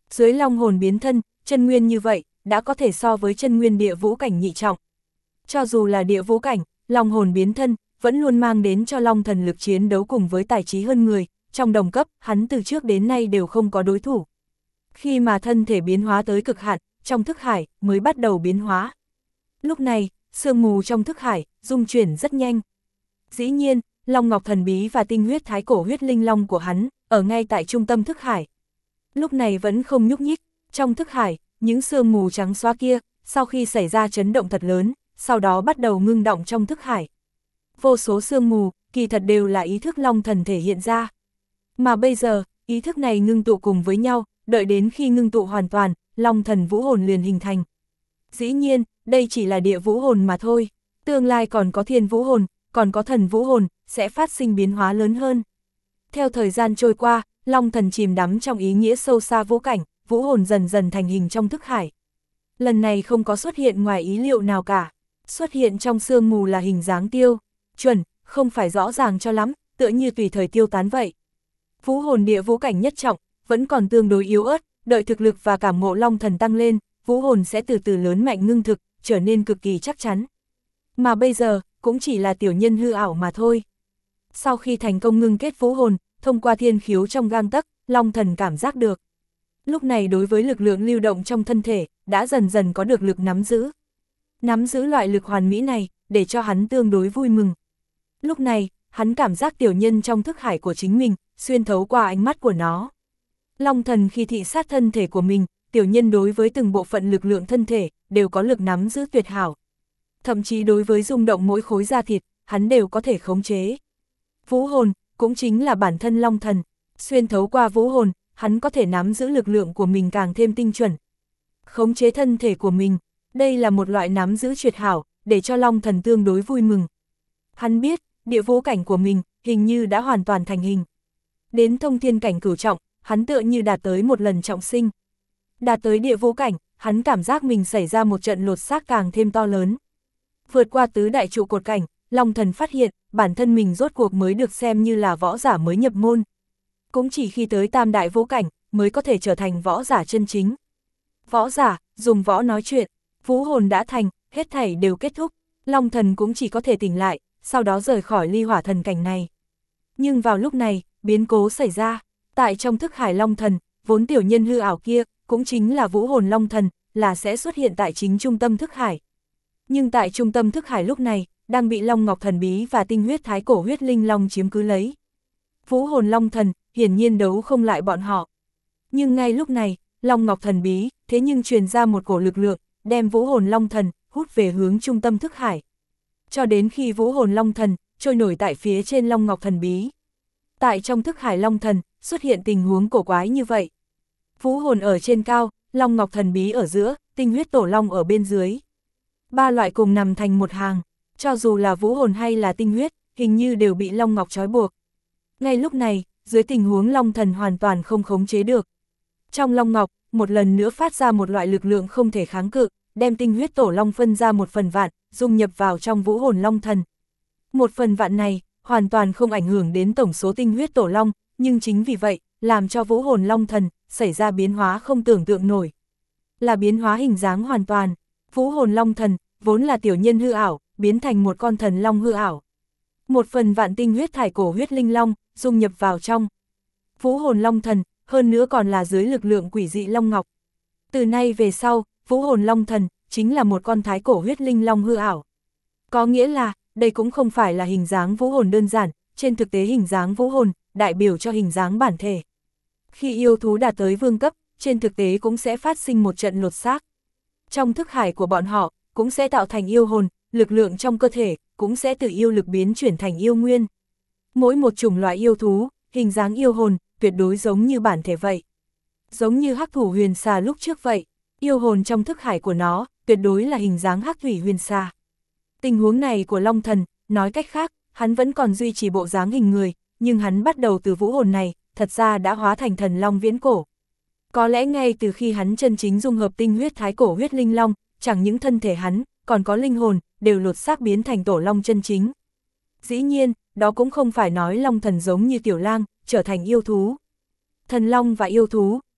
Dưới long hồn biến thân, chân nguyên như vậy, đã có thể so với chân nguyên địa vũ cảnh nhị trọng. Cho dù là địa vũ cảnh, long hồn biến thân, vẫn luôn mang đến cho long thần lực chiến đấu cùng với tài trí hơn người, trong đồng cấp, hắn từ trước đến nay đều không có đối thủ. Khi mà thân thể biến hóa tới cực hạn, trong thức hải, mới bắt đầu biến hóa. Lúc này, sương mù trong thức hải, dung chuyển rất nhanh. Dĩ nhiên, long ngọc thần bí và tinh huyết thái cổ huyết linh long của hắn, ở ngay tại trung tâm thức hải. Lúc này vẫn không nhúc nhích, trong thức hải, những sương mù trắng xóa kia, sau khi xảy ra chấn động thật lớn, sau đó bắt đầu ngưng động trong thức hải. Vô số sương mù, kỳ thật đều là ý thức long thần thể hiện ra. Mà bây giờ, ý thức này ngưng tụ cùng với nhau, đợi đến khi ngưng tụ hoàn toàn, long thần vũ hồn liền hình thành. Dĩ nhiên, đây chỉ là địa vũ hồn mà thôi, tương lai còn có thiên vũ hồn, còn có thần vũ hồn, sẽ phát sinh biến hóa lớn hơn. Theo thời gian trôi qua, long thần chìm đắm trong ý nghĩa sâu xa vũ cảnh, vũ hồn dần dần thành hình trong thức hải. Lần này không có xuất hiện ngoài ý liệu nào cả, xuất hiện trong sương mù là hình dáng tiêu, chuẩn, không phải rõ ràng cho lắm, tựa như tùy thời tiêu tán vậy. Vũ hồn địa vũ cảnh nhất trọng, vẫn còn tương đối yếu ớt, đợi thực lực và cảm ngộ long thần tăng lên, vũ hồn sẽ từ từ lớn mạnh ngưng thực, trở nên cực kỳ chắc chắn. Mà bây giờ, cũng chỉ là tiểu nhân hư ảo mà thôi. Sau khi thành công ngưng kết vũ hồn, thông qua thiên khiếu trong gang tấc, long thần cảm giác được. Lúc này đối với lực lượng lưu động trong thân thể, đã dần dần có được lực nắm giữ. Nắm giữ loại lực hoàn mỹ này, để cho hắn tương đối vui mừng. Lúc này, hắn cảm giác tiểu nhân trong thức hải của chính mình, xuyên thấu qua ánh mắt của nó. Long thần khi thị sát thân thể của mình, tiểu nhân đối với từng bộ phận lực lượng thân thể, đều có lực nắm giữ tuyệt hảo. Thậm chí đối với rung động mỗi khối da thịt, hắn đều có thể khống chế. Vũ hồn, cũng chính là bản thân long thần, xuyên thấu qua vũ hồn, hắn có thể nắm giữ lực lượng của mình càng thêm tinh chuẩn. Khống chế thân thể của mình, đây là một loại nắm giữ tuyệt hảo, để cho long thần tương đối vui mừng. Hắn biết, địa vũ cảnh của mình, hình như đã hoàn toàn thành hình. Đến thông thiên cảnh cửu trọng, hắn tựa như đạt tới một lần trọng sinh. Đạt tới địa vũ cảnh, hắn cảm giác mình xảy ra một trận lột xác càng thêm to lớn. Vượt qua tứ đại trụ cột cảnh, long thần phát hiện, bản thân mình rốt cuộc mới được xem như là võ giả mới nhập môn. Cũng chỉ khi tới tam đại vũ cảnh, mới có thể trở thành võ giả chân chính. Võ giả, dùng võ nói chuyện, vũ hồn đã thành, hết thảy đều kết thúc, long thần cũng chỉ có thể tỉnh lại, sau đó rời khỏi ly hỏa thần cảnh này. Nhưng vào lúc này, biến cố xảy ra, tại trong thức hải long thần, vốn tiểu nhân hư ảo kia, cũng chính là vũ hồn long thần, là sẽ xuất hiện tại chính trung tâm thức hải. Nhưng tại trung tâm thức hải lúc này, đang bị long ngọc thần bí và tinh huyết thái cổ huyết linh long chiếm cứ lấy. Vũ hồn long thần, hiển nhiên đấu không lại bọn họ. Nhưng ngay lúc này, long ngọc thần bí, thế nhưng truyền ra một cổ lực lượng, đem vũ hồn long thần, hút về hướng trung tâm thức hải. Cho đến khi vũ hồn long thần, trôi nổi tại phía trên long ngọc thần bí. Tại trong thức hải long thần, xuất hiện tình huống cổ quái như vậy. Vũ hồn ở trên cao, long ngọc thần bí ở giữa, tinh huyết tổ long ở bên dưới. Ba loại cùng nằm thành một hàng, cho dù là vũ hồn hay là tinh huyết, hình như đều bị long ngọc trói buộc. Ngay lúc này, dưới tình huống long thần hoàn toàn không khống chế được. Trong long ngọc, một lần nữa phát ra một loại lực lượng không thể kháng cự, đem tinh huyết tổ long phân ra một phần vạn, dung nhập vào trong vũ hồn long thần. Một phần vạn này, hoàn toàn không ảnh hưởng đến tổng số tinh huyết tổ long, nhưng chính vì vậy, làm cho vũ hồn long thần, xảy ra biến hóa không tưởng tượng nổi. Là biến hóa hình dáng hoàn toàn, vũ hồn long thần, vốn là tiểu nhân hư ảo, biến thành một con thần long hư ảo. Một phần vạn tinh huyết thải cổ huyết linh long, dung nhập vào trong vũ hồn long thần, hơn nữa còn là dưới lực lượng quỷ dị long ngọc. Từ nay về sau, vũ hồn long thần, chính là một con thái cổ huyết linh long hư ảo. Có nghĩa là, đây cũng không phải là hình dáng vũ hồn đơn giản, trên thực tế hình dáng vũ hồn, đại biểu cho hình dáng bản thể. Khi yêu thú đạt tới vương cấp, trên thực tế cũng sẽ phát sinh một trận lột xác. Trong thức hải của bọn họ, cũng sẽ tạo thành yêu hồn, lực lượng trong cơ thể, cũng sẽ từ yêu lực biến chuyển thành yêu nguyên. Mỗi một chủng loại yêu thú, hình dáng yêu hồn, tuyệt đối giống như bản thể vậy. Giống như hắc thủ huyền xà lúc trước vậy, yêu hồn trong thức hải của nó, tuyệt đối là hình dáng hắc thủy huyền xà. Tình huống này của long thần, nói cách khác, hắn vẫn còn duy trì bộ dáng hình người, nhưng hắn bắt đầu từ vũ hồn này, thật ra đã hóa thành thần long viễn cổ. Có lẽ ngay từ khi hắn chân chính dung hợp tinh huyết thái cổ huyết linh long, chẳng những thân thể hắn, còn có linh hồn, đều lột xác biến thành tổ long chân chính. Dĩ nhiên, đó cũng không phải nói long thần giống như tiểu lang, trở thành yêu thú. Thần long và yêu thú,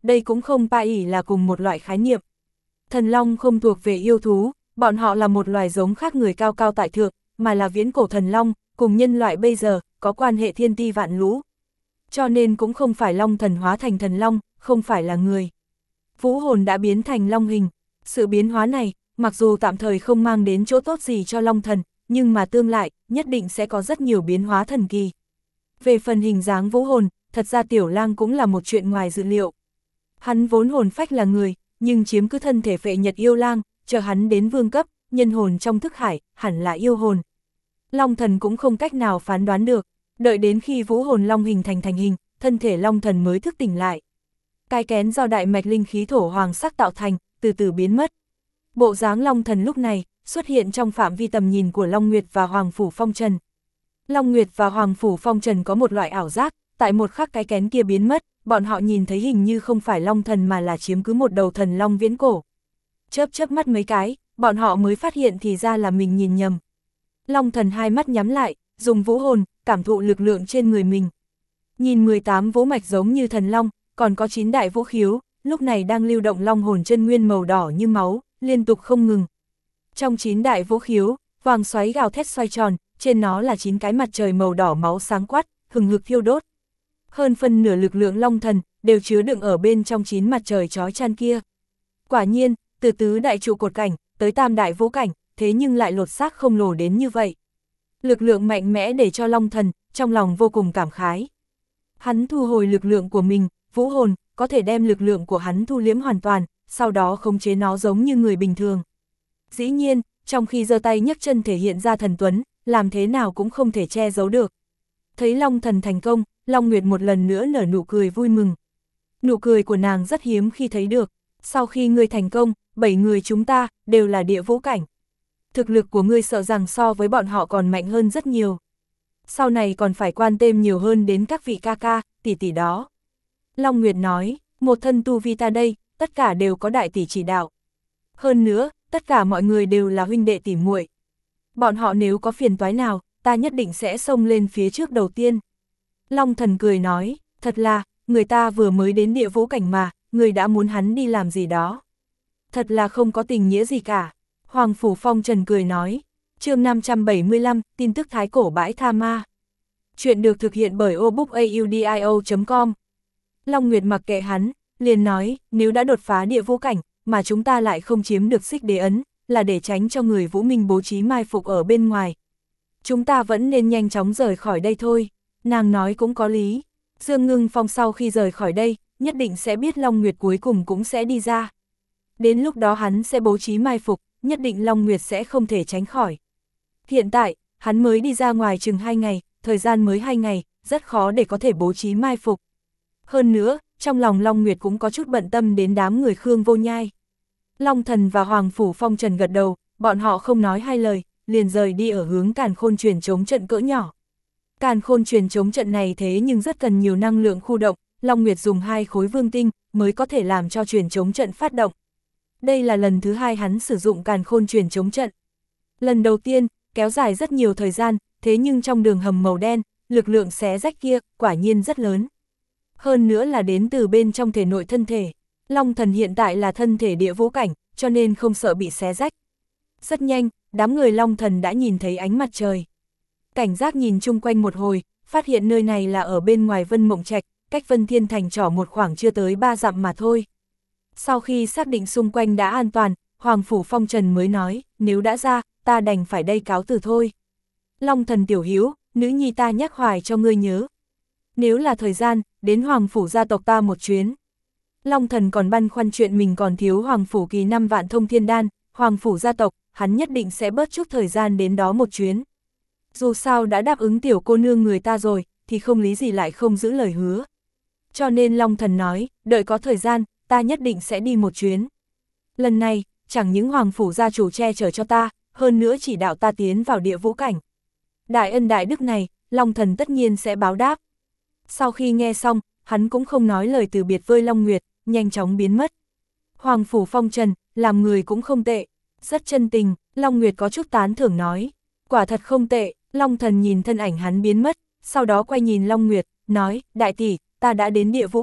đây cũng không pa ỉ là cùng một loại khái niệm. Thần long không thuộc về yêu thú, bọn họ là một loài giống khác người cao cao tại thượng, mà là viễn cổ thần long, cùng nhân loại bây giờ, có quan hệ thiên ti vạn lũ. Cho nên cũng không phải long thần hóa thành thần long, không phải là người. Vũ hồn đã biến thành long hình, sự biến hóa này, mặc dù tạm thời không mang đến chỗ tốt gì cho long thần, nhưng mà tương lại, nhất định sẽ có rất nhiều biến hóa thần kỳ. Về phần hình dáng vũ hồn, thật ra Tiểu Lang cũng là một chuyện ngoài dự liệu. Hắn vốn hồn phách là người, nhưng chiếm cứ thân thể phệ nhật yêu lang, chờ hắn đến vương cấp, nhân hồn trong thức hải, hẳn là yêu hồn. Long thần cũng không cách nào phán đoán được, đợi đến khi vũ hồn long hình thành thành hình, thân thể long thần mới thức tỉnh lại. Cái kén do đại mạch linh khí thổ hoàng sắc tạo thành, từ từ biến mất. Bộ dáng long thần lúc này, xuất hiện trong phạm vi tầm nhìn của Long Nguyệt và Hoàng Phủ Phong Trần. Long Nguyệt và Hoàng Phủ Phong Trần có một loại ảo giác, tại một khắc cái kén kia biến mất, bọn họ nhìn thấy hình như không phải long thần mà là chiếm cứ một đầu thần long viễn cổ. Chớp chớp mắt mấy cái, bọn họ mới phát hiện thì ra là mình nhìn nhầm. Long thần hai mắt nhắm lại, dùng vũ hồn, cảm thụ lực lượng trên người mình. Nhìn mười tám vũ mạch giống như thần long, còn có chín đại vũ khiếu, lúc này đang lưu động long hồn chân nguyên màu đỏ như máu, liên tục không ngừng. Trong chín đại vũ khiếu, vàng xoáy gào thét xoay tròn, trên nó là chín cái mặt trời màu đỏ máu sáng quát, hừng hực thiêu đốt. Hơn phân nửa lực lượng long thần, đều chứa đựng ở bên trong chín mặt trời chói chan kia. Quả nhiên, từ tứ đại trụ cột cảnh, tới tam đại vũ cảnh, thế nhưng lại lột xác không lồ đến như vậy. Lực lượng mạnh mẽ để cho long thần, trong lòng vô cùng cảm khái. Hắn thu hồi lực lượng của mình, vũ hồn, có thể đem lực lượng của hắn thu liễm hoàn toàn, sau đó khống chế nó giống như người bình thường. Dĩ nhiên, trong khi giơ tay nhấc chân thể hiện ra thần tuấn, làm thế nào cũng không thể che giấu được. Thấy long thần thành công, Long Nguyệt một lần nữa nở nụ cười vui mừng. Nụ cười của nàng rất hiếm khi thấy được. Sau khi ngươi thành công, bảy người chúng ta, đều là địa vũ cảnh. Thực lực của ngươi sợ rằng so với bọn họ còn mạnh hơn rất nhiều. Sau này còn phải quan tâm nhiều hơn đến các vị ca ca, tỷ tỷ đó. Long Nguyệt nói, một thân tu vi ta đây, tất cả đều có đại tỷ chỉ đạo. Hơn nữa, tất cả mọi người đều là huynh đệ tỷ muội. Bọn họ nếu có phiền toái nào, ta nhất định sẽ xông lên phía trước đầu tiên. Long thần cười nói, thật là, người ta vừa mới đến địa vũ cảnh mà, người đã muốn hắn đi làm gì đó. Thật là không có tình nghĩa gì cả. Hoàng Phủ Phong Trần cười nói, chương năm trăm bảy mươi lăm, tin tức thái cổ bãi tha ma. Chuyện được thực hiện bởi obookaudio chấm com. Long Nguyệt mặc kệ hắn, liền nói, nếu đã đột phá địa vũ cảnh, mà chúng ta lại không chiếm được xích đế ấn, là để tránh cho người Vũ Minh bố trí mai phục ở bên ngoài. Chúng ta vẫn nên nhanh chóng rời khỏi đây thôi. Nàng nói cũng có lý. Dương Ngưng Phong sau khi rời khỏi đây, nhất định sẽ biết Long Nguyệt cuối cùng cũng sẽ đi ra. Đến lúc đó hắn sẽ bố trí mai phục, nhất định Long Nguyệt sẽ không thể tránh khỏi. Hiện tại, hắn mới đi ra ngoài chừng hai ngày, thời gian mới hai ngày, rất khó để có thể bố trí mai phục. Hơn nữa, trong lòng Long Nguyệt cũng có chút bận tâm đến đám người Khương Vô Nhai. Long Thần và Hoàng Phủ Phong Trần gật đầu, bọn họ không nói hai lời, liền rời đi ở hướng Càn Khôn truyền chống trận cỡ nhỏ. Càn Khôn truyền chống trận này thế nhưng rất cần nhiều năng lượng khu động, Long Nguyệt dùng hai khối vương tinh mới có thể làm cho truyền chống trận phát động. Đây là lần thứ hai hắn sử dụng Càn Khôn truyền chống trận. Lần đầu tiên, kéo dài rất nhiều thời gian, thế nhưng trong đường hầm màu đen, lực lượng xé rách kia, quả nhiên rất lớn. Hơn nữa là đến từ bên trong thể nội thân thể. Long Thần hiện tại là thân thể địa vũ cảnh, cho nên không sợ bị xé rách. Rất nhanh, đám người Long Thần đã nhìn thấy ánh mặt trời. Cảnh giác nhìn chung quanh một hồi, phát hiện nơi này là ở bên ngoài Vân Mộng Trạch, cách Vân Thiên Thành trỏ một khoảng chưa tới ba dặm mà thôi. Sau khi xác định xung quanh đã an toàn, Hoàng Phủ Phong Trần mới nói, nếu đã ra, ta đành phải đây cáo từ thôi. Long Thần tiểu hiếu, nữ nhi ta nhắc hoài cho ngươi nhớ. Nếu là thời gian, đến Hoàng Phủ gia tộc ta một chuyến. Long Thần còn băn khoăn chuyện mình còn thiếu Hoàng Phủ kỳ năm vạn thông thiên đan, Hoàng Phủ gia tộc, hắn nhất định sẽ bớt chút thời gian đến đó một chuyến. Dù sao đã đáp ứng tiểu cô nương người ta rồi, thì không lý gì lại không giữ lời hứa. Cho nên Long Thần nói, đợi có thời gian, ta nhất định sẽ đi một chuyến. Lần này, chẳng những Hoàng Phủ gia chủ che chở cho ta, hơn nữa chỉ đạo ta tiến vào địa vũ cảnh. Đại ân đại đức này, Long Thần tất nhiên sẽ báo đáp. Sau khi nghe xong, hắn cũng không nói lời từ biệt với Long Nguyệt, nhanh chóng biến mất. Hoàng Phủ Phong Trần, làm người cũng không tệ, rất chân tình, Long Nguyệt có chút tán thưởng nói. Quả thật không tệ, Long Thần nhìn thân ảnh hắn biến mất, sau đó quay nhìn Long Nguyệt, nói, đại tỷ, ta đã đến địa vũ cảnh,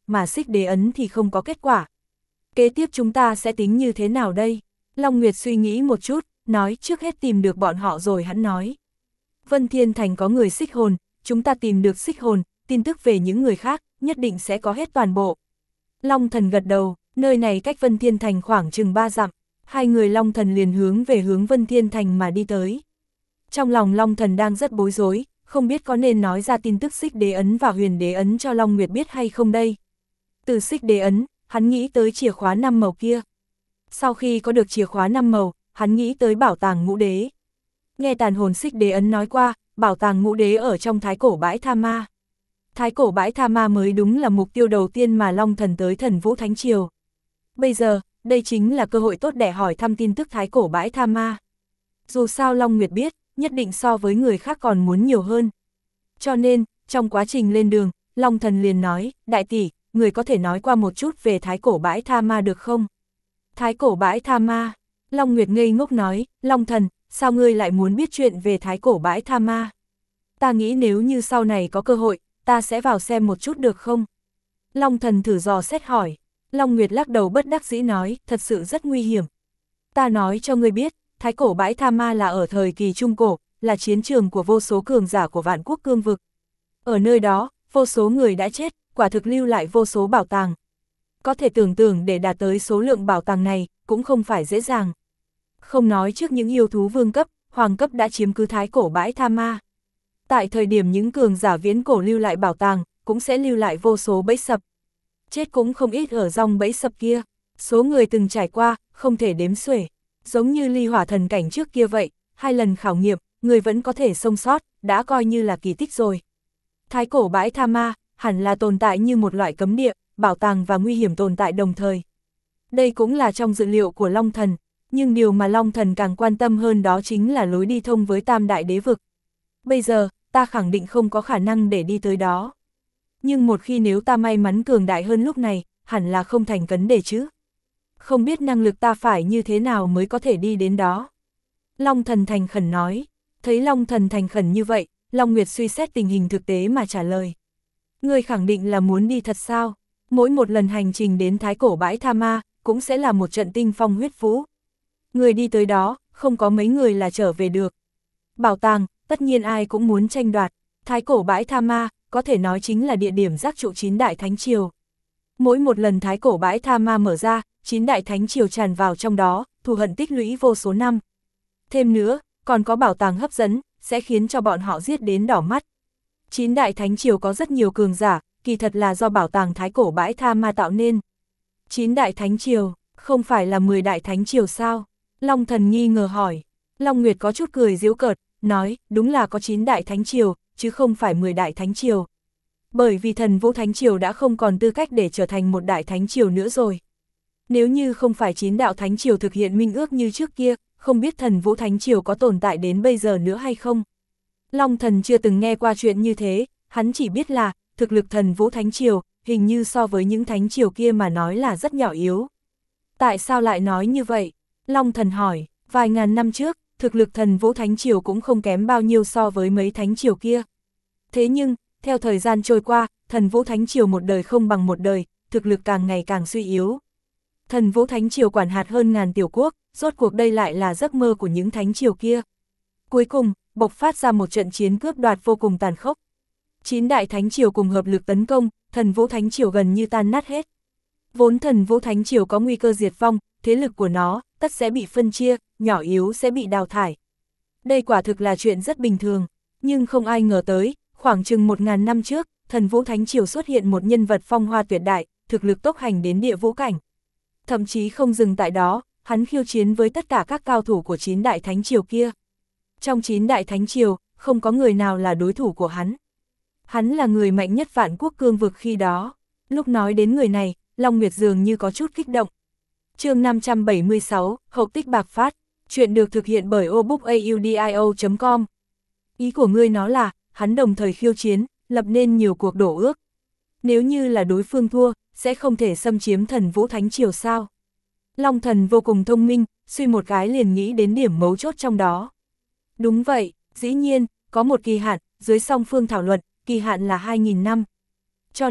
mà xích đế ấn thì không có kết quả. Kế tiếp chúng ta sẽ tính như thế nào đây? Long Nguyệt suy nghĩ một chút, nói trước hết tìm được bọn họ rồi hắn nói. Vân Thiên Thành có người xích hồn, chúng ta tìm được xích hồn, tin tức về những người khác, nhất định sẽ có hết toàn bộ. Long Thần gật đầu, nơi này cách Vân Thiên Thành khoảng chừng ba dặm, hai người Long Thần liền hướng về hướng Vân Thiên Thành mà đi tới. Trong lòng Long Thần đang rất bối rối, không biết có nên nói ra tin tức xích đế ấn và huyền đế ấn cho Long Nguyệt biết hay không đây. Từ xích đế ấn, hắn nghĩ tới chìa khóa năm màu kia. Sau khi có được chìa khóa năm màu, hắn nghĩ tới bảo tàng ngũ đế. Nghe tàn hồn xích đế ấn nói qua, bảo tàng ngũ đế ở trong thái cổ bãi tha ma. Thái cổ bãi tha ma mới đúng là mục tiêu đầu tiên mà Long Thần tới Thần Vũ Thánh Triều. Bây giờ, đây chính là cơ hội tốt để hỏi thăm tin tức thái cổ bãi tha ma. Dù sao Long Nguyệt biết, nhất định so với người khác còn muốn nhiều hơn. Cho nên, trong quá trình lên đường, Long Thần liền nói, đại tỷ, người có thể nói qua một chút về thái cổ bãi tha ma được không? Thái cổ bãi tha ma, Long Nguyệt ngây ngốc nói, Long Thần, sao ngươi lại muốn biết chuyện về thái cổ bãi tha ma? Ta nghĩ nếu như sau này có cơ hội, ta sẽ vào xem một chút được không? Long Thần thử dò xét hỏi. Long Nguyệt lắc đầu bất đắc dĩ nói, thật sự rất nguy hiểm. Ta nói cho ngươi biết, thái cổ bãi tha ma là ở thời kỳ Trung Cổ, là chiến trường của vô số cường giả của vạn quốc cương vực. Ở nơi đó, vô số người đã chết, quả thực lưu lại vô số bảo tàng. Có thể tưởng tượng để đạt tới số lượng bảo tàng này, cũng không phải dễ dàng. Không nói trước những yêu thú vương cấp, hoàng cấp đã chiếm cứ thái cổ bãi tha ma. Tại thời điểm những cường giả viễn cổ lưu lại bảo tàng, cũng sẽ lưu lại vô số bẫy sập. Chết cũng không ít ở dòng bẫy sập kia, số người từng trải qua, không thể đếm xuể. Giống như ly hỏa thần cảnh trước kia vậy, hai lần khảo nghiệm, người vẫn có thể sống sót, đã coi như là kỳ tích rồi. Thái cổ bãi tha ma, hẳn là tồn tại như một loại cấm địa, bảo tàng và nguy hiểm tồn tại đồng thời. Đây cũng là trong dự liệu của Long Thần, nhưng điều mà Long Thần càng quan tâm hơn đó chính là lối đi thông với tam đại đế vực. Bây giờ, ta khẳng định không có khả năng để đi tới đó. Nhưng một khi nếu ta may mắn cường đại hơn lúc này, hẳn là không thành vấn đề chứ. Không biết năng lực ta phải như thế nào mới có thể đi đến đó. Long Thần thành khẩn nói. Thấy Long Thần thành khẩn như vậy, Long Nguyệt suy xét tình hình thực tế mà trả lời. Ngươi khẳng định là muốn đi thật sao? Mỗi một lần hành trình đến thái cổ bãi tha ma, cũng sẽ là một trận tinh phong huyết vũ. Người đi tới đó, không có mấy người là trở về được. Bảo tàng, tất nhiên ai cũng muốn tranh đoạt. Thái cổ bãi tha ma, có thể nói chính là địa điểm giác trụ chín đại thánh triều. Mỗi một lần thái cổ bãi tha ma mở ra, chín đại thánh triều tràn vào trong đó, thù hận tích lũy vô số năm. Thêm nữa, còn có bảo tàng hấp dẫn, sẽ khiến cho bọn họ giết đến đỏ mắt. Chín đại thánh triều có rất nhiều cường giả, kỳ thật là do bảo tàng thái cổ bãi tha ma tạo nên. Chín đại thánh triều, không phải là mười đại thánh triều sao? Long Thần nghi ngờ hỏi. Long Nguyệt có chút cười giễu cợt, nói, đúng là có chín đại thánh triều, chứ không phải mười đại thánh triều. Bởi vì Thần Vũ Thánh Triều đã không còn tư cách để trở thành một đại thánh triều nữa rồi. Nếu như không phải chín đạo thánh triều thực hiện minh ước như trước kia, không biết Thần Vũ Thánh Triều có tồn tại đến bây giờ nữa hay không. Long Thần chưa từng nghe qua chuyện như thế, hắn chỉ biết là, thực lực Thần Vũ Thánh Triều, hình như so với những thánh triều kia mà nói là rất nhỏ yếu. Tại sao lại nói như vậy? Long Thần hỏi, vài ngàn năm trước, thực lực Thần Vũ Thánh Triều cũng không kém bao nhiêu so với mấy thánh triều kia. Thế nhưng, theo thời gian trôi qua, Thần Vũ Thánh Triều một đời không bằng một đời, thực lực càng ngày càng suy yếu. Thần Vũ Thánh Triều quản hạt hơn ngàn tiểu quốc, rốt cuộc đây lại là giấc mơ của những thánh triều kia. Cuối cùng, bộc phát ra một trận chiến cướp đoạt vô cùng tàn khốc. Chín đại thánh triều cùng hợp lực tấn công, Thần Vũ Thánh Triều gần như tan nát hết. Vốn Thần Vũ Thánh Triều có nguy cơ diệt vong, thế lực của nó, tất sẽ bị phân chia, nhỏ yếu sẽ bị đào thải. Đây quả thực là chuyện rất bình thường, nhưng không ai ngờ tới, khoảng chừng một ngàn năm trước, Thần Vũ Thánh Triều xuất hiện một nhân vật phong hoa tuyệt đại, thực lực tốc hành đến địa vũ cảnh. Thậm chí không dừng tại đó, hắn khiêu chiến với tất cả các cao thủ của chín đại thánh triều kia. Trong chín đại thánh triều, không có người nào là đối thủ của hắn. Hắn là người mạnh nhất vạn quốc cương vực khi đó. Lúc nói đến người này, Long Nguyệt dường như có chút kích động. Chương năm trăm bảy mươi sáu, Hậu tích bạc phát, chuyện được thực hiện bởi obookaudio chấm com. Ý của ngươi nó là, hắn đồng thời khiêu chiến, lập nên nhiều cuộc đổ ước. Nếu như là đối phương thua, sẽ không thể xâm chiếm Thần Vũ Thánh Triều sao? Long Thần vô cùng thông minh, suy một cái liền nghĩ đến điểm mấu chốt trong đó. Đúng vậy, dĩ nhiên, có một kỳ hạn, dưới song phương thảo luận, kỳ hạn là hai nghìn năm. Cho nên,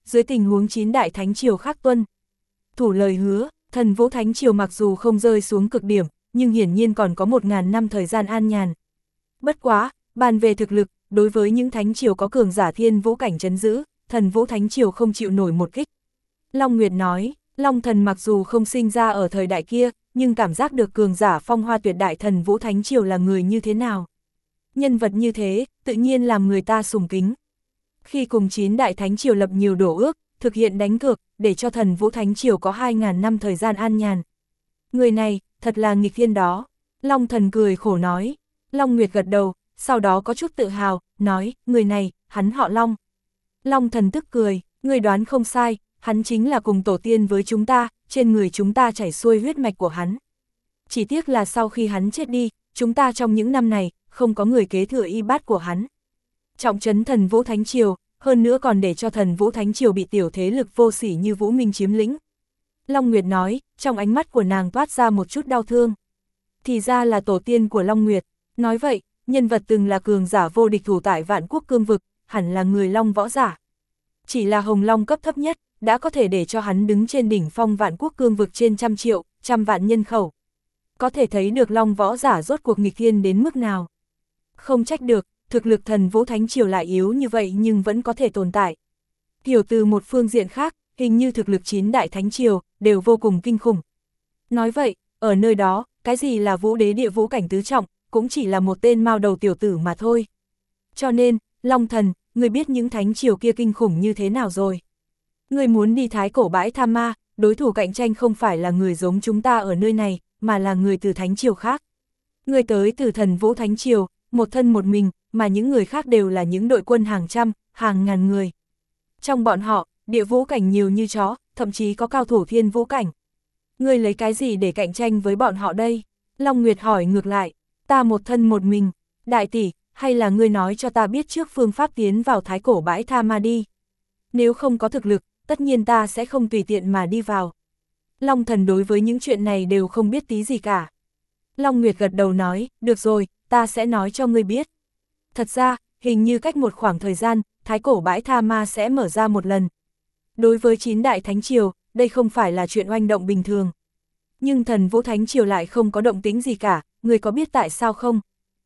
dưới tình huống chín đại thánh triều khác tuân thủ lời hứa, Thần Vũ Thánh Triều mặc dù không rơi xuống cực điểm, nhưng hiển nhiên còn có một ngàn năm thời gian an nhàn. Bất quá, bàn về thực lực, đối với những thánh triều có cường giả thiên vũ cảnh trấn giữ, Thần Vũ Thánh Triều không chịu nổi một kích. Long Nguyệt nói, Long Thần mặc dù không sinh ra ở thời đại kia, nhưng cảm giác được cường giả phong hoa tuyệt đại Thần Vũ Thánh Triều là người như thế nào. Nhân vật như thế, tự nhiên làm người ta sùng kính. Khi cùng chín đại thánh triều lập nhiều đổ ước, thực hiện đánh cược, để cho Thần Vũ Thánh Triều có hai ngàn năm thời gian an nhàn. Người này, thật là nghịch thiên đó. Long Thần cười khổ nói. Long Nguyệt gật đầu, sau đó có chút tự hào, nói, người này, hắn họ Long. Long Thần tức cười, người đoán không sai, hắn chính là cùng tổ tiên với chúng ta, trên người chúng ta chảy xuôi huyết mạch của hắn. Chỉ tiếc là sau khi hắn chết đi, chúng ta trong những năm này, không có người kế thừa y bát của hắn. Trọng trấn Thần Vũ Thánh Triều, hơn nữa còn để cho Thần Vũ Thánh Triều bị tiểu thế lực vô sỉ như Vũ Minh chiếm lĩnh. Long Nguyệt nói, trong ánh mắt của nàng toát ra một chút đau thương. Thì ra là tổ tiên của Long Nguyệt. Nói vậy, nhân vật từng là cường giả vô địch thủ tại Vạn Quốc cương vực, hẳn là người Long võ giả. Chỉ là Hồng Long cấp thấp nhất, đã có thể để cho hắn đứng trên đỉnh phong Vạn Quốc cương vực trên trăm triệu, trăm vạn nhân khẩu. Có thể thấy được Long võ giả rốt cuộc nghịch thiên đến mức nào. Không trách được, thực lực Thần Vũ Thánh Triều lại yếu như vậy nhưng vẫn có thể tồn tại. Hiểu từ một phương diện khác, hình như thực lực chín đại thánh triều, đều vô cùng kinh khủng. Nói vậy, ở nơi đó, cái gì là vũ đế địa vũ cảnh tứ trọng, cũng chỉ là một tên mao đầu tiểu tử mà thôi. Cho nên, Long Thần, người biết những thánh triều kia kinh khủng như thế nào rồi. Người muốn đi thái cổ bãi Tham Ma, đối thủ cạnh tranh không phải là người giống chúng ta ở nơi này, mà là người từ thánh triều khác. Người tới từ Thần Vũ Thánh Triều, một thân một mình, mà những người khác đều là những đội quân hàng trăm, hàng ngàn người. Trong bọn họ, địa vũ cảnh nhiều như chó, thậm chí có cao thủ thiên vũ cảnh. Ngươi lấy cái gì để cạnh tranh với bọn họ đây? Long Nguyệt hỏi ngược lại, ta một thân một mình, đại tỷ, hay là ngươi nói cho ta biết trước phương pháp tiến vào thái cổ bãi Tha Ma đi? Nếu không có thực lực, tất nhiên ta sẽ không tùy tiện mà đi vào. Long Thần đối với những chuyện này đều không biết tí gì cả. Long Nguyệt gật đầu nói, được rồi, ta sẽ nói cho ngươi biết. Thật ra, hình như cách một khoảng thời gian, thái cổ bãi Tha Ma sẽ mở ra một lần. Đối với chín đại thánh triều, đây không phải là chuyện oanh động bình thường. Nhưng Thần Vũ Thánh Triều lại không có động tĩnh gì cả, người có biết tại sao không?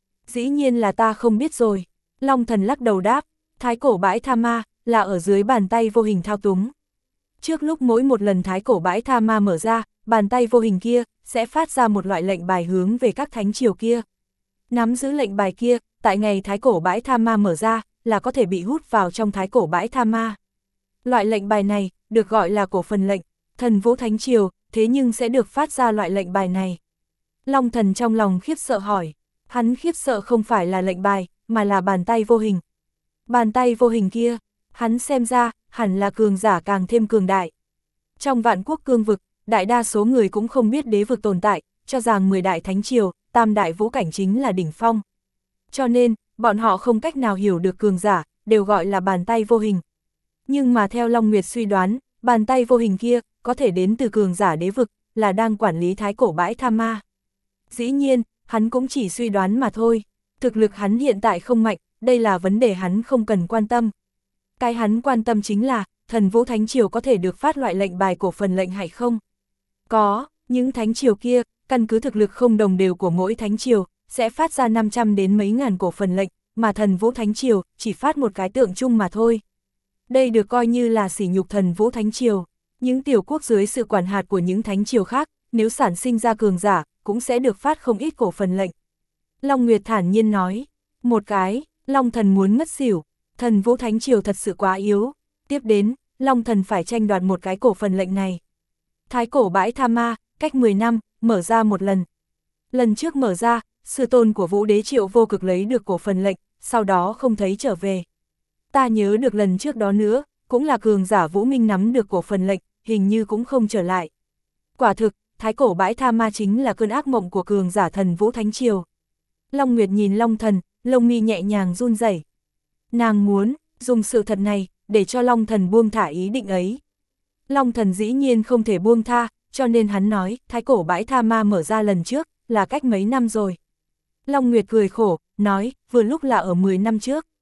Dĩ nhiên là ta không biết rồi. Long Thần lắc đầu đáp, thái cổ bãi Tha Ma là ở dưới bàn tay vô hình thao túng. Trước lúc mỗi một lần thái cổ bãi Tha Ma mở ra, bàn tay vô hình kia sẽ phát ra một loại lệnh bài hướng về các thánh triều kia. Nắm giữ lệnh bài kia, tại ngày thái cổ bãi Tha Ma mở ra, là có thể bị hút vào trong thái cổ bãi Tha Ma. Loại lệnh bài này, được gọi là cổ phần lệnh, Thần Vũ Thánh Triều, thế nhưng sẽ được phát ra loại lệnh bài này. Long Thần trong lòng khiếp sợ hỏi, hắn khiếp sợ không phải là lệnh bài, mà là bàn tay vô hình. Bàn tay vô hình kia, hắn xem ra, hẳn là cường giả càng thêm cường đại. Trong Vạn Quốc cương vực, đại đa số người cũng không biết đế vực tồn tại, cho rằng mười đại thánh triều, tam đại vũ cảnh chính là đỉnh phong. Cho nên, bọn họ không cách nào hiểu được cường giả, đều gọi là bàn tay vô hình. Nhưng mà theo Long Nguyệt suy đoán, bàn tay vô hình kia, có thể đến từ cường giả đế vực, là đang quản lý thái cổ bãi Tha Ma. Dĩ nhiên, hắn cũng chỉ suy đoán mà thôi. Thực lực hắn hiện tại không mạnh, đây là vấn đề hắn không cần quan tâm. Cái hắn quan tâm chính là, Thần Vũ Thánh Triều có thể được phát loại lệnh bài cổ phần lệnh hay không? Có, những thánh triều kia, căn cứ thực lực không đồng đều của mỗi thánh triều, sẽ phát ra năm trăm đến mấy ngàn cổ phần lệnh, mà Thần Vũ Thánh Triều chỉ phát một cái tượng chung mà thôi. Đây được coi như là sỉ nhục Thần Vũ Thánh Triều. Những tiểu quốc dưới sự quản hạt của những thánh triều khác, nếu sản sinh ra cường giả, cũng sẽ được phát không ít cổ phần lệnh. Long Nguyệt thản nhiên nói, một cái, Long Thần muốn ngất xỉu, Thần Vũ Thánh Triều thật sự quá yếu. Tiếp đến, Long Thần phải tranh đoạt một cái cổ phần lệnh này. Thái cổ bãi Tha Ma, cách mười năm, mở ra một lần. Lần trước mở ra, sư tôn của Vũ Đế Triệu Vô Cực lấy được cổ phần lệnh, sau đó không thấy trở về. Ta nhớ được lần trước đó nữa, cũng là cường giả Vũ Minh nắm được cổ phần lệnh, hình như cũng không trở lại. Quả thực, thái cổ bãi Tha Ma chính là cơn ác mộng của cường giả Thần Vũ Thánh Triều. Long Nguyệt nhìn Long Thần, lông mi nhẹ nhàng run rẩy. Nàng muốn dùng sự thật này để cho Long Thần buông thả ý định ấy. Long Thần dĩ nhiên không thể buông tha, cho nên hắn nói, thái cổ bãi Tha Ma mở ra lần trước, là cách mấy năm rồi. Long Nguyệt cười khổ, nói, vừa lúc là ở mười năm trước.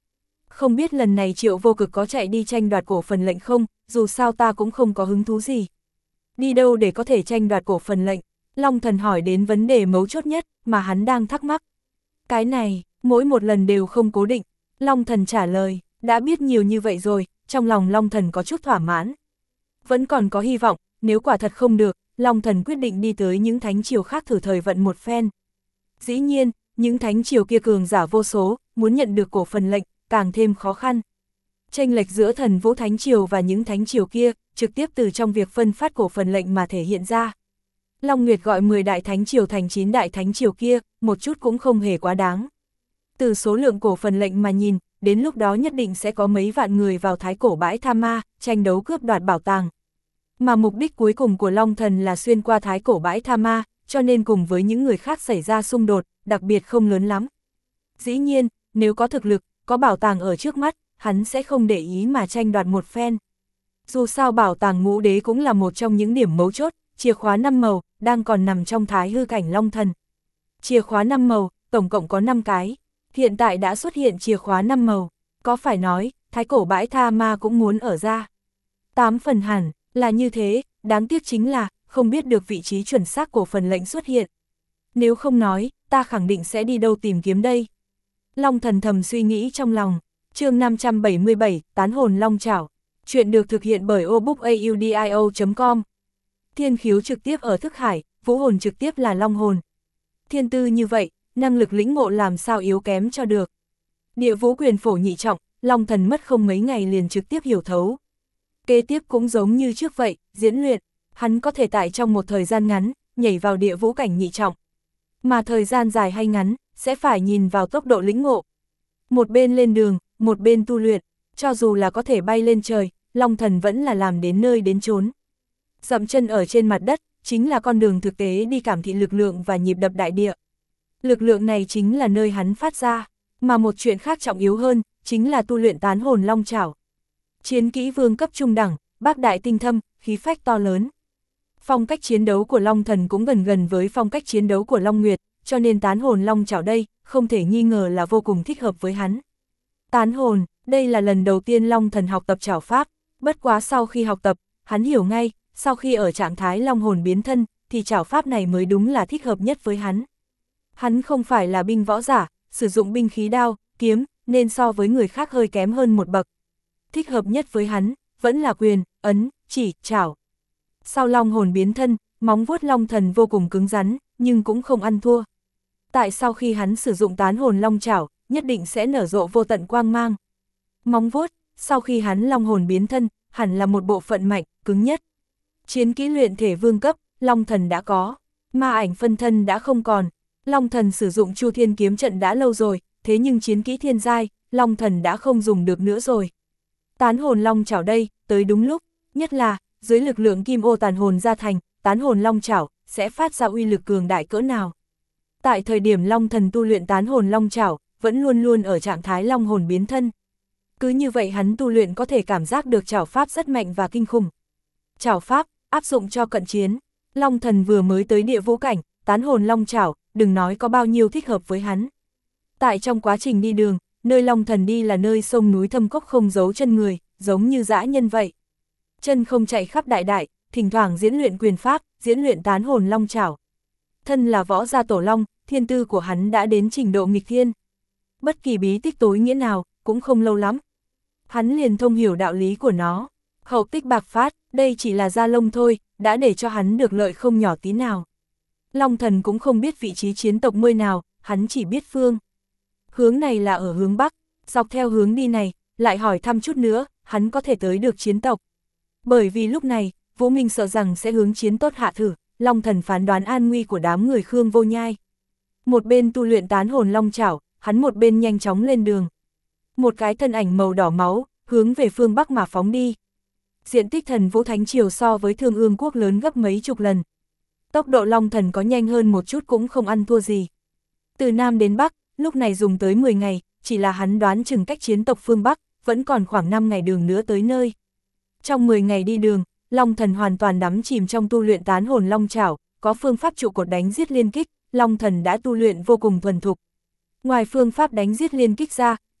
Không biết lần này Triệu Vô Cực có chạy đi tranh đoạt cổ phần lệnh không, dù sao ta cũng không có hứng thú gì. Đi đâu để có thể tranh đoạt cổ phần lệnh? Long Thần hỏi đến vấn đề mấu chốt nhất mà hắn đang thắc mắc. Cái này, mỗi một lần đều không cố định. Long Thần trả lời, đã biết nhiều như vậy rồi, trong lòng Long Thần có chút thỏa mãn. Vẫn còn có hy vọng, nếu quả thật không được, Long Thần quyết định đi tới những thánh triều khác thử thời vận một phen. Dĩ nhiên, những thánh triều kia cường giả vô số, muốn nhận được cổ phần lệnh, càng thêm khó khăn. Chênh lệch giữa Thần Vũ Thánh Triều và những thánh triều kia, trực tiếp từ trong việc phân phát cổ phần lệnh mà thể hiện ra. Long Nguyệt gọi mười đại thánh triều thành chín đại thánh triều kia, một chút cũng không hề quá đáng. Từ số lượng cổ phần lệnh mà nhìn, đến lúc đó nhất định sẽ có mấy vạn người vào thái cổ bãi Tha Ma, tranh đấu cướp đoạt bảo tàng. Mà mục đích cuối cùng của Long Thần là xuyên qua thái cổ bãi Tha Ma, cho nên cùng với những người khác xảy ra xung đột, đặc biệt không lớn lắm. Dĩ nhiên, nếu có thực lực, có bảo tàng ở trước mắt, hắn sẽ không để ý mà tranh đoạt một phen. Dù sao bảo tàng ngũ đế cũng là một trong những điểm mấu chốt, chìa khóa năm màu, đang còn nằm trong thái hư cảnh Long Thần. Chìa khóa năm màu, tổng cộng có năm cái. Hiện tại đã xuất hiện chìa khóa năm màu, có phải nói, thái cổ bãi Tha Ma cũng muốn ở ra. Tám phần hẳn, là như thế, đáng tiếc chính là, không biết được vị trí chuẩn xác cổ phần lệnh xuất hiện. Nếu không nói, ta khẳng định sẽ đi đâu tìm kiếm đây. Long Thần thầm suy nghĩ trong lòng. Chương năm trăm bảy mươi bảy, Tán hồn long chảo. Chuyện được thực hiện bởi obookaudio chấm com. Thiên khiếu trực tiếp ở thức hải, vũ hồn trực tiếp là long hồn. Thiên tư như vậy, năng lực lĩnh ngộ làm sao yếu kém cho được. Địa vũ quyền phổ nhị trọng, Long Thần mất không mấy ngày liền trực tiếp hiểu thấu. Kế tiếp cũng giống như trước vậy, diễn luyện, hắn có thể tại trong một thời gian ngắn, nhảy vào địa vũ cảnh nhị trọng. Mà thời gian dài hay ngắn, sẽ phải nhìn vào tốc độ lĩnh ngộ. Một bên lên đường, một bên tu luyện, cho dù là có thể bay lên trời, Long Thần vẫn là làm đến nơi đến chốn. Dậm chân ở trên mặt đất, chính là con đường thực tế đi cảm thị lực lượng và nhịp đập đại địa. Lực lượng này chính là nơi hắn phát ra, mà một chuyện khác trọng yếu hơn, chính là tu luyện tán hồn long chảo. Chiến kỹ vương cấp trung đẳng, bác đại tinh thâm, khí phách to lớn. Phong cách chiến đấu của Long Thần cũng gần gần với phong cách chiến đấu của Long Nguyệt, cho nên tán hồn long chảo đây, không thể nghi ngờ là vô cùng thích hợp với hắn. Tán hồn, đây là lần đầu tiên Long Thần học tập chảo pháp, bất quá sau khi học tập, hắn hiểu ngay, sau khi ở trạng thái long hồn biến thân, thì chảo pháp này mới đúng là thích hợp nhất với hắn. Hắn không phải là binh võ giả, sử dụng binh khí đao, kiếm, nên so với người khác hơi kém hơn một bậc. Thích hợp nhất với hắn, vẫn là quyền, ấn, chỉ, chảo. Sau long hồn biến thân, móng vuốt Long Thần vô cùng cứng rắn, nhưng cũng không ăn thua. Tại sau khi hắn sử dụng tán hồn long chảo, nhất định sẽ nở rộ vô tận quang mang. Móng vuốt, sau khi hắn long hồn biến thân, hẳn là một bộ phận mạnh, cứng nhất. Chiến kỹ luyện thể vương cấp, Long Thần đã có, ma ảnh phân thân đã không còn. Long Thần sử dụng Chu Thiên kiếm trận đã lâu rồi, thế nhưng chiến kỹ thiên giai, Long Thần đã không dùng được nữa rồi. Tán hồn long chảo đây, tới đúng lúc, nhất là, dưới lực lượng kim ô tàn hồn gia thành, tán hồn long chảo, sẽ phát ra uy lực cường đại cỡ nào. Tại thời điểm Long Thần tu luyện tán hồn long chảo, vẫn luôn luôn ở trạng thái long hồn biến thân. Cứ như vậy hắn tu luyện có thể cảm giác được chảo pháp rất mạnh và kinh khủng. Chảo pháp, áp dụng cho cận chiến. Long Thần vừa mới tới địa vũ cảnh, tán hồn long chảo, đừng nói có bao nhiêu thích hợp với hắn. Tại trong quá trình đi đường, nơi Long Thần đi là nơi sông núi thâm cốc không giấu chân người, giống như dã nhân vậy. Chân không chạy khắp đại đại, thỉnh thoảng diễn luyện quyền pháp, diễn luyện tán hồn long chảo. Thân là võ gia tổ long, thiên tư của hắn đã đến trình độ nghịch thiên. Bất kỳ bí tích tối nghĩa nào, cũng không lâu lắm. Hắn liền thông hiểu đạo lý của nó. Hậu tích bạc phát, đây chỉ là da lông thôi, đã để cho hắn được lợi không nhỏ tí nào. Long Thần cũng không biết vị trí chiến tộc nơi nào, hắn chỉ biết phương. Hướng này là ở hướng Bắc, dọc theo hướng đi này, lại hỏi thăm chút nữa, hắn có thể tới được chiến tộc. Bởi vì lúc này, Vũ Minh sợ rằng sẽ hướng chiến tốt hạ thử, Long Thần phán đoán an nguy của đám người Khương Vô Nhai. Một bên tu luyện tán hồn long chảo, hắn một bên nhanh chóng lên đường. Một cái thân ảnh màu đỏ máu, hướng về phương Bắc mà phóng đi. Diện tích Thần Vũ Thánh Triều so với Thương Ương Quốc lớn gấp mấy chục lần. Tốc độ Long Thần có nhanh hơn một chút cũng không ăn thua gì. Từ Nam đến Bắc, lúc này dùng tới mười ngày, chỉ là hắn đoán chừng cách chiến tộc phương Bắc, vẫn còn khoảng năm ngày đường nữa tới nơi. Trong mười ngày đi đường, Long Thần hoàn toàn đắm chìm trong tu luyện tán hồn long chảo, có phương pháp trụ cột đánh giết liên kích, Long Thần đã tu luyện vô cùng thuần thục. Ngoài phương pháp đánh giết liên kích ra,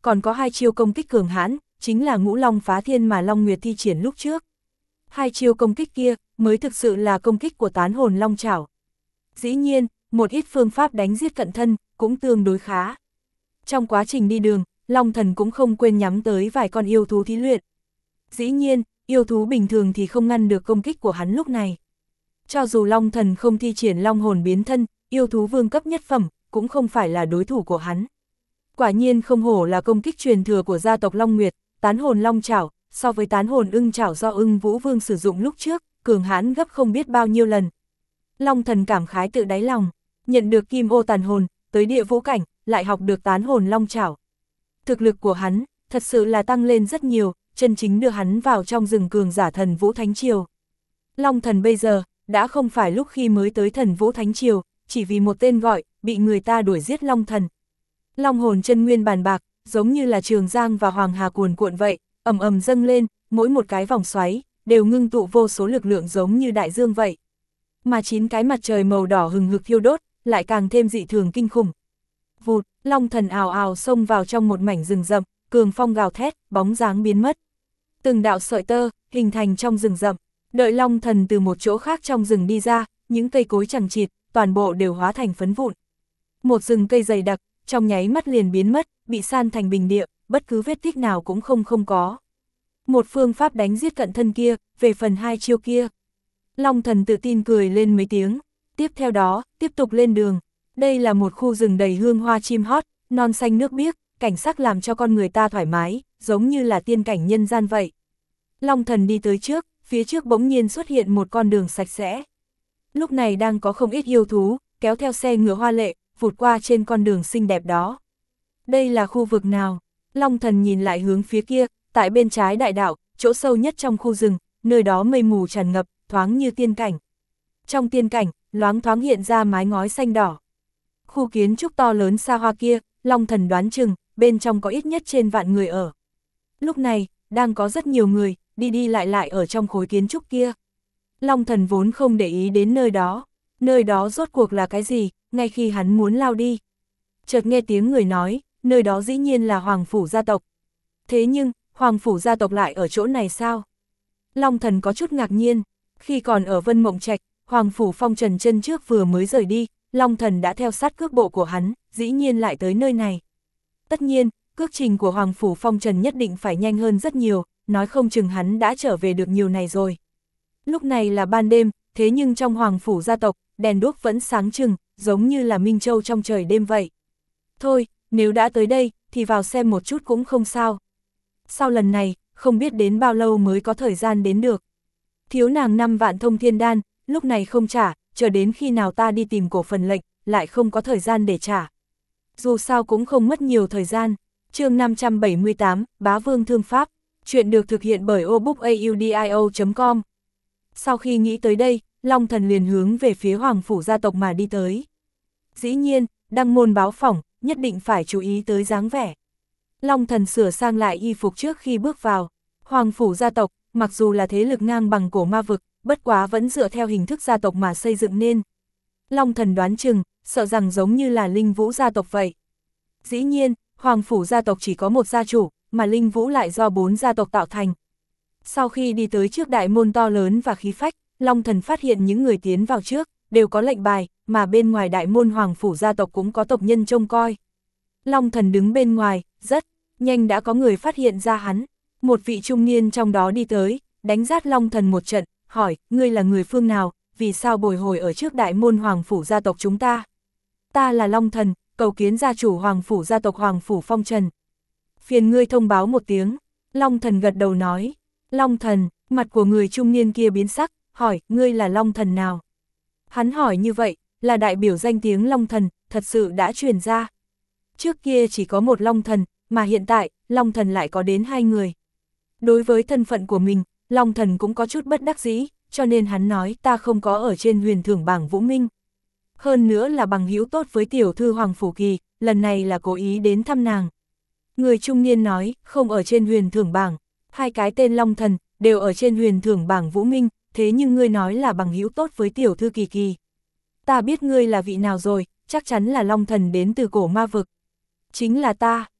còn có hai chiêu công kích cường hãn, chính là Ngũ Long Phá Thiên mà Long Nguyệt thi triển lúc trước. Hai chiêu công kích kia mới thực sự là công kích của tán hồn long chảo. Dĩ nhiên, một ít phương pháp đánh giết cận thân cũng tương đối khá. Trong quá trình đi đường, Long Thần cũng không quên nhắm tới vài con yêu thú thí luyện. Dĩ nhiên, yêu thú bình thường thì không ngăn được công kích của hắn lúc này. Cho dù Long Thần không thi triển long hồn biến thân, yêu thú vương cấp nhất phẩm, cũng không phải là đối thủ của hắn. Quả nhiên không hổ là công kích truyền thừa của gia tộc Long Nguyệt, tán hồn long chảo, so với tán hồn ưng chảo do ưng vũ vương sử dụng lúc trước, cường hãn gấp không biết bao nhiêu lần. Long Thần cảm khái tự đáy lòng, nhận được kim ô tàn hồn, tới địa vũ cảnh, lại học được tán hồn long chảo. Thực lực của hắn, thật sự là tăng lên rất nhiều, chân chính đưa hắn vào trong rừng cường giả thần vũ thánh triều. Long Thần bây giờ, đã không phải lúc khi mới tới thần vũ thánh triều, chỉ vì một tên gọi, bị người ta đuổi giết Long Thần. Long hồn chân nguyên bàn bạc, giống như là Trường Giang và Hoàng Hà cuồn cuộn vậy, ầm ầm dâng lên, mỗi một cái vòng xoáy, đều ngưng tụ vô số lực lượng giống như đại dương vậy. Mà chín cái mặt trời màu đỏ hừng hực thiêu đốt, lại càng thêm dị thường kinh khủng. Vụt, Long Thần ào ào xông vào trong một mảnh rừng rậm, cường phong gào thét, bóng dáng biến mất. Từng đạo sợi tơ, hình thành trong rừng rậm, đợi Long Thần từ một chỗ khác trong rừng đi ra, những cây cối chằng chịt, toàn bộ đều hóa thành phấn vụn. Một rừng cây dày đặc, trong nháy mắt liền biến mất, bị san thành bình địa, bất cứ vết tích nào cũng không không có. Một phương pháp đánh giết cận thân kia, về phần hai chiêu kia. Long Thần tự tin cười lên mấy tiếng, tiếp theo đó, tiếp tục lên đường. Đây là một khu rừng đầy hương hoa chim hót, non xanh nước biếc, cảnh sắc làm cho con người ta thoải mái, giống như là tiên cảnh nhân gian vậy. Long Thần đi tới trước, phía trước bỗng nhiên xuất hiện một con đường sạch sẽ. Lúc này đang có không ít yêu thú, kéo theo xe ngựa hoa lệ, vụt qua trên con đường xinh đẹp đó. Đây là khu vực nào? Long Thần nhìn lại hướng phía kia, tại bên trái đại đạo, chỗ sâu nhất trong khu rừng, nơi đó mây mù tràn ngập, thoáng như tiên cảnh. Trong tiên cảnh, loáng thoáng hiện ra mái ngói xanh đỏ. Khu kiến trúc to lớn xa hoa kia, Long Thần đoán chừng, bên trong có ít nhất trên vạn người ở. Lúc này, đang có rất nhiều người, đi đi lại lại ở trong khối kiến trúc kia. Long Thần vốn không để ý đến nơi đó, nơi đó rốt cuộc là cái gì, ngay khi hắn muốn lao đi. Chợt nghe tiếng người nói, nơi đó dĩ nhiên là Hoàng Phủ gia tộc. Thế nhưng, Hoàng Phủ gia tộc lại ở chỗ này sao? Long Thần có chút ngạc nhiên, khi còn ở Vân Mộng Trạch, Hoàng Phủ Phong Trần chân trước vừa mới rời đi, Long Thần đã theo sát cước bộ của hắn, dĩ nhiên lại tới nơi này. Tất nhiên, cước trình của Hoàng Phủ Phong Trần nhất định phải nhanh hơn rất nhiều, nói không chừng hắn đã trở về được nhiều này rồi. Lúc này là ban đêm, thế nhưng trong Hoàng Phủ gia tộc, đèn đuốc vẫn sáng trưng, giống như là Minh Châu trong trời đêm vậy. Thôi, nếu đã tới đây, thì vào xem một chút cũng không sao. Sau lần này, không biết đến bao lâu mới có thời gian đến được. Thiếu nàng năm vạn thông thiên đan, lúc này không trả, chờ đến khi nào ta đi tìm cổ phần lệnh, lại không có thời gian để trả. Dù sao cũng không mất nhiều thời gian. Chương năm trăm bảy mươi tám, Bá Vương Thương Pháp. Chuyện được thực hiện bởi obookaudio chấm com. Sau khi nghĩ tới đây, Long Thần liền hướng về phía Hoàng Phủ gia tộc mà đi tới. Dĩ nhiên, đăng môn báo phỏng, nhất định phải chú ý tới dáng vẻ. Long Thần sửa sang lại y phục trước khi bước vào. Hoàng Phủ gia tộc, mặc dù là thế lực ngang bằng cổ ma vực, bất quá vẫn dựa theo hình thức gia tộc mà xây dựng nên. Long Thần đoán chừng, sợ rằng giống như là Linh Vũ gia tộc vậy. Dĩ nhiên, Hoàng Phủ gia tộc chỉ có một gia chủ, mà Linh Vũ lại do bốn gia tộc tạo thành. Sau khi đi tới trước đại môn to lớn và khí phách, Long Thần phát hiện những người tiến vào trước, đều có lệnh bài, mà bên ngoài đại môn Hoàng Phủ gia tộc cũng có tộc nhân trông coi. Long Thần đứng bên ngoài, rất nhanh đã có người phát hiện ra hắn. Một vị trung niên trong đó đi tới, đánh rát Long Thần một trận, hỏi, ngươi là người phương nào, vì sao bồi hồi ở trước đại môn Hoàng Phủ gia tộc chúng ta? Ta là Long Thần, cầu kiến gia chủ Hoàng Phủ gia tộc Hoàng Phủ Phong Trần. Phiền ngươi thông báo một tiếng. Long Thần gật đầu nói. Long Thần, mặt của người trung niên kia biến sắc, hỏi, ngươi là Long Thần nào? Hắn hỏi như vậy, là đại biểu danh tiếng Long Thần, thật sự đã truyền ra. Trước kia chỉ có một Long Thần, mà hiện tại, Long Thần lại có đến hai người. Đối với thân phận của mình, Long Thần cũng có chút bất đắc dĩ, cho nên hắn nói ta không có ở trên huyền thưởng bảng Vũ Minh. Hơn nữa là bằng hữu tốt với tiểu thư Hoàng Phủ Kỳ, lần này là cố ý đến thăm nàng. Người trung niên nói, không ở trên huyền thưởng bảng, hai cái tên Long Thần, đều ở trên huyền thưởng bảng Vũ Minh, thế nhưng ngươi nói là bằng hữu tốt với tiểu thư Kỳ Kỳ. Ta biết ngươi là vị nào rồi, chắc chắn là Long Thần đến từ cổ ma vực. Chính là ta,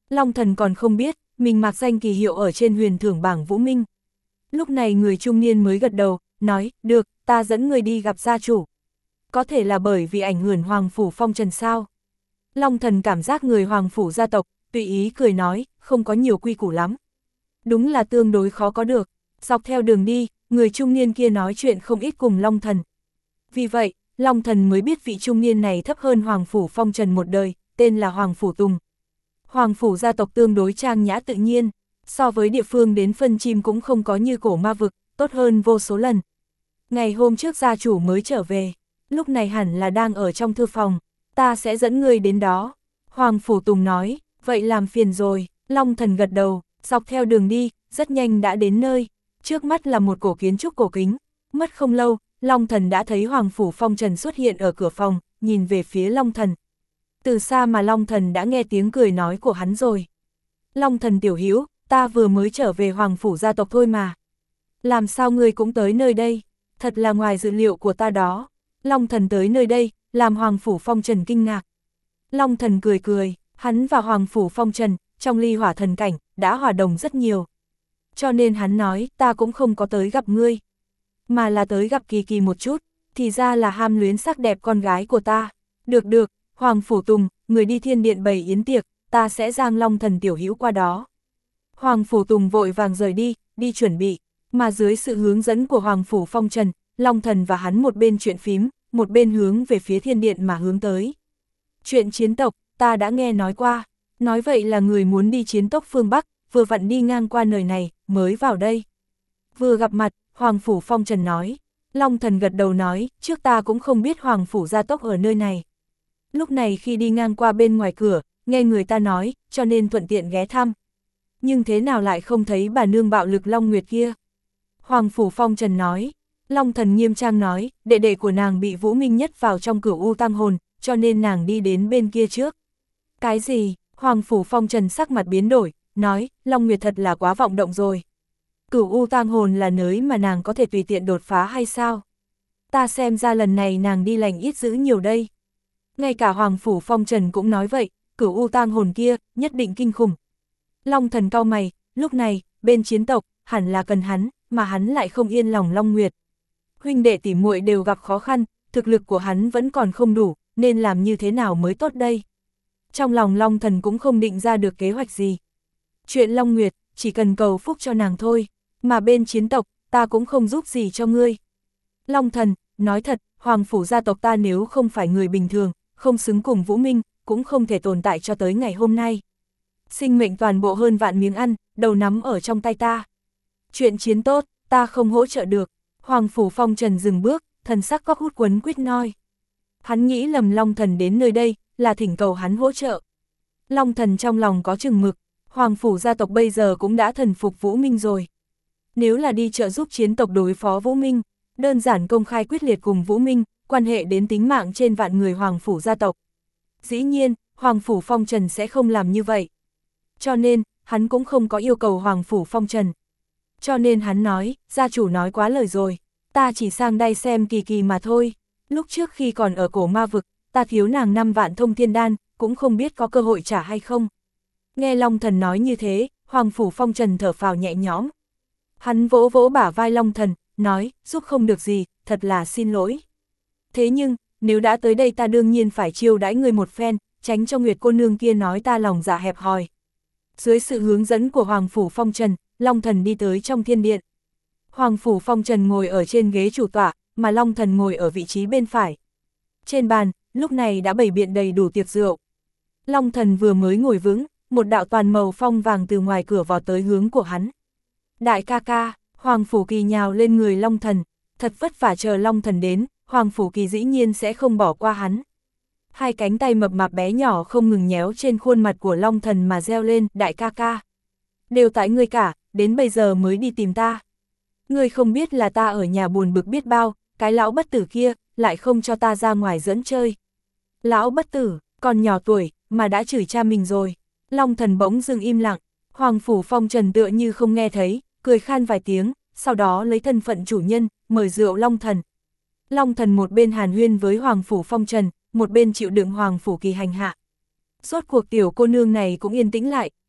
Long Thần còn không biết, mình mặc danh kỳ hiệu ở trên huyền thưởng bảng Vũ Minh. Lúc này người trung niên mới gật đầu, nói, được, ta dẫn người đi gặp gia chủ. Có thể là bởi vì ảnh hưởng Hoàng Phủ Phong Trần sao? Long Thần cảm giác người Hoàng Phủ gia tộc, tùy ý cười nói, không có nhiều quy củ lắm. Đúng là tương đối khó có được. Dọc theo đường đi, người trung niên kia nói chuyện không ít cùng Long Thần. Vì vậy, Long Thần mới biết vị trung niên này thấp hơn Hoàng Phủ Phong Trần một đời, tên là Hoàng Phủ Tùng. Hoàng Phủ gia tộc tương đối trang nhã tự nhiên, so với địa phương đến phân chim cũng không có như cổ ma vực, tốt hơn vô số lần. Ngày hôm trước gia chủ mới trở về, lúc này hẳn là đang ở trong thư phòng, ta sẽ dẫn người đến đó. Hoàng Phủ Tùng nói, vậy làm phiền rồi. Long Thần gật đầu, dọc theo đường đi, rất nhanh đã đến nơi. Trước mắt là một cổ kiến trúc cổ kính. Mất không lâu, Long Thần đã thấy Hoàng Phủ Phong Trần xuất hiện ở cửa phòng, nhìn về phía Long Thần. Từ xa mà Long Thần đã nghe tiếng cười nói của hắn rồi. Long Thần tiểu hữu, ta vừa mới trở về Hoàng Phủ gia tộc thôi mà. Làm sao ngươi cũng tới nơi đây? Thật là ngoài dự liệu của ta đó. Long Thần tới nơi đây, làm Hoàng Phủ Phong Trần kinh ngạc. Long Thần cười cười, hắn và Hoàng Phủ Phong Trần, trong ly hỏa thần cảnh, đã hòa đồng rất nhiều. Cho nên hắn nói, ta cũng không có tới gặp ngươi, mà là tới gặp Kỳ Kỳ một chút, thì ra là ham luyến sắc đẹp con gái của ta. Được được, Hoàng Phủ Tùng, người đi thiên điện bày yến tiệc, ta sẽ giang Long Thần tiểu hữu qua đó. Hoàng Phủ Tùng vội vàng rời đi, đi chuẩn bị, mà dưới sự hướng dẫn của Hoàng Phủ Phong Trần, Long Thần và hắn một bên chuyện phím, một bên hướng về phía thiên điện mà hướng tới. Chuyện chiến tộc, ta đã nghe nói qua, nói vậy là người muốn đi chiến tộc phương Bắc, vừa vặn đi ngang qua nơi này, mới vào đây. Vừa gặp mặt, Hoàng Phủ Phong Trần nói, Long Thần gật đầu nói, trước ta cũng không biết Hoàng Phủ gia tộc ở nơi này. Lúc này khi đi ngang qua bên ngoài cửa, nghe người ta nói, cho nên thuận tiện ghé thăm. Nhưng thế nào lại không thấy bà nương bạo lực Long Nguyệt kia? Hoàng Phủ Phong Trần nói, Long Thần nghiêm trang nói, đệ đệ của nàng bị Vũ Minh Nhất vào trong Cửu U Tam Hồn, cho nên nàng đi đến bên kia trước. Cái gì? Hoàng Phủ Phong Trần sắc mặt biến đổi, nói, Long Nguyệt thật là quá vọng động rồi. Cửu U Tam Hồn là nơi mà nàng có thể tùy tiện đột phá hay sao? Ta xem ra lần này nàng đi lành ít dữ nhiều đây. Ngay cả Hoàng Phủ Phong Trần cũng nói vậy, Cửu U Tam Hồn kia, nhất định kinh khủng. Long Thần cau mày, lúc này, bên chiến tộc, hẳn là cần hắn, mà hắn lại không yên lòng Long Nguyệt. Huynh đệ tỉ muội đều gặp khó khăn, thực lực của hắn vẫn còn không đủ, nên làm như thế nào mới tốt đây? Trong lòng Long Thần cũng không định ra được kế hoạch gì. Chuyện Long Nguyệt, chỉ cần cầu phúc cho nàng thôi, mà bên chiến tộc, ta cũng không giúp gì cho ngươi. Long Thần, nói thật, Hoàng Phủ gia tộc ta nếu không phải người bình thường, không xứng cùng Vũ Minh, cũng không thể tồn tại cho tới ngày hôm nay. Sinh mệnh toàn bộ hơn vạn miếng ăn, đầu nắm ở trong tay ta. Chuyện chiến tốt, ta không hỗ trợ được. Hoàng Phủ Phong Trần dừng bước, thần sắc có hút quấn quýt noi. Hắn nghĩ lầm Long Thần đến nơi đây, là thỉnh cầu hắn hỗ trợ. Long Thần trong lòng có chừng mực, Hoàng Phủ gia tộc bây giờ cũng đã thần phục Vũ Minh rồi. Nếu là đi trợ giúp chiến tộc đối phó Vũ Minh, đơn giản công khai quyết liệt cùng Vũ Minh, quan hệ đến tính mạng trên vạn người Hoàng Phủ gia tộc. Dĩ nhiên, Hoàng Phủ Phong Trần sẽ không làm như vậy. Cho nên, hắn cũng không có yêu cầu Hoàng Phủ Phong Trần. Cho nên hắn nói, gia chủ nói quá lời rồi, ta chỉ sang đây xem Kỳ Kỳ mà thôi. Lúc trước khi còn ở cổ ma vực, ta thiếu nàng năm vạn thông thiên đan, cũng không biết có cơ hội trả hay không. Nghe Long Thần nói như thế, Hoàng Phủ Phong Trần thở phào nhẹ nhõm. Hắn vỗ vỗ bả vai Long Thần, nói, giúp không được gì, thật là xin lỗi. Thế nhưng, nếu đã tới đây ta đương nhiên phải chiêu đãi người một phen, tránh cho Nguyệt cô nương kia nói ta lòng dạ hẹp hòi. Dưới sự hướng dẫn của Hoàng Phủ Phong Trần, Long Thần đi tới trong thiên điện. Hoàng Phủ Phong Trần ngồi ở trên ghế chủ tọa, mà Long Thần ngồi ở vị trí bên phải. Trên bàn, lúc này đã bày biện đầy đủ tiệc rượu. Long Thần vừa mới ngồi vững, một đạo toàn màu phong vàng từ ngoài cửa vào tới hướng của hắn. Đại ca ca, Hoàng Phủ Kỳ nhào lên người Long Thần, thật vất vả chờ Long Thần đến, Hoàng Phủ Kỳ dĩ nhiên sẽ không bỏ qua hắn. Hai cánh tay mập mạp bé nhỏ không ngừng nhéo trên khuôn mặt của Long Thần mà reo lên, đại ca ca. Đều tại ngươi cả, đến bây giờ mới đi tìm ta. Ngươi không biết là ta ở nhà buồn bực biết bao, cái lão bất tử kia, lại không cho ta ra ngoài dẫn chơi. Lão bất tử, còn nhỏ tuổi, mà đã chửi cha mình rồi. Long Thần bỗng dưng im lặng, Hoàng Phủ Phong Trần tựa như không nghe thấy, cười khan vài tiếng, sau đó lấy thân phận chủ nhân, mời rượu Long Thần. Long Thần một bên hàn huyên với Hoàng Phủ Phong Trần, một bên chịu đựng Hoàng Phủ Kỳ hành hạ. Rốt cuộc tiểu cô nương này cũng yên tĩnh lại,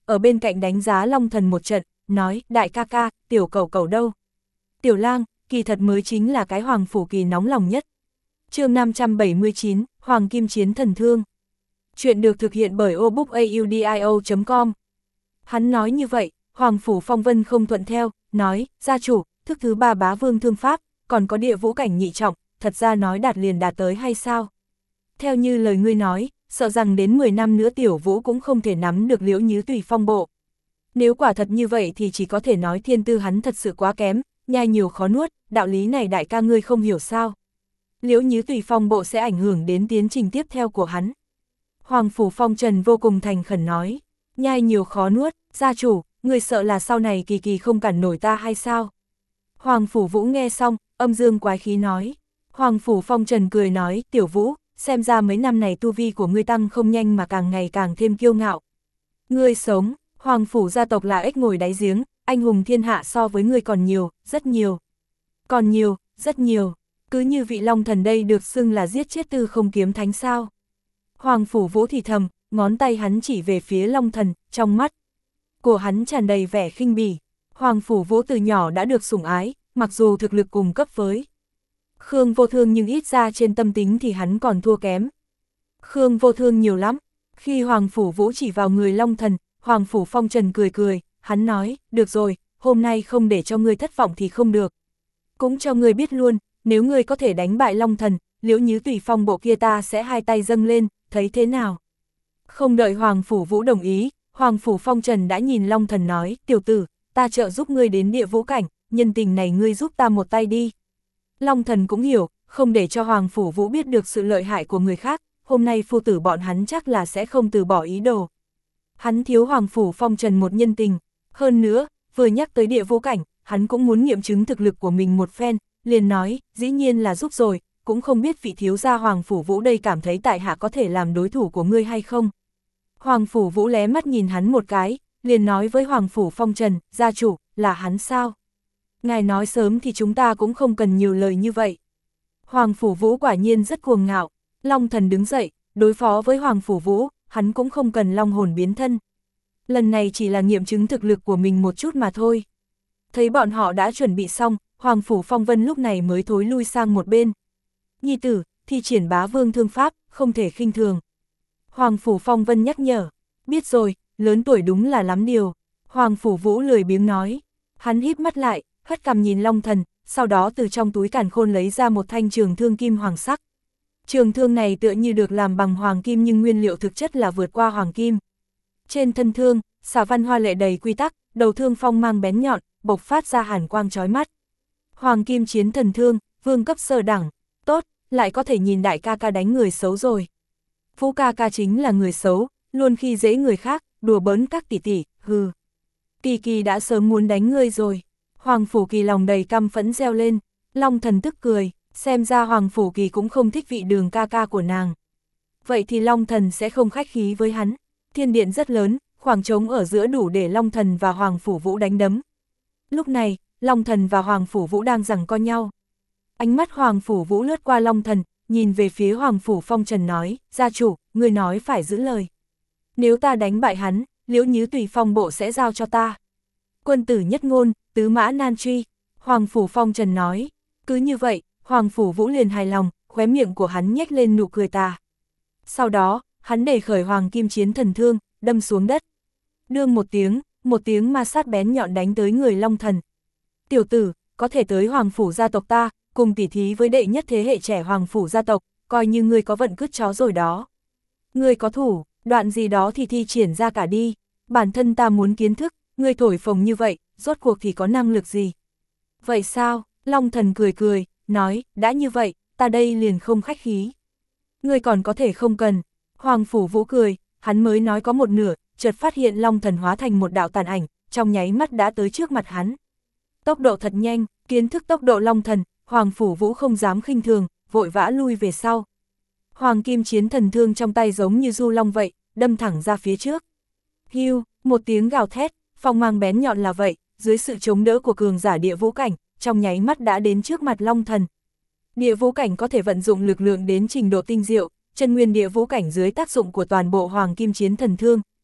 ở bên cạnh đánh giá Long Thần một trận, nói, đại ca ca, tiểu cẩu cẩu đâu? Tiểu lang, kỳ thật mới chính là cái Hoàng Phủ Kỳ nóng lòng nhất. Chương năm trăm bảy mươi chín, Hoàng Kim Chiến Thần Thương. Chuyện được thực hiện bởi obookaudio chấm com. Hắn nói như vậy, Hoàng Phủ Phong Vân không thuận theo, nói, gia chủ, thức thứ ba bá vương thương pháp, còn có địa vũ cảnh nhị trọng, thật ra nói đạt liền đạt tới hay sao? Theo như lời ngươi nói, sợ rằng đến mười năm nữa tiểu vũ cũng không thể nắm được Liễu Nhứ Tùy phong bộ. Nếu quả thật như vậy thì chỉ có thể nói thiên tư hắn thật sự quá kém, nhai nhiều khó nuốt, đạo lý này đại ca ngươi không hiểu sao. Liễu Nhứ Tùy phong bộ sẽ ảnh hưởng đến tiến trình tiếp theo của hắn. Hoàng Phủ Phong Trần vô cùng thành khẩn nói, nhai nhiều khó nuốt, gia chủ, ngươi sợ là sau này Kỳ Kỳ không cản nổi ta hay sao? Hoàng Phủ Vũ nghe xong, âm dương quái khí nói. Hoàng Phủ Phong Trần cười nói, tiểu Vũ, xem ra mấy năm này tu vi của ngươi tăng không nhanh mà càng ngày càng thêm kiêu ngạo. Ngươi sống, Hoàng Phủ gia tộc là ếch ngồi đáy giếng, anh hùng thiên hạ so với ngươi còn nhiều, rất nhiều. Còn nhiều, rất nhiều, cứ như vị Long Thần đây được xưng là giết chết Tư Không Kiếm Thánh sao. Hoàng Phủ Vũ thì thầm, ngón tay hắn chỉ về phía Long Thần, trong mắt của hắn tràn đầy vẻ khinh bỉ. Hoàng Phủ Vũ từ nhỏ đã được sủng ái, mặc dù thực lực cùng cấp với Khương Vô Thương nhưng ít ra trên tâm tính thì hắn còn thua kém. Khương Vô Thương nhiều lắm. Khi Hoàng Phủ Vũ chỉ vào người Long Thần, Hoàng Phủ Phong Trần cười cười, hắn nói, được rồi, hôm nay không để cho ngươi thất vọng thì không được. Cũng cho ngươi biết luôn, nếu ngươi có thể đánh bại Long Thần, Liễu Nhứ Tùy phong bộ kia ta sẽ hai tay dâng lên, thấy thế nào? Không đợi Hoàng Phủ Vũ đồng ý, Hoàng Phủ Phong Trần đã nhìn Long Thần nói, tiểu tử, ta trợ giúp ngươi đến địa vũ cảnh, nhân tình này ngươi giúp ta một tay đi. Long Thần cũng hiểu, không để cho Hoàng Phủ Vũ biết được sự lợi hại của người khác, hôm nay phu tử bọn hắn chắc là sẽ không từ bỏ ý đồ. Hắn thiếu Hoàng Phủ Phong Trần một nhân tình, hơn nữa, vừa nhắc tới địa vũ cảnh, hắn cũng muốn nghiệm chứng thực lực của mình một phen, liền nói, dĩ nhiên là giúp rồi, cũng không biết vị thiếu gia Hoàng Phủ Vũ đây cảm thấy tại hạ có thể làm đối thủ của ngươi hay không. Hoàng Phủ Vũ lé mắt nhìn hắn một cái, liền nói với Hoàng Phủ Phong Trần, gia chủ, là hắn sao? Ngài nói sớm thì chúng ta cũng không cần nhiều lời như vậy. Hoàng Phủ Vũ quả nhiên rất cuồng ngạo. Long Thần đứng dậy, đối phó với Hoàng Phủ Vũ, hắn cũng không cần long hồn biến thân. Lần này chỉ là nghiệm chứng thực lực của mình một chút mà thôi. Thấy bọn họ đã chuẩn bị xong, Hoàng Phủ Phong Vân lúc này mới thối lui sang một bên. Nhi tử, thi triển bá vương thương pháp, không thể khinh thường. Hoàng Phủ Phong Vân nhắc nhở, biết rồi, lớn tuổi đúng là lắm điều. Hoàng Phủ Vũ lười biếng nói, hắn híp mắt lại, hất cằm nhìn Long Thần, sau đó từ trong túi càn khôn lấy ra một thanh trường thương kim hoàng sắc. Trường thương này tựa như được làm bằng hoàng kim nhưng nguyên liệu thực chất là vượt qua hoàng kim. Trên thân thương, xà văn hoa lệ đầy quy tắc, đầu thương phong mang bén nhọn, bộc phát ra hàn quang chói mắt. Hoàng Kim Chiến Thần Thương, vương cấp sơ đẳng, tốt, lại có thể nhìn đại ca ca đánh người xấu rồi. Vũ ca ca chính là người xấu, luôn khi dễ người khác, đùa bỡn các tỷ tỷ, hừ. Kỳ Kỳ đã sớm muốn đánh ngươi rồi. Hoàng Phủ Kỳ lòng đầy căm phẫn reo lên, Long Thần tức cười, xem ra Hoàng Phủ Kỳ cũng không thích vị Đường ca ca của nàng. Vậy thì Long Thần sẽ không khách khí với hắn. Thiên điện rất lớn, khoảng trống ở giữa đủ để Long Thần và Hoàng Phủ Vũ đánh đấm. Lúc này, Long Thần và Hoàng Phủ Vũ đang giằng co nhau. Ánh mắt Hoàng Phủ Vũ lướt qua Long Thần, nhìn về phía Hoàng Phủ Phong Trần nói, gia chủ, người nói phải giữ lời. Nếu ta đánh bại hắn, Liễu Nhứ Tùy phong bộ sẽ giao cho ta. Quân tử nhất ngôn, tứ mã nan truy, Hoàng Phủ Phong Trần nói. Cứ như vậy, Hoàng Phủ Vũ liền hài lòng, khóe miệng của hắn nhếch lên nụ cười tà. Sau đó, hắn đẩy khởi Hoàng Kim Chiến Thần Thương, đâm xuống đất. Đương một tiếng, một tiếng ma sát bén nhọn đánh tới người Long Thần. Tiểu tử, có thể tới Hoàng Phủ gia tộc ta, cùng tỉ thí với đệ nhất thế hệ trẻ Hoàng Phủ gia tộc, coi như ngươi có vận cứt chó rồi đó. Ngươi có thủ, đoạn gì đó thì thi triển ra cả đi, bản thân ta muốn kiến thức, ngươi thổi phồng như vậy, rốt cuộc thì có năng lực gì? Vậy sao? Long Thần cười cười, nói, đã như vậy, ta đây liền không khách khí. Ngươi còn có thể không cần. Hoàng Phủ Vũ cười, hắn mới nói có một nửa, chợt phát hiện Long Thần hóa thành một đạo tàn ảnh, trong nháy mắt đã tới trước mặt hắn. Tốc độ thật nhanh, kiến thức tốc độ Long Thần, Hoàng Phủ Vũ không dám khinh thường, vội vã lui về sau. Hoàng Kim Chiến Thần Thương trong tay giống như du long vậy, đâm thẳng ra phía trước. Hiu, một tiếng gào thét, phong mang bén nhọn là vậy, dưới sự chống đỡ của cường giả địa vũ cảnh, trong nháy mắt đã đến trước mặt Long Thần. Địa vũ cảnh có thể vận dụng lực lượng đến trình độ tinh diệu, chân nguyên địa vũ cảnh dưới tác dụng của toàn bộ Hoàng Kim Chiến Thần Thương,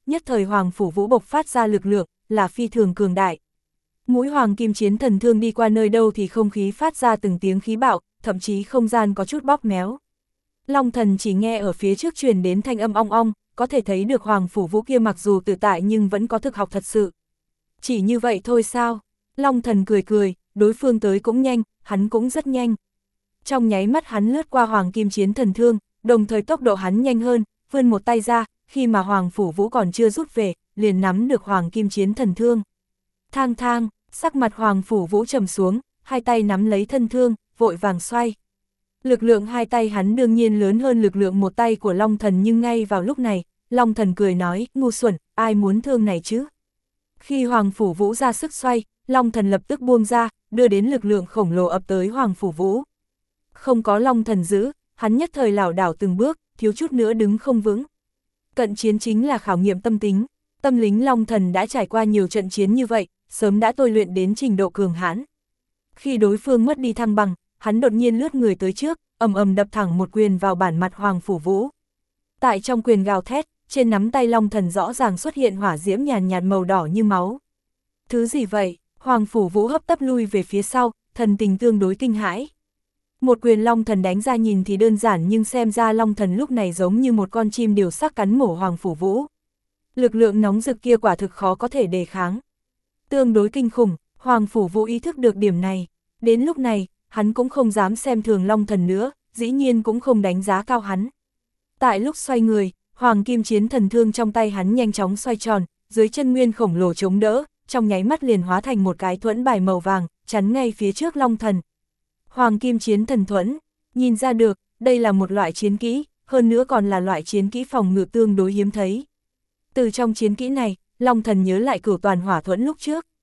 nhất thời Hoàng Phủ Vũ bộc phát ra lực lượng, là phi thường cường đại. Mũi Hoàng Kim Chiến Thần Thương đi qua nơi đâu thì không khí phát ra từng tiếng khí bạo, thậm chí không gian có chút bóp méo. Long Thần chỉ nghe ở phía trước truyền đến thanh âm ong ong, có thể thấy được Hoàng Phủ Vũ kia mặc dù tự tại nhưng vẫn có thực học thật sự. Chỉ như vậy thôi sao? Long Thần cười cười, đối phương tới cũng nhanh, hắn cũng rất nhanh. Trong nháy mắt hắn lướt qua Hoàng Kim Chiến Thần Thương, đồng thời tốc độ hắn nhanh hơn, vươn một tay ra, khi mà Hoàng Phủ Vũ còn chưa rút về, liền nắm được Hoàng Kim Chiến Thần Thương. Thang thang, sắc mặt Hoàng Phủ Vũ trầm xuống, hai tay nắm lấy thân thương, vội vàng xoay. Lực lượng hai tay hắn đương nhiên lớn hơn lực lượng một tay của Long Thần, nhưng ngay vào lúc này, Long Thần cười nói, ngu xuẩn, ai muốn thương này chứ? Khi Hoàng Phủ Vũ ra sức xoay, Long Thần lập tức buông ra, đưa đến lực lượng khổng lồ ập tới Hoàng Phủ Vũ. Không có Long Thần giữ, hắn nhất thời lảo đảo từng bước, thiếu chút nữa đứng không vững. Cận chiến chính là khảo nghiệm tâm tính, tâm lính Long Thần đã trải qua nhiều trận chiến như vậy, sớm đã tôi luyện đến trình độ cường hãn. Khi đối phương mất đi thăng bằng, hắn đột nhiên lướt người tới trước, ầm ầm đập thẳng một quyền vào bản mặt Hoàng Phủ Vũ. Tại trong quyền gào thét, trên nắm tay Long Thần rõ ràng xuất hiện hỏa diễm nhàn nhạt màu đỏ như máu. Thứ gì vậy? Hoàng Phủ Vũ hấp tấp lui về phía sau, thần tình tương đối kinh hãi. Một quyền Long Thần đánh ra nhìn thì đơn giản, nhưng xem ra Long Thần lúc này giống như một con chim điều sắc cắn mổ Hoàng Phủ Vũ. Lực lượng nóng rực kia quả thực khó có thể đề kháng. Tương đối kinh khủng, Hoàng Phủ Vũ ý thức được điểm này. Đến lúc này, hắn cũng không dám xem thường Long Thần nữa, dĩ nhiên cũng không đánh giá cao hắn. Tại lúc xoay người, Hoàng Kim Chiến Thần Thương trong tay hắn nhanh chóng xoay tròn, dưới chân nguyên khổng lồ chống đỡ, trong nháy mắt liền hóa thành một cái thuẫn bài màu vàng, chắn ngay phía trước Long Thần. Hoàng Kim Chiến Thần Thuẫn, nhìn ra được, đây là một loại chiến kỹ, hơn nữa còn là loại chiến kỹ phòng ngự tương đối hiếm thấy. Từ trong chiến kỹ này, Long Thần nhớ lại Cửu Toàn Hỏa Thuẫn lúc trước.